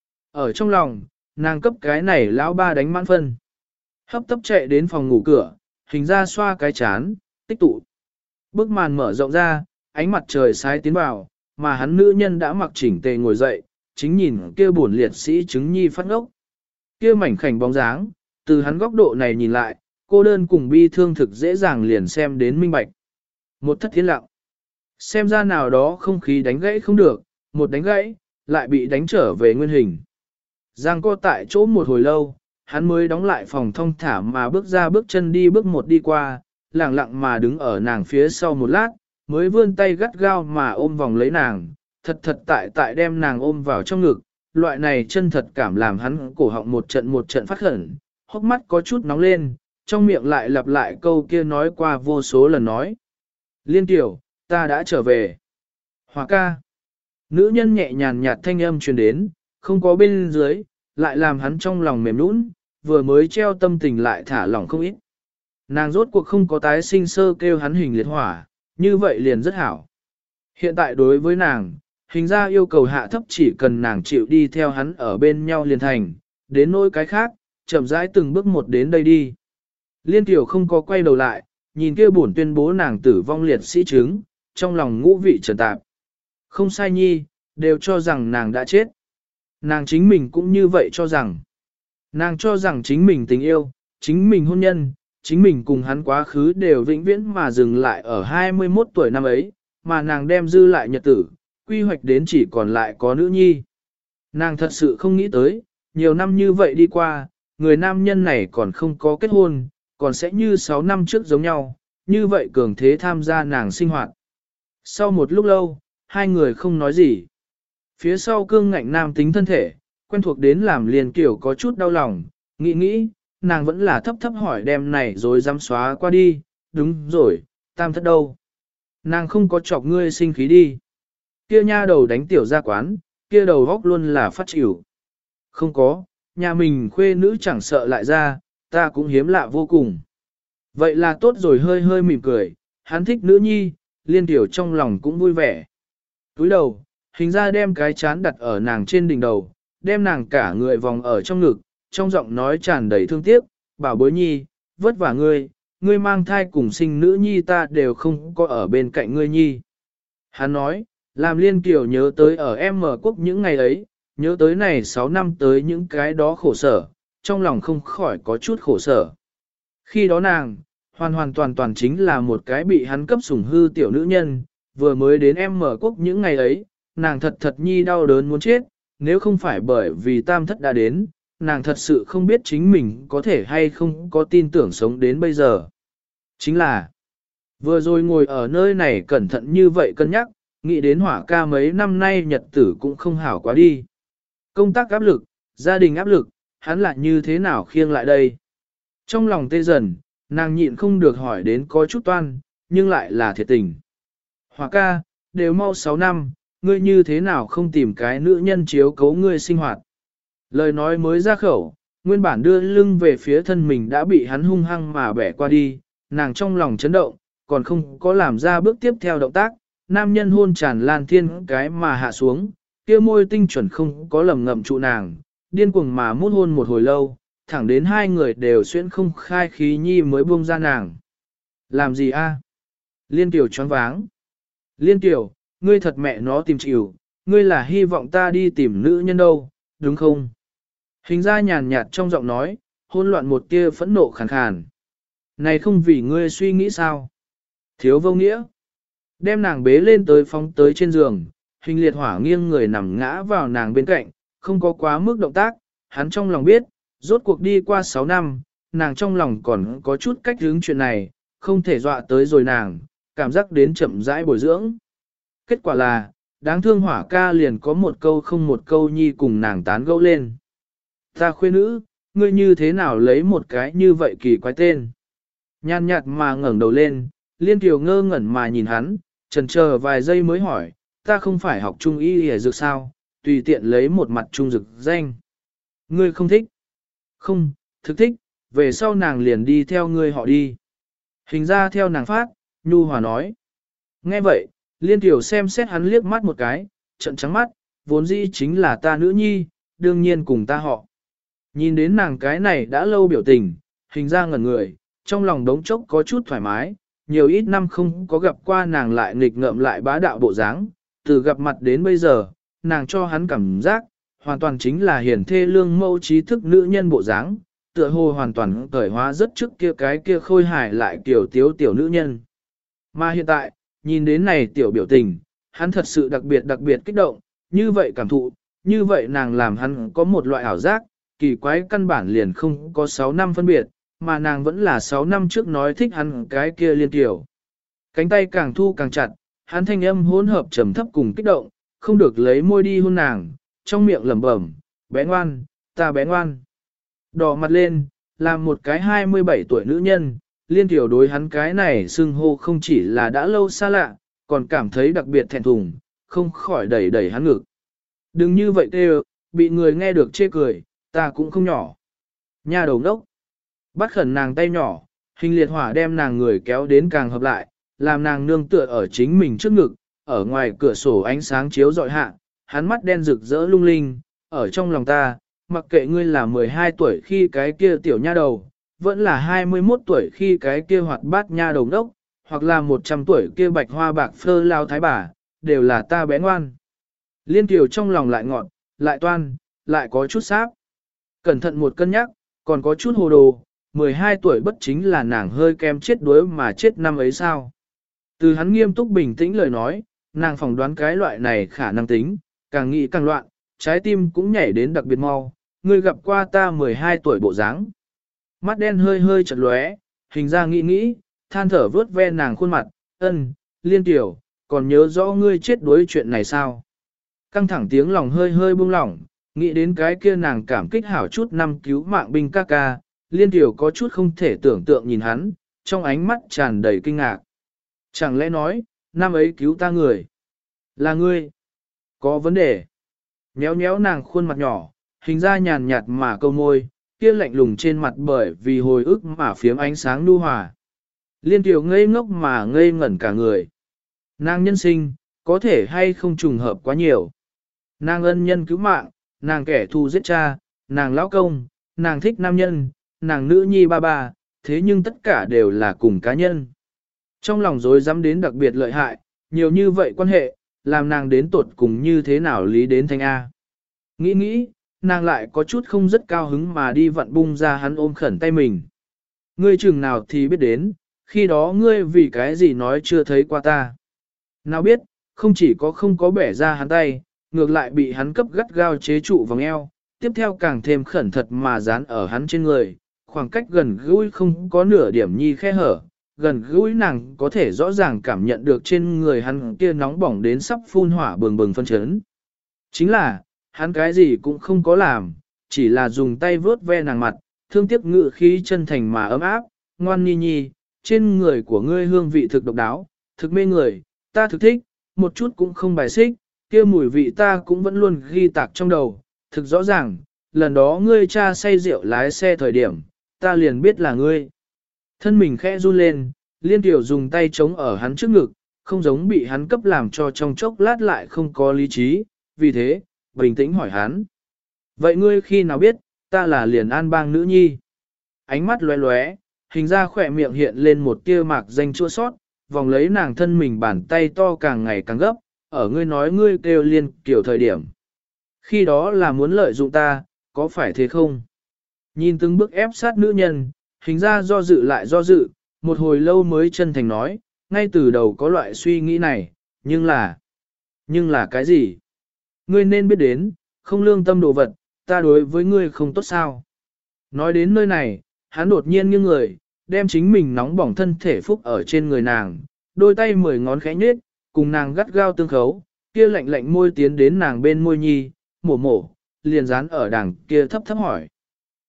Speaker 1: Ở trong lòng, nàng cấp cái này lão ba đánh mãn phân. Hấp tấp chạy đến phòng ngủ cửa, hình ra xoa cái chán, tích tụ. Bức màn mở rộng ra, ánh mặt trời sái tiến vào, mà hắn nữ nhân đã mặc chỉnh tề ngồi dậy, chính nhìn kia buồn liệt sĩ chứng nhi phát ngốc. Kia mảnh khảnh bóng dáng, từ hắn góc độ này nhìn lại, cô đơn cùng bi thương thực dễ dàng liền xem đến minh bạch. Một thất thiên lặng. Xem ra nào đó không khí đánh gãy không được, một đánh gãy, lại bị đánh trở về nguyên hình. Giang co tại chỗ một hồi lâu, hắn mới đóng lại phòng thông thả mà bước ra bước chân đi bước một đi qua, lặng lặng mà đứng ở nàng phía sau một lát, mới vươn tay gắt gao mà ôm vòng lấy nàng, thật thật tại tại đem nàng ôm vào trong ngực, loại này chân thật cảm làm hắn cổ họng một trận một trận phát khẩn, hốc mắt có chút nóng lên, trong miệng lại lặp lại câu kia nói qua vô số lần nói. Liên tiểu, ta đã trở về. Hòa ca. Nữ nhân nhẹ nhàn nhạt thanh âm truyền đến, không có bên dưới, lại làm hắn trong lòng mềm nũng, vừa mới treo tâm tình lại thả lỏng không ít. Nàng rốt cuộc không có tái sinh sơ kêu hắn hình liệt hỏa, như vậy liền rất hảo. Hiện tại đối với nàng, hình ra yêu cầu hạ thấp chỉ cần nàng chịu đi theo hắn ở bên nhau liền thành, đến nỗi cái khác, chậm rãi từng bước một đến đây đi. Liên tiểu không có quay đầu lại, nhìn kia buồn tuyên bố nàng tử vong liệt sĩ chứng, trong lòng ngũ vị trần tạp. Không sai nhi, đều cho rằng nàng đã chết. Nàng chính mình cũng như vậy cho rằng. Nàng cho rằng chính mình tình yêu, chính mình hôn nhân, chính mình cùng hắn quá khứ đều vĩnh viễn mà dừng lại ở hai mươi mốt tuổi năm ấy, mà nàng đem dư lại nhật tử, quy hoạch đến chỉ còn lại có nữ nhi. Nàng thật sự không nghĩ tới, nhiều năm như vậy đi qua, người nam nhân này còn không có kết hôn, còn sẽ như sáu năm trước giống nhau, như vậy cường thế tham gia nàng sinh hoạt. Sau một lúc lâu, hai người không nói gì. Phía sau cương ngạnh nam tính thân thể, quen thuộc đến làm liền kiểu có chút đau lòng, nghĩ nghĩ, nàng vẫn là thấp thấp hỏi đem này rồi dám xóa qua đi, đúng rồi, tam thất đâu. Nàng không có chọc ngươi sinh khí đi. Kia nha đầu đánh tiểu ra quán, kia đầu góc luôn là phát chịu. Không có, nhà mình khuê nữ chẳng sợ lại ra, ta cũng hiếm lạ vô cùng. Vậy là tốt rồi hơi hơi mỉm cười, hắn thích nữ nhi, liên tiểu trong lòng cũng vui vẻ. Túi đầu, hình ra đem cái chán đặt ở nàng trên đỉnh đầu, đem nàng cả người vòng ở trong ngực, trong giọng nói tràn đầy thương tiếc, bảo bối nhi, vất vả ngươi, ngươi mang thai cùng sinh nữ nhi ta đều không có ở bên cạnh ngươi nhi. Hắn nói, làm liên kiểu nhớ tới ở em mở quốc những ngày ấy, nhớ tới này sáu năm tới những cái đó khổ sở, trong lòng không khỏi có chút khổ sở. Khi đó nàng, hoàn hoàn toàn toàn chính là một cái bị hắn cấp sủng hư tiểu nữ nhân, vừa mới đến em mở quốc những ngày ấy, nàng thật thật nhi đau đớn muốn chết, nếu không phải bởi vì tam thất đã đến, nàng thật sự không biết chính mình có thể hay không có tin tưởng sống đến bây giờ. Chính là, vừa rồi ngồi ở nơi này cẩn thận như vậy cân nhắc, nghĩ đến hỏa ca mấy năm nay nhật tử cũng không hảo quá đi. Công tác áp lực, gia đình áp lực, hắn lại như thế nào khiêng lại đây. Trong lòng tê dần, nàng nhịn không được hỏi đến có chút toan, nhưng lại là thiệt tình. Hỏa ca, đều mau sáu năm, ngươi như thế nào không tìm cái nữ nhân chiếu cấu ngươi sinh hoạt. Lời nói mới ra khẩu, nguyên bản đưa lưng về phía thân mình đã bị hắn hung hăng mà bẻ qua đi, nàng trong lòng chấn động, còn không có làm ra bước tiếp theo động tác, nam nhân hôn tràn lan thiên cái mà hạ xuống, kia môi tinh chuẩn không có lầm ngậm trụ nàng, điên cuồng mà mút hôn một hồi lâu, thẳng đến hai người đều xuyên không khai khí nhi mới buông ra nàng. Làm gì a? Liên tiểu choáng váng. Liên tiểu, ngươi thật mẹ nó tìm chịu, ngươi là hy vọng ta đi tìm nữ nhân đâu, đúng không? Hình ra nhàn nhạt trong giọng nói, hôn loạn một tia phẫn nộ khàn khàn. Này không vì ngươi suy nghĩ sao? Thiếu vô nghĩa. Đem nàng bế lên tới phóng tới trên giường, hình liệt hỏa nghiêng người nằm ngã vào nàng bên cạnh, không có quá mức động tác, hắn trong lòng biết, rốt cuộc đi qua sáu năm, nàng trong lòng còn có chút cách hướng chuyện này, không thể dọa tới rồi nàng, cảm giác đến chậm rãi bồi dưỡng. Kết quả là, đáng thương hỏa ca liền có một câu không một câu nhi cùng nàng tán gẫu lên. Ta khuê nữ, ngươi như thế nào lấy một cái như vậy kỳ quái tên. Nhàn nhạt mà ngẩng đầu lên, Liên Kiều ngơ ngẩn mà nhìn hắn, chần chờ vài giây mới hỏi, ta không phải học trung y hề dược sao, tùy tiện lấy một mặt trung dược danh. Ngươi không thích? Không, thực thích, về sau nàng liền đi theo ngươi họ đi. Hình ra theo nàng phát, Nhu Hòa nói. Nghe vậy, Liên Kiều xem xét hắn liếc mắt một cái, trận trắng mắt, vốn dĩ chính là ta nữ nhi, đương nhiên cùng ta họ. Nhìn đến nàng cái này đã lâu biểu tình, hình ra ngẩn người, trong lòng đống chốc có chút thoải mái, nhiều ít năm không có gặp qua nàng lại nghịch ngợm lại bá đạo bộ dáng, từ gặp mặt đến bây giờ, nàng cho hắn cảm giác, hoàn toàn chính là hiển thê lương mẫu trí thức nữ nhân bộ dáng, tựa hồ hoàn toàn cởi hóa rất trước kia cái kia khôi hài lại kiểu tiếu tiểu nữ nhân. Mà hiện tại, nhìn đến này tiểu biểu tình, hắn thật sự đặc biệt đặc biệt kích động, như vậy cảm thụ, như vậy nàng làm hắn có một loại ảo giác, kỳ quái căn bản liền không có sáu năm phân biệt, mà nàng vẫn là sáu năm trước nói thích hắn cái kia Liên Kiều. Cánh tay càng thu càng chặt, hắn thanh âm hỗn hợp trầm thấp cùng kích động, không được lấy môi đi hôn nàng, trong miệng lẩm bẩm, bé ngoan, ta bé ngoan. Đỏ mặt lên, làm một cái hai mươi bảy tuổi nữ nhân, Liên Kiều đối hắn cái này xưng hô không chỉ là đã lâu xa lạ, còn cảm thấy đặc biệt thẹn thùng, không khỏi đẩy đẩy hắn ngực. Đừng như vậy tê bị người nghe được chê cười, ta cũng không nhỏ. Nha đầu đốc. Bắt khẩn nàng tay nhỏ, hình liệt hỏa đem nàng người kéo đến càng hợp lại, làm nàng nương tựa ở chính mình trước ngực, ở ngoài cửa sổ ánh sáng chiếu dọi hạ, hắn mắt đen rực rỡ lung linh, ở trong lòng ta, mặc kệ ngươi là mười hai tuổi khi cái kia tiểu nha đầu, vẫn là hai mươi mốt tuổi khi cái kia hoạt bát nha đầu đốc, hoặc là một trăm tuổi kia bạch hoa bạc phơ lao thái bà, đều là ta bé ngoan. Liên Kiều trong lòng lại ngọn, lại toan, lại có chút sáp. Cẩn thận một cân nhắc, còn có chút hồ đồ, mười hai tuổi bất chính là nàng hơi kem chết đuối mà chết năm ấy sao. Từ hắn nghiêm túc bình tĩnh lời nói, nàng phỏng đoán cái loại này khả năng tính, càng nghĩ càng loạn, trái tim cũng nhảy đến đặc biệt mau, ngươi gặp qua ta mười hai tuổi bộ dáng. Mắt đen hơi hơi chật lóe, hình ra nghĩ nghĩ, than thở vớt ve nàng khuôn mặt, ân, Liên Kiều, còn nhớ rõ ngươi chết đuối chuyện này sao? Căng thẳng tiếng lòng hơi hơi buông lỏng, nghĩ đến cái kia nàng cảm kích hảo chút năm cứu mạng binh ca ca, Liên Kiều có chút không thể tưởng tượng nhìn hắn, trong ánh mắt tràn đầy kinh ngạc. Chẳng lẽ nói, năm ấy cứu ta người? Là ngươi? Có vấn đề? Nhéo nhéo nàng khuôn mặt nhỏ, hình ra nhàn nhạt mà câu môi, kia lạnh lùng trên mặt bởi vì hồi ức mà phiếm ánh sáng nu hòa. Liên Kiều ngây ngốc mà ngây ngẩn cả người. Nàng nhân sinh, có thể hay không trùng hợp quá nhiều. Nàng ân nhân cứu mạng, nàng kẻ thù giết cha, nàng lão công, nàng thích nam nhân, nàng nữ nhi ba ba, thế nhưng tất cả đều là cùng cá nhân. Trong lòng dối dám đến đặc biệt lợi hại, nhiều như vậy quan hệ, làm nàng đến tột cùng như thế nào lý đến thanh A. Nghĩ nghĩ, nàng lại có chút không rất cao hứng mà đi vặn bung ra hắn ôm khẩn tay mình. Ngươi chừng nào thì biết đến, khi đó ngươi vì cái gì nói chưa thấy qua ta. Nào biết, không chỉ có không có bẻ ra hắn tay, ngược lại bị hắn cấp gắt gao chế trụ vòng eo, tiếp theo càng thêm khẩn thật mà dán ở hắn trên người, khoảng cách gần gũi không có nửa điểm nhi khe hở, gần gũi nàng có thể rõ ràng cảm nhận được trên người hắn kia nóng bỏng đến sắp phun hỏa bừng bừng phân chấn. Chính là, hắn cái gì cũng không có làm, chỉ là dùng tay vớt ve nàng mặt, thương tiếc ngự khí chân thành mà ấm áp, ngoan nhi nhi, trên người của ngươi hương vị thực độc đáo, thực mê người, ta thực thích, một chút cũng không bài xích, kia mùi vị ta cũng vẫn luôn ghi tạc trong đầu, thực rõ ràng, lần đó ngươi cha say rượu lái xe thời điểm, ta liền biết là ngươi. Thân mình khẽ run lên, Liên Kiều dùng tay chống ở hắn trước ngực, không giống bị hắn cấp làm cho trong chốc lát lại không có lý trí, vì thế, bình tĩnh hỏi hắn. Vậy ngươi khi nào biết, ta là liền an bang nữ nhi? Ánh mắt lóe lóe, hình ra khỏe miệng hiện lên một tia mạc danh chua sót, vòng lấy nàng thân mình bàn tay to càng ngày càng gấp, ở ngươi nói ngươi kêu Liên Kiều thời điểm. Khi đó là muốn lợi dụng ta, có phải thế không? Nhìn từng bước ép sát nữ nhân, hình ra do dự lại do dự, một hồi lâu mới chân thành nói, ngay từ đầu có loại suy nghĩ này, nhưng là... Nhưng là cái gì? Ngươi nên biết đến, không lương tâm đồ vật, ta đối với ngươi không tốt sao? Nói đến nơi này, hắn đột nhiên nghiêng người, đem chính mình nóng bỏng thân thể phúc ở trên người nàng, đôi tay mười ngón khẽ nhết, cùng nàng gắt gao tương khấu, kia lạnh lạnh môi tiến đến nàng bên môi nhi, mổ mổ, liền dán ở đằng kia thấp thấp hỏi.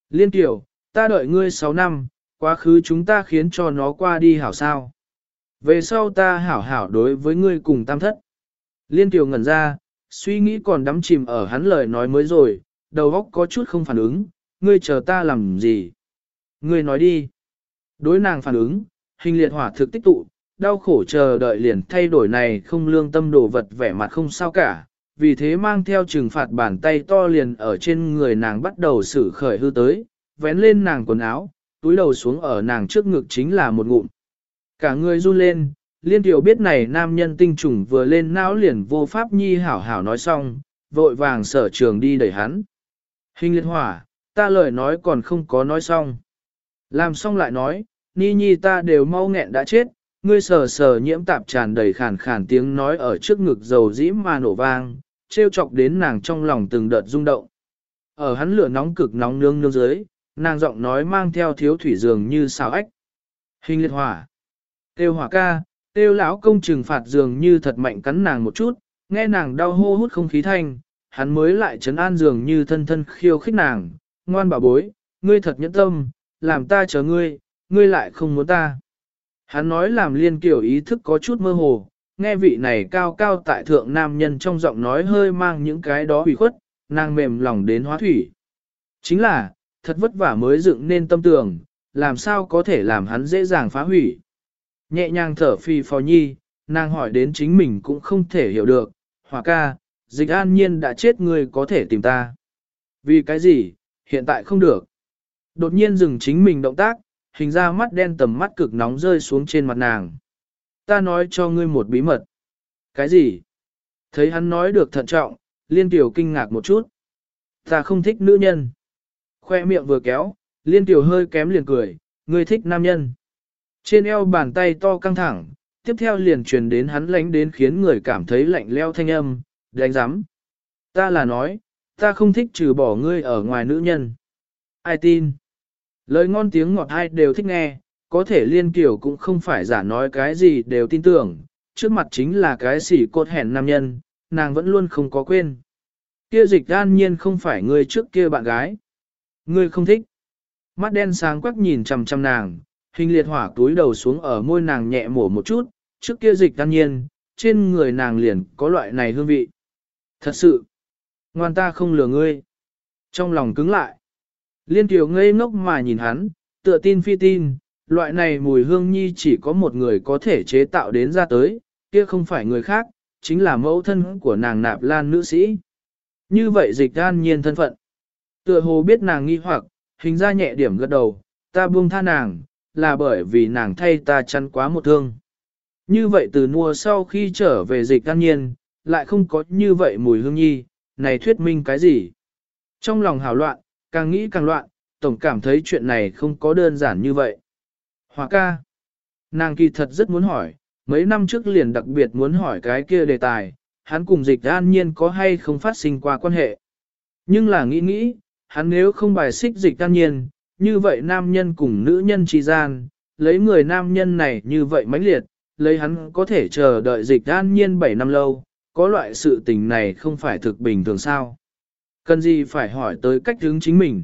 Speaker 1: Liên tiểu, ta đợi ngươi sáu năm, quá khứ chúng ta khiến cho nó qua đi hảo sao. Về sau ta hảo hảo đối với ngươi cùng tam thất. Liên tiểu ngẩn ra, suy nghĩ còn đắm chìm ở hắn lời nói mới rồi, đầu óc có chút không phản ứng, ngươi chờ ta làm gì? Ngươi nói đi. Đối nàng phản ứng, hình liệt hỏa thực tích tụ, đau khổ chờ đợi liền thay đổi này không lương tâm đồ vật vẻ mặt không sao cả, vì thế mang theo trừng phạt bàn tay to liền ở trên người nàng bắt đầu xử khởi hư tới, vén lên nàng quần áo, túi đầu xuống ở nàng trước ngực chính là một ngụm. Cả người run lên, liên tiểu biết này nam nhân tinh trùng vừa lên não liền vô pháp nhi hảo hảo nói xong, vội vàng sở trường đi đẩy hắn. Hình liệt hỏa, ta lời nói còn không có nói xong. Làm xong lại nói, ni nhi ta đều mau nghẹn đã chết, ngươi sờ sờ nhiễm tạp tràn đầy khàn khàn tiếng nói ở trước ngực dầu dĩ mà nổ vang, trêu chọc đến nàng trong lòng từng đợt rung động. Ở hắn lửa nóng cực nóng nương nương dưới, nàng giọng nói mang theo thiếu thủy dường như xào ếch. Hình liệt hỏa. Tiêu hỏa ca, tiêu lão công trừng phạt dường như thật mạnh cắn nàng một chút, nghe nàng đau hô hút không khí thanh, hắn mới lại trấn an dường như thân thân khiêu khích nàng, ngoan bảo bối, ngươi thật nhẫn tâm, làm ta chờ ngươi, ngươi lại không muốn ta. Hắn nói làm liên kiểu ý thức có chút mơ hồ, nghe vị này cao cao tại thượng nam nhân trong giọng nói hơi mang những cái đó ủy khuất, nàng mềm lòng đến hóa thủy. Chính là, thật vất vả mới dựng nên tâm tường, làm sao có thể làm hắn dễ dàng phá hủy. Nhẹ nhàng thở phì phò nhi, nàng hỏi đến chính mình cũng không thể hiểu được, hỏa ca, dịch an nhiên đã chết người có thể tìm ta. Vì cái gì, hiện tại không được. Đột nhiên dừng chính mình động tác, hình ra mắt đen tầm mắt cực nóng rơi xuống trên mặt nàng. Ta nói cho ngươi một bí mật. Cái gì? Thấy hắn nói được thận trọng, liên tiểu kinh ngạc một chút. Ta không thích nữ nhân. Khoe miệng vừa kéo, liên tiểu hơi kém liền cười, ngươi thích nam nhân. Trên eo bàn tay to căng thẳng, tiếp theo liền truyền đến hắn lánh đến khiến người cảm thấy lạnh leo thanh âm, đánh giám. Ta là nói, ta không thích trừ bỏ ngươi ở ngoài nữ nhân. Ai tin? Lời ngon tiếng ngọt ai đều thích nghe, có thể liên kiểu cũng không phải giả nói cái gì đều tin tưởng, trước mặt chính là cái xỉ cột hèn nam nhân, nàng vẫn luôn không có quên. Kia dịch an nhiên không phải người trước kia bạn gái. Ngươi không thích. Mắt đen sáng quắc nhìn chằm chằm nàng, hình liệt hỏa túi đầu xuống ở môi nàng nhẹ mổ một chút, trước kia dịch an nhiên, trên người nàng liền có loại này hương vị. Thật sự, ngoan ta không lừa ngươi. Trong lòng cứng lại. Liên tiểu ngây ngốc mà nhìn hắn, tựa tin phi tin, loại này mùi hương nhi chỉ có một người có thể chế tạo đến ra tới, kia không phải người khác, chính là mẫu thân của nàng nạp lan nữ sĩ. Như vậy dịch an nhiên thân phận. Tựa hồ biết nàng nghi hoặc, hình ra nhẹ điểm gật đầu, ta buông tha nàng, là bởi vì nàng thay ta chăn quá một thương. Như vậy từ mùa sau khi trở về dịch an nhiên, lại không có như vậy mùi hương nhi, này thuyết minh cái gì? Trong lòng hào loạn, càng nghĩ càng loạn, tổng cảm thấy chuyện này không có đơn giản như vậy. Hòa ca. Nàng kỳ thật rất muốn hỏi, mấy năm trước liền đặc biệt muốn hỏi cái kia đề tài, hắn cùng dịch an nhiên có hay không phát sinh qua quan hệ. Nhưng là nghĩ nghĩ, hắn nếu không bài xích dịch an nhiên, như vậy nam nhân cùng nữ nhân chi gian, lấy người nam nhân này như vậy mãnh liệt, lấy hắn có thể chờ đợi dịch an nhiên bảy năm lâu, có loại sự tình này không phải thực bình thường sao. Cần gì phải hỏi tới cách hướng chính mình.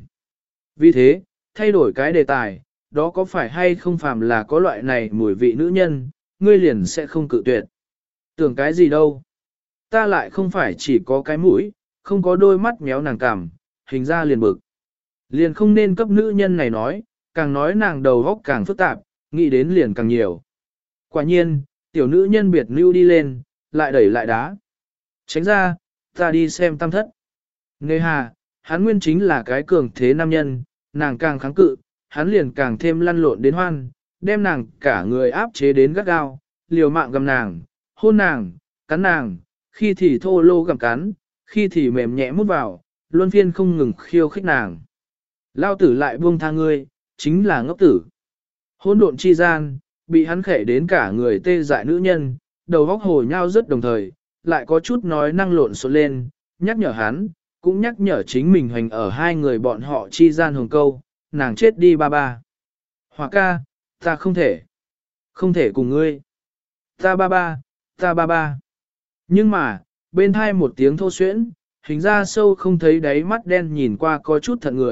Speaker 1: Vì thế, thay đổi cái đề tài, đó có phải hay không phàm là có loại này mùi vị nữ nhân, ngươi liền sẽ không cự tuyệt. Tưởng cái gì đâu. Ta lại không phải chỉ có cái mũi, không có đôi mắt méo nàng cảm, hình ra liền bực. Liền không nên cấp nữ nhân này nói, càng nói nàng đầu góc càng phức tạp, nghĩ đến liền càng nhiều. Quả nhiên, tiểu nữ nhân biệt lưu đi lên, lại đẩy lại đá. Tránh ra, ta đi xem tam thất. Nghe hà, hắn nguyên chính là cái cường thế nam nhân, nàng càng kháng cự, hắn liền càng thêm lăn lộn đến hoan, đem nàng cả người áp chế đến gắt gao, liều mạng gầm nàng, hôn nàng, cắn nàng, khi thì thô lô gặm cắn, khi thì mềm nhẹ mút vào, luân phiên không ngừng khiêu khích nàng. Lao tử lại buông tha ngươi, chính là ngốc tử. Hôn độn chi gian, bị hắn khẽ đến cả người tê dại nữ nhân, đầu góc hồ nhau rất đồng thời, lại có chút nói năng lộn xộn lên, nhắc nhở hắn, cũng nhắc nhở chính mình hành ở hai người bọn họ chi gian hồng câu, nàng chết đi ba ba. Hòa ca, ta không thể, không thể cùng ngươi. Ta ba ba, ta ba ba. Nhưng mà, bên hai một tiếng thô xuyễn, hình ra sâu không thấy đáy mắt đen nhìn qua có chút thận người,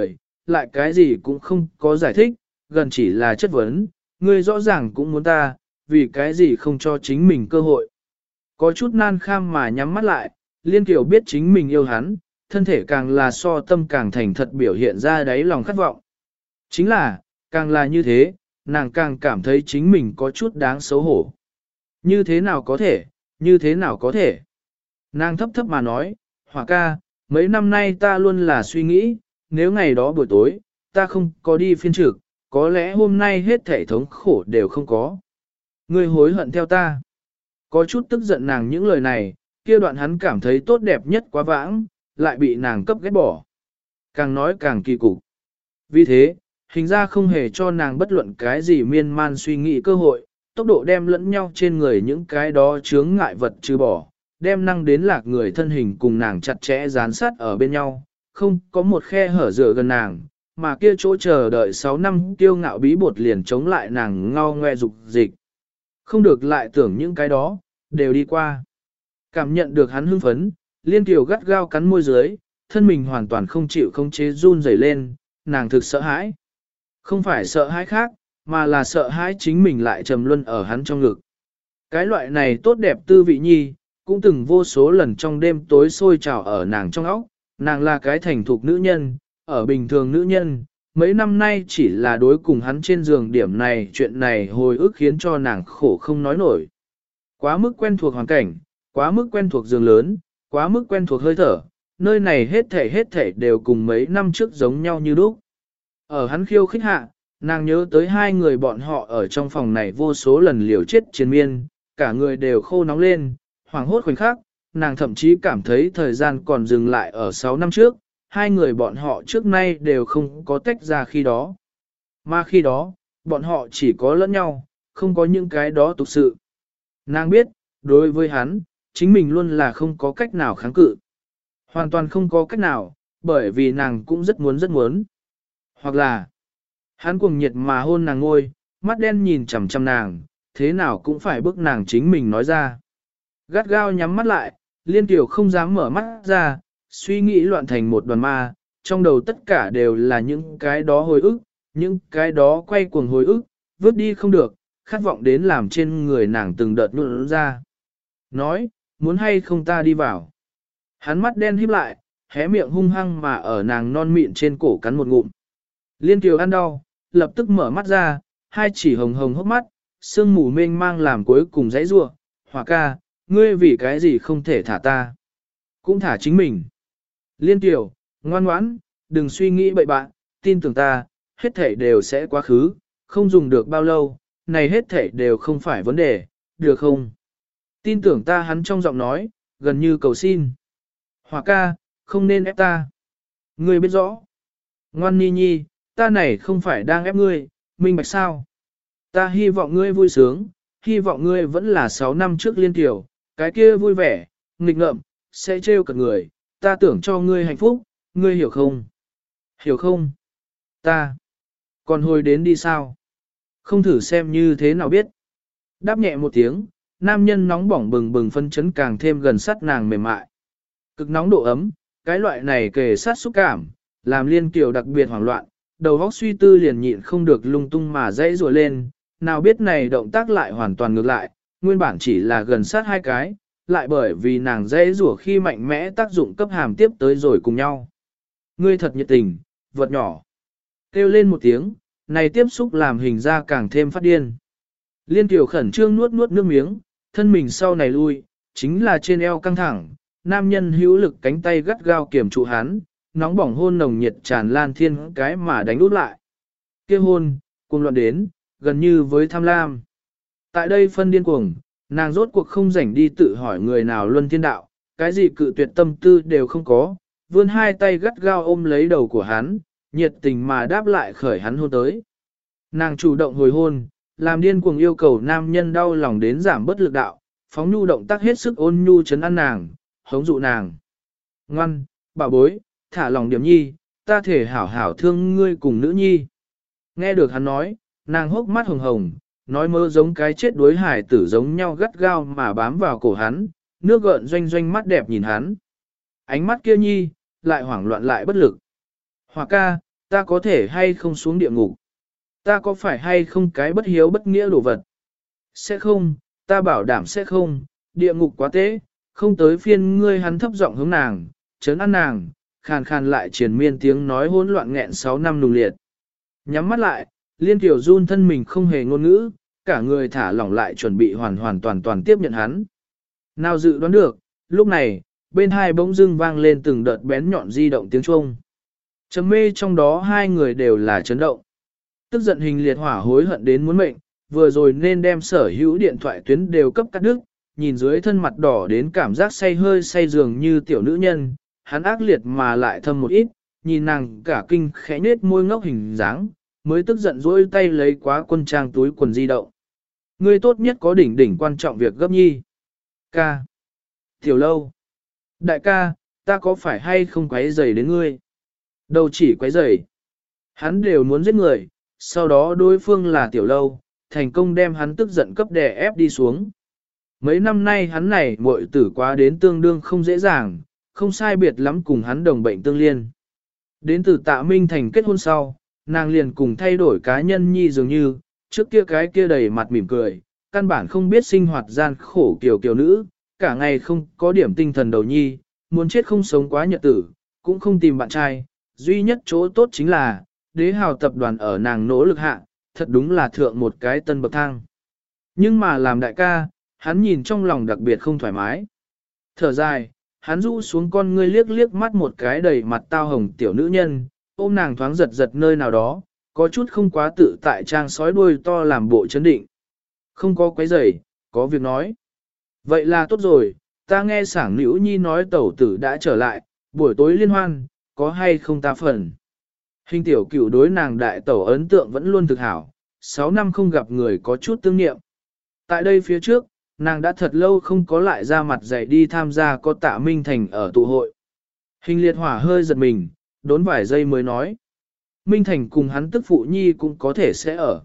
Speaker 1: lại cái gì cũng không có giải thích, gần chỉ là chất vấn, ngươi rõ ràng cũng muốn ta, vì cái gì không cho chính mình cơ hội. Có chút nan kham mà nhắm mắt lại, Liên Kiều biết chính mình yêu hắn, thân thể càng là so tâm càng thành thật biểu hiện ra đáy lòng khát vọng. Chính là, càng là như thế, nàng càng cảm thấy chính mình có chút đáng xấu hổ. Như thế nào có thể, như thế nào có thể. Nàng thấp thấp mà nói, Hỏa ca, mấy năm nay ta luôn là suy nghĩ, nếu ngày đó buổi tối, ta không có đi phiên trực, có lẽ hôm nay hết thể thống khổ đều không có. Ngươi hối hận theo ta. Có chút tức giận nàng những lời này, kia đoạn hắn cảm thấy tốt đẹp nhất quá vãng, lại bị nàng cấp ghét bỏ. Càng nói càng kỳ cục. Vì thế, hình ra không hề cho nàng bất luận cái gì miên man suy nghĩ cơ hội, tốc độ đem lẫn nhau trên người những cái đó chướng ngại vật trừ bỏ, đem năng đến lạc người thân hình cùng nàng chặt chẽ dán sát ở bên nhau, không có một khe hở dựa gần nàng, mà kia chỗ chờ đợi sáu năm tiêu ngạo bí bột liền chống lại nàng ngao ngoe dục dịch. Không được lại tưởng những cái đó, đều đi qua. Cảm nhận được hắn hưng phấn, Liên Kiều gắt gao cắn môi dưới, thân mình hoàn toàn không chịu không chế run rẩy lên, nàng thực sợ hãi. Không phải sợ hãi khác, mà là sợ hãi chính mình lại trầm luân ở hắn trong ngực. Cái loại này tốt đẹp tư vị nhi, cũng từng vô số lần trong đêm tối sôi trào ở nàng trong óc, nàng là cái thành thục nữ nhân, ở bình thường nữ nhân, mấy năm nay chỉ là đối cùng hắn trên giường điểm này chuyện này hồi ức khiến cho nàng khổ không nói nổi. Quá mức quen thuộc hoàn cảnh, quá mức quen thuộc giường lớn, quá mức quen thuộc hơi thở, nơi này hết thể hết thể đều cùng mấy năm trước giống nhau như lúc. Ở hắn khiêu khích hạ, nàng nhớ tới hai người bọn họ ở trong phòng này vô số lần liều chết chiến miên, cả người đều khô nóng lên, hoảng hốt khoảnh khắc, nàng thậm chí cảm thấy thời gian còn dừng lại ở sáu năm trước, hai người bọn họ trước nay đều không có tách ra khi đó. Mà khi đó, bọn họ chỉ có lẫn nhau, không có những cái đó tục sự. Nàng biết, đối với hắn, chính mình luôn là không có cách nào kháng cự. Hoàn toàn không có cách nào, bởi vì nàng cũng rất muốn rất muốn. Hoặc là, hắn cuồng nhiệt mà hôn nàng ngôi, mắt đen nhìn chằm chằm nàng, thế nào cũng phải bức nàng chính mình nói ra. Gắt gao nhắm mắt lại, Liên Kiều không dám mở mắt ra, suy nghĩ loạn thành một đoàn ma, trong đầu tất cả đều là những cái đó hồi ức, những cái đó quay cuồng hồi ức, vứt đi không được, khát vọng đến làm trên người nàng từng đợt nụn ra. Nói, muốn hay không ta đi vào. Hắn mắt đen híp lại, hé miệng hung hăng mà ở nàng non mịn trên cổ cắn một ngụm. Liên Kiều ăn đau, lập tức mở mắt ra, hai chỉ hồng hồng hốc mắt, sương mù mênh mang làm cuối cùng dãy rua. Hỏa ca, ngươi vì cái gì không thể thả ta? Cũng thả chính mình. Liên Kiều, ngoan ngoãn, đừng suy nghĩ bậy bạ, tin tưởng ta, hết thảy đều sẽ quá khứ, không dùng được bao lâu, này hết thảy đều không phải vấn đề, được không? Tin tưởng ta, hắn trong giọng nói, gần như cầu xin. Hỏa ca, không nên ép ta. Ngươi biết rõ. Ngoan Ni Nhi, ta này không phải đang ép ngươi, minh bạch sao? Ta hy vọng ngươi vui sướng, hy vọng ngươi vẫn là sáu năm trước Liên Kiều, cái kia vui vẻ, nghịch ngợm, sẽ trêu cợt người, ta tưởng cho ngươi hạnh phúc, ngươi hiểu không? Hiểu không? Ta. Còn hồi đến đi sao? Không thử xem như thế nào biết. Đáp nhẹ một tiếng, nam nhân nóng bỏng bừng bừng phân chấn càng thêm gần sát nàng mềm mại. Cực nóng độ ấm, cái loại này kề sát xúc cảm, làm Liên Kiều đặc biệt hoảng loạn, đầu óc suy tư liền nhịn không được lung tung mà dãy rùa lên, nào biết này động tác lại hoàn toàn ngược lại, nguyên bản chỉ là gần sát hai cái, lại bởi vì nàng dãy rùa khi mạnh mẽ tác dụng cấp hàm tiếp tới rồi cùng nhau. Ngươi thật nhiệt tình, vật nhỏ. Kêu lên một tiếng, này tiếp xúc làm hình ra càng thêm phát điên. Liên Kiều khẩn trương nuốt nuốt nước miếng, thân mình sau này lui, chính là trên eo căng thẳng, nam nhân hữu lực cánh tay gắt gao kiểm trụ hắn, nóng bỏng hôn nồng nhiệt tràn lan thiên cái mà đánh út lại. Kia hôn, cuồng loạn đến, gần như với tham lam. Tại đây phân điên cuồng, nàng rốt cuộc không rảnh đi tự hỏi người nào luân thiên đạo, cái gì cự tuyệt tâm tư đều không có, vươn hai tay gắt gao ôm lấy đầu của hắn, nhiệt tình mà đáp lại khởi hắn hôn tới. Nàng chủ động hồi hôn, làm điên cuồng yêu cầu nam nhân đau lòng đến giảm bất lực đạo, phóng nhu động tác hết sức ôn nhu chấn an nàng, hống dụ nàng. Ngoan, bảo bối, thả lòng điểm nhi, ta thể hảo hảo thương ngươi cùng nữ nhi. Nghe được hắn nói, nàng hốc mắt hồng hồng, nói mơ giống cái chết đuối hải tử giống nhau gắt gao mà bám vào cổ hắn, nước gợn doanh doanh mắt đẹp nhìn hắn. Ánh mắt kia nhi, lại hoảng loạn lại bất lực. Hỏa ca, ta có thể hay không xuống địa ngục? Ta có phải hay không cái bất hiếu bất nghĩa đồ vật? Sẽ không, ta bảo đảm sẽ không, địa ngục quá tế, không tới phiên ngươi. Hắn thấp giọng hướng nàng, trấn an nàng, khàn khàn lại triền miên tiếng nói hỗn loạn nghẹn sáu năm nùng liệt. Nhắm mắt lại, Liên Kiều run thân mình không hề ngôn ngữ, cả người thả lỏng lại chuẩn bị hoàn hoàn toàn toàn tiếp nhận hắn. Nào dự đoán được, lúc này, bên hai bỗng dưng vang lên từng đợt bén nhọn di động tiếng chuông. Trầm mê trong đó hai người đều là chấn động. Tức giận Hình Liệt Hỏa hối hận đến muốn mệnh, vừa rồi nên đem sở hữu điện thoại tuyến đều cấp cắt đứt, nhìn dưới thân mặt đỏ đến cảm giác say hơi say dường như tiểu nữ nhân, hắn ác liệt mà lại thâm một ít, nhìn nàng cả kinh khẽ nết môi ngốc hình dáng, mới tức giận dỗi tay lấy quá quân trang túi quần di động. Ngươi tốt nhất có đỉnh đỉnh quan trọng việc gấp nhi. Ca. Tiểu Lâu. Đại ca, ta có phải hay không quấy rầy đến ngươi? Đâu chỉ quấy rầy. Hắn đều muốn giết người, sau đó đối phương là Tiểu Lâu, thành công đem hắn tức giận cấp đè ép đi xuống. Mấy năm nay hắn này muội tử quá đến tương đương không dễ dàng, không sai biệt lắm cùng hắn đồng bệnh tương liên. Đến từ Tạ Minh Thành kết hôn sau, nàng liền cùng thay đổi cá nhân nhi dường như, trước kia cái kia đầy mặt mỉm cười, căn bản không biết sinh hoạt gian khổ kiểu kiểu nữ, cả ngày không có điểm tinh thần đầu nhi, muốn chết không sống quá nhật tử, cũng không tìm bạn trai, duy nhất chỗ tốt chính là, đế hào tập đoàn ở nàng nỗ lực hạ, thật đúng là thượng một cái tân bậc thang. Nhưng mà làm đại ca, hắn nhìn trong lòng đặc biệt không thoải mái. Thở dài, hắn rũ xuống con ngươi liếc liếc mắt một cái đầy mặt tao hồng tiểu nữ nhân, ôm nàng thoáng giật giật nơi nào đó, có chút không quá tự tại trang sói đuôi to làm bộ chấn định. Không có quấy rầy, có việc nói. Vậy là tốt rồi, ta nghe sảng nữ nhi nói tẩu tử đã trở lại, buổi tối liên hoan, có hay không ta phần. Hình tiểu cửu đối nàng đại tẩu ấn tượng vẫn luôn thực hảo, sáu năm không gặp người có chút tương niệm. Tại đây phía trước, nàng đã thật lâu không có lại ra mặt dạy đi tham gia có Tạ Minh Thành ở tụ hội. Hình Liệt Hỏa hơi giật mình, đốn vài giây mới nói. Minh Thành cùng hắn tức phụ nhi cũng có thể sẽ ở.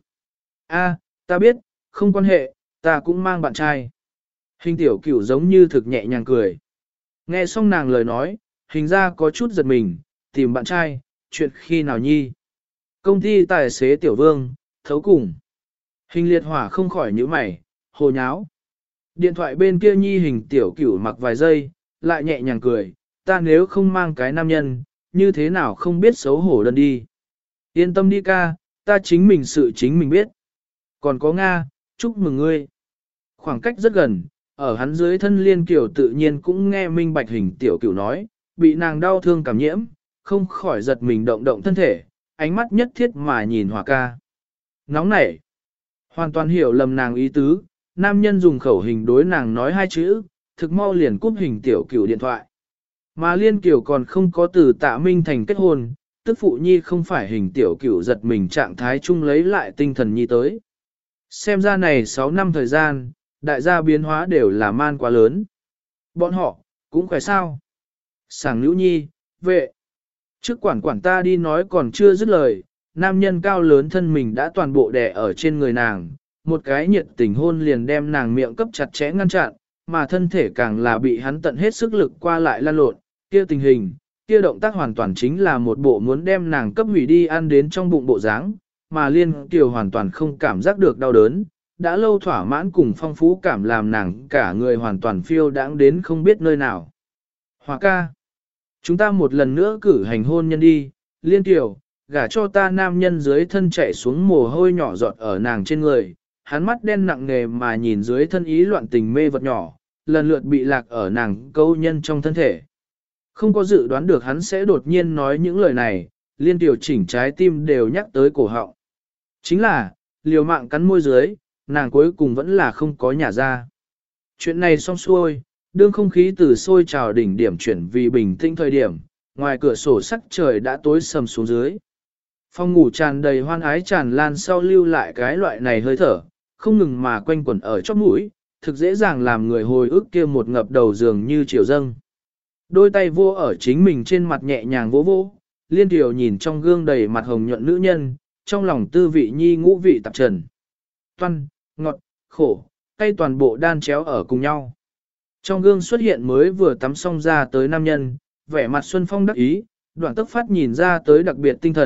Speaker 1: A, ta biết, không quan hệ, ta cũng mang bạn trai. Hình tiểu cửu giống như thực nhẹ nhàng cười. Nghe xong nàng lời nói, hình ra có chút giật mình, tìm bạn trai, chuyện khi nào nhi. Công ty tài xế tiểu vương, thấu cùng. Hình Liệt Hỏa không khỏi nhíu mày, hồ nháo. Điện thoại bên kia nhi hình tiểu cửu mặc vài giây, lại nhẹ nhàng cười, ta nếu không mang cái nam nhân, như thế nào không biết xấu hổ đơn đi. Yên tâm đi ca, ta chính mình sự chính mình biết. Còn có Nga, chúc mừng ngươi. Khoảng cách rất gần, ở hắn dưới thân Liên Kiều tự nhiên cũng nghe minh bạch hình tiểu cửu nói, bị nàng đau thương cảm nhiễm, không khỏi giật mình động động thân thể, ánh mắt nhất thiết mà nhìn Hòa ca. Nóng nảy, hoàn toàn hiểu lầm nàng ý tứ, nam nhân dùng khẩu hình đối nàng nói hai chữ, thực mau liền cúp hình tiểu cửu điện thoại. Mà Liên Kiều còn không có từ Tạ Minh Thành kết hôn, tức phụ nhi không phải hình tiểu cửu giật mình trạng thái chung lấy lại tinh thần nhi tới. Xem ra này sáu năm thời gian, đại gia biến hóa đều là man quá lớn. Bọn họ, cũng khỏe sao. Sảng Nữ Nhi, vệ. Trước quản quản ta đi nói còn chưa dứt lời, nam nhân cao lớn thân mình đã toàn bộ đè ở trên người nàng, một cái nhiệt tình hôn liền đem nàng miệng cấp chặt chẽ ngăn chặn, mà thân thể càng là bị hắn tận hết sức lực qua lại lan lộn, kia tình hình, kia động tác hoàn toàn chính là một bộ muốn đem nàng cấp hủy đi ăn đến trong bụng bộ dáng, mà Liên Kiều hoàn toàn không cảm giác được đau đớn, đã lâu thỏa mãn cùng phong phú cảm làm nàng cả người hoàn toàn phiêu đãng đến không biết nơi nào. Hòa ca, chúng ta một lần nữa cử hành hôn nhân đi, Liên Kiều, gả cho ta. Nam nhân dưới thân chạy xuống mồ hôi nhỏ giọt ở nàng trên người, hắn mắt đen nặng nề mà nhìn dưới thân ý loạn tình mê vật nhỏ, lần lượt bị lạc ở nàng câu nhân trong thân thể. Không có dự đoán được hắn sẽ đột nhiên nói những lời này, Liên Kiều chỉnh trái tim đều nhắc tới cổ họng. Chính là, liều mạng cắn môi dưới, nàng cuối cùng vẫn là không có nhả ra. Chuyện này xong xuôi, đương không khí từ sôi trào đỉnh điểm chuyển vì bình tĩnh thời điểm, ngoài cửa sổ sắc trời đã tối sầm xuống dưới. Phòng ngủ tràn đầy hoan ái tràn lan sau lưu lại cái loại này hơi thở, không ngừng mà quanh quẩn ở chóp mũi, thực dễ dàng làm người hồi ức kia một ngập đầu giường như chiều dâng. Đôi tay vô ở chính mình trên mặt nhẹ nhàng vỗ vỗ, Liên Kiều nhìn trong gương đầy mặt hồng nhuận nữ nhân, trong lòng tư vị nhi ngũ vị tạp trần. Toan, ngọt, khổ, cay toàn bộ đan chéo ở cùng nhau. Trong gương xuất hiện mới vừa tắm xong ra tới nam nhân, vẻ mặt xuân phong đắc ý, đoạn tức phát nhìn ra tới đặc biệt tinh thần,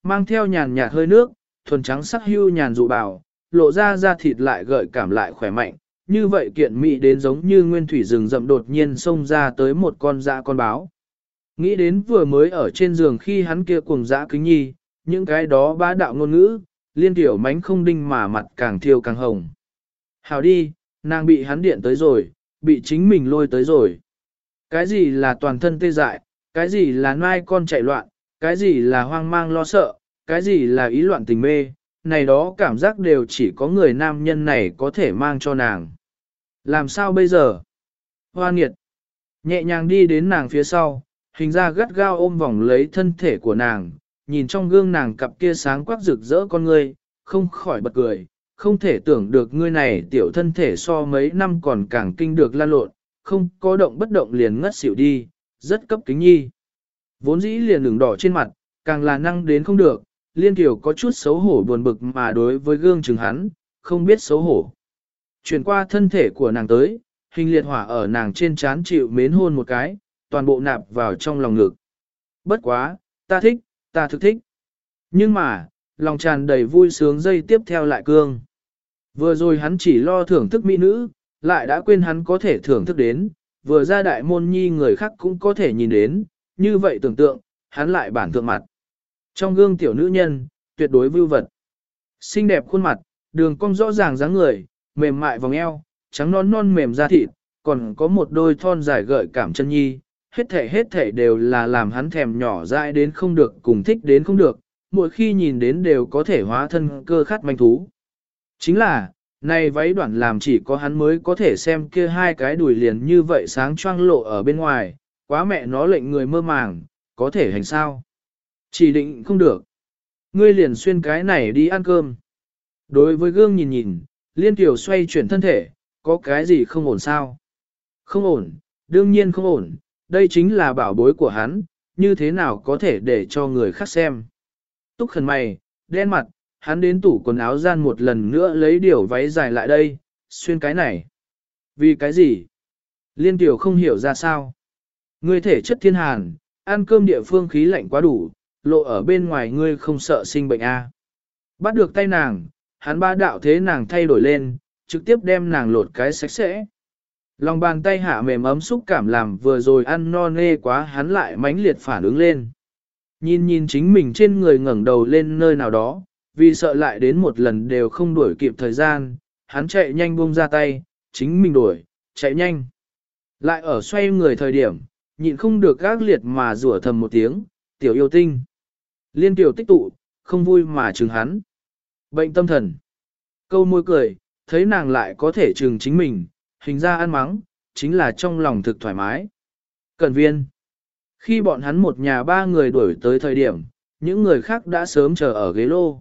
Speaker 1: mang theo nhàn nhạt hơi nước, thuần trắng sắc hưu nhàn dụ bảo, lộ ra da thịt lại gợi cảm lại khỏe mạnh, như vậy kiện mỹ đến giống như nguyên thủy rừng rậm đột nhiên xông ra tới một con dã con báo. Nghĩ đến vừa mới ở trên giường khi hắn kia cuồng dã kính nhi, những cái đó bá đạo ngôn ngữ, liên tiểu mánh không đinh mà mặt càng thiêu càng hồng. Hào đi, nàng bị hắn điện tới rồi, bị chính mình lôi tới rồi. Cái gì là toàn thân tê dại, cái gì là nai con chạy loạn, cái gì là hoang mang lo sợ, cái gì là ý loạn tình mê, này đó cảm giác đều chỉ có người nam nhân này có thể mang cho nàng. Làm sao bây giờ? Hoa nghiệt, nhẹ nhàng đi đến nàng phía sau, hình ra gắt gao ôm vòng lấy thân thể của nàng, nhìn trong gương nàng cặp kia sáng quắc rực rỡ con ngươi, không khỏi bật cười, không thể tưởng được ngươi này tiểu thân thể so mấy năm còn càng kinh được lan lộn, không có động bất động liền ngất xỉu đi, rất cấp kính nhi. Vốn dĩ liền ửng đỏ trên mặt, càng là năng đến không được, liên tiểu có chút xấu hổ buồn bực mà đối với gương chừng hắn, không biết xấu hổ. Chuyển qua thân thể của nàng tới, hình liệt hỏa ở nàng trên trán chịu mến hôn một cái, toàn bộ nạp vào trong lòng ngực. Bất quá, ta thích, ta thực thích. Nhưng mà, lòng tràn đầy vui sướng dây tiếp theo lại cương. Vừa rồi hắn chỉ lo thưởng thức mỹ nữ, lại đã quên hắn có thể thưởng thức đến, vừa ra đại môn nhi người khác cũng có thể nhìn đến, như vậy tưởng tượng, hắn lại bản thượng mặt. Trong gương tiểu nữ nhân, tuyệt đối vưu vật. Xinh đẹp khuôn mặt, đường cong rõ ràng dáng người, mềm mại vòng eo, trắng non non mềm da thịt, còn có một đôi thon dài gợi cảm chân nhi, hết thể hết thể đều là làm hắn thèm nhỏ dại đến không được cùng thích đến không được, mỗi khi nhìn đến đều có thể hóa thân cơ khát manh thú. Chính là, này váy đoạn làm chỉ có hắn mới có thể xem kia hai cái đùi liền như vậy sáng choang lộ ở bên ngoài, quá mẹ nó lệnh người mơ màng, có thể hành sao. Chỉ định không được. Ngươi liền xuyên cái này đi ăn cơm. Đối với gương nhìn nhìn, Liên Tiểu xoay chuyển thân thể, có cái gì không ổn sao? Không ổn, đương nhiên không ổn, đây chính là bảo bối của hắn, như thế nào có thể để cho người khác xem. Túc khẩn mày, đen mặt, hắn đến tủ quần áo gian một lần nữa lấy điều váy dài lại đây, xuyên cái này. Vì cái gì? Liên Tiểu không hiểu ra sao. Ngươi thể chất thiên hàn, ăn cơm địa phương khí lạnh quá đủ, lộ ở bên ngoài ngươi không sợ sinh bệnh a? À. Bắt được tay nàng, hắn ba đạo thế nàng thay đổi lên, trực tiếp đem nàng lột cái sạch sẽ. Lòng bàn tay hạ mềm ấm xúc cảm làm vừa rồi ăn no nê quá hắn lại mãnh liệt phản ứng lên. Nhìn nhìn chính mình trên người ngẩng đầu lên nơi nào đó, vì sợ lại đến một lần đều không đuổi kịp thời gian, hắn chạy nhanh buông ra tay, chính mình đuổi, chạy nhanh. Lại ở xoay người thời điểm, nhịn không được gác liệt mà rủa thầm một tiếng, tiểu yêu tinh. Liên tiểu tích tụ, không vui mà chừng hắn. Bệnh tâm thần. Câu môi cười, thấy nàng lại có thể chừng chính mình, hình ra ăn mắng, chính là trong lòng thực thoải mái. Cẩn viên. Khi bọn hắn một nhà ba người đuổi tới thời điểm, những người khác đã sớm chờ ở ghế lô.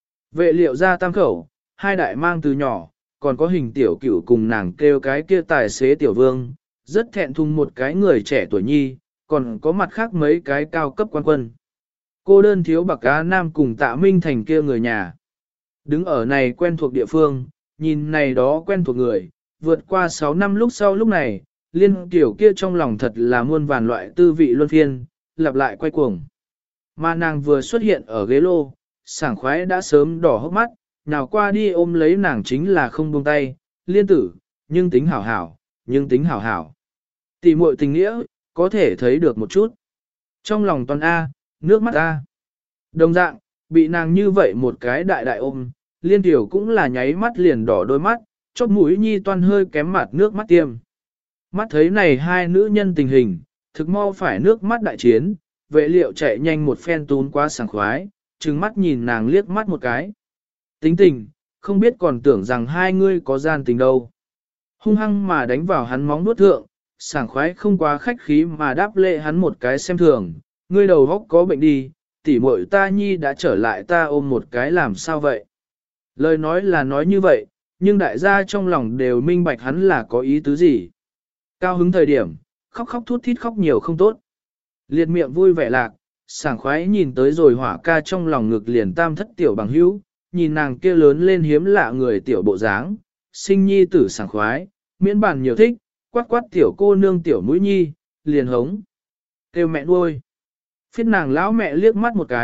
Speaker 1: Vệ liệu ra tam khẩu, hai đại mang từ nhỏ, còn có hình tiểu cửu cùng nàng kêu cái kia tài xế tiểu vương, rất thẹn thùng một cái người trẻ tuổi nhi, còn có mặt khác mấy cái cao cấp quan quân. Cô đơn thiếu bạc cá nam cùng tạ minh thành kia người nhà. Đứng ở này quen thuộc địa phương, nhìn này đó quen thuộc người, vượt qua sáu năm lúc sau lúc này, liên tiểu kia trong lòng thật là muôn vàn loại tư vị luân phiên, lặp lại quay cuồng. Mà nàng vừa xuất hiện ở ghế lô, sảng khoái đã sớm đỏ hốc mắt, nào qua đi ôm lấy nàng chính là không buông tay, liên tử, nhưng tính hảo hảo, nhưng tính hảo hảo. Tỷ muội tình nghĩa, có thể thấy được một chút. Trong lòng toàn A, nước mắt A. Đồng dạng, bị nàng như vậy một cái đại đại ôm, liên tiểu cũng là nháy mắt liền đỏ đôi mắt, chóp mũi nhi toan hơi kém mặt nước mắt tiêm. Mắt thấy này hai nữ nhân tình hình, thực mau phải nước mắt đại chiến, vệ liệu chạy nhanh một phen tún quá sảng khoái, trừng mắt nhìn nàng liếc mắt một cái. Tính tình, không biết còn tưởng rằng hai ngươi có gian tình đâu. Hung hăng mà đánh vào hắn móng nuốt thượng, sảng khoái không quá khách khí mà đáp lệ hắn một cái xem thường, ngươi đầu góc có bệnh đi, tỉ muội ta nhi đã trở lại ta ôm một cái làm sao vậy. Lời nói là nói như vậy, nhưng đại gia trong lòng đều minh bạch hắn là có ý tứ gì. Cao hứng thời điểm, khóc khóc thút thít khóc nhiều không tốt. Liệt miệng vui vẻ lạc, sảng khoái nhìn tới rồi hỏa ca trong lòng ngực liền tam thất tiểu bằng hữu, nhìn nàng kia lớn lên hiếm lạ người tiểu bộ dáng, sinh nhi tử sảng khoái, miễn bàn nhiều thích, quát quát tiểu cô nương tiểu mũi nhi, liền hống. Kêu mẹ nuôi. Phiết nàng lão mẹ liếc mắt một cái,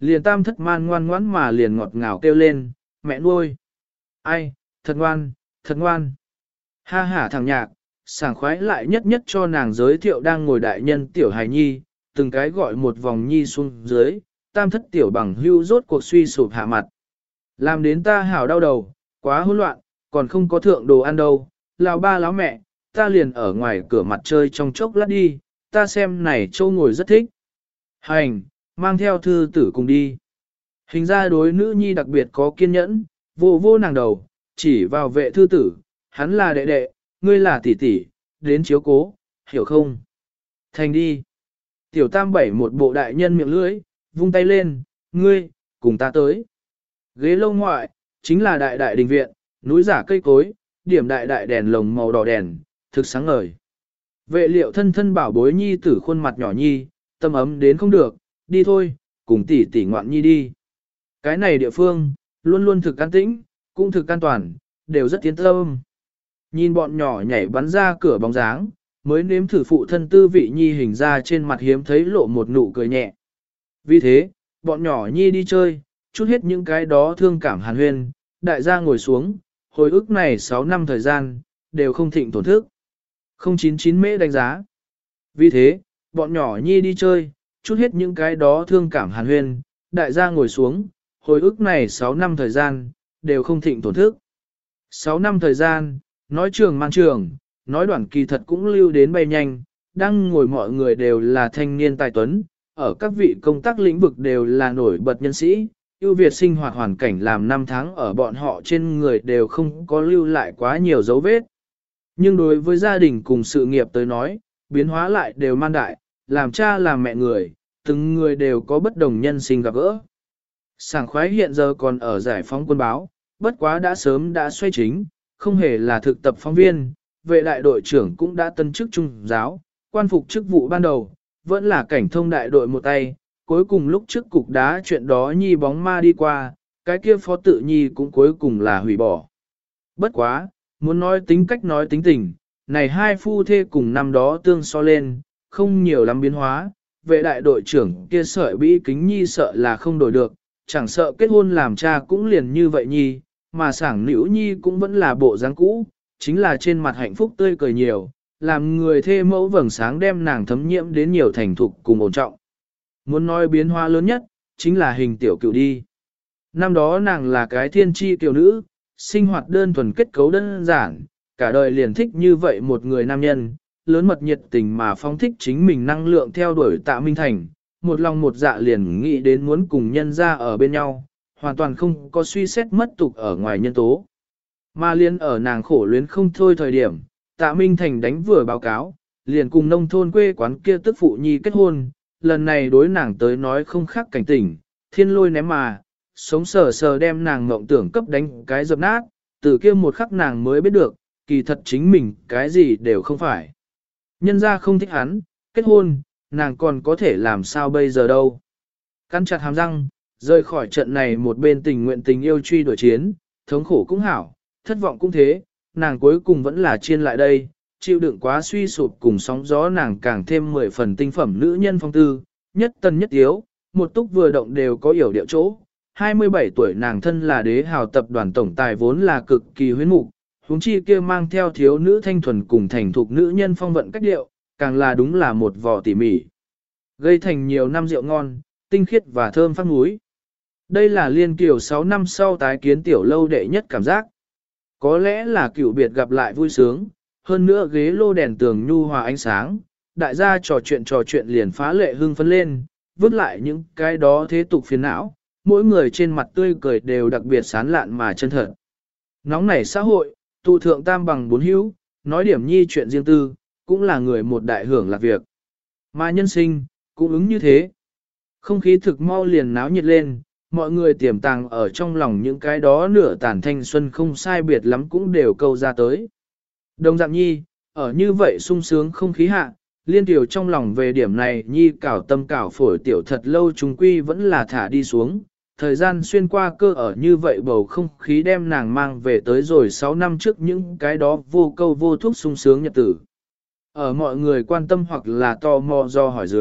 Speaker 1: liền tam thất man ngoan ngoãn mà liền ngọt ngào kêu lên, mẹ nuôi. Ai, thật ngoan, thật ngoan. Ha ha thằng nhạc, sảng khoái lại nhất nhất cho nàng giới thiệu đang ngồi đại nhân tiểu hài nhi, từng cái gọi một vòng nhi xuống dưới, tam thất tiểu bằng hưu rốt cuộc suy sụp hạ mặt. Làm đến ta hảo đau đầu, quá hỗn loạn, còn không có thượng đồ ăn đâu, lão ba lão mẹ, ta liền ở ngoài cửa mặt chơi trong chốc lát đi, ta xem này châu ngồi rất thích. Hành, mang theo thư tử cùng đi. Hình ra đối nữ nhi đặc biệt có kiên nhẫn, vô vô nàng đầu, chỉ vào vệ thư tử, hắn là đệ đệ, ngươi là tỷ tỷ, đến chiếu cố, hiểu không? Thành đi. Tiểu tam bảy một bộ đại nhân miệng lưỡi, vung tay lên, ngươi, cùng ta tới. Ghế lâu ngoại, chính là đại đại đình viện, núi giả cây cối, điểm đại đại đèn lồng màu đỏ đèn, thực sáng ngời. Vệ liệu thân thân bảo bối nhi tử khuôn mặt nhỏ nhi, tâm ấm đến không được, đi thôi, cùng tỷ tỷ ngoạn nhi đi. Cái này địa phương, luôn luôn thực an tĩnh, cũng thực an toàn, đều rất tiến tâm. Nhìn bọn nhỏ nhảy bắn ra cửa bóng dáng, mới nếm thử phụ thân tư vị nhi hình ra trên mặt hiếm thấy lộ một nụ cười nhẹ. Vì thế, bọn nhỏ nhi đi chơi, chút hết những cái đó thương cảm hàn huyên, đại gia ngồi xuống, hồi ức này sáu năm thời gian, đều không thịnh tổn thức. không chín chín mễ đánh giá. Vì thế, bọn nhỏ nhi đi chơi, chút hết những cái đó thương cảm hàn huyên, đại gia ngồi xuống, hồi ức này sáu năm thời gian, đều không thịnh tổn thức. sáu năm thời gian, nói trường man trường, nói đoạn kỳ thật cũng lưu đến bay nhanh, đang ngồi mọi người đều là thanh niên tài tuấn, ở các vị công tác lĩnh vực đều là nổi bật nhân sĩ, ưu việt sinh hoạt hoàn cảnh làm năm tháng ở bọn họ trên người đều không có lưu lại quá nhiều dấu vết. Nhưng đối với gia đình cùng sự nghiệp tới nói, biến hóa lại đều man đại, làm cha làm mẹ người, từng người đều có bất đồng nhân sinh gặp gỡ. Sảng khoái hiện giờ còn ở giải phóng quân báo, bất quá đã sớm đã xoay chính, không hề là thực tập phóng viên, vệ đại đội trưởng cũng đã tân chức trung giáo, quan phục chức vụ ban đầu, vẫn là cảnh thông đại đội một tay, cuối cùng lúc trước cục đá chuyện đó nhi bóng ma đi qua, cái kia phó tự nhi cũng cuối cùng là hủy bỏ. Bất quá, muốn nói tính cách nói tính tình, này hai phu thê cùng năm đó tương so lên, không nhiều lắm biến hóa, vệ đại đội trưởng kia sợi bĩ kính nhi sợ là không đổi được, chẳng sợ kết hôn làm cha cũng liền như vậy nhi, mà sảng nữ nhi cũng vẫn là bộ dáng cũ, chính là trên mặt hạnh phúc tươi cười nhiều, làm người thê mẫu vầng sáng đem nàng thấm nhiễm đến nhiều thành thục cùng ổn trọng. Muốn nói biến hóa lớn nhất, chính là hình tiểu cựu đi. Năm đó nàng là cái thiên tri tiểu nữ, sinh hoạt đơn thuần kết cấu đơn giản, cả đời liền thích như vậy một người nam nhân, lớn mật nhiệt tình mà phong thích chính mình năng lượng theo đuổi Tạ Minh Thành, một lòng một dạ liền nghĩ đến muốn cùng nhân ra ở bên nhau, hoàn toàn không có suy xét mất tục ở ngoài nhân tố. Mà liên ở nàng khổ luyến không thôi thời điểm, Tạ Minh Thành đánh vừa báo cáo, liền cùng nông thôn quê quán kia tức phụ nhi kết hôn, lần này đối nàng tới nói không khác cảnh tỉnh, thiên lôi ném mà, sống sờ sờ đem nàng mộng tưởng cấp đánh cái dập nát, từ kia một khắc nàng mới biết được, kỳ thật chính mình cái gì đều không phải. Nhân ra không thích hắn, kết hôn, nàng còn có thể làm sao bây giờ đâu. Căn chặt hàm răng, rời khỏi trận này một bên tình nguyện tình yêu truy đuổi chiến, thống khổ cũng hảo, thất vọng cũng thế, nàng cuối cùng vẫn là chiên lại đây, chịu đựng quá suy sụp cùng sóng gió nàng càng thêm mười phần tinh phẩm nữ nhân phong tư, nhất tân nhất yếu, một túc vừa động đều có yểu điệu chỗ. hai mươi bảy tuổi nàng thân là đế hào tập đoàn tổng tài vốn là cực kỳ huyến mục, huống chi kia mang theo thiếu nữ thanh thuần cùng thành thục nữ nhân phong vận cách điệu, càng là đúng là một vò tỉ mỉ. Gây thành nhiều năm rượu ngon, tinh khiết và thơm phát núi. Đây là liên kiều sáu năm sau tái kiến tiểu lâu đệ nhất cảm giác. Có lẽ là cựu biệt gặp lại vui sướng, hơn nữa ghế lô đèn tường nhu hòa ánh sáng, đại gia trò chuyện trò chuyện liền phá lệ hưng phấn lên, vứt lại những cái đó thế tục phiền não, mỗi người trên mặt tươi cười đều đặc biệt sán lạn mà chân thật. Nóng nảy xã hội, tụ thượng tam bằng bốn hữu, nói điểm nhi chuyện riêng tư, cũng là người một đại hưởng lạc việc. Mà nhân sinh, cũng ứng như thế. Không khí thực mau liền náo nhiệt lên, mọi người tiềm tàng ở trong lòng những cái đó nửa tàn thanh xuân không sai biệt lắm cũng đều câu ra tới. Đồng dạng nhi, ở như vậy sung sướng không khí hạ, liên tiểu trong lòng về điểm này nhi cảo tâm cảo phổi tiểu thật lâu chúng quy vẫn là thả đi xuống. Thời gian xuyên qua cơ ở như vậy bầu không khí đem nàng mang về tới rồi sáu năm trước những cái đó vô câu vô thúc sung sướng nhật tử. Ở mọi người quan tâm hoặc là tò mò do hỏi dưới,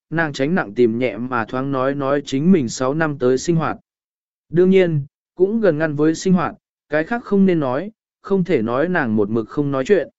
Speaker 1: nàng tránh nặng tìm nhẹ mà thoáng nói nói chính mình sáu năm tới sinh hoạt. Đương nhiên, cũng gần ngăn với sinh hoạt, cái khác không nên nói, không thể nói nàng một mực không nói chuyện.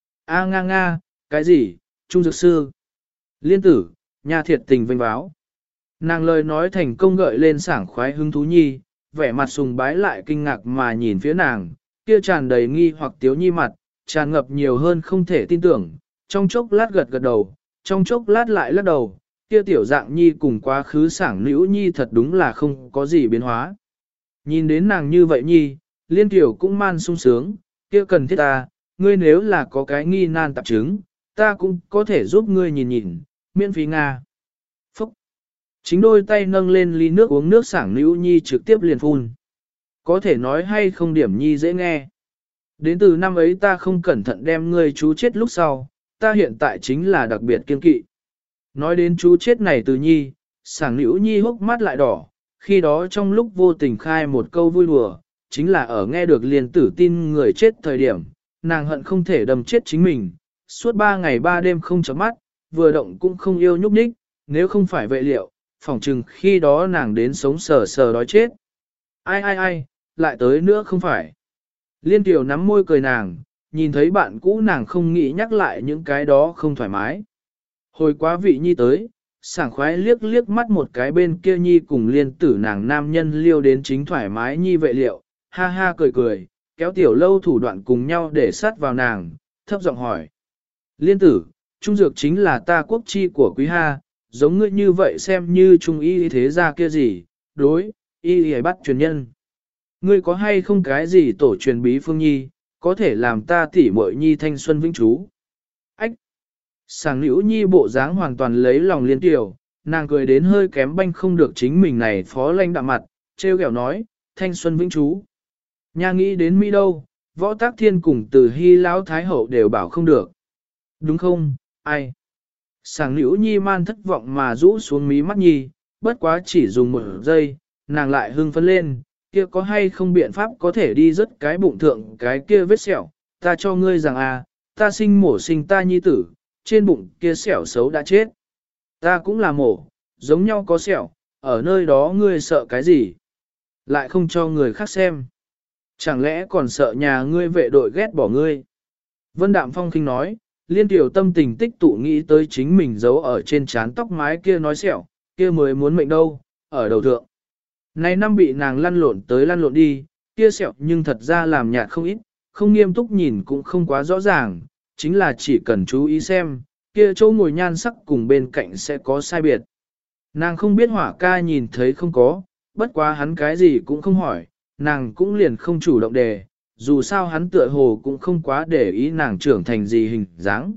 Speaker 1: A nga nga, cái gì, Trung Dược Sư? Liên tử, nhà thiệt tình vinh báo. Nàng lời nói thành công gợi lên sảng khoái hứng thú nhi, vẻ mặt sùng bái lại kinh ngạc mà nhìn phía nàng, kia tràn đầy nghi hoặc tiếu nhi mặt, tràn ngập nhiều hơn không thể tin tưởng, trong chốc lát gật gật đầu, trong chốc lát lại lắc đầu, kia tiểu dạng nhi cùng quá khứ sảng nữ nhi thật đúng là không có gì biến hóa. Nhìn đến nàng như vậy nhi, liên tiểu cũng man sung sướng, kia cần thiết ta, ngươi nếu là có cái nghi nan tạp chứng, ta cũng có thể giúp ngươi nhìn nhìn, miễn phí Nga. Phúc! Chính đôi tay nâng lên ly nước uống nước sảng nữ nhi trực tiếp liền phun. Có thể nói hay không điểm nhi dễ nghe. Đến từ năm ấy ta không cẩn thận đem ngươi chú chết lúc sau, ta hiện tại chính là đặc biệt kiên kỵ. Nói đến chú chết này từ nhi, sảng nữ nhi hốc mắt lại đỏ, khi đó trong lúc vô tình khai một câu vui đùa, chính là ở nghe được liền tử tin người chết thời điểm, nàng hận không thể đâm chết chính mình, suốt ba ngày ba đêm không chấm mắt, vừa động cũng không yêu nhúc nhích, nếu không phải vệ liệu, phỏng chừng khi đó nàng đến sống sờ sờ đói chết. Ai ai ai, lại tới nữa không phải. Liên tiểu nắm môi cười nàng, nhìn thấy bạn cũ nàng không nghĩ nhắc lại những cái đó không thoải mái. Hồi quá vị nhi tới, sảng khoái liếc liếc mắt một cái bên kia nhi cùng liên tử nàng nam nhân liêu đến chính thoải mái nhi vệ liệu, ha ha cười cười, kéo tiểu lâu thủ đoạn cùng nhau để sát vào nàng, thấp giọng hỏi. Liên tử, trung dược chính là ta quốc chi của quý ha, giống ngươi như vậy xem như trung y thế gia kia gì, đối, y y bắt truyền nhân. Ngươi có hay không cái gì tổ truyền bí phương nhi, có thể làm ta tỉ muội nhi thanh xuân vĩnh trú. Ách! Sảng nữ nhi bộ dáng hoàn toàn lấy lòng liên tiểu, nàng cười đến hơi kém banh không được chính mình này phó lanh đạm mặt, treo kẹo nói, thanh xuân vĩnh trú. Nhà nghĩ đến Mỹ đâu, võ tác thiên cùng từ hy lão thái hậu đều bảo không được. Đúng không, ai? Sảng nữ nhi man thất vọng mà rũ xuống mí mắt nhi, bất quá chỉ dùng một giây, nàng lại hưng phấn lên, kia có hay không biện pháp có thể đi rất cái bụng thượng cái kia vết sẹo, ta cho ngươi rằng à, ta sinh mổ sinh ta nhi tử, trên bụng kia sẹo xấu đã chết. Ta cũng là mổ, giống nhau có sẹo, ở nơi đó ngươi sợ cái gì? Lại không cho người khác xem. Chẳng lẽ còn sợ nhà ngươi vệ đội ghét bỏ ngươi? Vân Đạm Phong khinh nói, liên tiểu tâm tình tích tụ nghĩ tới chính mình giấu ở trên trán tóc mái kia nói sẹo, kia mới muốn mệnh đâu, ở đầu thượng. Này năm bị nàng lăn lộn tới lăn lộn đi, kia sẹo nhưng thật ra làm nhạt không ít, không nghiêm túc nhìn cũng không quá rõ ràng, chính là chỉ cần chú ý xem, kia chỗ ngồi nhan sắc cùng bên cạnh sẽ có sai biệt. Nàng không biết hỏa ca nhìn thấy không có, bất quá hắn cái gì cũng không hỏi, nàng cũng liền không chủ động đề, dù sao hắn tựa hồ cũng không quá để ý nàng trưởng thành gì hình dáng.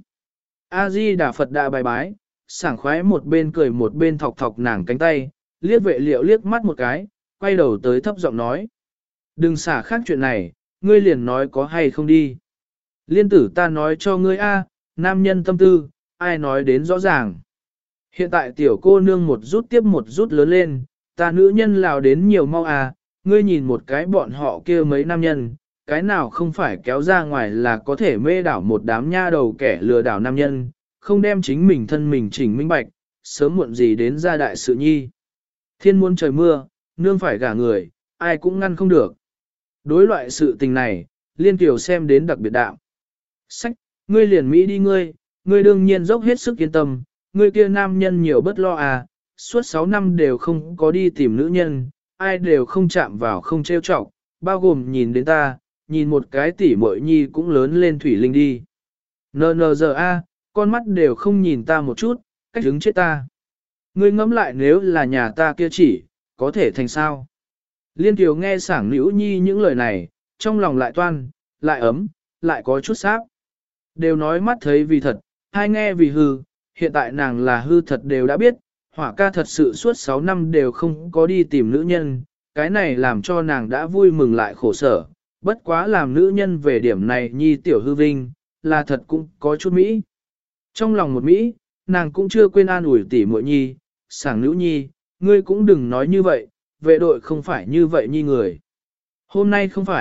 Speaker 1: A-di Đà Phật Đà bài bái, sảng khoái một bên cười một bên thọc thọc nàng cánh tay, liếc vệ liệu liếc mắt một cái, quay đầu tới thấp giọng nói. Đừng xả khác chuyện này, ngươi liền nói có hay không đi. Liên tử ta nói cho ngươi a, nam nhân tâm tư, ai nói đến rõ ràng. Hiện tại tiểu cô nương một rút tiếp một rút lớn lên, ta nữ nhân lào đến nhiều mau à, ngươi nhìn một cái bọn họ kia mấy nam nhân, cái nào không phải kéo ra ngoài là có thể mê đảo một đám nha đầu kẻ lừa đảo nam nhân, không đem chính mình thân mình chỉnh minh bạch, sớm muộn gì đến ra đại sự nhi. Thiên muốn trời mưa, nương phải gả người, ai cũng ngăn không được. Đối loại sự tình này, Liên Kiều xem đến đặc biệt đạm. Sách, ngươi liền Mỹ đi ngươi, ngươi đương nhiên dốc hết sức yên tâm, ngươi kia nam nhân nhiều bất lo à, suốt sáu năm đều không có đi tìm nữ nhân, ai đều không chạm vào không trêu chọc, bao gồm nhìn đến ta, nhìn một cái tỉ muội nhi cũng lớn lên thủy linh đi. Nờ nờ giờ a, con mắt đều không nhìn ta một chút, cách đứng chết ta. Ngươi ngẫm lại nếu là nhà ta kia chỉ, có thể thành sao? Liên Kiều nghe sảng nữ nhi những lời này, trong lòng lại toan, lại ấm, lại có chút sáp. Đều nói mắt thấy vì thật, hai nghe vì hư, hiện tại nàng là hư thật đều đã biết, hỏa ca thật sự suốt sáu năm đều không có đi tìm nữ nhân, cái này làm cho nàng đã vui mừng lại khổ sở, bất quá làm nữ nhân về điểm này nhi tiểu hư vinh, là thật cũng có chút Mỹ. Trong lòng một Mỹ, nàng cũng chưa quên an ủi tỉ muội nhi, sảng nữ nhi, ngươi cũng đừng nói như vậy, vệ đội không phải như vậy nhi người. Hôm nay không phải,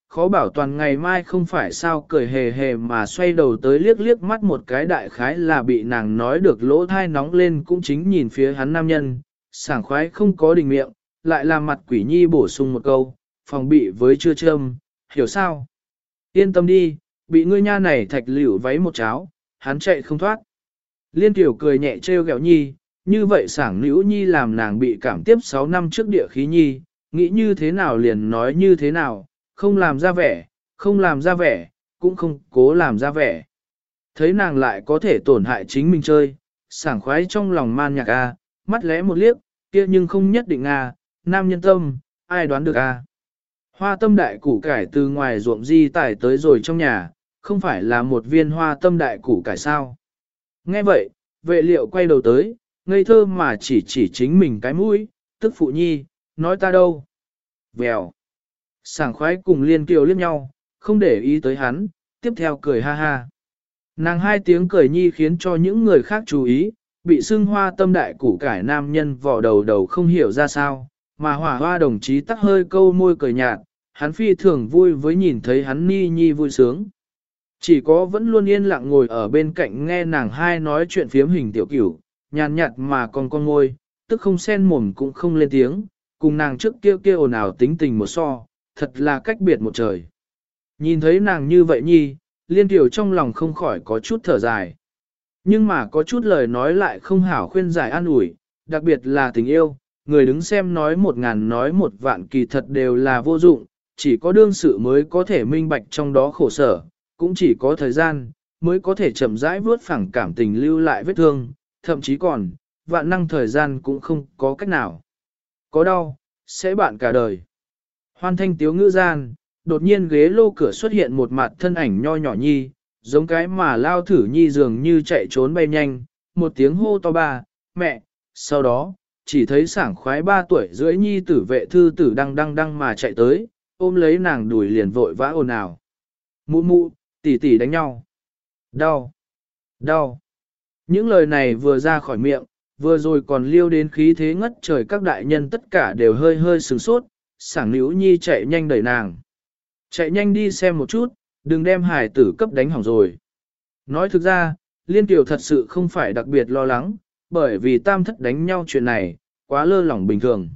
Speaker 1: khó bảo toàn ngày mai không phải sao cười hề hề mà xoay đầu tới liếc liếc mắt một cái đại khái là bị nàng nói được lỗ thai nóng lên cũng chính nhìn phía hắn nam nhân, sảng khoái không có đình miệng, lại làm mặt quỷ nhi bổ sung một câu, phòng bị với chưa châm, hiểu sao? Yên tâm đi, bị ngươi nha này thạch liễu váy một cháo, hắn chạy không thoát. Liên tiểu cười nhẹ trêu ghẹo nhi, như vậy sảng nữ nhi làm nàng bị cảm tiếp sáu năm trước địa khí nhi, nghĩ như thế nào liền nói như thế nào, không làm ra vẻ, không làm ra vẻ, cũng không cố làm ra vẻ. Thấy nàng lại có thể tổn hại chính mình chơi, sảng khoái trong lòng man nhạc a, mắt lẽ một liếc, kia nhưng không nhất định a, nam nhân tâm, ai đoán được a. Hoa tâm đại củ cải từ ngoài ruộng di tải tới rồi trong nhà, không phải là một viên hoa tâm đại củ cải sao. Nghe vậy, vệ liệu quay đầu tới, ngây thơ mà chỉ chỉ chính mình cái mũi, tức phụ nhi, nói ta đâu. Vèo. Sảng khoái cùng liên kiều liếc nhau, không để ý tới hắn, tiếp theo cười ha ha. Nàng hai tiếng cười nhi khiến cho những người khác chú ý, bị xưng hoa tâm đại củ cải nam nhân vỏ đầu đầu không hiểu ra sao, mà hỏa hoa đồng chí tắc hơi câu môi cười nhạt, hắn phi thường vui với nhìn thấy hắn ni nhi vui sướng. Chỉ có vẫn luôn yên lặng ngồi ở bên cạnh nghe nàng hai nói chuyện phiếm hình tiểu cửu, nhàn nhạt mà còn con ngôi, tức không sen mồm cũng không lên tiếng, cùng nàng trước kia kia ồn ào tính tình một so, thật là cách biệt một trời. Nhìn thấy nàng như vậy nhi, liên tiểu trong lòng không khỏi có chút thở dài. Nhưng mà có chút lời nói lại không hảo khuyên giải an ủi, đặc biệt là tình yêu, người đứng xem nói một ngàn nói một vạn kỳ thật đều là vô dụng, chỉ có đương sự mới có thể minh bạch trong đó khổ sở, cũng chỉ có thời gian, mới có thể chậm rãi vớt phẳng cảm tình lưu lại vết thương, thậm chí còn, vạn năng thời gian cũng không có cách nào. Có đau, sẽ bạn cả đời. Hoan thanh tiếu ngữ gian, đột nhiên ghế lô cửa xuất hiện một mặt thân ảnh nho nhỏ nhi, giống cái mà lao thử nhi dường như chạy trốn bay nhanh, một tiếng hô to ba, mẹ, sau đó, chỉ thấy sảng khoái ba tuổi rưỡi nhi tử vệ thư tử đang đang đang mà chạy tới, ôm lấy nàng đùi liền vội vã ồn ào. Mụ mụ, tỷ tỷ đánh nhau. Đau, đau. Những lời này vừa ra khỏi miệng, vừa rồi còn liêu đến khí thế ngất trời các đại nhân tất cả đều hơi hơi sửng sốt, sảng nữ nhi chạy nhanh đẩy nàng. Chạy nhanh đi xem một chút, đừng đem hải tử cấp đánh hỏng rồi. Nói thực ra, Liên Kiều thật sự không phải đặc biệt lo lắng, bởi vì tam thất đánh nhau chuyện này, quá lơ lỏng bình thường.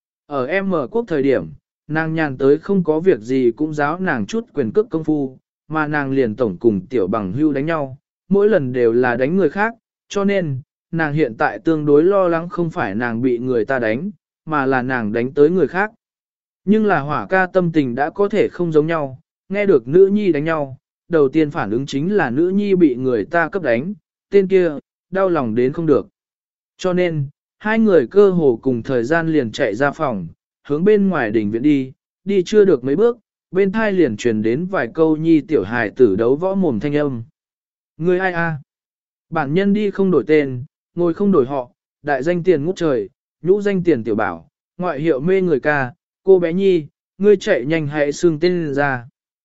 Speaker 1: Ở em mở quốc thời điểm, nàng nhàn tới không có việc gì cũng giáo nàng chút quyền cước công phu, mà nàng liền tổng cùng tiểu bằng hưu đánh nhau, mỗi lần đều là đánh người khác, cho nên, nàng hiện tại tương đối lo lắng không phải nàng bị người ta đánh, mà là nàng đánh tới người khác. Nhưng là hỏa ca tâm tình đã có thể không giống nhau, nghe được nữ nhi đánh nhau, đầu tiên phản ứng chính là nữ nhi bị người ta cấp đánh, tên kia, đau lòng đến không được. Cho nên, hai người cơ hồ cùng thời gian liền chạy ra phòng, hướng bên ngoài đỉnh viện đi, đi chưa được mấy bước, bên thai liền truyền đến vài câu nhi tiểu hài tử đấu võ mồm thanh âm. Người ai a? Bản nhân đi không đổi tên, ngồi không đổi họ, đại danh tiền ngút trời, nhũ danh tiền tiểu bảo, ngoại hiệu mê người ca, cô bé nhi, ngươi chạy nhanh hãy xương tên ra.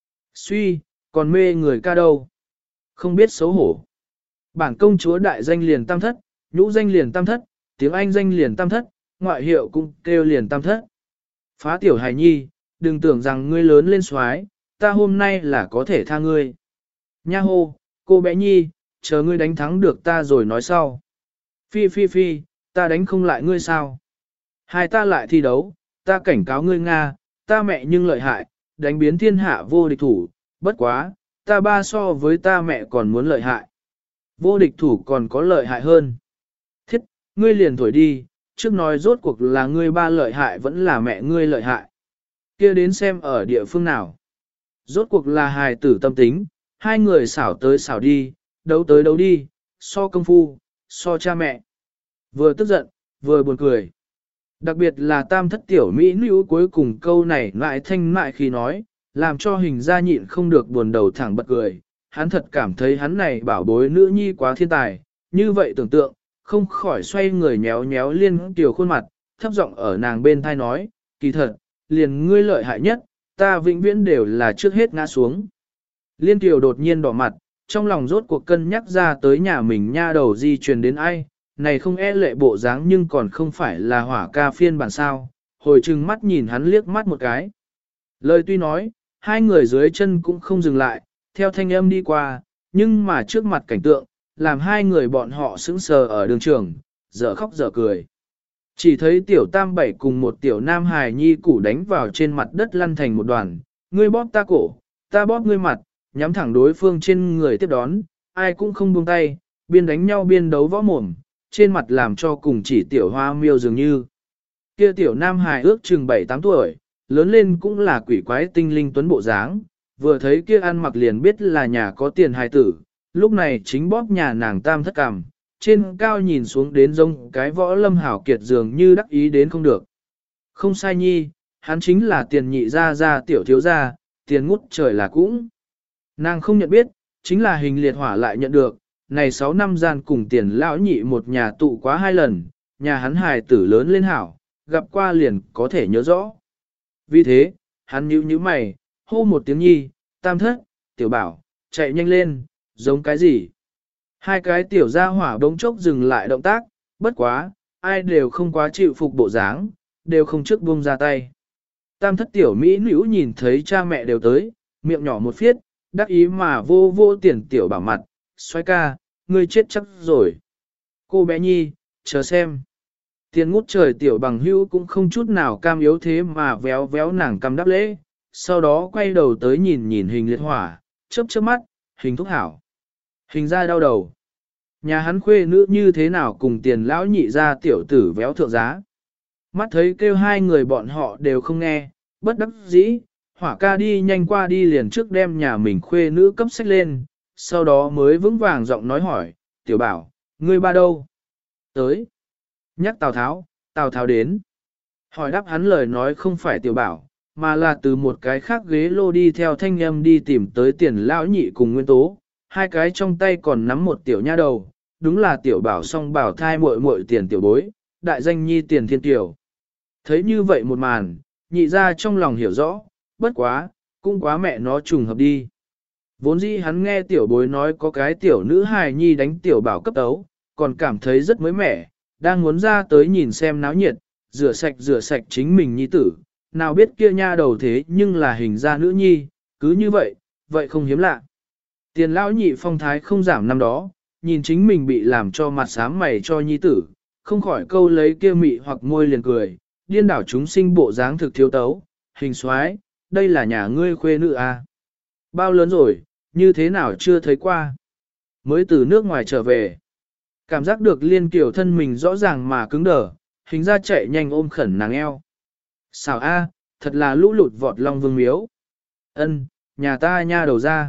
Speaker 1: Suy, còn mê người ca đâu? Không biết xấu hổ. Bản công chúa đại danh liền tam thất, nhũ danh liền tam thất, tiếng Anh danh liền tam thất, ngoại hiệu cũng kêu liền tam thất. Phá tiểu hài nhi, đừng tưởng rằng ngươi lớn lên xoái, ta hôm nay là có thể tha ngươi. Nha hô, cô bé nhi, chờ ngươi đánh thắng được ta rồi nói sau. Phi phi phi, ta đánh không lại ngươi sao? Hai ta lại thi đấu, ta cảnh cáo ngươi Nga, ta mẹ nhưng lợi hại, đánh biến thiên hạ vô địch thủ, bất quá, ta ba so với ta mẹ còn muốn lợi hại. Vô địch thủ còn có lợi hại hơn. Thiết, ngươi liền thổi đi, trước nói rốt cuộc là ngươi ba lợi hại vẫn là mẹ ngươi lợi hại. Kia đến xem ở địa phương nào. Rốt cuộc là hài tử tâm tính, hai người xảo tới xảo đi, đấu tới đấu đi, so công phu, so cha mẹ. Vừa tức giận, vừa buồn cười. Đặc biệt là tam thất tiểu Mỹ nữ cuối cùng câu này lại thanh mại khi nói, làm cho hình ra nhịn không được buồn đầu thẳng bật cười. Hắn thật cảm thấy hắn này bảo bối nữ nhi quá thiên tài, như vậy tưởng tượng, không khỏi xoay người nhéo nhéo liên tiểu khuôn mặt, thấp giọng ở nàng bên thai nói, kỳ thật, liền ngươi lợi hại nhất, ta vĩnh viễn đều là trước hết ngã xuống. Liên tiểu đột nhiên đỏ mặt, trong lòng rốt cuộc cân nhắc ra tới nhà mình nha đầu di truyền đến ai, này không e lệ bộ dáng nhưng còn không phải là hỏa ca phiên bản sao, hồi trừng mắt nhìn hắn liếc mắt một cái. Lời tuy nói, Hai người dưới chân cũng không dừng lại, theo thanh âm đi qua, nhưng mà trước mặt cảnh tượng, làm hai người bọn họ sững sờ ở đường trường, dở khóc dở cười. Chỉ thấy tiểu tam bảy cùng một tiểu nam hài nhi củ đánh vào trên mặt đất lăn thành một đoàn, ngươi bóp ta cổ, ta bóp ngươi mặt, nhắm thẳng đối phương trên người tiếp đón, ai cũng không buông tay, biên đánh nhau biên đấu võ mồm, trên mặt làm cho cùng chỉ tiểu hoa miêu dường như. Kia tiểu nam hài ước chừng bảy tám tuổi, lớn lên cũng là quỷ quái tinh linh tuấn bộ dáng, vừa thấy kia ăn mặc liền biết là nhà có tiền hài tử, lúc này chính bóp nhà nàng tam thất cằm, trên cao nhìn xuống đến giống cái võ lâm hảo kiệt dường như đắc ý đến không được. Không sai nhi, hắn chính là tiền nhị gia gia tiểu thiếu gia, tiền ngút trời là cũng. Nàng không nhận biết, chính là hình liệt hỏa lại nhận được, này sáu năm gian cùng tiền lão nhị một nhà tụ quá hai lần, nhà hắn hài tử lớn lên hảo, gặp qua liền có thể nhớ rõ. Vì thế, hắn nhíu nhíu mày, hô một tiếng nhi, tam thất, tiểu bảo, chạy nhanh lên, giống cái gì? Hai cái tiểu gia hỏa bỗng chốc dừng lại động tác, bất quá, ai đều không quá chịu phục bộ dáng, đều không trước buông ra tay. Tam thất tiểu Mỹ nữ nhìn thấy cha mẹ đều tới, miệng nhỏ một phiết, đắc ý mà vô vô tiền tiểu bảo mặt, xoay ca, ngươi chết chắc rồi. Cô bé nhi, chờ xem. Tiền ngút trời tiểu bằng hữu cũng không chút nào cam yếu thế mà véo véo nàng cầm đáp lễ, sau đó quay đầu tới nhìn nhìn hình liệt hỏa, chớp chớp mắt, hình thúc hảo. Hình ra đau đầu. Nhà hắn khuê nữ như thế nào cùng tiền lão nhị ra tiểu tử véo thượng giá. Mắt thấy kêu hai người bọn họ đều không nghe, bất đắc dĩ, hỏa ca đi nhanh qua đi liền trước đem nhà mình khuê nữ cấp sách lên, sau đó mới vững vàng giọng nói hỏi, tiểu bảo, ngươi ba đâu? Tới. Nhắc Tào Tháo, Tào Tháo đến. Hỏi đáp hắn lời nói không phải tiểu bảo, mà là từ một cái khác ghế lô đi theo thanh âm đi tìm tới tiền lão nhị cùng nguyên tố, hai cái trong tay còn nắm một tiểu nha đầu, đúng là tiểu bảo song bảo thai muội muội tiền tiểu bối, đại danh nhi tiền thiên tiểu. Thấy như vậy một màn, nhị ra trong lòng hiểu rõ, bất quá, cũng quá mẹ nó trùng hợp đi. Vốn dĩ hắn nghe tiểu bối nói có cái tiểu nữ hài nhi đánh tiểu bảo cấp tấu, còn cảm thấy rất mới mẻ, đang muốn ra tới nhìn xem náo nhiệt, rửa sạch rửa sạch chính mình nhi tử, nào biết kia nha đầu thế nhưng là hình ra nữ nhi, cứ như vậy, vậy không hiếm lạ. Tiền lão nhị phong thái không giảm năm đó, nhìn chính mình bị làm cho mặt xám mày cho nhi tử, không khỏi câu lấy kia mị hoặc môi liền cười, điên đảo chúng sinh bộ dáng thực thiếu tấu, hình xoái, đây là nhà ngươi khuê nữ à. Bao lớn rồi, như thế nào chưa thấy qua. Mới từ nước ngoài trở về. Cảm giác được liên kiểu thân mình rõ ràng mà cứng đờ, hình ra chạy nhanh ôm khẩn nàng eo. Xảo a, thật là lũ lụt vọt long vương miếu. Ân, nhà ta nha đầu ra.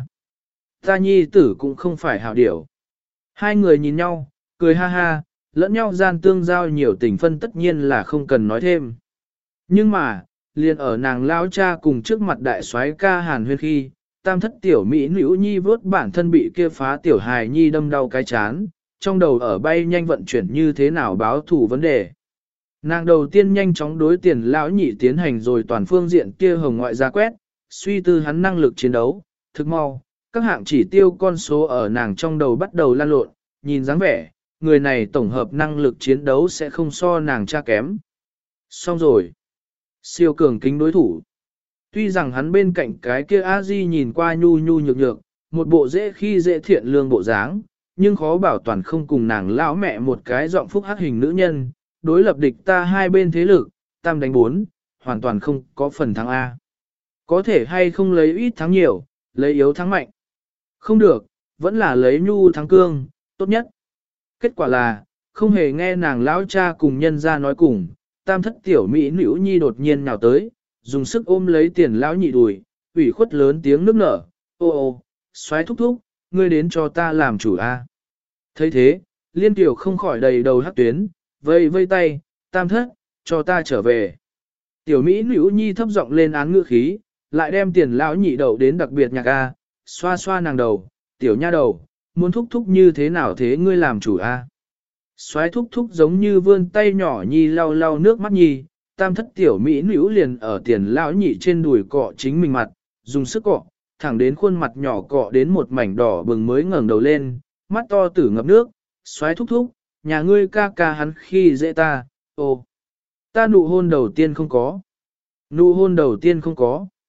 Speaker 1: Ta nhi tử cũng không phải hảo điểu. Hai người nhìn nhau, cười ha ha, lẫn nhau gian tương giao nhiều tình phân tất nhiên là không cần nói thêm. Nhưng mà, liền ở nàng lao cha cùng trước mặt đại soái ca hàn huyên khi, tam thất tiểu mỹ nữ nhi vớt bản thân bị kia phá tiểu hài nhi đâm đau cái chán, trong đầu ở bay nhanh vận chuyển như thế nào báo thủ vấn đề. Nàng đầu tiên nhanh chóng đối tiền lão nhị tiến hành rồi toàn phương diện kia hồng ngoại ra quét, suy tư hắn năng lực chiến đấu, thực mau, các hạng chỉ tiêu con số ở nàng trong đầu bắt đầu lan lộn, nhìn dáng vẻ, người này tổng hợp năng lực chiến đấu sẽ không so nàng cha kém. Xong rồi. Siêu cường kính đối thủ. Tuy rằng hắn bên cạnh cái kia A-di nhìn qua nhu nhu nhược nhược, một bộ dễ khi dễ thiện lương bộ dáng, nhưng khó bảo toàn không cùng nàng lão mẹ một cái giọng phúc hắc hình nữ nhân, đối lập địch ta hai bên thế lực, tam đánh bốn, hoàn toàn không có phần thắng A. Có thể hay không lấy ít thắng nhiều, lấy yếu thắng mạnh. Không được, vẫn là lấy nhu thắng cương, tốt nhất. Kết quả là, không hề nghe nàng lão cha cùng nhân ra nói cùng, tam thất tiểu mỹ nữ nhi đột nhiên nào tới, dùng sức ôm lấy tiền lão nhị đùi, ủy khuất lớn tiếng nước nở, ô ô, xoáy thúc thúc, ngươi đến cho ta làm chủ a. Thấy thế, liên tiểu không khỏi đầy đầu hắc tuyến, vây vây tay, tam thất, cho ta trở về. Tiểu mỹ nữ nhi thấp giọng lên án ngữ khí, lại đem tiền lão nhị đậu đến đặc biệt nhạc a, xoa xoa nàng đầu, tiểu nha đầu, muốn thúc thúc như thế nào thế ngươi làm chủ a? Xoái thúc thúc giống như vươn tay nhỏ nhi lau lau nước mắt nhi, tam thất tiểu mỹ nữ liền ở tiền lão nhị trên đùi cọ chính mình mặt, dùng sức cọ, thẳng đến khuôn mặt nhỏ cọ đến một mảnh đỏ bừng mới ngẩng đầu lên, mắt to tử ngập nước, xoái thúc thúc, nhà ngươi ca ca hắn khi dễ ta, ô, ta nụ hôn đầu tiên không có, nụ hôn đầu tiên không có.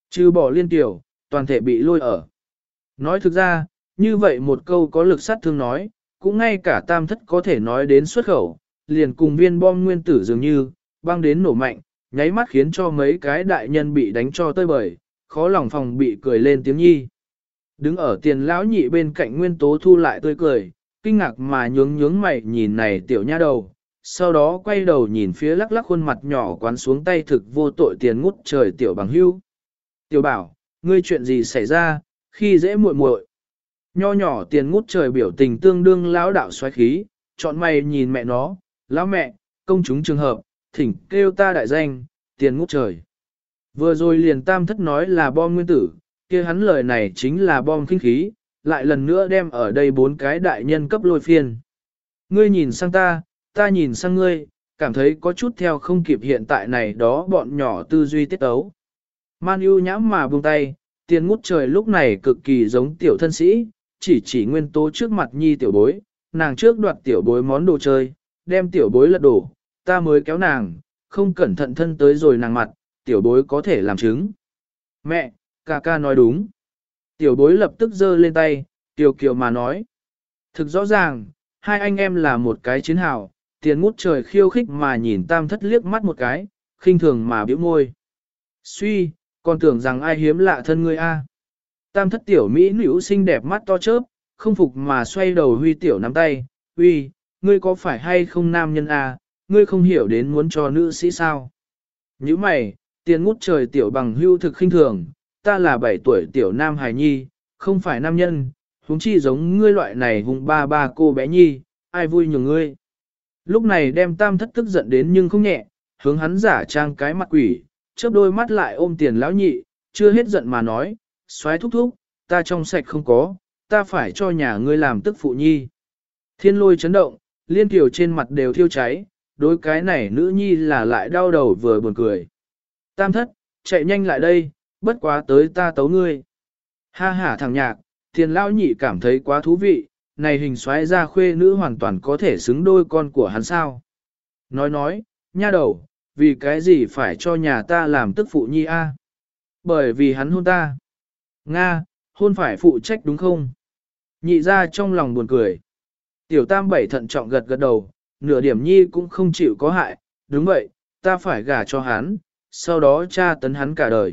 Speaker 1: Trừ bỏ liên tiểu, toàn thể bị lôi ở. Nói thực ra, như vậy một câu có lực sát thương nói, cũng ngay cả tam thất có thể nói đến xuất khẩu, liền cùng viên bom nguyên tử dường như, băng đến nổ mạnh, nháy mắt khiến cho mấy cái đại nhân bị đánh cho tơi bời, khó lòng phòng bị cười lên tiếng nhi. Đứng ở tiền lão nhị bên cạnh nguyên tố thu lại tươi cười, kinh ngạc mà nhướng nhướng mày nhìn này tiểu nha đầu, sau đó quay đầu nhìn phía lắc lắc khuôn mặt nhỏ quán xuống tay thực vô tội tiền ngút trời tiểu bằng hưu. Tiểu bảo, ngươi chuyện gì xảy ra, khi dễ muội muội. Nho nhỏ tiền ngút trời biểu tình tương đương lão đạo xoáy khí, chọn mày nhìn mẹ nó, lão mẹ, công chúng trường hợp, thỉnh kêu ta đại danh, tiền ngút trời. Vừa rồi liền tam thất nói là bom nguyên tử, kia hắn lời này chính là bom kinh khí, lại lần nữa đem ở đây bốn cái đại nhân cấp lôi phiên. Ngươi nhìn sang ta, ta nhìn sang ngươi, cảm thấy có chút theo không kịp hiện tại này đó bọn nhỏ tư duy tiết ấu. Man ưu nhãm mà buông tay, tiền ngút trời lúc này cực kỳ giống tiểu thân sĩ, chỉ chỉ nguyên tố trước mặt nhi tiểu bối, nàng trước đoạt tiểu bối món đồ chơi, đem tiểu bối lật đổ, ta mới kéo nàng, không cẩn thận thân tới rồi nàng mặt, tiểu bối có thể làm chứng. Mẹ, ca ca nói đúng. Tiểu bối lập tức giơ lên tay, tiểu kiều mà nói. Thực rõ ràng, hai anh em là một cái chiến hào, tiền ngút trời khiêu khích mà nhìn tam thất liếc mắt một cái, khinh thường mà biểu môi. Suy, còn tưởng rằng ai hiếm lạ thân ngươi a. Tam thất tiểu mỹ nữ xinh đẹp mắt to chớp, không phục mà xoay đầu huy tiểu nắm tay, huy, ngươi có phải hay không nam nhân a, ngươi không hiểu đến muốn cho nữ sĩ sao. Như mày, tiền ngút trời tiểu bằng hưu thực khinh thường, ta là bảy tuổi tiểu nam hài nhi, không phải nam nhân, huống chi giống ngươi loại này hùng ba ba cô bé nhi, ai vui nhường ngươi. Lúc này đem tam thất tức giận đến nhưng không nhẹ, hướng hắn giả trang cái mặt quỷ, chớp đôi mắt lại ôm tiền lão nhị, chưa hết giận mà nói, xoái thúc thúc, ta trong sạch không có, ta phải cho nhà ngươi làm tức phụ nhi. Thiên lôi chấn động, liên tiểu trên mặt đều thiêu cháy, đối cái này nữ nhi là lại đau đầu vừa buồn cười. Tam thất, chạy nhanh lại đây, bất quá tới ta tấu ngươi. Ha ha thằng nhạc, tiền lão nhị cảm thấy quá thú vị, này hình xoáy ra khuê nữ hoàn toàn có thể xứng đôi con của hắn sao. Nói nói, nha đầu, vì cái gì phải cho nhà ta làm tức phụ nhi a? Bởi vì hắn hôn ta. Nga, hôn phải phụ trách đúng không? Nhị ra trong lòng buồn cười. Tiểu tam bảy thận trọng gật gật đầu, nửa điểm nhi cũng không chịu có hại, đúng vậy, ta phải gả cho hắn, sau đó tra tấn hắn cả đời.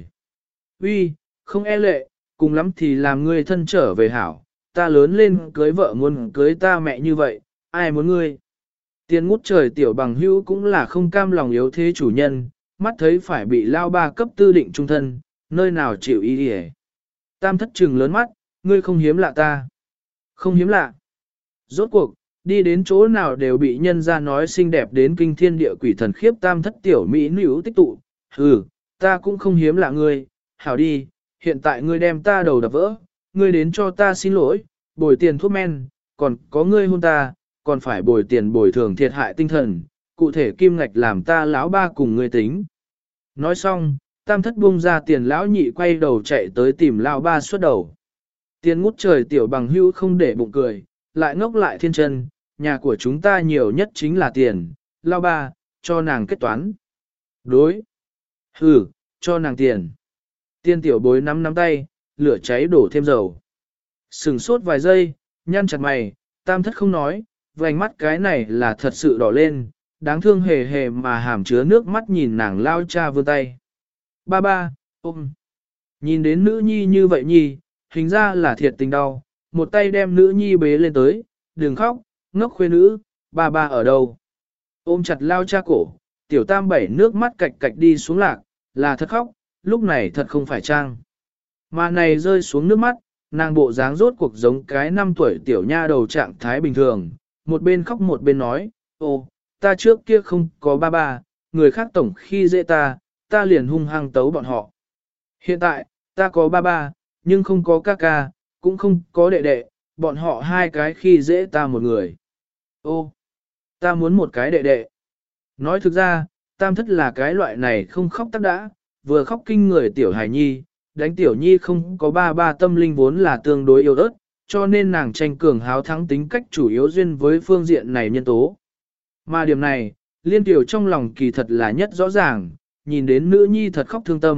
Speaker 1: Uy, không e lệ, cùng lắm thì làm ngươi thân trở về hảo, ta lớn lên cưới vợ muốn cưới ta mẹ như vậy, ai muốn ngươi? Tiền ngút trời tiểu bằng hữu cũng là không cam lòng yếu thế chủ nhân, mắt thấy phải bị lao ba cấp tư định trung thân, nơi nào chịu ý đi. Tam thất trừng lớn mắt, ngươi không hiếm lạ ta. Không hiếm lạ. Rốt cuộc, đi đến chỗ nào đều bị nhân ra nói xinh đẹp đến kinh thiên địa quỷ thần khiếp tam thất tiểu mỹ nữ tích tụ. Ừ, ta cũng không hiếm lạ ngươi, hảo đi, hiện tại ngươi đem ta đầu đập vỡ, ngươi đến cho ta xin lỗi, bồi tiền thuốc men, còn có ngươi hôn ta, còn phải bồi tiền bồi thường thiệt hại tinh thần, cụ thể kim ngạch làm ta lão ba cùng ngươi tính. Nói xong, tam thất buông ra tiền lão nhị quay đầu chạy tới tìm lão ba suốt đầu. Tiền ngút trời tiểu bằng hưu không để bụng cười, lại ngốc lại thiên chân, nhà của chúng ta nhiều nhất chính là tiền, lão ba, cho nàng kết toán. Đối. Ừ, cho nàng tiền. Tiên tiểu bối nắm nắm tay, lửa cháy đổ thêm dầu. Sừng sốt vài giây, nhăn chặt mày, tam thất không nói, vành mắt cái này là thật sự đỏ lên, đáng thương hề hề mà hàm chứa nước mắt nhìn nàng lao cha vươn tay. Ba ba, ôm. Nhìn đến nữ nhi như vậy nhi, hình ra là thiệt tình đau, một tay đem nữ nhi bế lên tới, đừng khóc, ngốc khuê nữ, ba ba ở đâu. Ôm chặt lao cha cổ, tiểu tam bảy nước mắt cạch cạch đi xuống lạc, là thật khóc, lúc này thật không phải trang. Mà này rơi xuống nước mắt, nàng bộ dáng rốt cuộc giống cái năm tuổi tiểu nha đầu trạng thái bình thường, một bên khóc một bên nói, ô, ta trước kia không có ba ba, người khác tổng khi dễ ta, ta liền hung hăng tấu bọn họ. Hiện tại, ta có ba ba, nhưng không có ca ca, cũng không có đệ đệ, bọn họ hai cái khi dễ ta một người. Ô, ta muốn một cái đệ đệ. Nói thực ra, tam thất là cái loại này không khóc tắc đã, vừa khóc kinh người tiểu hài nhi, đánh tiểu nhi không có ba ba tâm linh vốn là tương đối yếu ớt, cho nên nàng tranh cường háo thắng tính cách chủ yếu duyên với phương diện này nhân tố. Mà điểm này, liên tiểu trong lòng kỳ thật là nhất rõ ràng, nhìn đến nữ nhi thật khóc thương tâm,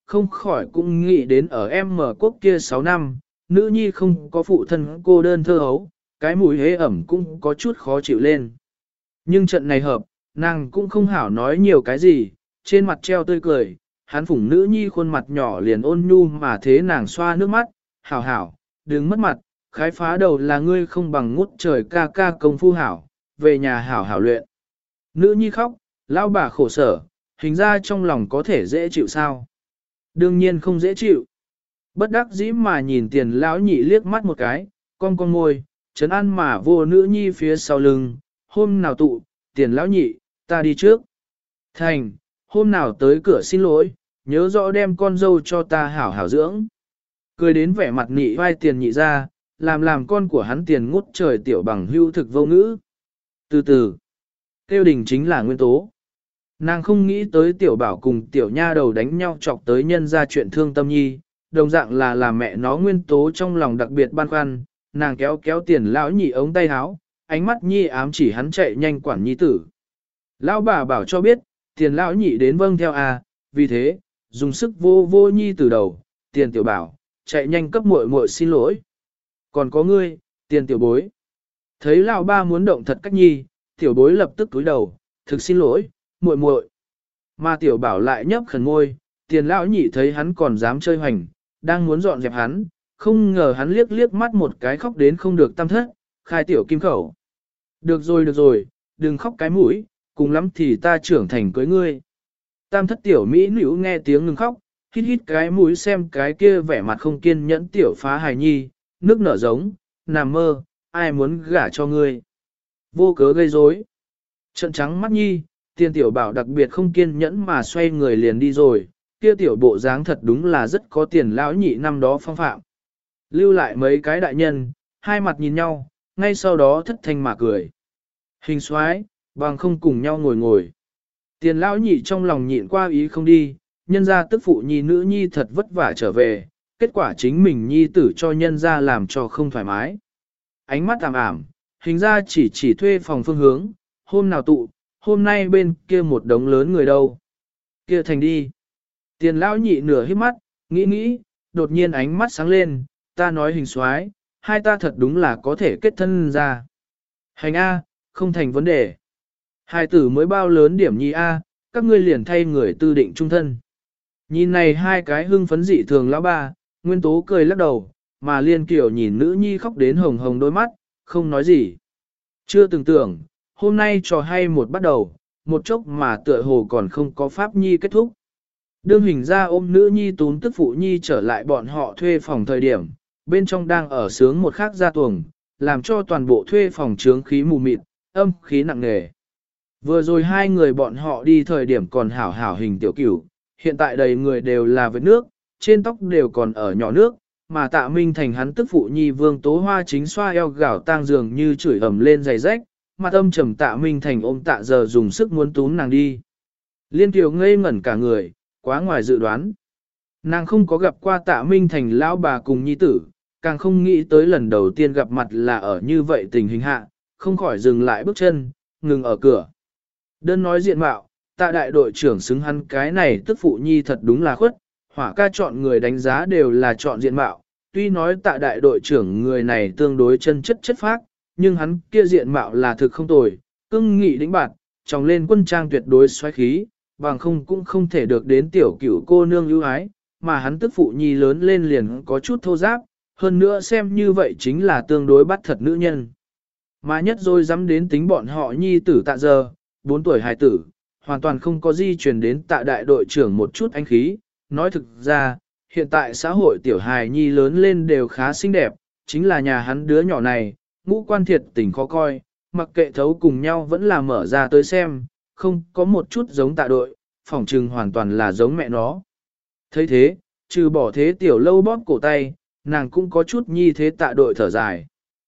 Speaker 1: không khỏi cũng nghĩ đến ở em mở quốc kia sáu năm, nữ nhi không có phụ thân cô đơn thơ hấu, cái mùi hế ẩm cũng có chút khó chịu lên. Nhưng trận này hợp, nàng cũng không hảo nói nhiều cái gì, trên mặt treo tươi cười, hắn phủng nữ nhi khuôn mặt nhỏ liền ôn nhu mà thế nàng xoa nước mắt, hảo hảo, đừng mất mặt, khái phá đầu là ngươi không bằng ngút trời ca ca công phu hảo, về nhà hảo hảo luyện. Nữ nhi khóc, lão bà khổ sở, hình ra trong lòng có thể dễ chịu sao? Đương nhiên không dễ chịu. Bất đắc dĩ mà nhìn tiền lão nhị liếc mắt một cái, con con môi, trấn an mà vô nữ nhi phía sau lưng, hôm nào tụ, tiền lão nhị, ta đi trước. Thành, hôm nào tới cửa xin lỗi, nhớ rõ đem con dâu cho ta hảo hảo dưỡng. Cười đến vẻ mặt nị vai tiền nhị ra, làm làm con của hắn tiền ngút trời tiểu bằng hưu thực vô ngữ. Từ từ, tiêu đình chính là nguyên tố. Nàng không nghĩ tới tiểu bảo cùng tiểu nha đầu đánh nhau chọc tới nhân ra chuyện thương tâm nhi, đồng dạng là làm mẹ nó nguyên tố trong lòng đặc biệt băn khoăn, nàng kéo kéo tiền lão nhị ống tay áo, ánh mắt nhi ám chỉ hắn chạy nhanh quản nhi tử. Lão bà bảo cho biết, tiền lão nhị đến vâng theo à, vì thế, dùng sức vô vô nhi từ đầu, tiền tiểu bảo, chạy nhanh cấp muội muội xin lỗi. Còn có ngươi, tiền tiểu bối. Thấy lão ba muốn động thật cách nhi, tiểu bối lập tức túi đầu, thực xin lỗi, muội muội. Mà tiểu bảo lại nhấp khẩn môi, tiền lão nhị thấy hắn còn dám chơi hoành, đang muốn dọn dẹp hắn, không ngờ hắn liếc liếc mắt một cái khóc đến không được tâm thất, khai tiểu kim khẩu. Được rồi được rồi, đừng khóc cái mũi, cùng lắm thì ta trưởng thành cưới ngươi. Tam thất tiểu Mỹ nữ nghe tiếng ngừng khóc, hít hít cái mũi xem cái kia vẻ mặt không kiên nhẫn tiểu phá hài nhi, nước nở giống, nằm mơ, ai muốn gả cho ngươi. Vô cớ gây rối. Trận trắng mắt nhi, tiền tiểu bảo đặc biệt không kiên nhẫn mà xoay người liền đi rồi, kia tiểu bộ dáng thật đúng là rất có tiền lão nhị năm đó phong phạm. Lưu lại mấy cái đại nhân, hai mặt nhìn nhau, ngay sau đó thất thanh mà cười. Hình xoái, bằng không cùng nhau ngồi ngồi. Tiền lão nhị trong lòng nhịn qua ý không đi, nhân ra tức phụ nhi nữ nhi thật vất vả trở về, kết quả chính mình nhi tử cho nhân ra làm cho không thoải mái. Ánh mắt ảm ảm, hình ra chỉ chỉ thuê phòng phương hướng, hôm nào tụ, hôm nay bên kia một đống lớn người đâu. Kia thành đi. Tiền lão nhị nửa hít mắt, nghĩ nghĩ, đột nhiên ánh mắt sáng lên, ta nói hình xoái, hai ta thật đúng là có thể kết thân ra. Hành A, không thành vấn đề. Hai tử mới bao lớn điểm nhi A, các ngươi liền thay người tư định trung thân. Nhìn này hai cái hưng phấn dị thường lão ba, nguyên tố cười lắc đầu, mà liên kiểu nhìn nữ nhi khóc đến hồng hồng đôi mắt, không nói gì. Chưa từng tưởng, hôm nay trò hay một bắt đầu, một chốc mà tựa hồ còn không có pháp nhi kết thúc. Đương hình ra ôm nữ nhi tún tức phụ nhi trở lại bọn họ thuê phòng thời điểm, bên trong đang ở sướng một khắc gia tuồng, làm cho toàn bộ thuê phòng trướng khí mù mịt, âm khí nặng nề. Vừa rồi hai người bọn họ đi thời điểm còn hảo hảo hình tiểu cửu, hiện tại đầy người đều là vết nước, trên tóc đều còn ở nhỏ nước, mà tạ minh thành hắn tức phụ nhi vương tố hoa chính xoa eo gạo tang dường như chửi ẩm lên giày rách, mặt âm trầm tạ minh thành ôm tạ giờ dùng sức muốn túm nàng đi. Liên kiều ngây ngẩn cả người, quá ngoài dự đoán. Nàng không có gặp qua tạ minh thành lão bà cùng nhi tử, càng không nghĩ tới lần đầu tiên gặp mặt là ở như vậy tình hình hạ, không khỏi dừng lại bước chân, ngừng ở cửa. Đơn nói diện mạo, tạ đại đội trưởng xứng hắn cái này tức phụ nhi thật đúng là khuất, hỏa ca chọn người đánh giá đều là chọn diện mạo, tuy nói tạ đại đội trưởng người này tương đối chân chất chất phác, nhưng hắn kia diện mạo là thực không tồi, cưng nghị đĩnh bạt, tròng lên quân trang tuyệt đối xoáy khí, bằng không cũng không thể được đến tiểu cửu cô nương ưu ái, mà hắn tức phụ nhi lớn lên liền có chút thô giáp, hơn nữa xem như vậy chính là tương đối bắt thật nữ nhân. Mà nhất rồi dám đến tính bọn họ nhi tử tạ giờ, bốn tuổi hài tử, hoàn toàn không có di truyền đến tạ đại đội trưởng một chút anh khí, nói thực ra, hiện tại xã hội tiểu hài nhi lớn lên đều khá xinh đẹp, chính là nhà hắn đứa nhỏ này, ngũ quan thiệt tình khó coi, mặc kệ thấu cùng nhau vẫn là mở ra tới xem, không có một chút giống tạ đội, phỏng trừng hoàn toàn là giống mẹ nó. thấy thế, trừ bỏ thế tiểu lâu bóp cổ tay, nàng cũng có chút nhi thế tạ đội thở dài.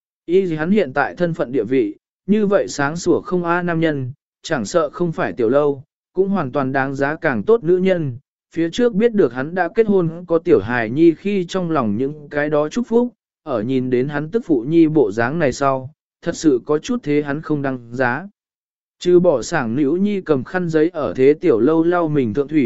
Speaker 1: Y gì hắn hiện tại thân phận địa vị, như vậy sáng sủa không a nam nhân, chẳng sợ không phải tiểu lâu, cũng hoàn toàn đáng giá càng tốt nữ nhân. Phía trước biết được hắn đã kết hôn có tiểu hài nhi khi trong lòng những cái đó chúc phúc, ở nhìn đến hắn tức phụ nhi bộ dáng này sau, thật sự có chút thế hắn không đăng giá. Trừ bỏ sảng nữ nhi cầm khăn giấy ở thế tiểu lâu lau mình thượng thủy,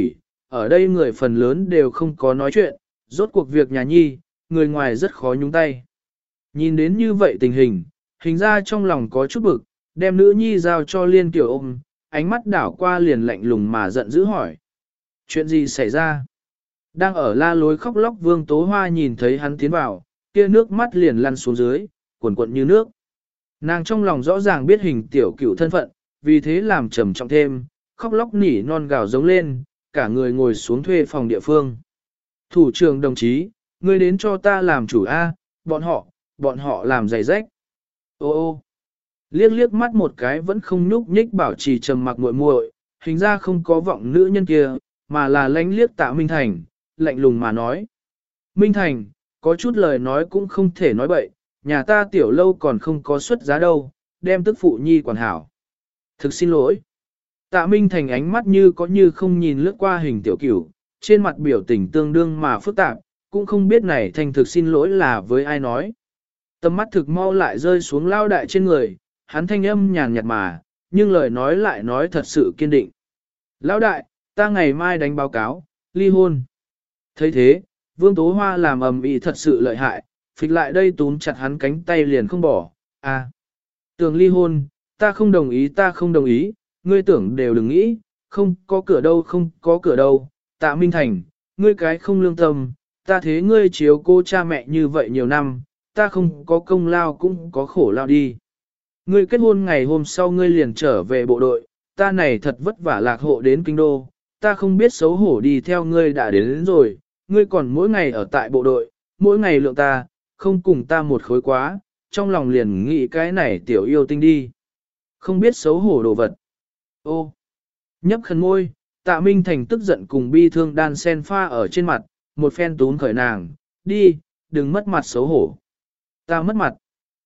Speaker 1: ở đây người phần lớn đều không có nói chuyện, rốt cuộc việc nhà nhi, người ngoài rất khó nhúng tay. Nhìn đến như vậy tình hình, hình ra trong lòng có chút bực, đem nữ nhi giao cho Liên Kiều ôm, ánh mắt đảo qua liền lạnh lùng mà giận dữ hỏi. Chuyện gì xảy ra? Đang ở la lối khóc lóc Vương Tố Hoa nhìn thấy hắn tiến vào, kia nước mắt liền lăn xuống dưới, cuồn cuộn như nước. Nàng trong lòng rõ ràng biết hình tiểu cửu thân phận, vì thế làm trầm trọng thêm, khóc lóc nỉ non gào giống lên, cả người ngồi xuống thuê phòng địa phương. Thủ trưởng đồng chí, ngươi đến cho ta làm chủ A, bọn họ, bọn họ làm giày rách. Ô ô, liếc liếc mắt một cái vẫn không nhúc nhích bảo trì trầm mặc muội muội, hình ra không có vọng nữ nhân kia, mà là lánh liếc Tạ Minh Thành, lạnh lùng mà nói. Minh Thành, có chút lời nói cũng không thể nói bậy, nhà ta tiểu lâu còn không có xuất giá đâu, đem tức phụ nhi quản hảo. Thực xin lỗi. Tạ Minh Thành ánh mắt như có như không nhìn lướt qua hình tiểu cửu, trên mặt biểu tình tương đương mà phức tạp, cũng không biết này thành thực xin lỗi là với ai nói. Tầm mắt thực mau lại rơi xuống lao đại trên người, hắn thanh âm nhàn nhạt mà, nhưng lời nói lại nói thật sự kiên định. Lão đại, ta ngày mai đánh báo cáo, ly hôn. thấy thế, Vương Tố Hoa làm ầm ĩ thật sự lợi hại, phịch lại đây túm chặt hắn cánh tay liền không bỏ. À, tưởng ly hôn, ta không đồng ý ta không đồng ý, ngươi tưởng đều đừng nghĩ, không có cửa đâu không có cửa đâu. Tạ Minh Thành, ngươi cái không lương tâm, ta thế ngươi chiếu cô cha mẹ như vậy nhiều năm, ta không có công lao cũng có khổ lao đi. Ngươi kết hôn ngày hôm sau ngươi liền trở về bộ đội, ta này thật vất vả lạc hộ đến kinh đô, ta không biết xấu hổ đi theo ngươi đã đến, đến rồi, ngươi còn mỗi ngày ở tại bộ đội, mỗi ngày lượng ta, không cùng ta một khối quá, trong lòng liền nghĩ cái này tiểu yêu tinh đi. Không biết xấu hổ đồ vật. Ô, nhấp khẩn môi, Tạ Minh Thành tức giận cùng bi thương đan sen pha ở trên mặt, một phen tún khởi nàng, đi, đừng mất mặt xấu hổ. Ta mất mặt.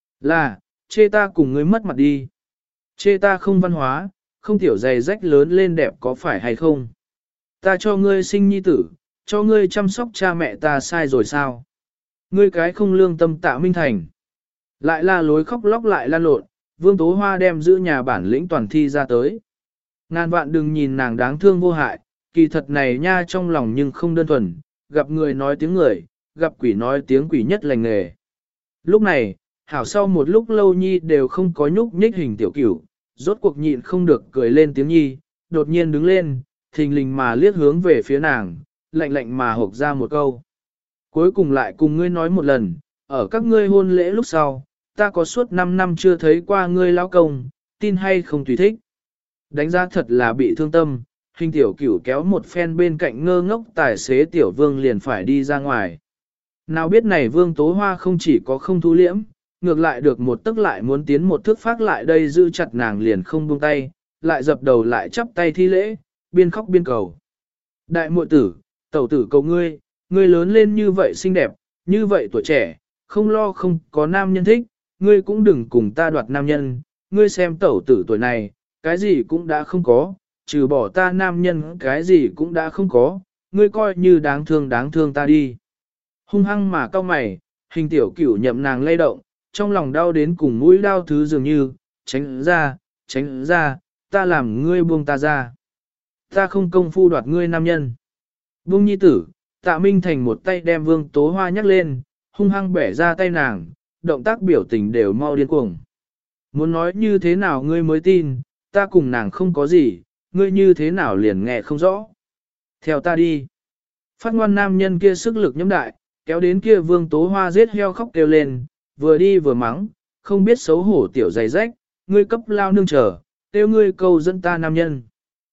Speaker 1: Là, chê ta cùng ngươi mất mặt đi. Chê ta không văn hóa, không tiểu dày rách lớn lên đẹp có phải hay không? Ta cho ngươi sinh nhi tử, cho ngươi chăm sóc cha mẹ ta sai rồi sao? Ngươi cái không lương tâm Tạ Minh Thành. Lại la lối khóc lóc lại lan lộn, Vương Tố Hoa đem giữ nhà bản lĩnh toàn thi ra tới. Ngàn vạn đừng nhìn nàng đáng thương vô hại, kỳ thật này nha trong lòng nhưng không đơn thuần, gặp người nói tiếng người, gặp quỷ nói tiếng quỷ nhất lành nghề. Lúc này, hảo sau một lúc lâu nhi đều không có nhúc nhích hình tiểu cửu, rốt cuộc nhịn không được cười lên tiếng nhi, đột nhiên đứng lên, thình lình mà liếc hướng về phía nàng, lạnh lạnh mà hộc ra một câu. Cuối cùng lại cùng ngươi nói một lần, ở các ngươi hôn lễ lúc sau, ta có suốt năm năm chưa thấy qua ngươi lão công, tin hay không tùy thích. Đánh giá thật là bị thương tâm, hình tiểu cửu kéo một phen bên cạnh ngơ ngốc tài xế tiểu vương liền phải đi ra ngoài. Nào biết này Vương Tố Hoa không chỉ có không thu liễm, ngược lại được một tức lại muốn tiến một thước phát lại đây giữ chặt nàng liền không buông tay, lại dập đầu lại chắp tay thi lễ, biên khóc biên cầu. Đại muội tử, tẩu tử cầu ngươi, ngươi lớn lên như vậy xinh đẹp, như vậy tuổi trẻ, không lo không có nam nhân thích, ngươi cũng đừng cùng ta đoạt nam nhân, ngươi xem tẩu tử tuổi này, cái gì cũng đã không có, trừ bỏ ta nam nhân cái gì cũng đã không có, ngươi coi như đáng thương đáng thương ta đi. Hung hăng mà cao mày, hình tiểu cửu nhậm nàng lay động, trong lòng đau đến cùng mũi đau thứ dường như, tránh ra, tránh ra, ta làm ngươi buông ta ra. Ta không công phu đoạt ngươi nam nhân. Buông nhi tử, Tạ Minh Thành một tay đem Vương Tố Hoa nhắc lên, hung hăng bẻ ra tay nàng, động tác biểu tình đều mau điên cuồng. Muốn nói như thế nào ngươi mới tin, ta cùng nàng không có gì, ngươi như thế nào liền nghe không rõ. Theo ta đi. Phát ngoan nam nhân kia sức lực nhâm đại, kéo đến kia Vương Tố Hoa giết heo khóc kêu lên, vừa đi vừa mắng, không biết xấu hổ tiểu dày rách, ngươi cấp lao nương chờ, tiêu ngươi câu dẫn ta nam nhân.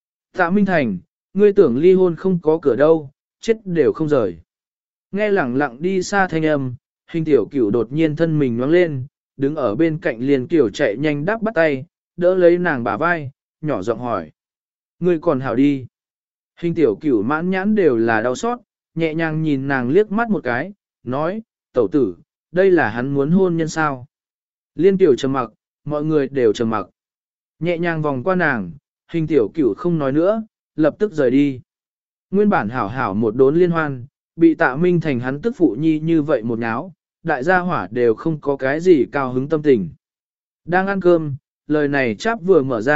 Speaker 1: Tạ Minh Thành, ngươi tưởng ly hôn không có cửa đâu, chết đều không rời. Nghe lẳng lặng đi xa thanh âm, hình tiểu cửu đột nhiên thân mình nhoáng lên, đứng ở bên cạnh liền kiểu chạy nhanh đáp bắt tay, đỡ lấy nàng bả vai, nhỏ giọng hỏi. Ngươi còn hảo đi. Hình tiểu cửu mãn nhãn đều là đau xót, nhẹ nhàng nhìn nàng liếc mắt một cái, nói, tẩu tử, đây là hắn muốn hôn nhân sao. Liên tiểu trầm mặc, mọi người đều trầm mặc. Nhẹ nhàng vòng qua nàng, hình tiểu cửu không nói nữa, lập tức rời đi. Nguyên bản hảo hảo một đốn liên hoan, bị Tạ Minh Thành hắn tức phụ nhi như vậy một náo, đại gia hỏa đều không có cái gì cao hứng tâm tình. Đang ăn cơm, lời này cháp vừa mở ra,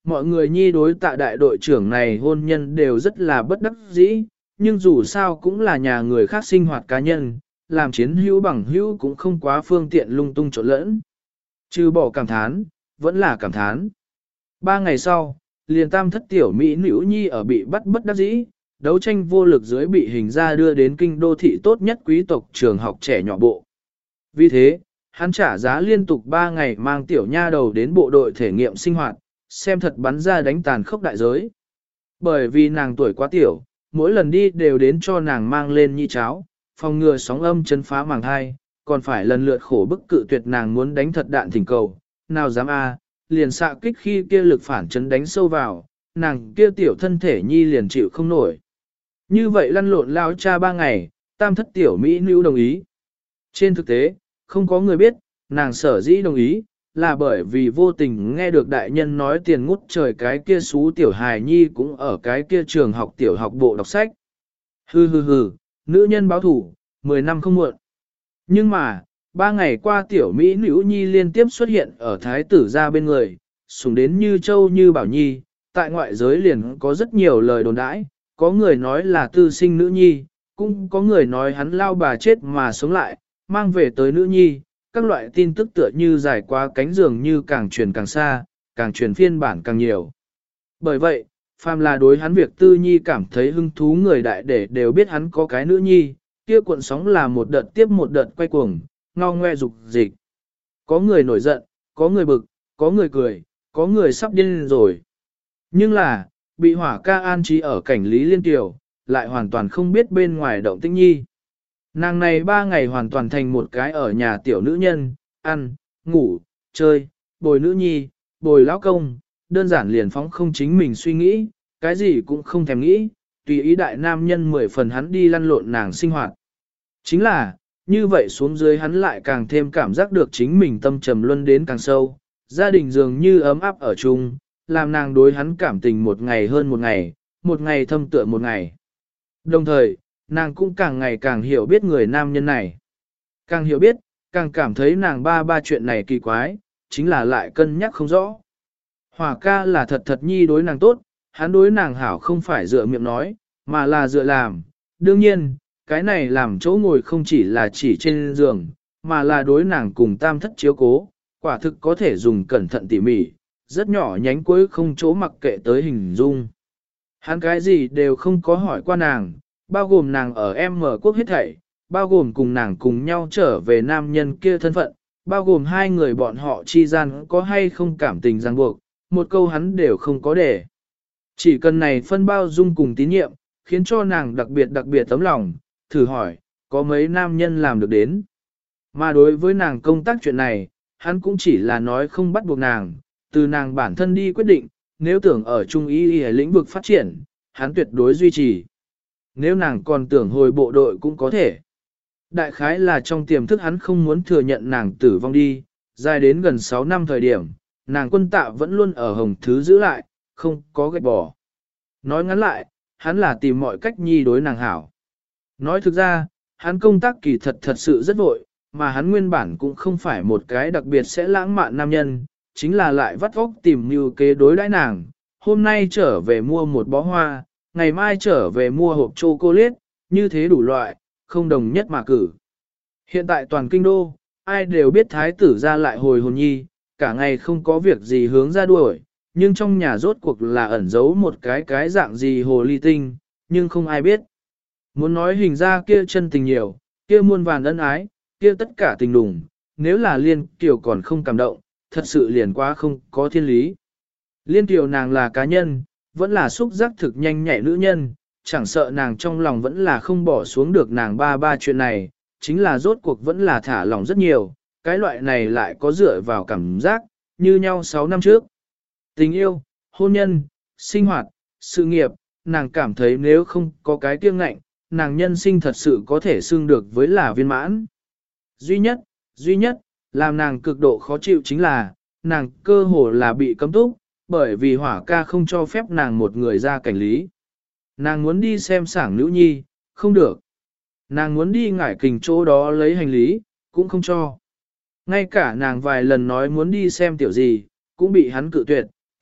Speaker 1: mọi người nhi đối tạ đại đội trưởng này hôn nhân đều rất là bất đắc dĩ, nhưng dù sao cũng là nhà người khác sinh hoạt cá nhân, làm chiến hữu bằng hữu cũng không quá phương tiện lung tung trộn lẫn. Trừ bỏ cảm thán, vẫn là cảm thán. Ba ngày sau, liền tam thất tiểu Mỹ nữ nhi ở bị bắt bất đắc dĩ, đấu tranh vô lực dưới bị hình ra đưa đến kinh đô thị tốt nhất quý tộc trường học trẻ nhỏ bộ. Vì thế, hắn trả giá liên tục ba ngày mang tiểu nha đầu đến bộ đội thể nghiệm sinh hoạt, xem thật bắn ra đánh tàn khốc đại giới. Bởi vì nàng tuổi quá tiểu, mỗi lần đi đều đến cho nàng mang lên nhi cháo, phòng ngừa sóng âm chấn phá màng thai, còn phải lần lượt khổ bức cự tuyệt nàng muốn đánh thật đạn thỉnh cầu, nào dám a, liền xạ kích khi kia lực phản chấn đánh sâu vào, nàng kia tiểu thân thể nhi liền chịu không nổi. Như vậy lăn lộn lao cha ba ngày, tam thất tiểu Mỹ nữ đồng ý. Trên thực tế, không có người biết, nàng sở dĩ đồng ý, là bởi vì vô tình nghe được đại nhân nói tiền ngút trời cái kia xú tiểu hài nhi cũng ở cái kia trường học tiểu học bộ đọc sách. Hừ hừ hừ, nữ nhân báo thủ, mười năm không muộn. Nhưng mà, ba ngày qua tiểu Mỹ nữ nhi liên tiếp xuất hiện ở thái tử gia bên người, sùng đến như châu như bảo nhi, tại ngoại giới liền có rất nhiều lời đồn đãi, có người nói là tư sinh nữ nhi, cũng có người nói hắn lao bà chết mà sống lại, mang về tới nữ nhi, các loại tin tức tựa như dài qua cánh giường như càng truyền càng xa, càng truyền phiên bản càng nhiều. Bởi vậy, phàm là đối hắn việc tư nhi cảm thấy hứng thú người đại để đều biết hắn có cái nữ nhi, kia cuộn sóng là một đợt tiếp một đợt quay cuồng, ngao ngoe dục dịch. Có người nổi giận, có người bực, có người cười, có người sắp điên rồi. Nhưng là, bị hỏa ca an trí ở cảnh lý liên tiểu, lại hoàn toàn không biết bên ngoài động tĩnh nhi. Nàng này ba ngày hoàn toàn thành một cái ở nhà tiểu nữ nhân, ăn, ngủ, chơi, bồi nữ nhi, bồi lão công, đơn giản liền phóng không chính mình suy nghĩ, cái gì cũng không thèm nghĩ, tùy ý đại nam nhân mười phần hắn đi lăn lộn nàng sinh hoạt. Chính là, như vậy xuống dưới hắn lại càng thêm cảm giác được chính mình tâm trầm luân đến càng sâu, gia đình dường như ấm áp ở chung, làm nàng đối hắn cảm tình một ngày hơn một ngày, một ngày thâm tựa một ngày. Đồng thời, nàng cũng càng ngày càng hiểu biết người nam nhân này. Càng hiểu biết, càng cảm thấy nàng ba ba chuyện này kỳ quái, chính là lại cân nhắc không rõ. Hỏa ca là thật thật nhi đối nàng tốt, hắn đối nàng hảo không phải dựa miệng nói, mà là dựa làm. Đương nhiên, cái này làm chỗ ngồi không chỉ là chỉ trên giường, mà là đối nàng cùng tam thất chiếu cố, quả thực có thể dùng cẩn thận tỉ mỉ, rất nhỏ nhánh cuối không chỗ mặc kệ tới hình dung. Hắn cái gì đều không có hỏi qua nàng, bao gồm nàng ở em mở quốc hết thảy, bao gồm cùng nàng cùng nhau trở về nam nhân kia thân phận, bao gồm hai người bọn họ chi gian có hay không cảm tình ràng buộc, một câu hắn đều không có để. Chỉ cần này phân bao dung cùng tín nhiệm, khiến cho nàng đặc biệt đặc biệt tấm lòng, thử hỏi, có mấy nam nhân làm được đến. Mà đối với nàng công tác chuyện này, hắn cũng chỉ là nói không bắt buộc nàng, từ nàng bản thân đi quyết định, nếu tưởng ở trung y y lĩnh vực phát triển, hắn tuyệt đối duy trì. Nếu nàng còn tưởng hồi bộ đội cũng có thể. Đại khái là trong tiềm thức hắn không muốn thừa nhận nàng tử vong đi, dài đến gần sáu năm thời điểm, nàng quân tạ vẫn luôn ở hồng thứ giữ lại, không có gạch bỏ. Nói ngắn lại, hắn là tìm mọi cách nhi đối nàng hảo. Nói thực ra, hắn công tác kỳ thật thật sự rất vội, mà hắn nguyên bản cũng không phải một cái đặc biệt sẽ lãng mạn nam nhân, chính là lại vắt óc tìm mưu kế đối đãi nàng. Hôm nay trở về mua một bó hoa, ngày mai trở về mua hộp chocolate, như thế đủ loại, không đồng nhất mà cử. Hiện tại toàn kinh đô, ai đều biết thái tử ra lại hồi hồn nhi, cả ngày không có việc gì hướng ra đuổi, nhưng trong nhà rốt cuộc là ẩn giấu một cái cái dạng gì hồ ly tinh, nhưng không ai biết. Muốn nói hình ra kia chân tình nhiều, kia muôn vàn ân ái, kia tất cả tình đùng, nếu là liên kiều còn không cảm động, thật sự liền quá không có thiên lý. Liên kiều nàng là cá nhân, vẫn là xúc giác thực nhanh nhạy nữ nhân, chẳng sợ nàng trong lòng vẫn là không bỏ xuống được nàng ba ba chuyện này, chính là rốt cuộc vẫn là thả lòng rất nhiều, cái loại này lại có dựa vào cảm giác, như nhau sáu năm trước. Tình yêu, hôn nhân, sinh hoạt, sự nghiệp, nàng cảm thấy nếu không có cái kiêng ngạnh, nàng nhân sinh thật sự có thể xưng được với là viên mãn. Duy nhất, duy nhất, làm nàng cực độ khó chịu chính là, nàng cơ hồ là bị cấm túc, bởi vì hỏa ca không cho phép nàng một người ra cảnh lý. Nàng muốn đi xem sảng nữ nhi, không được. Nàng muốn đi ngải kình chỗ đó lấy hành lý, cũng không cho. Ngay cả nàng vài lần nói muốn đi xem tiểu gì, cũng bị hắn cự tuyệt,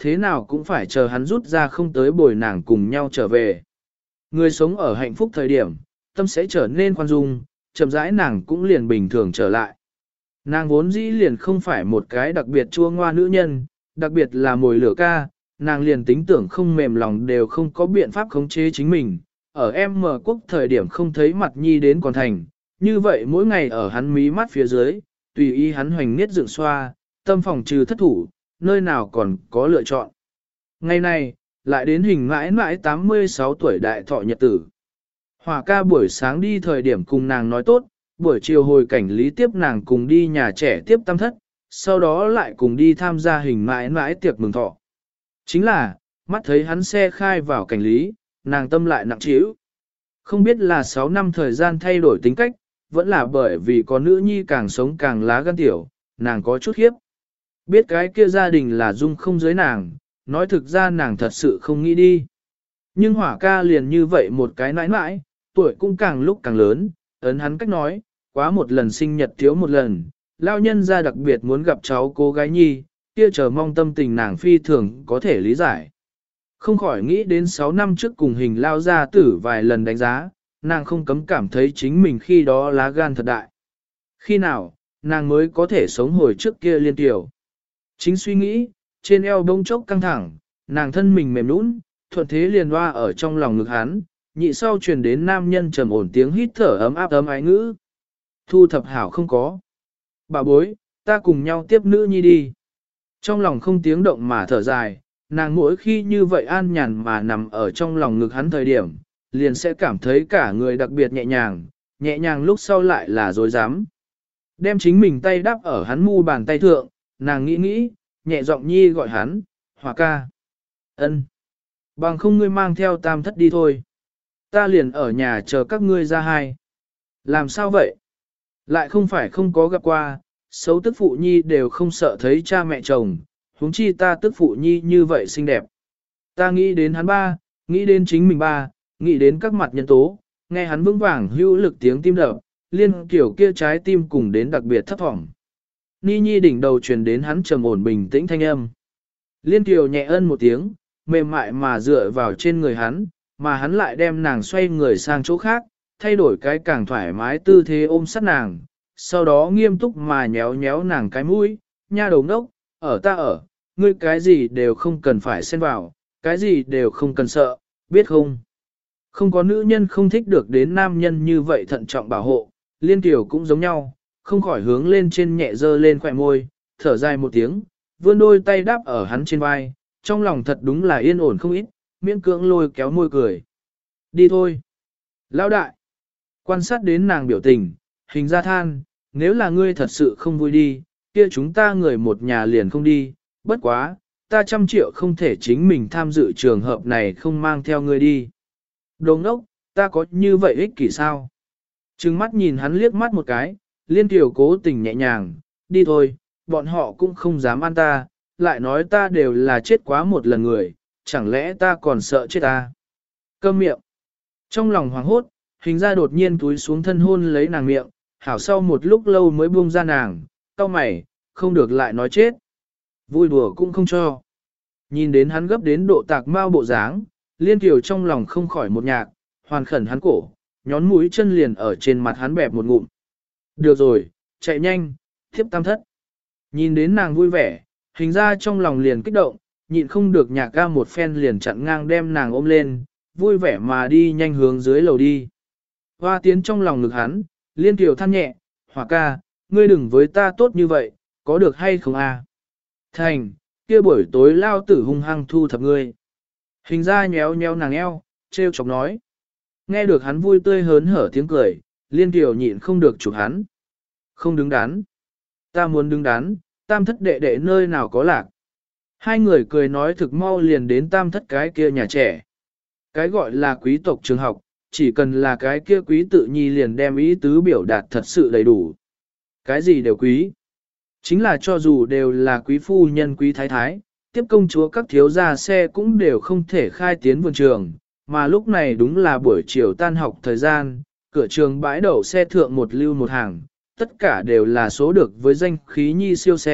Speaker 1: thế nào cũng phải chờ hắn rút ra không tới bồi nàng cùng nhau trở về. Người sống ở hạnh phúc thời điểm, tâm sẽ trở nên khoan dung, chậm rãi nàng cũng liền bình thường trở lại. Nàng vốn dĩ liền không phải một cái đặc biệt chua ngoa nữ nhân, đặc biệt là mồi lửa ca, nàng liền tính tưởng không mềm lòng đều không có biện pháp khống chế chính mình. Ở em mở quốc thời điểm không thấy mặt nhi đến còn thành, như vậy mỗi ngày ở hắn mí mắt phía dưới, tùy ý hắn hoành niết dựng xoa, tâm phòng trừ thất thủ, nơi nào còn có lựa chọn. Ngày này, lại đến hình mãi mãi tám mươi sáu tuổi đại thọ nhật tử. Hòa ca buổi sáng đi thời điểm cùng nàng nói tốt, buổi chiều hồi cảnh lý tiếp nàng cùng đi nhà trẻ tiếp tam thất, sau đó lại cùng đi tham gia hình mãi mãi tiệc mừng thọ. Chính là, mắt thấy hắn xe khai vào cảnh lý, nàng tâm lại nặng trĩu. Không biết là sáu năm thời gian thay đổi tính cách, vẫn là bởi vì có nữ nhi càng sống càng lá gan tiểu, nàng có chút khiếp. Biết cái kia gia đình là dung không dưới nàng, nói thực ra nàng thật sự không nghĩ đi. Nhưng hỏa ca liền như vậy một cái nãi nãi, tuổi cũng càng lúc càng lớn, ấn hắn cách nói, quá một lần sinh nhật thiếu một lần, lao nhân ra đặc biệt muốn gặp cháu cô gái nhi, kia chờ mong tâm tình nàng phi thường có thể lý giải. Không khỏi nghĩ đến sáu năm trước cùng hình lao gia tử vài lần đánh giá, nàng không cấm cảm thấy chính mình khi đó lá gan thật đại. Khi nào, nàng mới có thể sống hồi trước kia liên tiểu. Chính suy nghĩ, trên eo bông chốc căng thẳng, nàng thân mình mềm nũng, thuận thế liền hoa ở trong lòng ngực hắn, nhị sau truyền đến nam nhân trầm ổn tiếng hít thở ấm áp ấm ái ngữ. Thu thập hảo không có. Bà bối, ta cùng nhau tiếp nữ nhi đi. Trong lòng không tiếng động mà thở dài, nàng mỗi khi như vậy an nhàn mà nằm ở trong lòng ngực hắn thời điểm, liền sẽ cảm thấy cả người đặc biệt nhẹ nhàng, nhẹ nhàng lúc sau lại là dối dám. Đem chính mình tay đắp ở hắn mu bàn tay thượng, nàng nghĩ nghĩ, nhẹ giọng nhi gọi hắn, Hòa ca. Ân. Bằng không ngươi mang theo tam thất đi thôi. Ta liền ở nhà chờ các ngươi ra hai. Làm sao vậy? Lại không phải không có gặp qua, xấu tức phụ nhi đều không sợ thấy cha mẹ chồng, huống chi ta tức phụ nhi như vậy xinh đẹp. Ta nghĩ đến hắn ba, nghĩ đến chính mình ba, nghĩ đến các mặt nhân tố, nghe hắn vững vàng hữu lực tiếng tim đập, liên kiểu kia trái tim cùng đến đặc biệt thấp thỏm. Ni nhi đỉnh đầu truyền đến hắn trầm ổn bình tĩnh thanh âm. Liên kiều nhẹ ân một tiếng, mềm mại mà dựa vào trên người hắn, mà hắn lại đem nàng xoay người sang chỗ khác, thay đổi cái càng thoải mái tư thế ôm sát nàng, sau đó nghiêm túc mà nhéo nhéo nàng cái mũi, nha đầu ngốc, ở ta ở, ngươi cái gì đều không cần phải xen vào, cái gì đều không cần sợ, biết không? Không có nữ nhân không thích được đến nam nhân như vậy thận trọng bảo hộ, liên tiểu cũng giống nhau, không khỏi hướng lên trên nhẹ dơ lên khỏe môi, thở dài một tiếng, vươn đôi tay đáp ở hắn trên vai, trong lòng thật đúng là yên ổn không ít, miễn cưỡng lôi kéo môi cười. Đi thôi. Lão đại. Quan sát đến nàng biểu tình, hình ra than, nếu là ngươi thật sự không vui đi, kia chúng ta người một nhà liền không đi, bất quá, ta trăm triệu không thể chính mình tham dự trường hợp này không mang theo ngươi đi. Đồ ngốc, ta có như vậy ích kỷ sao? Trừng mắt nhìn hắn liếc mắt một cái, liên tiểu cố tình nhẹ nhàng, đi thôi, bọn họ cũng không dám ăn ta, lại nói ta đều là chết quá một lần người, chẳng lẽ ta còn sợ chết ta? Câm miệng. Trong lòng hoảng hốt, hình ra đột nhiên túi xuống thân hôn lấy nàng miệng, hảo sau một lúc lâu mới buông ra nàng, cau mày, không được lại nói chết. Vui đùa cũng không cho. Nhìn đến hắn gấp đến độ tạc mau bộ dáng, liên tiểu trong lòng không khỏi một nhạc, hoàn khẩn hắn cổ, nhón mũi chân liền ở trên mặt hắn bẹp một ngụm. Được rồi, chạy nhanh, thiếp tam thất. Nhìn đến nàng vui vẻ, hình ra trong lòng liền kích động, nhịn không được nhạc ca một phen liền chặn ngang đem nàng ôm lên, vui vẻ mà đi nhanh hướng dưới lầu đi. Hoa tiến trong lòng ngực hắn, liên tiểu than nhẹ, Hòa ca, ngươi đừng với ta tốt như vậy, có được hay không à? Thành, kia buổi tối lao tử hung hăng thu thập ngươi. Hình ra nhéo nhéo nàng eo, trêu chọc nói. Nghe được hắn vui tươi hớn hở tiếng cười, liên tiểu nhịn không được chụp hắn. Không đứng đắn. Ta muốn đứng đắn, tam thất đệ đệ nơi nào có lạc. Hai người cười nói thực mau liền đến tam thất cái kia nhà trẻ. Cái gọi là quý tộc trường học, chỉ cần là cái kia quý tự nhi liền đem ý tứ biểu đạt thật sự đầy đủ. Cái gì đều quý. Chính là cho dù đều là quý phu nhân quý thái thái, tiếp công chúa các thiếu gia xe cũng đều không thể khai tiến vườn trường, mà lúc này đúng là buổi chiều tan học thời gian, cửa trường bãi đậu xe thượng một lưu một hàng, tất cả đều là số được với danh khí nhi siêu xe,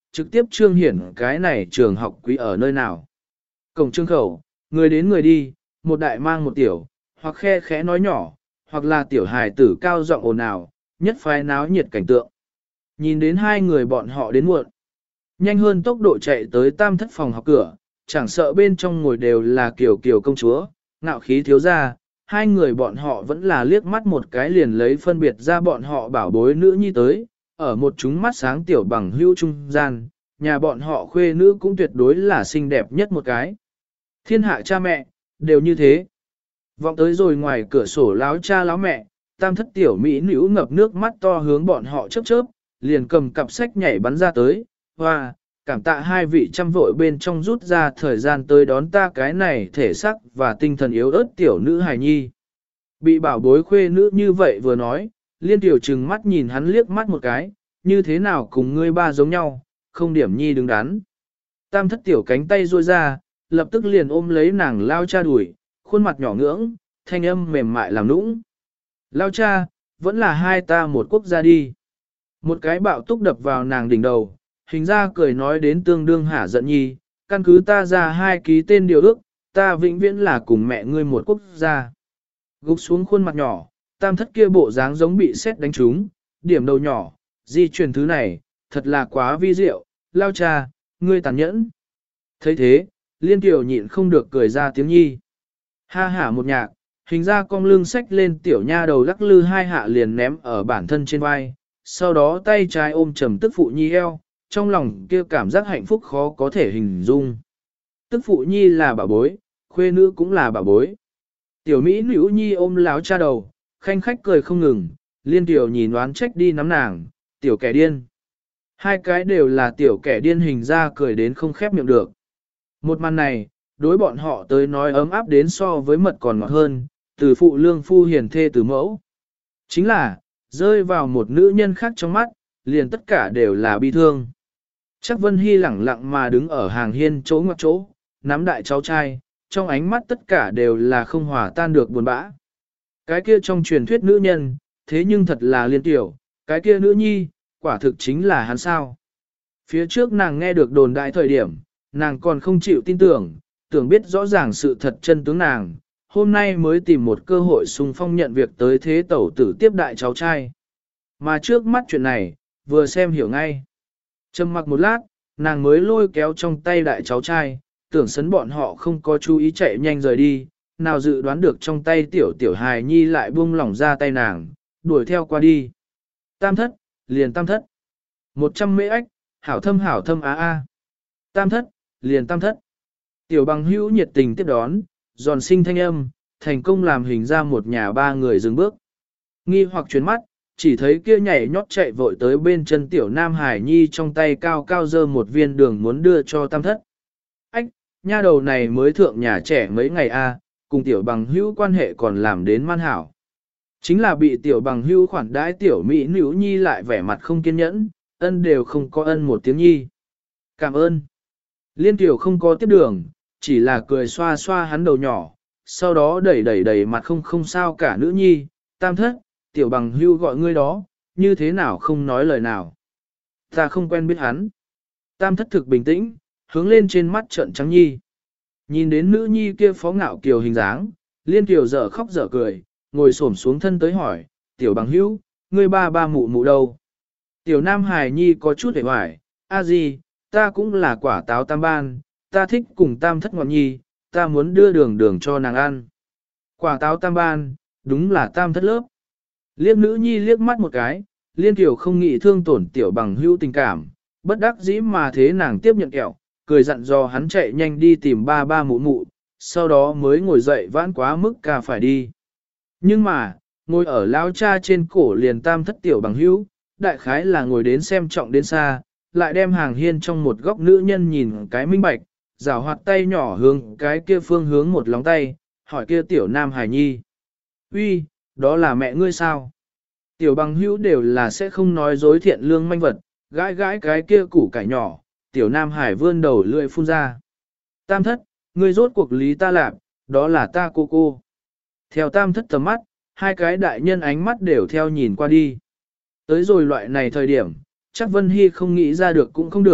Speaker 1: trực tiếp trương hiển cái này trường học quý ở nơi nào. Cổng trương khẩu, người đến người đi, một đại mang một tiểu, hoặc khe khẽ nói nhỏ, hoặc là tiểu hài tử cao giọng ồn ào, nhất phái náo nhiệt cảnh tượng. Nhìn đến hai người bọn họ đến muộn. Nhanh hơn tốc độ chạy tới tam thất phòng học cửa, chẳng sợ bên trong ngồi đều là kiểu kiểu công chúa, ngạo khí thiếu gia, hai người bọn họ vẫn là liếc mắt một cái liền lấy phân biệt ra bọn họ bảo bối nữ nhi tới, ở một chúng mắt sáng tiểu bằng hữu trung gian, nhà bọn họ khuê nữ cũng tuyệt đối là xinh đẹp nhất một cái. Thiên hạ cha mẹ, đều như thế. Vọng tới rồi ngoài cửa sổ láo cha láo mẹ, tam thất tiểu mỹ nữ ngập nước mắt to hướng bọn họ chớp chớp, liền cầm cặp sách nhảy bắn ra tới, hoa, cảm tạ hai vị trăm vội bên trong rút ra thời gian tới đón ta cái này thể sắc và tinh thần yếu ớt tiểu nữ hài nhi. Bị bảo bối khuê nữ như vậy vừa nói, liên tiểu trừng mắt nhìn hắn liếc mắt một cái, như thế nào cùng ngươi ba giống nhau, không điểm nhi đứng đắn. Tam thất tiểu cánh tay ruôi ra, lập tức liền ôm lấy nàng lao cha đuổi, khuôn mặt nhỏ ngưỡng, thanh âm mềm mại làm nũng. Lao cha, vẫn là hai ta một quốc gia đi. Một cái bạo túc đập vào nàng đỉnh đầu, hình ra cười nói đến tương đương hả giận nhi, căn cứ ta ra hai ký tên điều ước, ta vĩnh viễn là cùng mẹ ngươi một quốc gia. Gục xuống khuôn mặt nhỏ, tam thất kia bộ dáng giống bị sét đánh trúng, điểm đầu nhỏ, di truyền thứ này, thật là quá vi diệu, lao cha, ngươi tàn nhẫn. thấy thế, liên tiểu nhịn không được cười ra tiếng nhi. Ha hả một nhạc, hình ra cong lưng xách lên tiểu nha đầu lắc lư hai hạ liền ném ở bản thân trên vai, sau đó tay trái ôm trầm tức phụ nhi eo, trong lòng kia cảm giác hạnh phúc khó có thể hình dung. Tức phụ nhi là bà bối, khuê nữ cũng là bà bối. Tiểu Mỹ nữ nhi ôm láo cha đầu, khanh khách cười không ngừng, liên tiểu nhìn đoán trách đi nắm nàng, tiểu kẻ điên. Hai cái đều là tiểu kẻ điên hình ra cười đến không khép miệng được. Một màn này, đối bọn họ tới nói ấm áp đến so với mật còn ngọt hơn, từ phụ lương phu hiền thê từ mẫu. Chính là, rơi vào một nữ nhân khác trong mắt, liền tất cả đều là bi thương. Chắc Vân Hy lẳng lặng mà đứng ở hàng hiên chỗ ngoặc chỗ, nắm đại cháu trai, trong ánh mắt tất cả đều là không hòa tan được buồn bã. Cái kia trong truyền thuyết nữ nhân, thế nhưng thật là liên tiểu, cái kia nữ nhi, quả thực chính là hắn sao. Phía trước nàng nghe được đồn đại thời điểm, nàng còn không chịu tin tưởng, tưởng biết rõ ràng sự thật chân tướng nàng, hôm nay mới tìm một cơ hội xung phong nhận việc tới thế tẩu tử tiếp đại cháu trai. Mà trước mắt chuyện này, vừa xem hiểu ngay. Trầm mặc một lát, nàng mới lôi kéo trong tay đại cháu trai, tưởng sấn bọn họ không có chú ý chạy nhanh rời đi, nào dự đoán được trong tay tiểu tiểu hài nhi lại buông lỏng ra tay nàng, đuổi theo qua đi. Tam thất, liền tam thất. Một trăm mễ ách, hảo thâm hảo thâm á a. Tam thất, liền tam thất. Tiểu bằng hữu nhiệt tình tiếp đón, giòn sinh thanh âm, thành công làm hình ra một nhà ba người dừng bước. Nghi hoặc chuyển mắt, chỉ thấy kia nhảy nhót chạy vội tới bên chân tiểu nam hải nhi trong tay cao cao dơ một viên đường muốn đưa cho tam thất. Ách, nha đầu này mới thượng nhà trẻ mấy ngày a, cùng tiểu bằng hữu quan hệ còn làm đến man hảo. Chính là bị tiểu bằng hữu khoản đãi tiểu mỹ nữ nhi lại vẻ mặt không kiên nhẫn, ân đều không có ân một tiếng nhi. Cảm ơn. Liên tiểu không có tiếp đường, chỉ là cười xoa xoa hắn đầu nhỏ, sau đó đẩy đẩy đẩy mặt không không sao cả nữ nhi, tam thất, tiểu bằng hưu gọi ngươi đó, như thế nào không nói lời nào. Ta không quen biết hắn. Tam thất thực bình tĩnh, hướng lên trên mắt trợn trắng nhi. Nhìn đến nữ nhi kia phó ngạo kiều hình dáng, liên tiểu dở khóc dở cười, ngồi xổm xuống thân tới hỏi, tiểu bằng hữu, ngươi ba ba mụ mụ đâu? Tiểu nam hài nhi có chút hề hoài, a gì, ta cũng là quả táo tam ban, ta thích cùng tam thất ngọn nhi, ta muốn đưa đường đường cho nàng ăn. Quả táo tam ban, đúng là tam thất lớp. Liếc nữ nhi liếc mắt một cái, liên tiểu không nghĩ thương tổn tiểu bằng hữu tình cảm, bất đắc dĩ mà thế nàng tiếp nhận kẹo, cười dặn dò hắn chạy nhanh đi tìm ba ba mụ mụ, sau đó mới ngồi dậy vãn quá mức ca phải đi. Nhưng mà, ngồi ở lao cha trên cổ liền tam thất tiểu bằng hữu, đại khái là ngồi đến xem trọng đến xa, lại đem hàng hiên trong một góc nữ nhân nhìn cái minh bạch, rảo hoạt tay nhỏ hướng cái kia phương hướng một lóng tay, hỏi kia tiểu nam hải nhi. Uy, đó là mẹ ngươi sao? Tiểu bằng hữu đều là sẽ không nói dối thiện lương manh vật, gãi gãi cái kia củ cải nhỏ, tiểu nam hải vươn đầu lưỡi phun ra. Tam thất, ngươi rốt cuộc lý ta lạp, đó là ta cô cô. Theo tam thất tầm mắt, hai cái đại nhân ánh mắt đều theo nhìn qua đi. Tới rồi loại này thời điểm, chắc Vân Hy không nghĩ ra được cũng không được,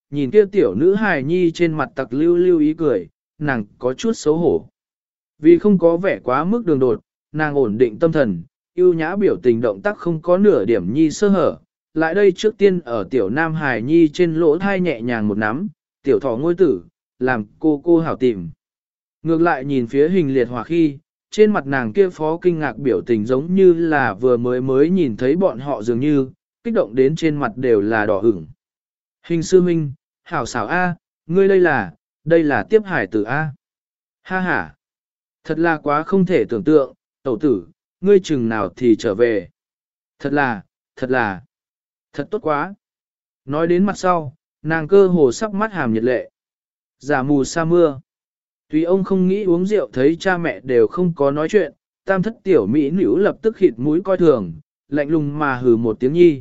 Speaker 1: nhìn kia tiểu nữ hài nhi trên mặt tặc lưu lưu ý cười, nàng có chút xấu hổ. Vì không có vẻ quá mức đường đột, nàng ổn định tâm thần, yêu nhã biểu tình động tác không có nửa điểm nhi sơ hở. Lại đây trước tiên ở tiểu nam hài nhi trên lỗ thai nhẹ nhàng một nắm, tiểu thỏ ngôi tử, làm cô cô hảo tìm. Ngược lại nhìn phía hình liệt hỏa khi, trên mặt nàng kia phó kinh ngạc biểu tình giống như là vừa mới mới nhìn thấy bọn họ dường như, kích động đến trên mặt đều là đỏ ửng. Hình sư minh, hảo xảo A, ngươi đây là, đây là tiếp hải tử A. Ha ha, thật là quá không thể tưởng tượng, tẩu tử, ngươi chừng nào thì trở về. Thật là, thật là, thật tốt quá. Nói đến mặt sau, nàng cơ hồ sắp mắt hàm nhiệt lệ. Giả mù sa mưa. Tuy ông không nghĩ uống rượu thấy cha mẹ đều không có nói chuyện, tam thất tiểu mỹ nữ lập tức khịt mũi coi thường, lạnh lùng mà hừ một tiếng nhi.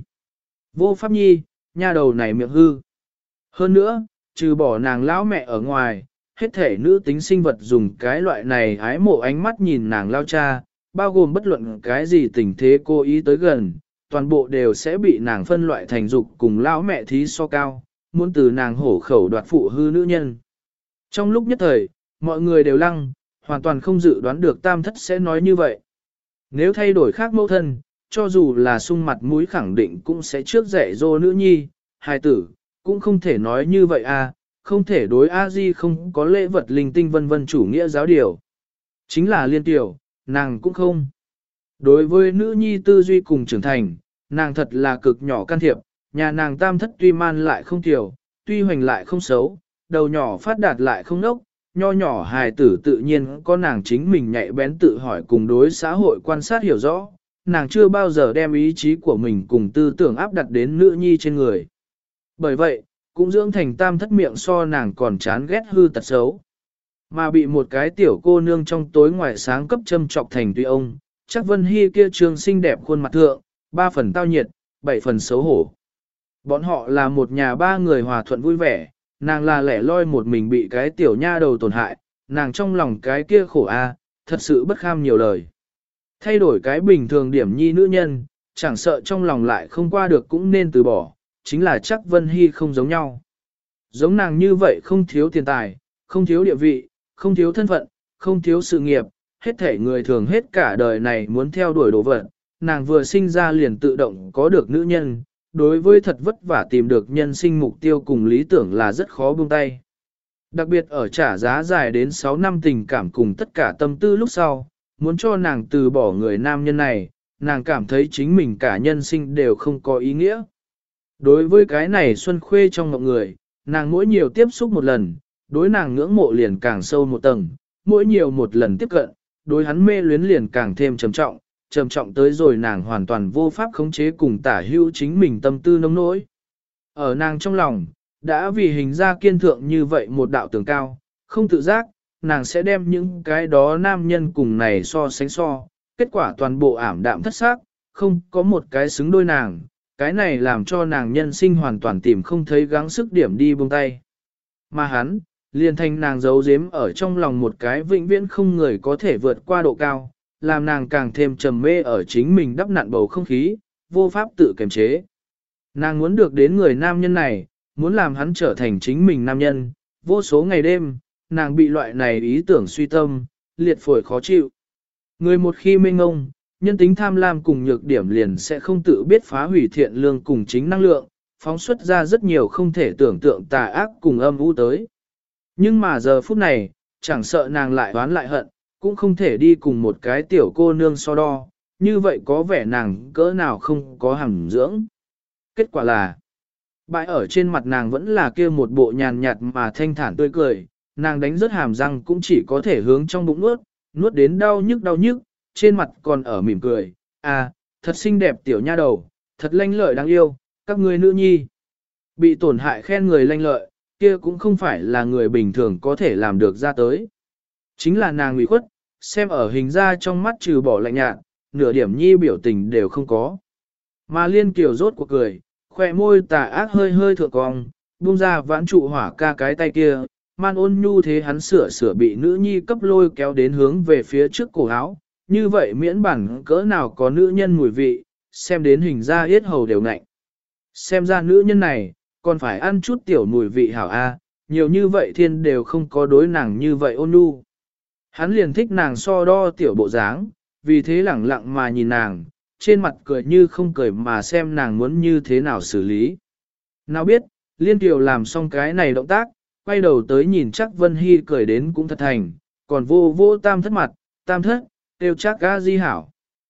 Speaker 1: Vô pháp nhi, nha đầu này miệng hư. Hơn nữa, trừ bỏ nàng lão mẹ ở ngoài, hết thể nữ tính sinh vật dùng cái loại này ái mộ ánh mắt nhìn nàng lao cha, bao gồm bất luận cái gì tình thế cô ý tới gần, toàn bộ đều sẽ bị nàng phân loại thành dục cùng lão mẹ thí so cao, muốn từ nàng hổ khẩu đoạt phụ hư nữ nhân. Trong lúc nhất thời, mọi người đều lăng, hoàn toàn không dự đoán được tam thất sẽ nói như vậy. Nếu thay đổi khác mẫu thân, cho dù là sung mặt mũi khẳng định cũng sẽ trước dạy dỗ nữ nhi, hài tử, cũng không thể nói như vậy à, không thể đối A-di không có lễ vật linh tinh vân vân chủ nghĩa giáo điều. Chính là liên tiểu, nàng cũng không. Đối với nữ nhi tư duy cùng trưởng thành, nàng thật là cực nhỏ can thiệp, nhà nàng tam thất tuy man lại không tiểu, tuy hoành lại không xấu, đầu nhỏ phát đạt lại không nốc, nho nhỏ hài tử tự nhiên có nàng chính mình nhạy bén tự hỏi cùng đối xã hội quan sát hiểu rõ, nàng chưa bao giờ đem ý chí của mình cùng tư tưởng áp đặt đến nữ nhi trên người. Bởi vậy, cũng dưỡng thành tam thất miệng so nàng còn chán ghét hư tật xấu. Mà bị một cái tiểu cô nương trong tối ngoài sáng cấp châm trọc thành tuy ông, chắc Vân Hy kia trường xinh đẹp khuôn mặt thượng, ba phần tao nhiệt, bảy phần xấu hổ. Bọn họ là một nhà ba người hòa thuận vui vẻ, nàng là lẻ loi một mình bị cái tiểu nha đầu tổn hại, nàng trong lòng cái kia khổ a, thật sự bất kham nhiều lời. Thay đổi cái bình thường điểm nhi nữ nhân, chẳng sợ trong lòng lại không qua được cũng nên từ bỏ, chính là chắc Vân Hy không giống nhau. Giống nàng như vậy không thiếu tiền tài, không thiếu địa vị, không thiếu thân phận, không thiếu sự nghiệp, hết thể người thường hết cả đời này muốn theo đuổi đồ vật, nàng vừa sinh ra liền tự động có được nữ nhân, đối với thật vất vả tìm được nhân sinh mục tiêu cùng lý tưởng là rất khó buông tay. Đặc biệt ở trả giá dài đến sáu năm tình cảm cùng tất cả tâm tư lúc sau, muốn cho nàng từ bỏ người nam nhân này, nàng cảm thấy chính mình cả nhân sinh đều không có ý nghĩa. Đối với cái này Xuân Khuê trong mọi người, nàng mỗi nhiều tiếp xúc một lần, đối nàng ngưỡng mộ liền càng sâu một tầng, mỗi nhiều một lần tiếp cận, đối hắn mê luyến liền càng thêm trầm trọng, trầm trọng tới rồi nàng hoàn toàn vô pháp khống chế cùng tả hữu chính mình tâm tư nông nỗi. Ở nàng trong lòng, đã vì hình ra kiên thượng như vậy một đạo tường cao, không tự giác, nàng sẽ đem những cái đó nam nhân cùng này so sánh so, kết quả toàn bộ ảm đạm thất xác, không có một cái xứng đôi nàng, cái này làm cho nàng nhân sinh hoàn toàn tìm không thấy gắng sức điểm đi buông tay. Mà hắn, liền thành nàng giấu giếm ở trong lòng một cái vĩnh viễn không người có thể vượt qua độ cao, làm nàng càng thêm trầm mê ở chính mình đắp nặn bầu không khí, vô pháp tự kiềm chế. Nàng muốn được đến người nam nhân này, muốn làm hắn trở thành chính mình nam nhân, vô số ngày đêm, nàng bị loại này ý tưởng suy tâm, liệt phổi khó chịu. Người một khi mê ngông, nhân tính tham lam cùng nhược điểm liền sẽ không tự biết phá hủy thiện lương cùng chính năng lượng, phóng xuất ra rất nhiều không thể tưởng tượng tà ác cùng âm u tới. Nhưng mà giờ phút này, chẳng sợ nàng lại oán lại hận, cũng không thể đi cùng một cái tiểu cô nương so đo, như vậy có vẻ nàng cỡ nào không có hàm dưỡng. Kết quả là, bãi ở trên mặt nàng vẫn là kia một bộ nhàn nhạt mà thanh thản tươi cười, nàng đánh rớt hàm răng cũng chỉ có thể hướng trong bụng nuốt, nuốt đến đau nhức đau nhức, trên mặt còn ở mỉm cười, à, thật xinh đẹp tiểu nha đầu, thật lanh lợi đáng yêu, các ngươi nữ nhi. Bị tổn hại khen người lanh lợi, kia cũng không phải là người bình thường có thể làm được ra tới. Chính là nàng ủy khuất, xem ở hình ra trong mắt trừ bỏ lạnh nhạt, nửa điểm nhi biểu tình đều không có. Mà liên kiều rốt cuộc cười, khoe môi tà ác hơi hơi thượng cong, buông ra vãn trụ hỏa ca cái tay kia, man ôn nhu thế hắn sửa sửa bị nữ nhi cấp lôi kéo đến hướng về phía trước cổ áo, như vậy miễn bản cỡ nào có nữ nhân mùi vị, xem đến hình ra yết hầu đều ngạnh. Xem ra nữ nhân này, còn phải ăn chút tiểu mùi vị hảo a, nhiều như vậy thiên đều không có đối nàng như vậy ôn nhu. Hắn liền thích nàng so đo tiểu bộ dáng, vì thế lẳng lặng mà nhìn nàng, trên mặt cười như không cười mà xem nàng muốn như thế nào xử lý. Nào biết, Liên Kiều làm xong cái này động tác, quay đầu tới nhìn chắc Vân Hy cười đến cũng thật thành, còn vô vô tam thất mặt, tam thất, tiêu chắc ga di hảo.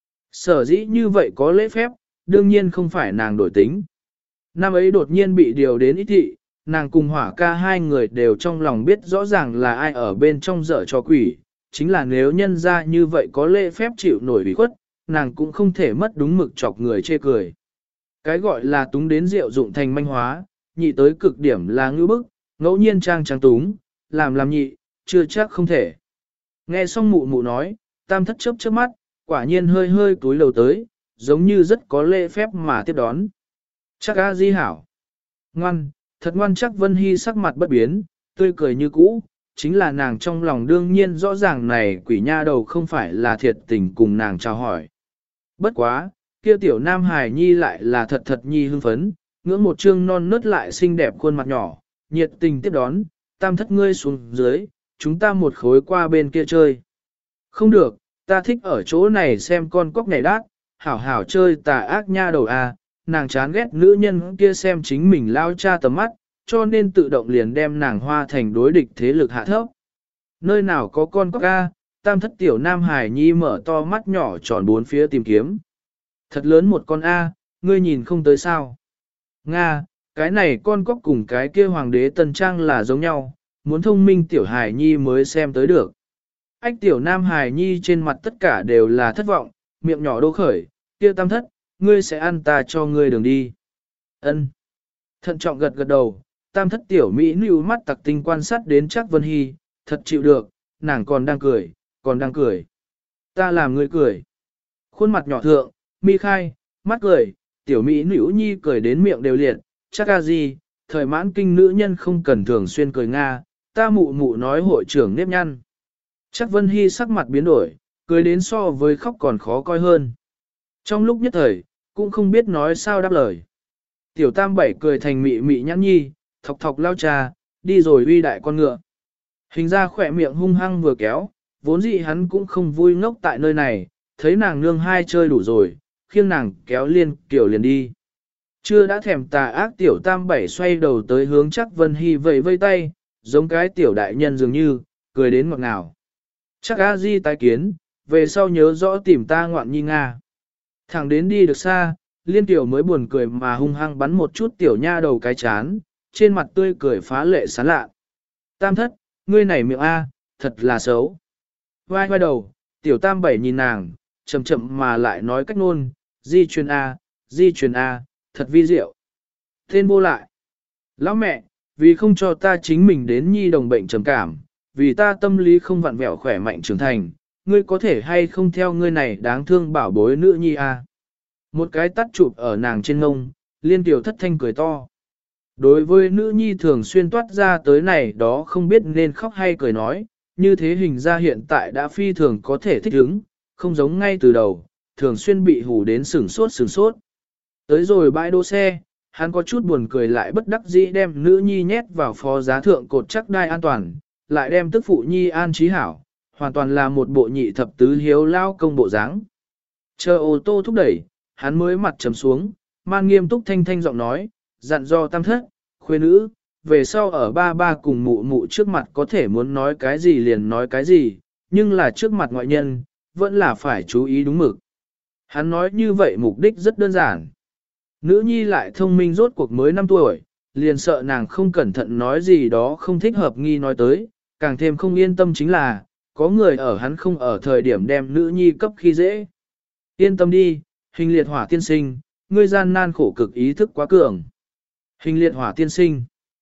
Speaker 1: Sở dĩ như vậy có lễ phép, đương nhiên không phải nàng đổi tính. Năm ấy đột nhiên bị điều đến ít thị, nàng cùng hỏa ca hai người đều trong lòng biết rõ ràng là ai ở bên trong dở cho quỷ, chính là nếu nhân ra như vậy có lễ phép chịu nổi bị khuất, nàng cũng không thể mất đúng mực chọc người chê cười. Cái gọi là túng đến rượu dụng thành manh hóa, nhị tới cực điểm là ngữ bức, ngẫu nhiên trang trang túng, làm làm nhị, chưa chắc không thể. Nghe xong mụ mụ nói, tam thất chớp chớp mắt, quả nhiên hơi hơi túi lầu tới, giống như rất có lễ phép mà tiếp đón. Chắc a di hảo. Ngoan, thật ngoan. Chắc Vân Hy sắc mặt bất biến, tươi cười như cũ, chính là nàng trong lòng đương nhiên rõ ràng này quỷ nha đầu không phải là thiệt tình cùng nàng chào hỏi. Bất quá, kia tiểu nam hài nhi lại là thật thật nhi hưng phấn, ngưỡng một trương non nớt lại xinh đẹp khuôn mặt nhỏ, nhiệt tình tiếp đón, tam thất ngươi xuống dưới, chúng ta một khối qua bên kia chơi. Không được, ta thích ở chỗ này xem con cóc nhảy đát, hảo hảo chơi tà ác nha đầu à, nàng chán ghét nữ nhân kia xem chính mình lao cha tầm mắt, cho nên tự động liền đem nàng hoa thành đối địch thế lực hạ thấp. Nơi nào có con cóc a, tam thất tiểu nam hải nhi mở to mắt nhỏ tròn bốn phía tìm kiếm. Thật lớn một con A, ngươi nhìn không tới sao. Nga, cái này con cóc cùng cái kia hoàng đế tân trang là giống nhau, muốn thông minh tiểu hải nhi mới xem tới được. Ách tiểu nam hải nhi trên mặt tất cả đều là thất vọng, miệng nhỏ đô khởi, kia tam thất, ngươi sẽ ăn ta cho ngươi đường đi. Ân. Thận trọng gật gật đầu, tam thất tiểu mỹ níu mắt tặc tinh quan sát đến chắc Vân Hy, thật chịu được, nàng còn đang cười, còn đang cười. Ta làm ngươi cười. Khuôn mặt nhỏ thượng, mi khai, mắt cười, tiểu mỹ nữ nhi cười đến miệng đều liệt, chắc a gì, thời mãn kinh nữ nhân không cần thường xuyên cười Nga, ta mụ mụ nói hội trưởng nếp nhăn. Chắc Vân Hy sắc mặt biến đổi, cười đến so với khóc còn khó coi hơn. Trong lúc nhất thời, cũng không biết nói sao đáp lời. Tiểu tam bảy cười thành mị mị nhãn nhi, thọc thọc lao trà, đi rồi uy đại con ngựa. Hình ra khỏe miệng hung hăng vừa kéo, vốn dĩ hắn cũng không vui ngốc tại nơi này, thấy nàng nương hai chơi đủ rồi, khiêng nàng kéo liên kiểu liền đi. Chưa đã thèm tà ác tiểu tam bảy xoay đầu tới hướng chắc Vân Hy vẫy vây tay, giống cái tiểu đại nhân dường như, cười đến ngọt ngào. Chắc a di tái kiến, về sau nhớ rõ tìm ta ngoạn nhi Nga. Thẳng đến đi được xa, liên tiểu mới buồn cười mà hung hăng bắn một chút tiểu nha đầu cái chán, trên mặt tươi cười phá lệ sán lạ. Tam thất, ngươi này miệng A, thật là xấu. Vai vai đầu, tiểu tam bảy nhìn nàng, chậm chậm mà lại nói cách nôn, di truyền A, di truyền A, thật vi diệu. Tên vô lại. Lão mẹ, vì không cho ta chính mình đến nhi đồng bệnh trầm cảm, vì ta tâm lý không vặn vẹo khỏe mạnh trưởng thành, ngươi có thể hay không theo ngươi này đáng thương bảo bối nữ nhi A. Một cái tắt chụp ở nàng trên ngông, liên tiểu thất thanh cười to. Đối với nữ nhi thường xuyên toát ra tới này đó không biết nên khóc hay cười nói, như thế hình ra hiện tại đã phi thường có thể thích ứng, không giống ngay từ đầu, thường xuyên bị hù đến sửng sốt sửng sốt. Tới rồi bãi đỗ xe, hắn có chút buồn cười lại bất đắc dĩ đem nữ nhi nhét vào phó giá thượng cột chắc đai an toàn, lại đem tức phụ nhi an trí hảo, hoàn toàn là một bộ nhị thập tứ hiếu lao công bộ dáng. Chờ ô tô thúc đẩy, hắn mới mặt trầm xuống, man nghiêm túc thanh thanh giọng nói, dặn do tam thất, khuê nữ, về sau ở ba ba cùng mụ mụ trước mặt có thể muốn nói cái gì liền nói cái gì, nhưng là trước mặt ngoại nhân, vẫn là phải chú ý đúng mực. Hắn nói như vậy mục đích rất đơn giản. Nữ nhi lại thông minh rốt cuộc mới năm tuổi, liền sợ nàng không cẩn thận nói gì đó không thích hợp nghi nói tới, càng thêm không yên tâm chính là, có người ở hắn không ở thời điểm đem nữ nhi cấp khi dễ. Yên tâm đi, hình liệt hỏa tiên sinh, ngươi gian nan khổ cực ý thức quá cường. Hình liệt hỏa tiên sinh.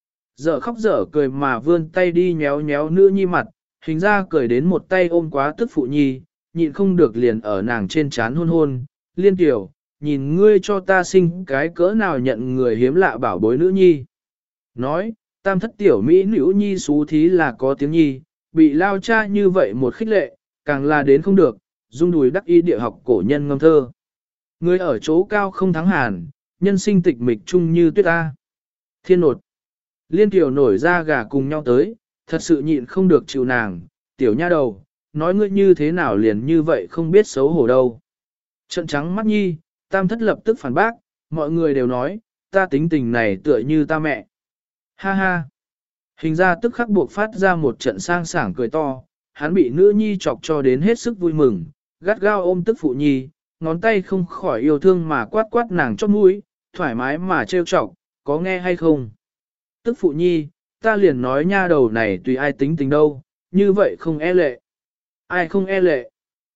Speaker 1: Dở khóc dở cười mà vươn tay đi nhéo nhéo nữ nhi mặt, hình ra cười đến một tay ôm quá tức phụ nhi, nhịn không được liền ở nàng trên trán hôn hôn, liên tiểu, nhìn ngươi cho ta sinh cái cỡ nào nhận người hiếm lạ bảo bối nữ nhi. Nói, tam thất tiểu Mỹ nữ nhi xú thí là có tiếng nhi, bị lao cha như vậy một khích lệ, càng là đến không được, rung đùi đắc y địa học cổ nhân ngâm thơ. Ngươi ở chỗ cao không thắng hàn, nhân sinh tịch mịch chung như tuyết ta. Thiên nột. Liên tiểu nổi ra gà cùng nhau tới, thật sự nhịn không được chịu nàng, tiểu nha đầu, nói ngươi như thế nào liền như vậy không biết xấu hổ đâu. Trận trắng mắt nhi, tam thất lập tức phản bác, mọi người đều nói, ta tính tình này tựa như ta mẹ. Ha ha. Hình ra tức khắc buộc phát ra một trận sang sảng cười to, hắn bị nữ nhi chọc cho đến hết sức vui mừng, gắt gao ôm tức phụ nhi, ngón tay không khỏi yêu thương mà quát quát nàng chót mũi, thoải mái mà trêu chọc, có nghe hay không? Tức phụ nhi, ta liền nói nha đầu này tùy ai tính tình đâu, như vậy không e lệ. Ai không e lệ?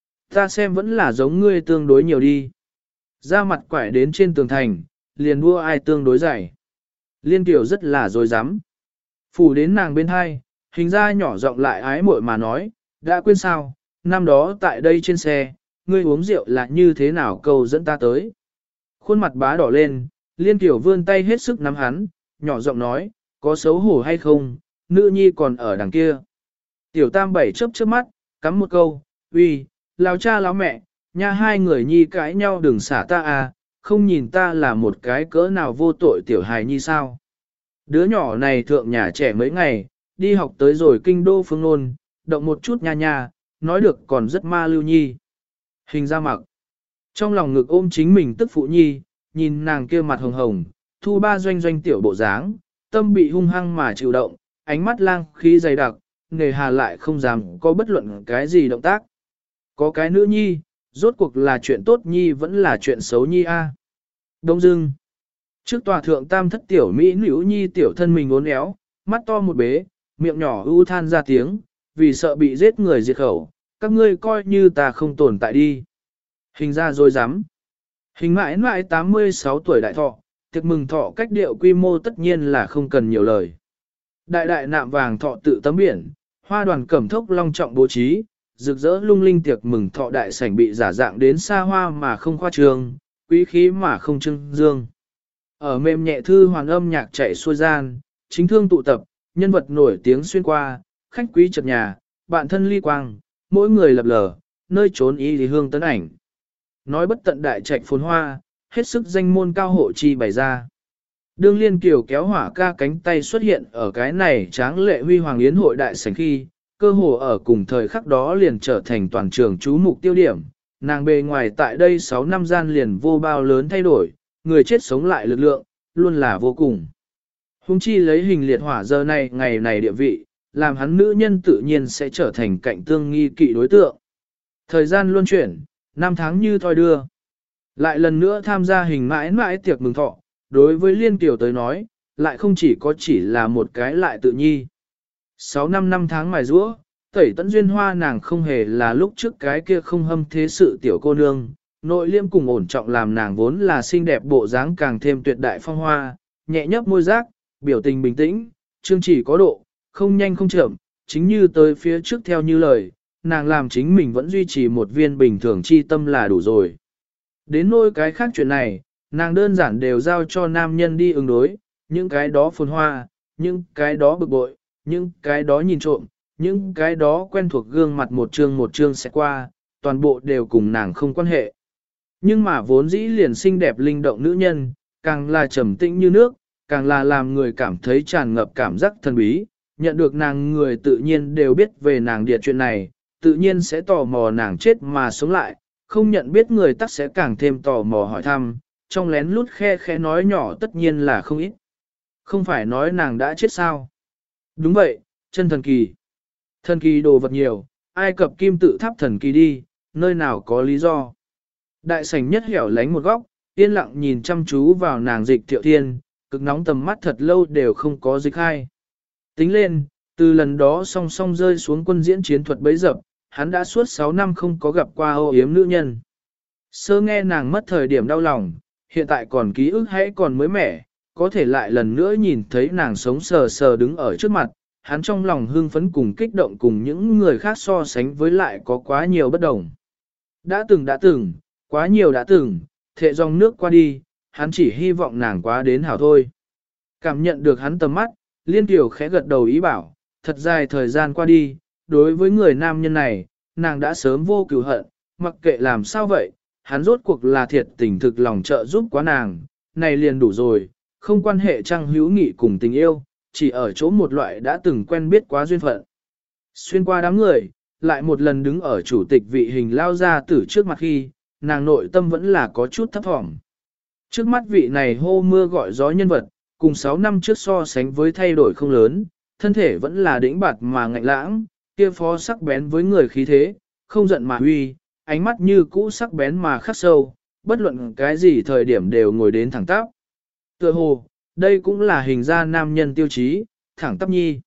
Speaker 1: Ta xem vẫn là giống ngươi tương đối nhiều đi. Ra mặt quải đến trên tường thành, liền đua ai tương đối dày. Liên tiểu rất là dối rắm Phủ đến nàng bên hai, hình ra nhỏ giọng lại ái muội mà nói, đã quên sao, năm đó tại đây trên xe, ngươi uống rượu là như thế nào cầu dẫn ta tới. Khuôn mặt bá đỏ lên, liên tiểu vươn tay hết sức nắm hắn, nhỏ giọng nói, có xấu hổ hay không, nữ nhi còn ở đằng kia. Tiểu tam bảy chớp chớp mắt, cắm một câu, uy, lão cha lão mẹ, nha hai người nhi cãi nhau đừng xả ta à, không nhìn ta là một cái cỡ nào vô tội tiểu hài nhi sao. Đứa nhỏ này thượng nhà trẻ mấy ngày, đi học tới rồi kinh đô phương nôn, động một chút nha nha, nói được còn rất ma lưu nhi. Hình ra mặc, trong lòng ngực ôm chính mình tức phụ nhi, nhìn nàng kia mặt hồng hồng, thu ba doanh doanh tiểu bộ dáng, tâm bị hung hăng mà chịu động, ánh mắt lang khí dày đặc, nề hà lại không dám có bất luận cái gì động tác. Có cái nữ nhi, rốt cuộc là chuyện tốt nhi vẫn là chuyện xấu nhi a. Đông dưng. Trước tòa thượng tam thất tiểu Mỹ nữ nhi tiểu thân mình uốn éo, mắt to một bế, miệng nhỏ ưu than ra tiếng, vì sợ bị giết người diệt khẩu, các ngươi coi như ta không tồn tại đi. Hình ra rồi dám. Hình mãi mãi tám mươi sáu tuổi đại thọ, tiệc mừng thọ cách điệu quy mô tất nhiên là không cần nhiều lời. Đại đại nạm vàng thọ tự tấm biển, hoa đoàn cẩm thốc long trọng bố trí, rực rỡ lung linh tiệc mừng thọ đại sảnh bị giả dạng đến xa hoa mà không khoa trương, quý khí mà không trưng dương. Ở mềm nhẹ thư hoàn âm nhạc chạy xuôi gian, chính thương tụ tập, nhân vật nổi tiếng xuyên qua, khách quý chật nhà, bạn thân ly quang, mỗi người lập lờ, nơi trốn ý thì hương tấn ảnh. Nói bất tận đại trạch phồn hoa, hết sức danh môn cao hộ chi bày ra. Đương Liên Kiều kéo hỏa ca cánh tay xuất hiện ở cái này tráng lệ huy hoàng yến hội đại sảnh khi, cơ hồ ở cùng thời khắc đó liền trở thành toàn trường chú mục tiêu điểm. Nàng bề ngoài tại đây sáu năm gian liền vô bao lớn thay đổi, người chết sống lại lực lượng, luôn là vô cùng. Hùng chi lấy hình liệt hỏa giờ này ngày này địa vị, làm hắn nữ nhân tự nhiên sẽ trở thành cạnh tương nghi kỵ đối tượng. Thời gian luân chuyển, năm tháng như thoi đưa. Lại lần nữa tham gia hình mãi mãi tiệc mừng thọ, đối với Liên Kiều tới nói, lại không chỉ có chỉ là một cái lại tự nhi. Sáu năm năm tháng mài rũa, tẩy tận duyên hoa nàng không hề là lúc trước cái kia không hâm thế sự tiểu cô nương, nội liêm cùng ổn trọng làm nàng vốn là xinh đẹp bộ dáng càng thêm tuyệt đại phong hoa, nhẹ nhấp môi giác, biểu tình bình tĩnh, chương chỉ có độ, không nhanh không chậm, chính như tới phía trước theo như lời, nàng làm chính mình vẫn duy trì một viên bình thường chi tâm là đủ rồi. Đến nỗi cái khác chuyện này, nàng đơn giản đều giao cho nam nhân đi ứng đối, những cái đó phồn hoa, những cái đó bực bội, những cái đó nhìn trộm, những cái đó quen thuộc gương mặt một chương một chương sẽ qua, toàn bộ đều cùng nàng không quan hệ. Nhưng mà vốn dĩ liền xinh đẹp linh động nữ nhân, càng là trầm tĩnh như nước, càng là làm người cảm thấy tràn ngập cảm giác thần bí, nhận được nàng người tự nhiên đều biết về nàng điệt chuyện này, tự nhiên sẽ tò mò nàng chết mà sống lại, không nhận biết người tắc sẽ càng thêm tò mò hỏi thăm, trong lén lút khe khẽ nói nhỏ tất nhiên là không ít. Không phải nói nàng đã chết sao? Đúng vậy, chân thần kỳ. Thần kỳ đồ vật nhiều, Ai Cập kim tự tháp thần kỳ đi, nơi nào có lý do. Đại sảnh nhất hẻo lánh một góc, yên lặng nhìn chăm chú vào nàng Dịch Thiệu Thiên, cực nóng tầm mắt thật lâu đều không có dịch hay. Tính lên, từ lần đó song song rơi xuống quân diễn chiến thuật bấy dập, hắn đã suốt sáu năm không có gặp qua ô yếm nữ nhân. Sơ nghe nàng mất thời điểm đau lòng, hiện tại còn ký ức hãy còn mới mẻ, có thể lại lần nữa nhìn thấy nàng sống sờ sờ đứng ở trước mặt, hắn trong lòng hưng phấn cùng kích động cùng những người khác so sánh với lại có quá nhiều bất đồng. Đã từng đã từng, quá nhiều đã từng, thệ dòng nước qua đi, hắn chỉ hy vọng nàng quá đến hảo thôi. Cảm nhận được hắn tầm mắt, Liên Kiều khẽ gật đầu ý bảo, thật dài thời gian qua đi, đối với người nam nhân này, nàng đã sớm vô cừu hận, mặc kệ làm sao vậy, hắn rốt cuộc là thiệt tình thực lòng trợ giúp quá nàng, này liền đủ rồi, không quan hệ trăng hữu nghị cùng tình yêu, chỉ ở chỗ một loại đã từng quen biết quá duyên phận. Xuyên qua đám người, lại một lần đứng ở chủ tịch vị hình lao ra tử trước mặt khi, nàng nội tâm vẫn là có chút thấp thỏm. Trước mắt vị này hô mưa gọi gió nhân vật, cùng sáu năm trước so sánh với thay đổi không lớn, thân thể vẫn là đĩnh bạt mà ngạnh lãng, kia phó sắc bén với người khí thế, không giận mà huy, ánh mắt như cũ sắc bén mà khắc sâu, bất luận cái gì thời điểm đều ngồi đến thẳng tắp. Tựa hồ, đây cũng là hình ra nam nhân tiêu chí, thẳng tắp nhi.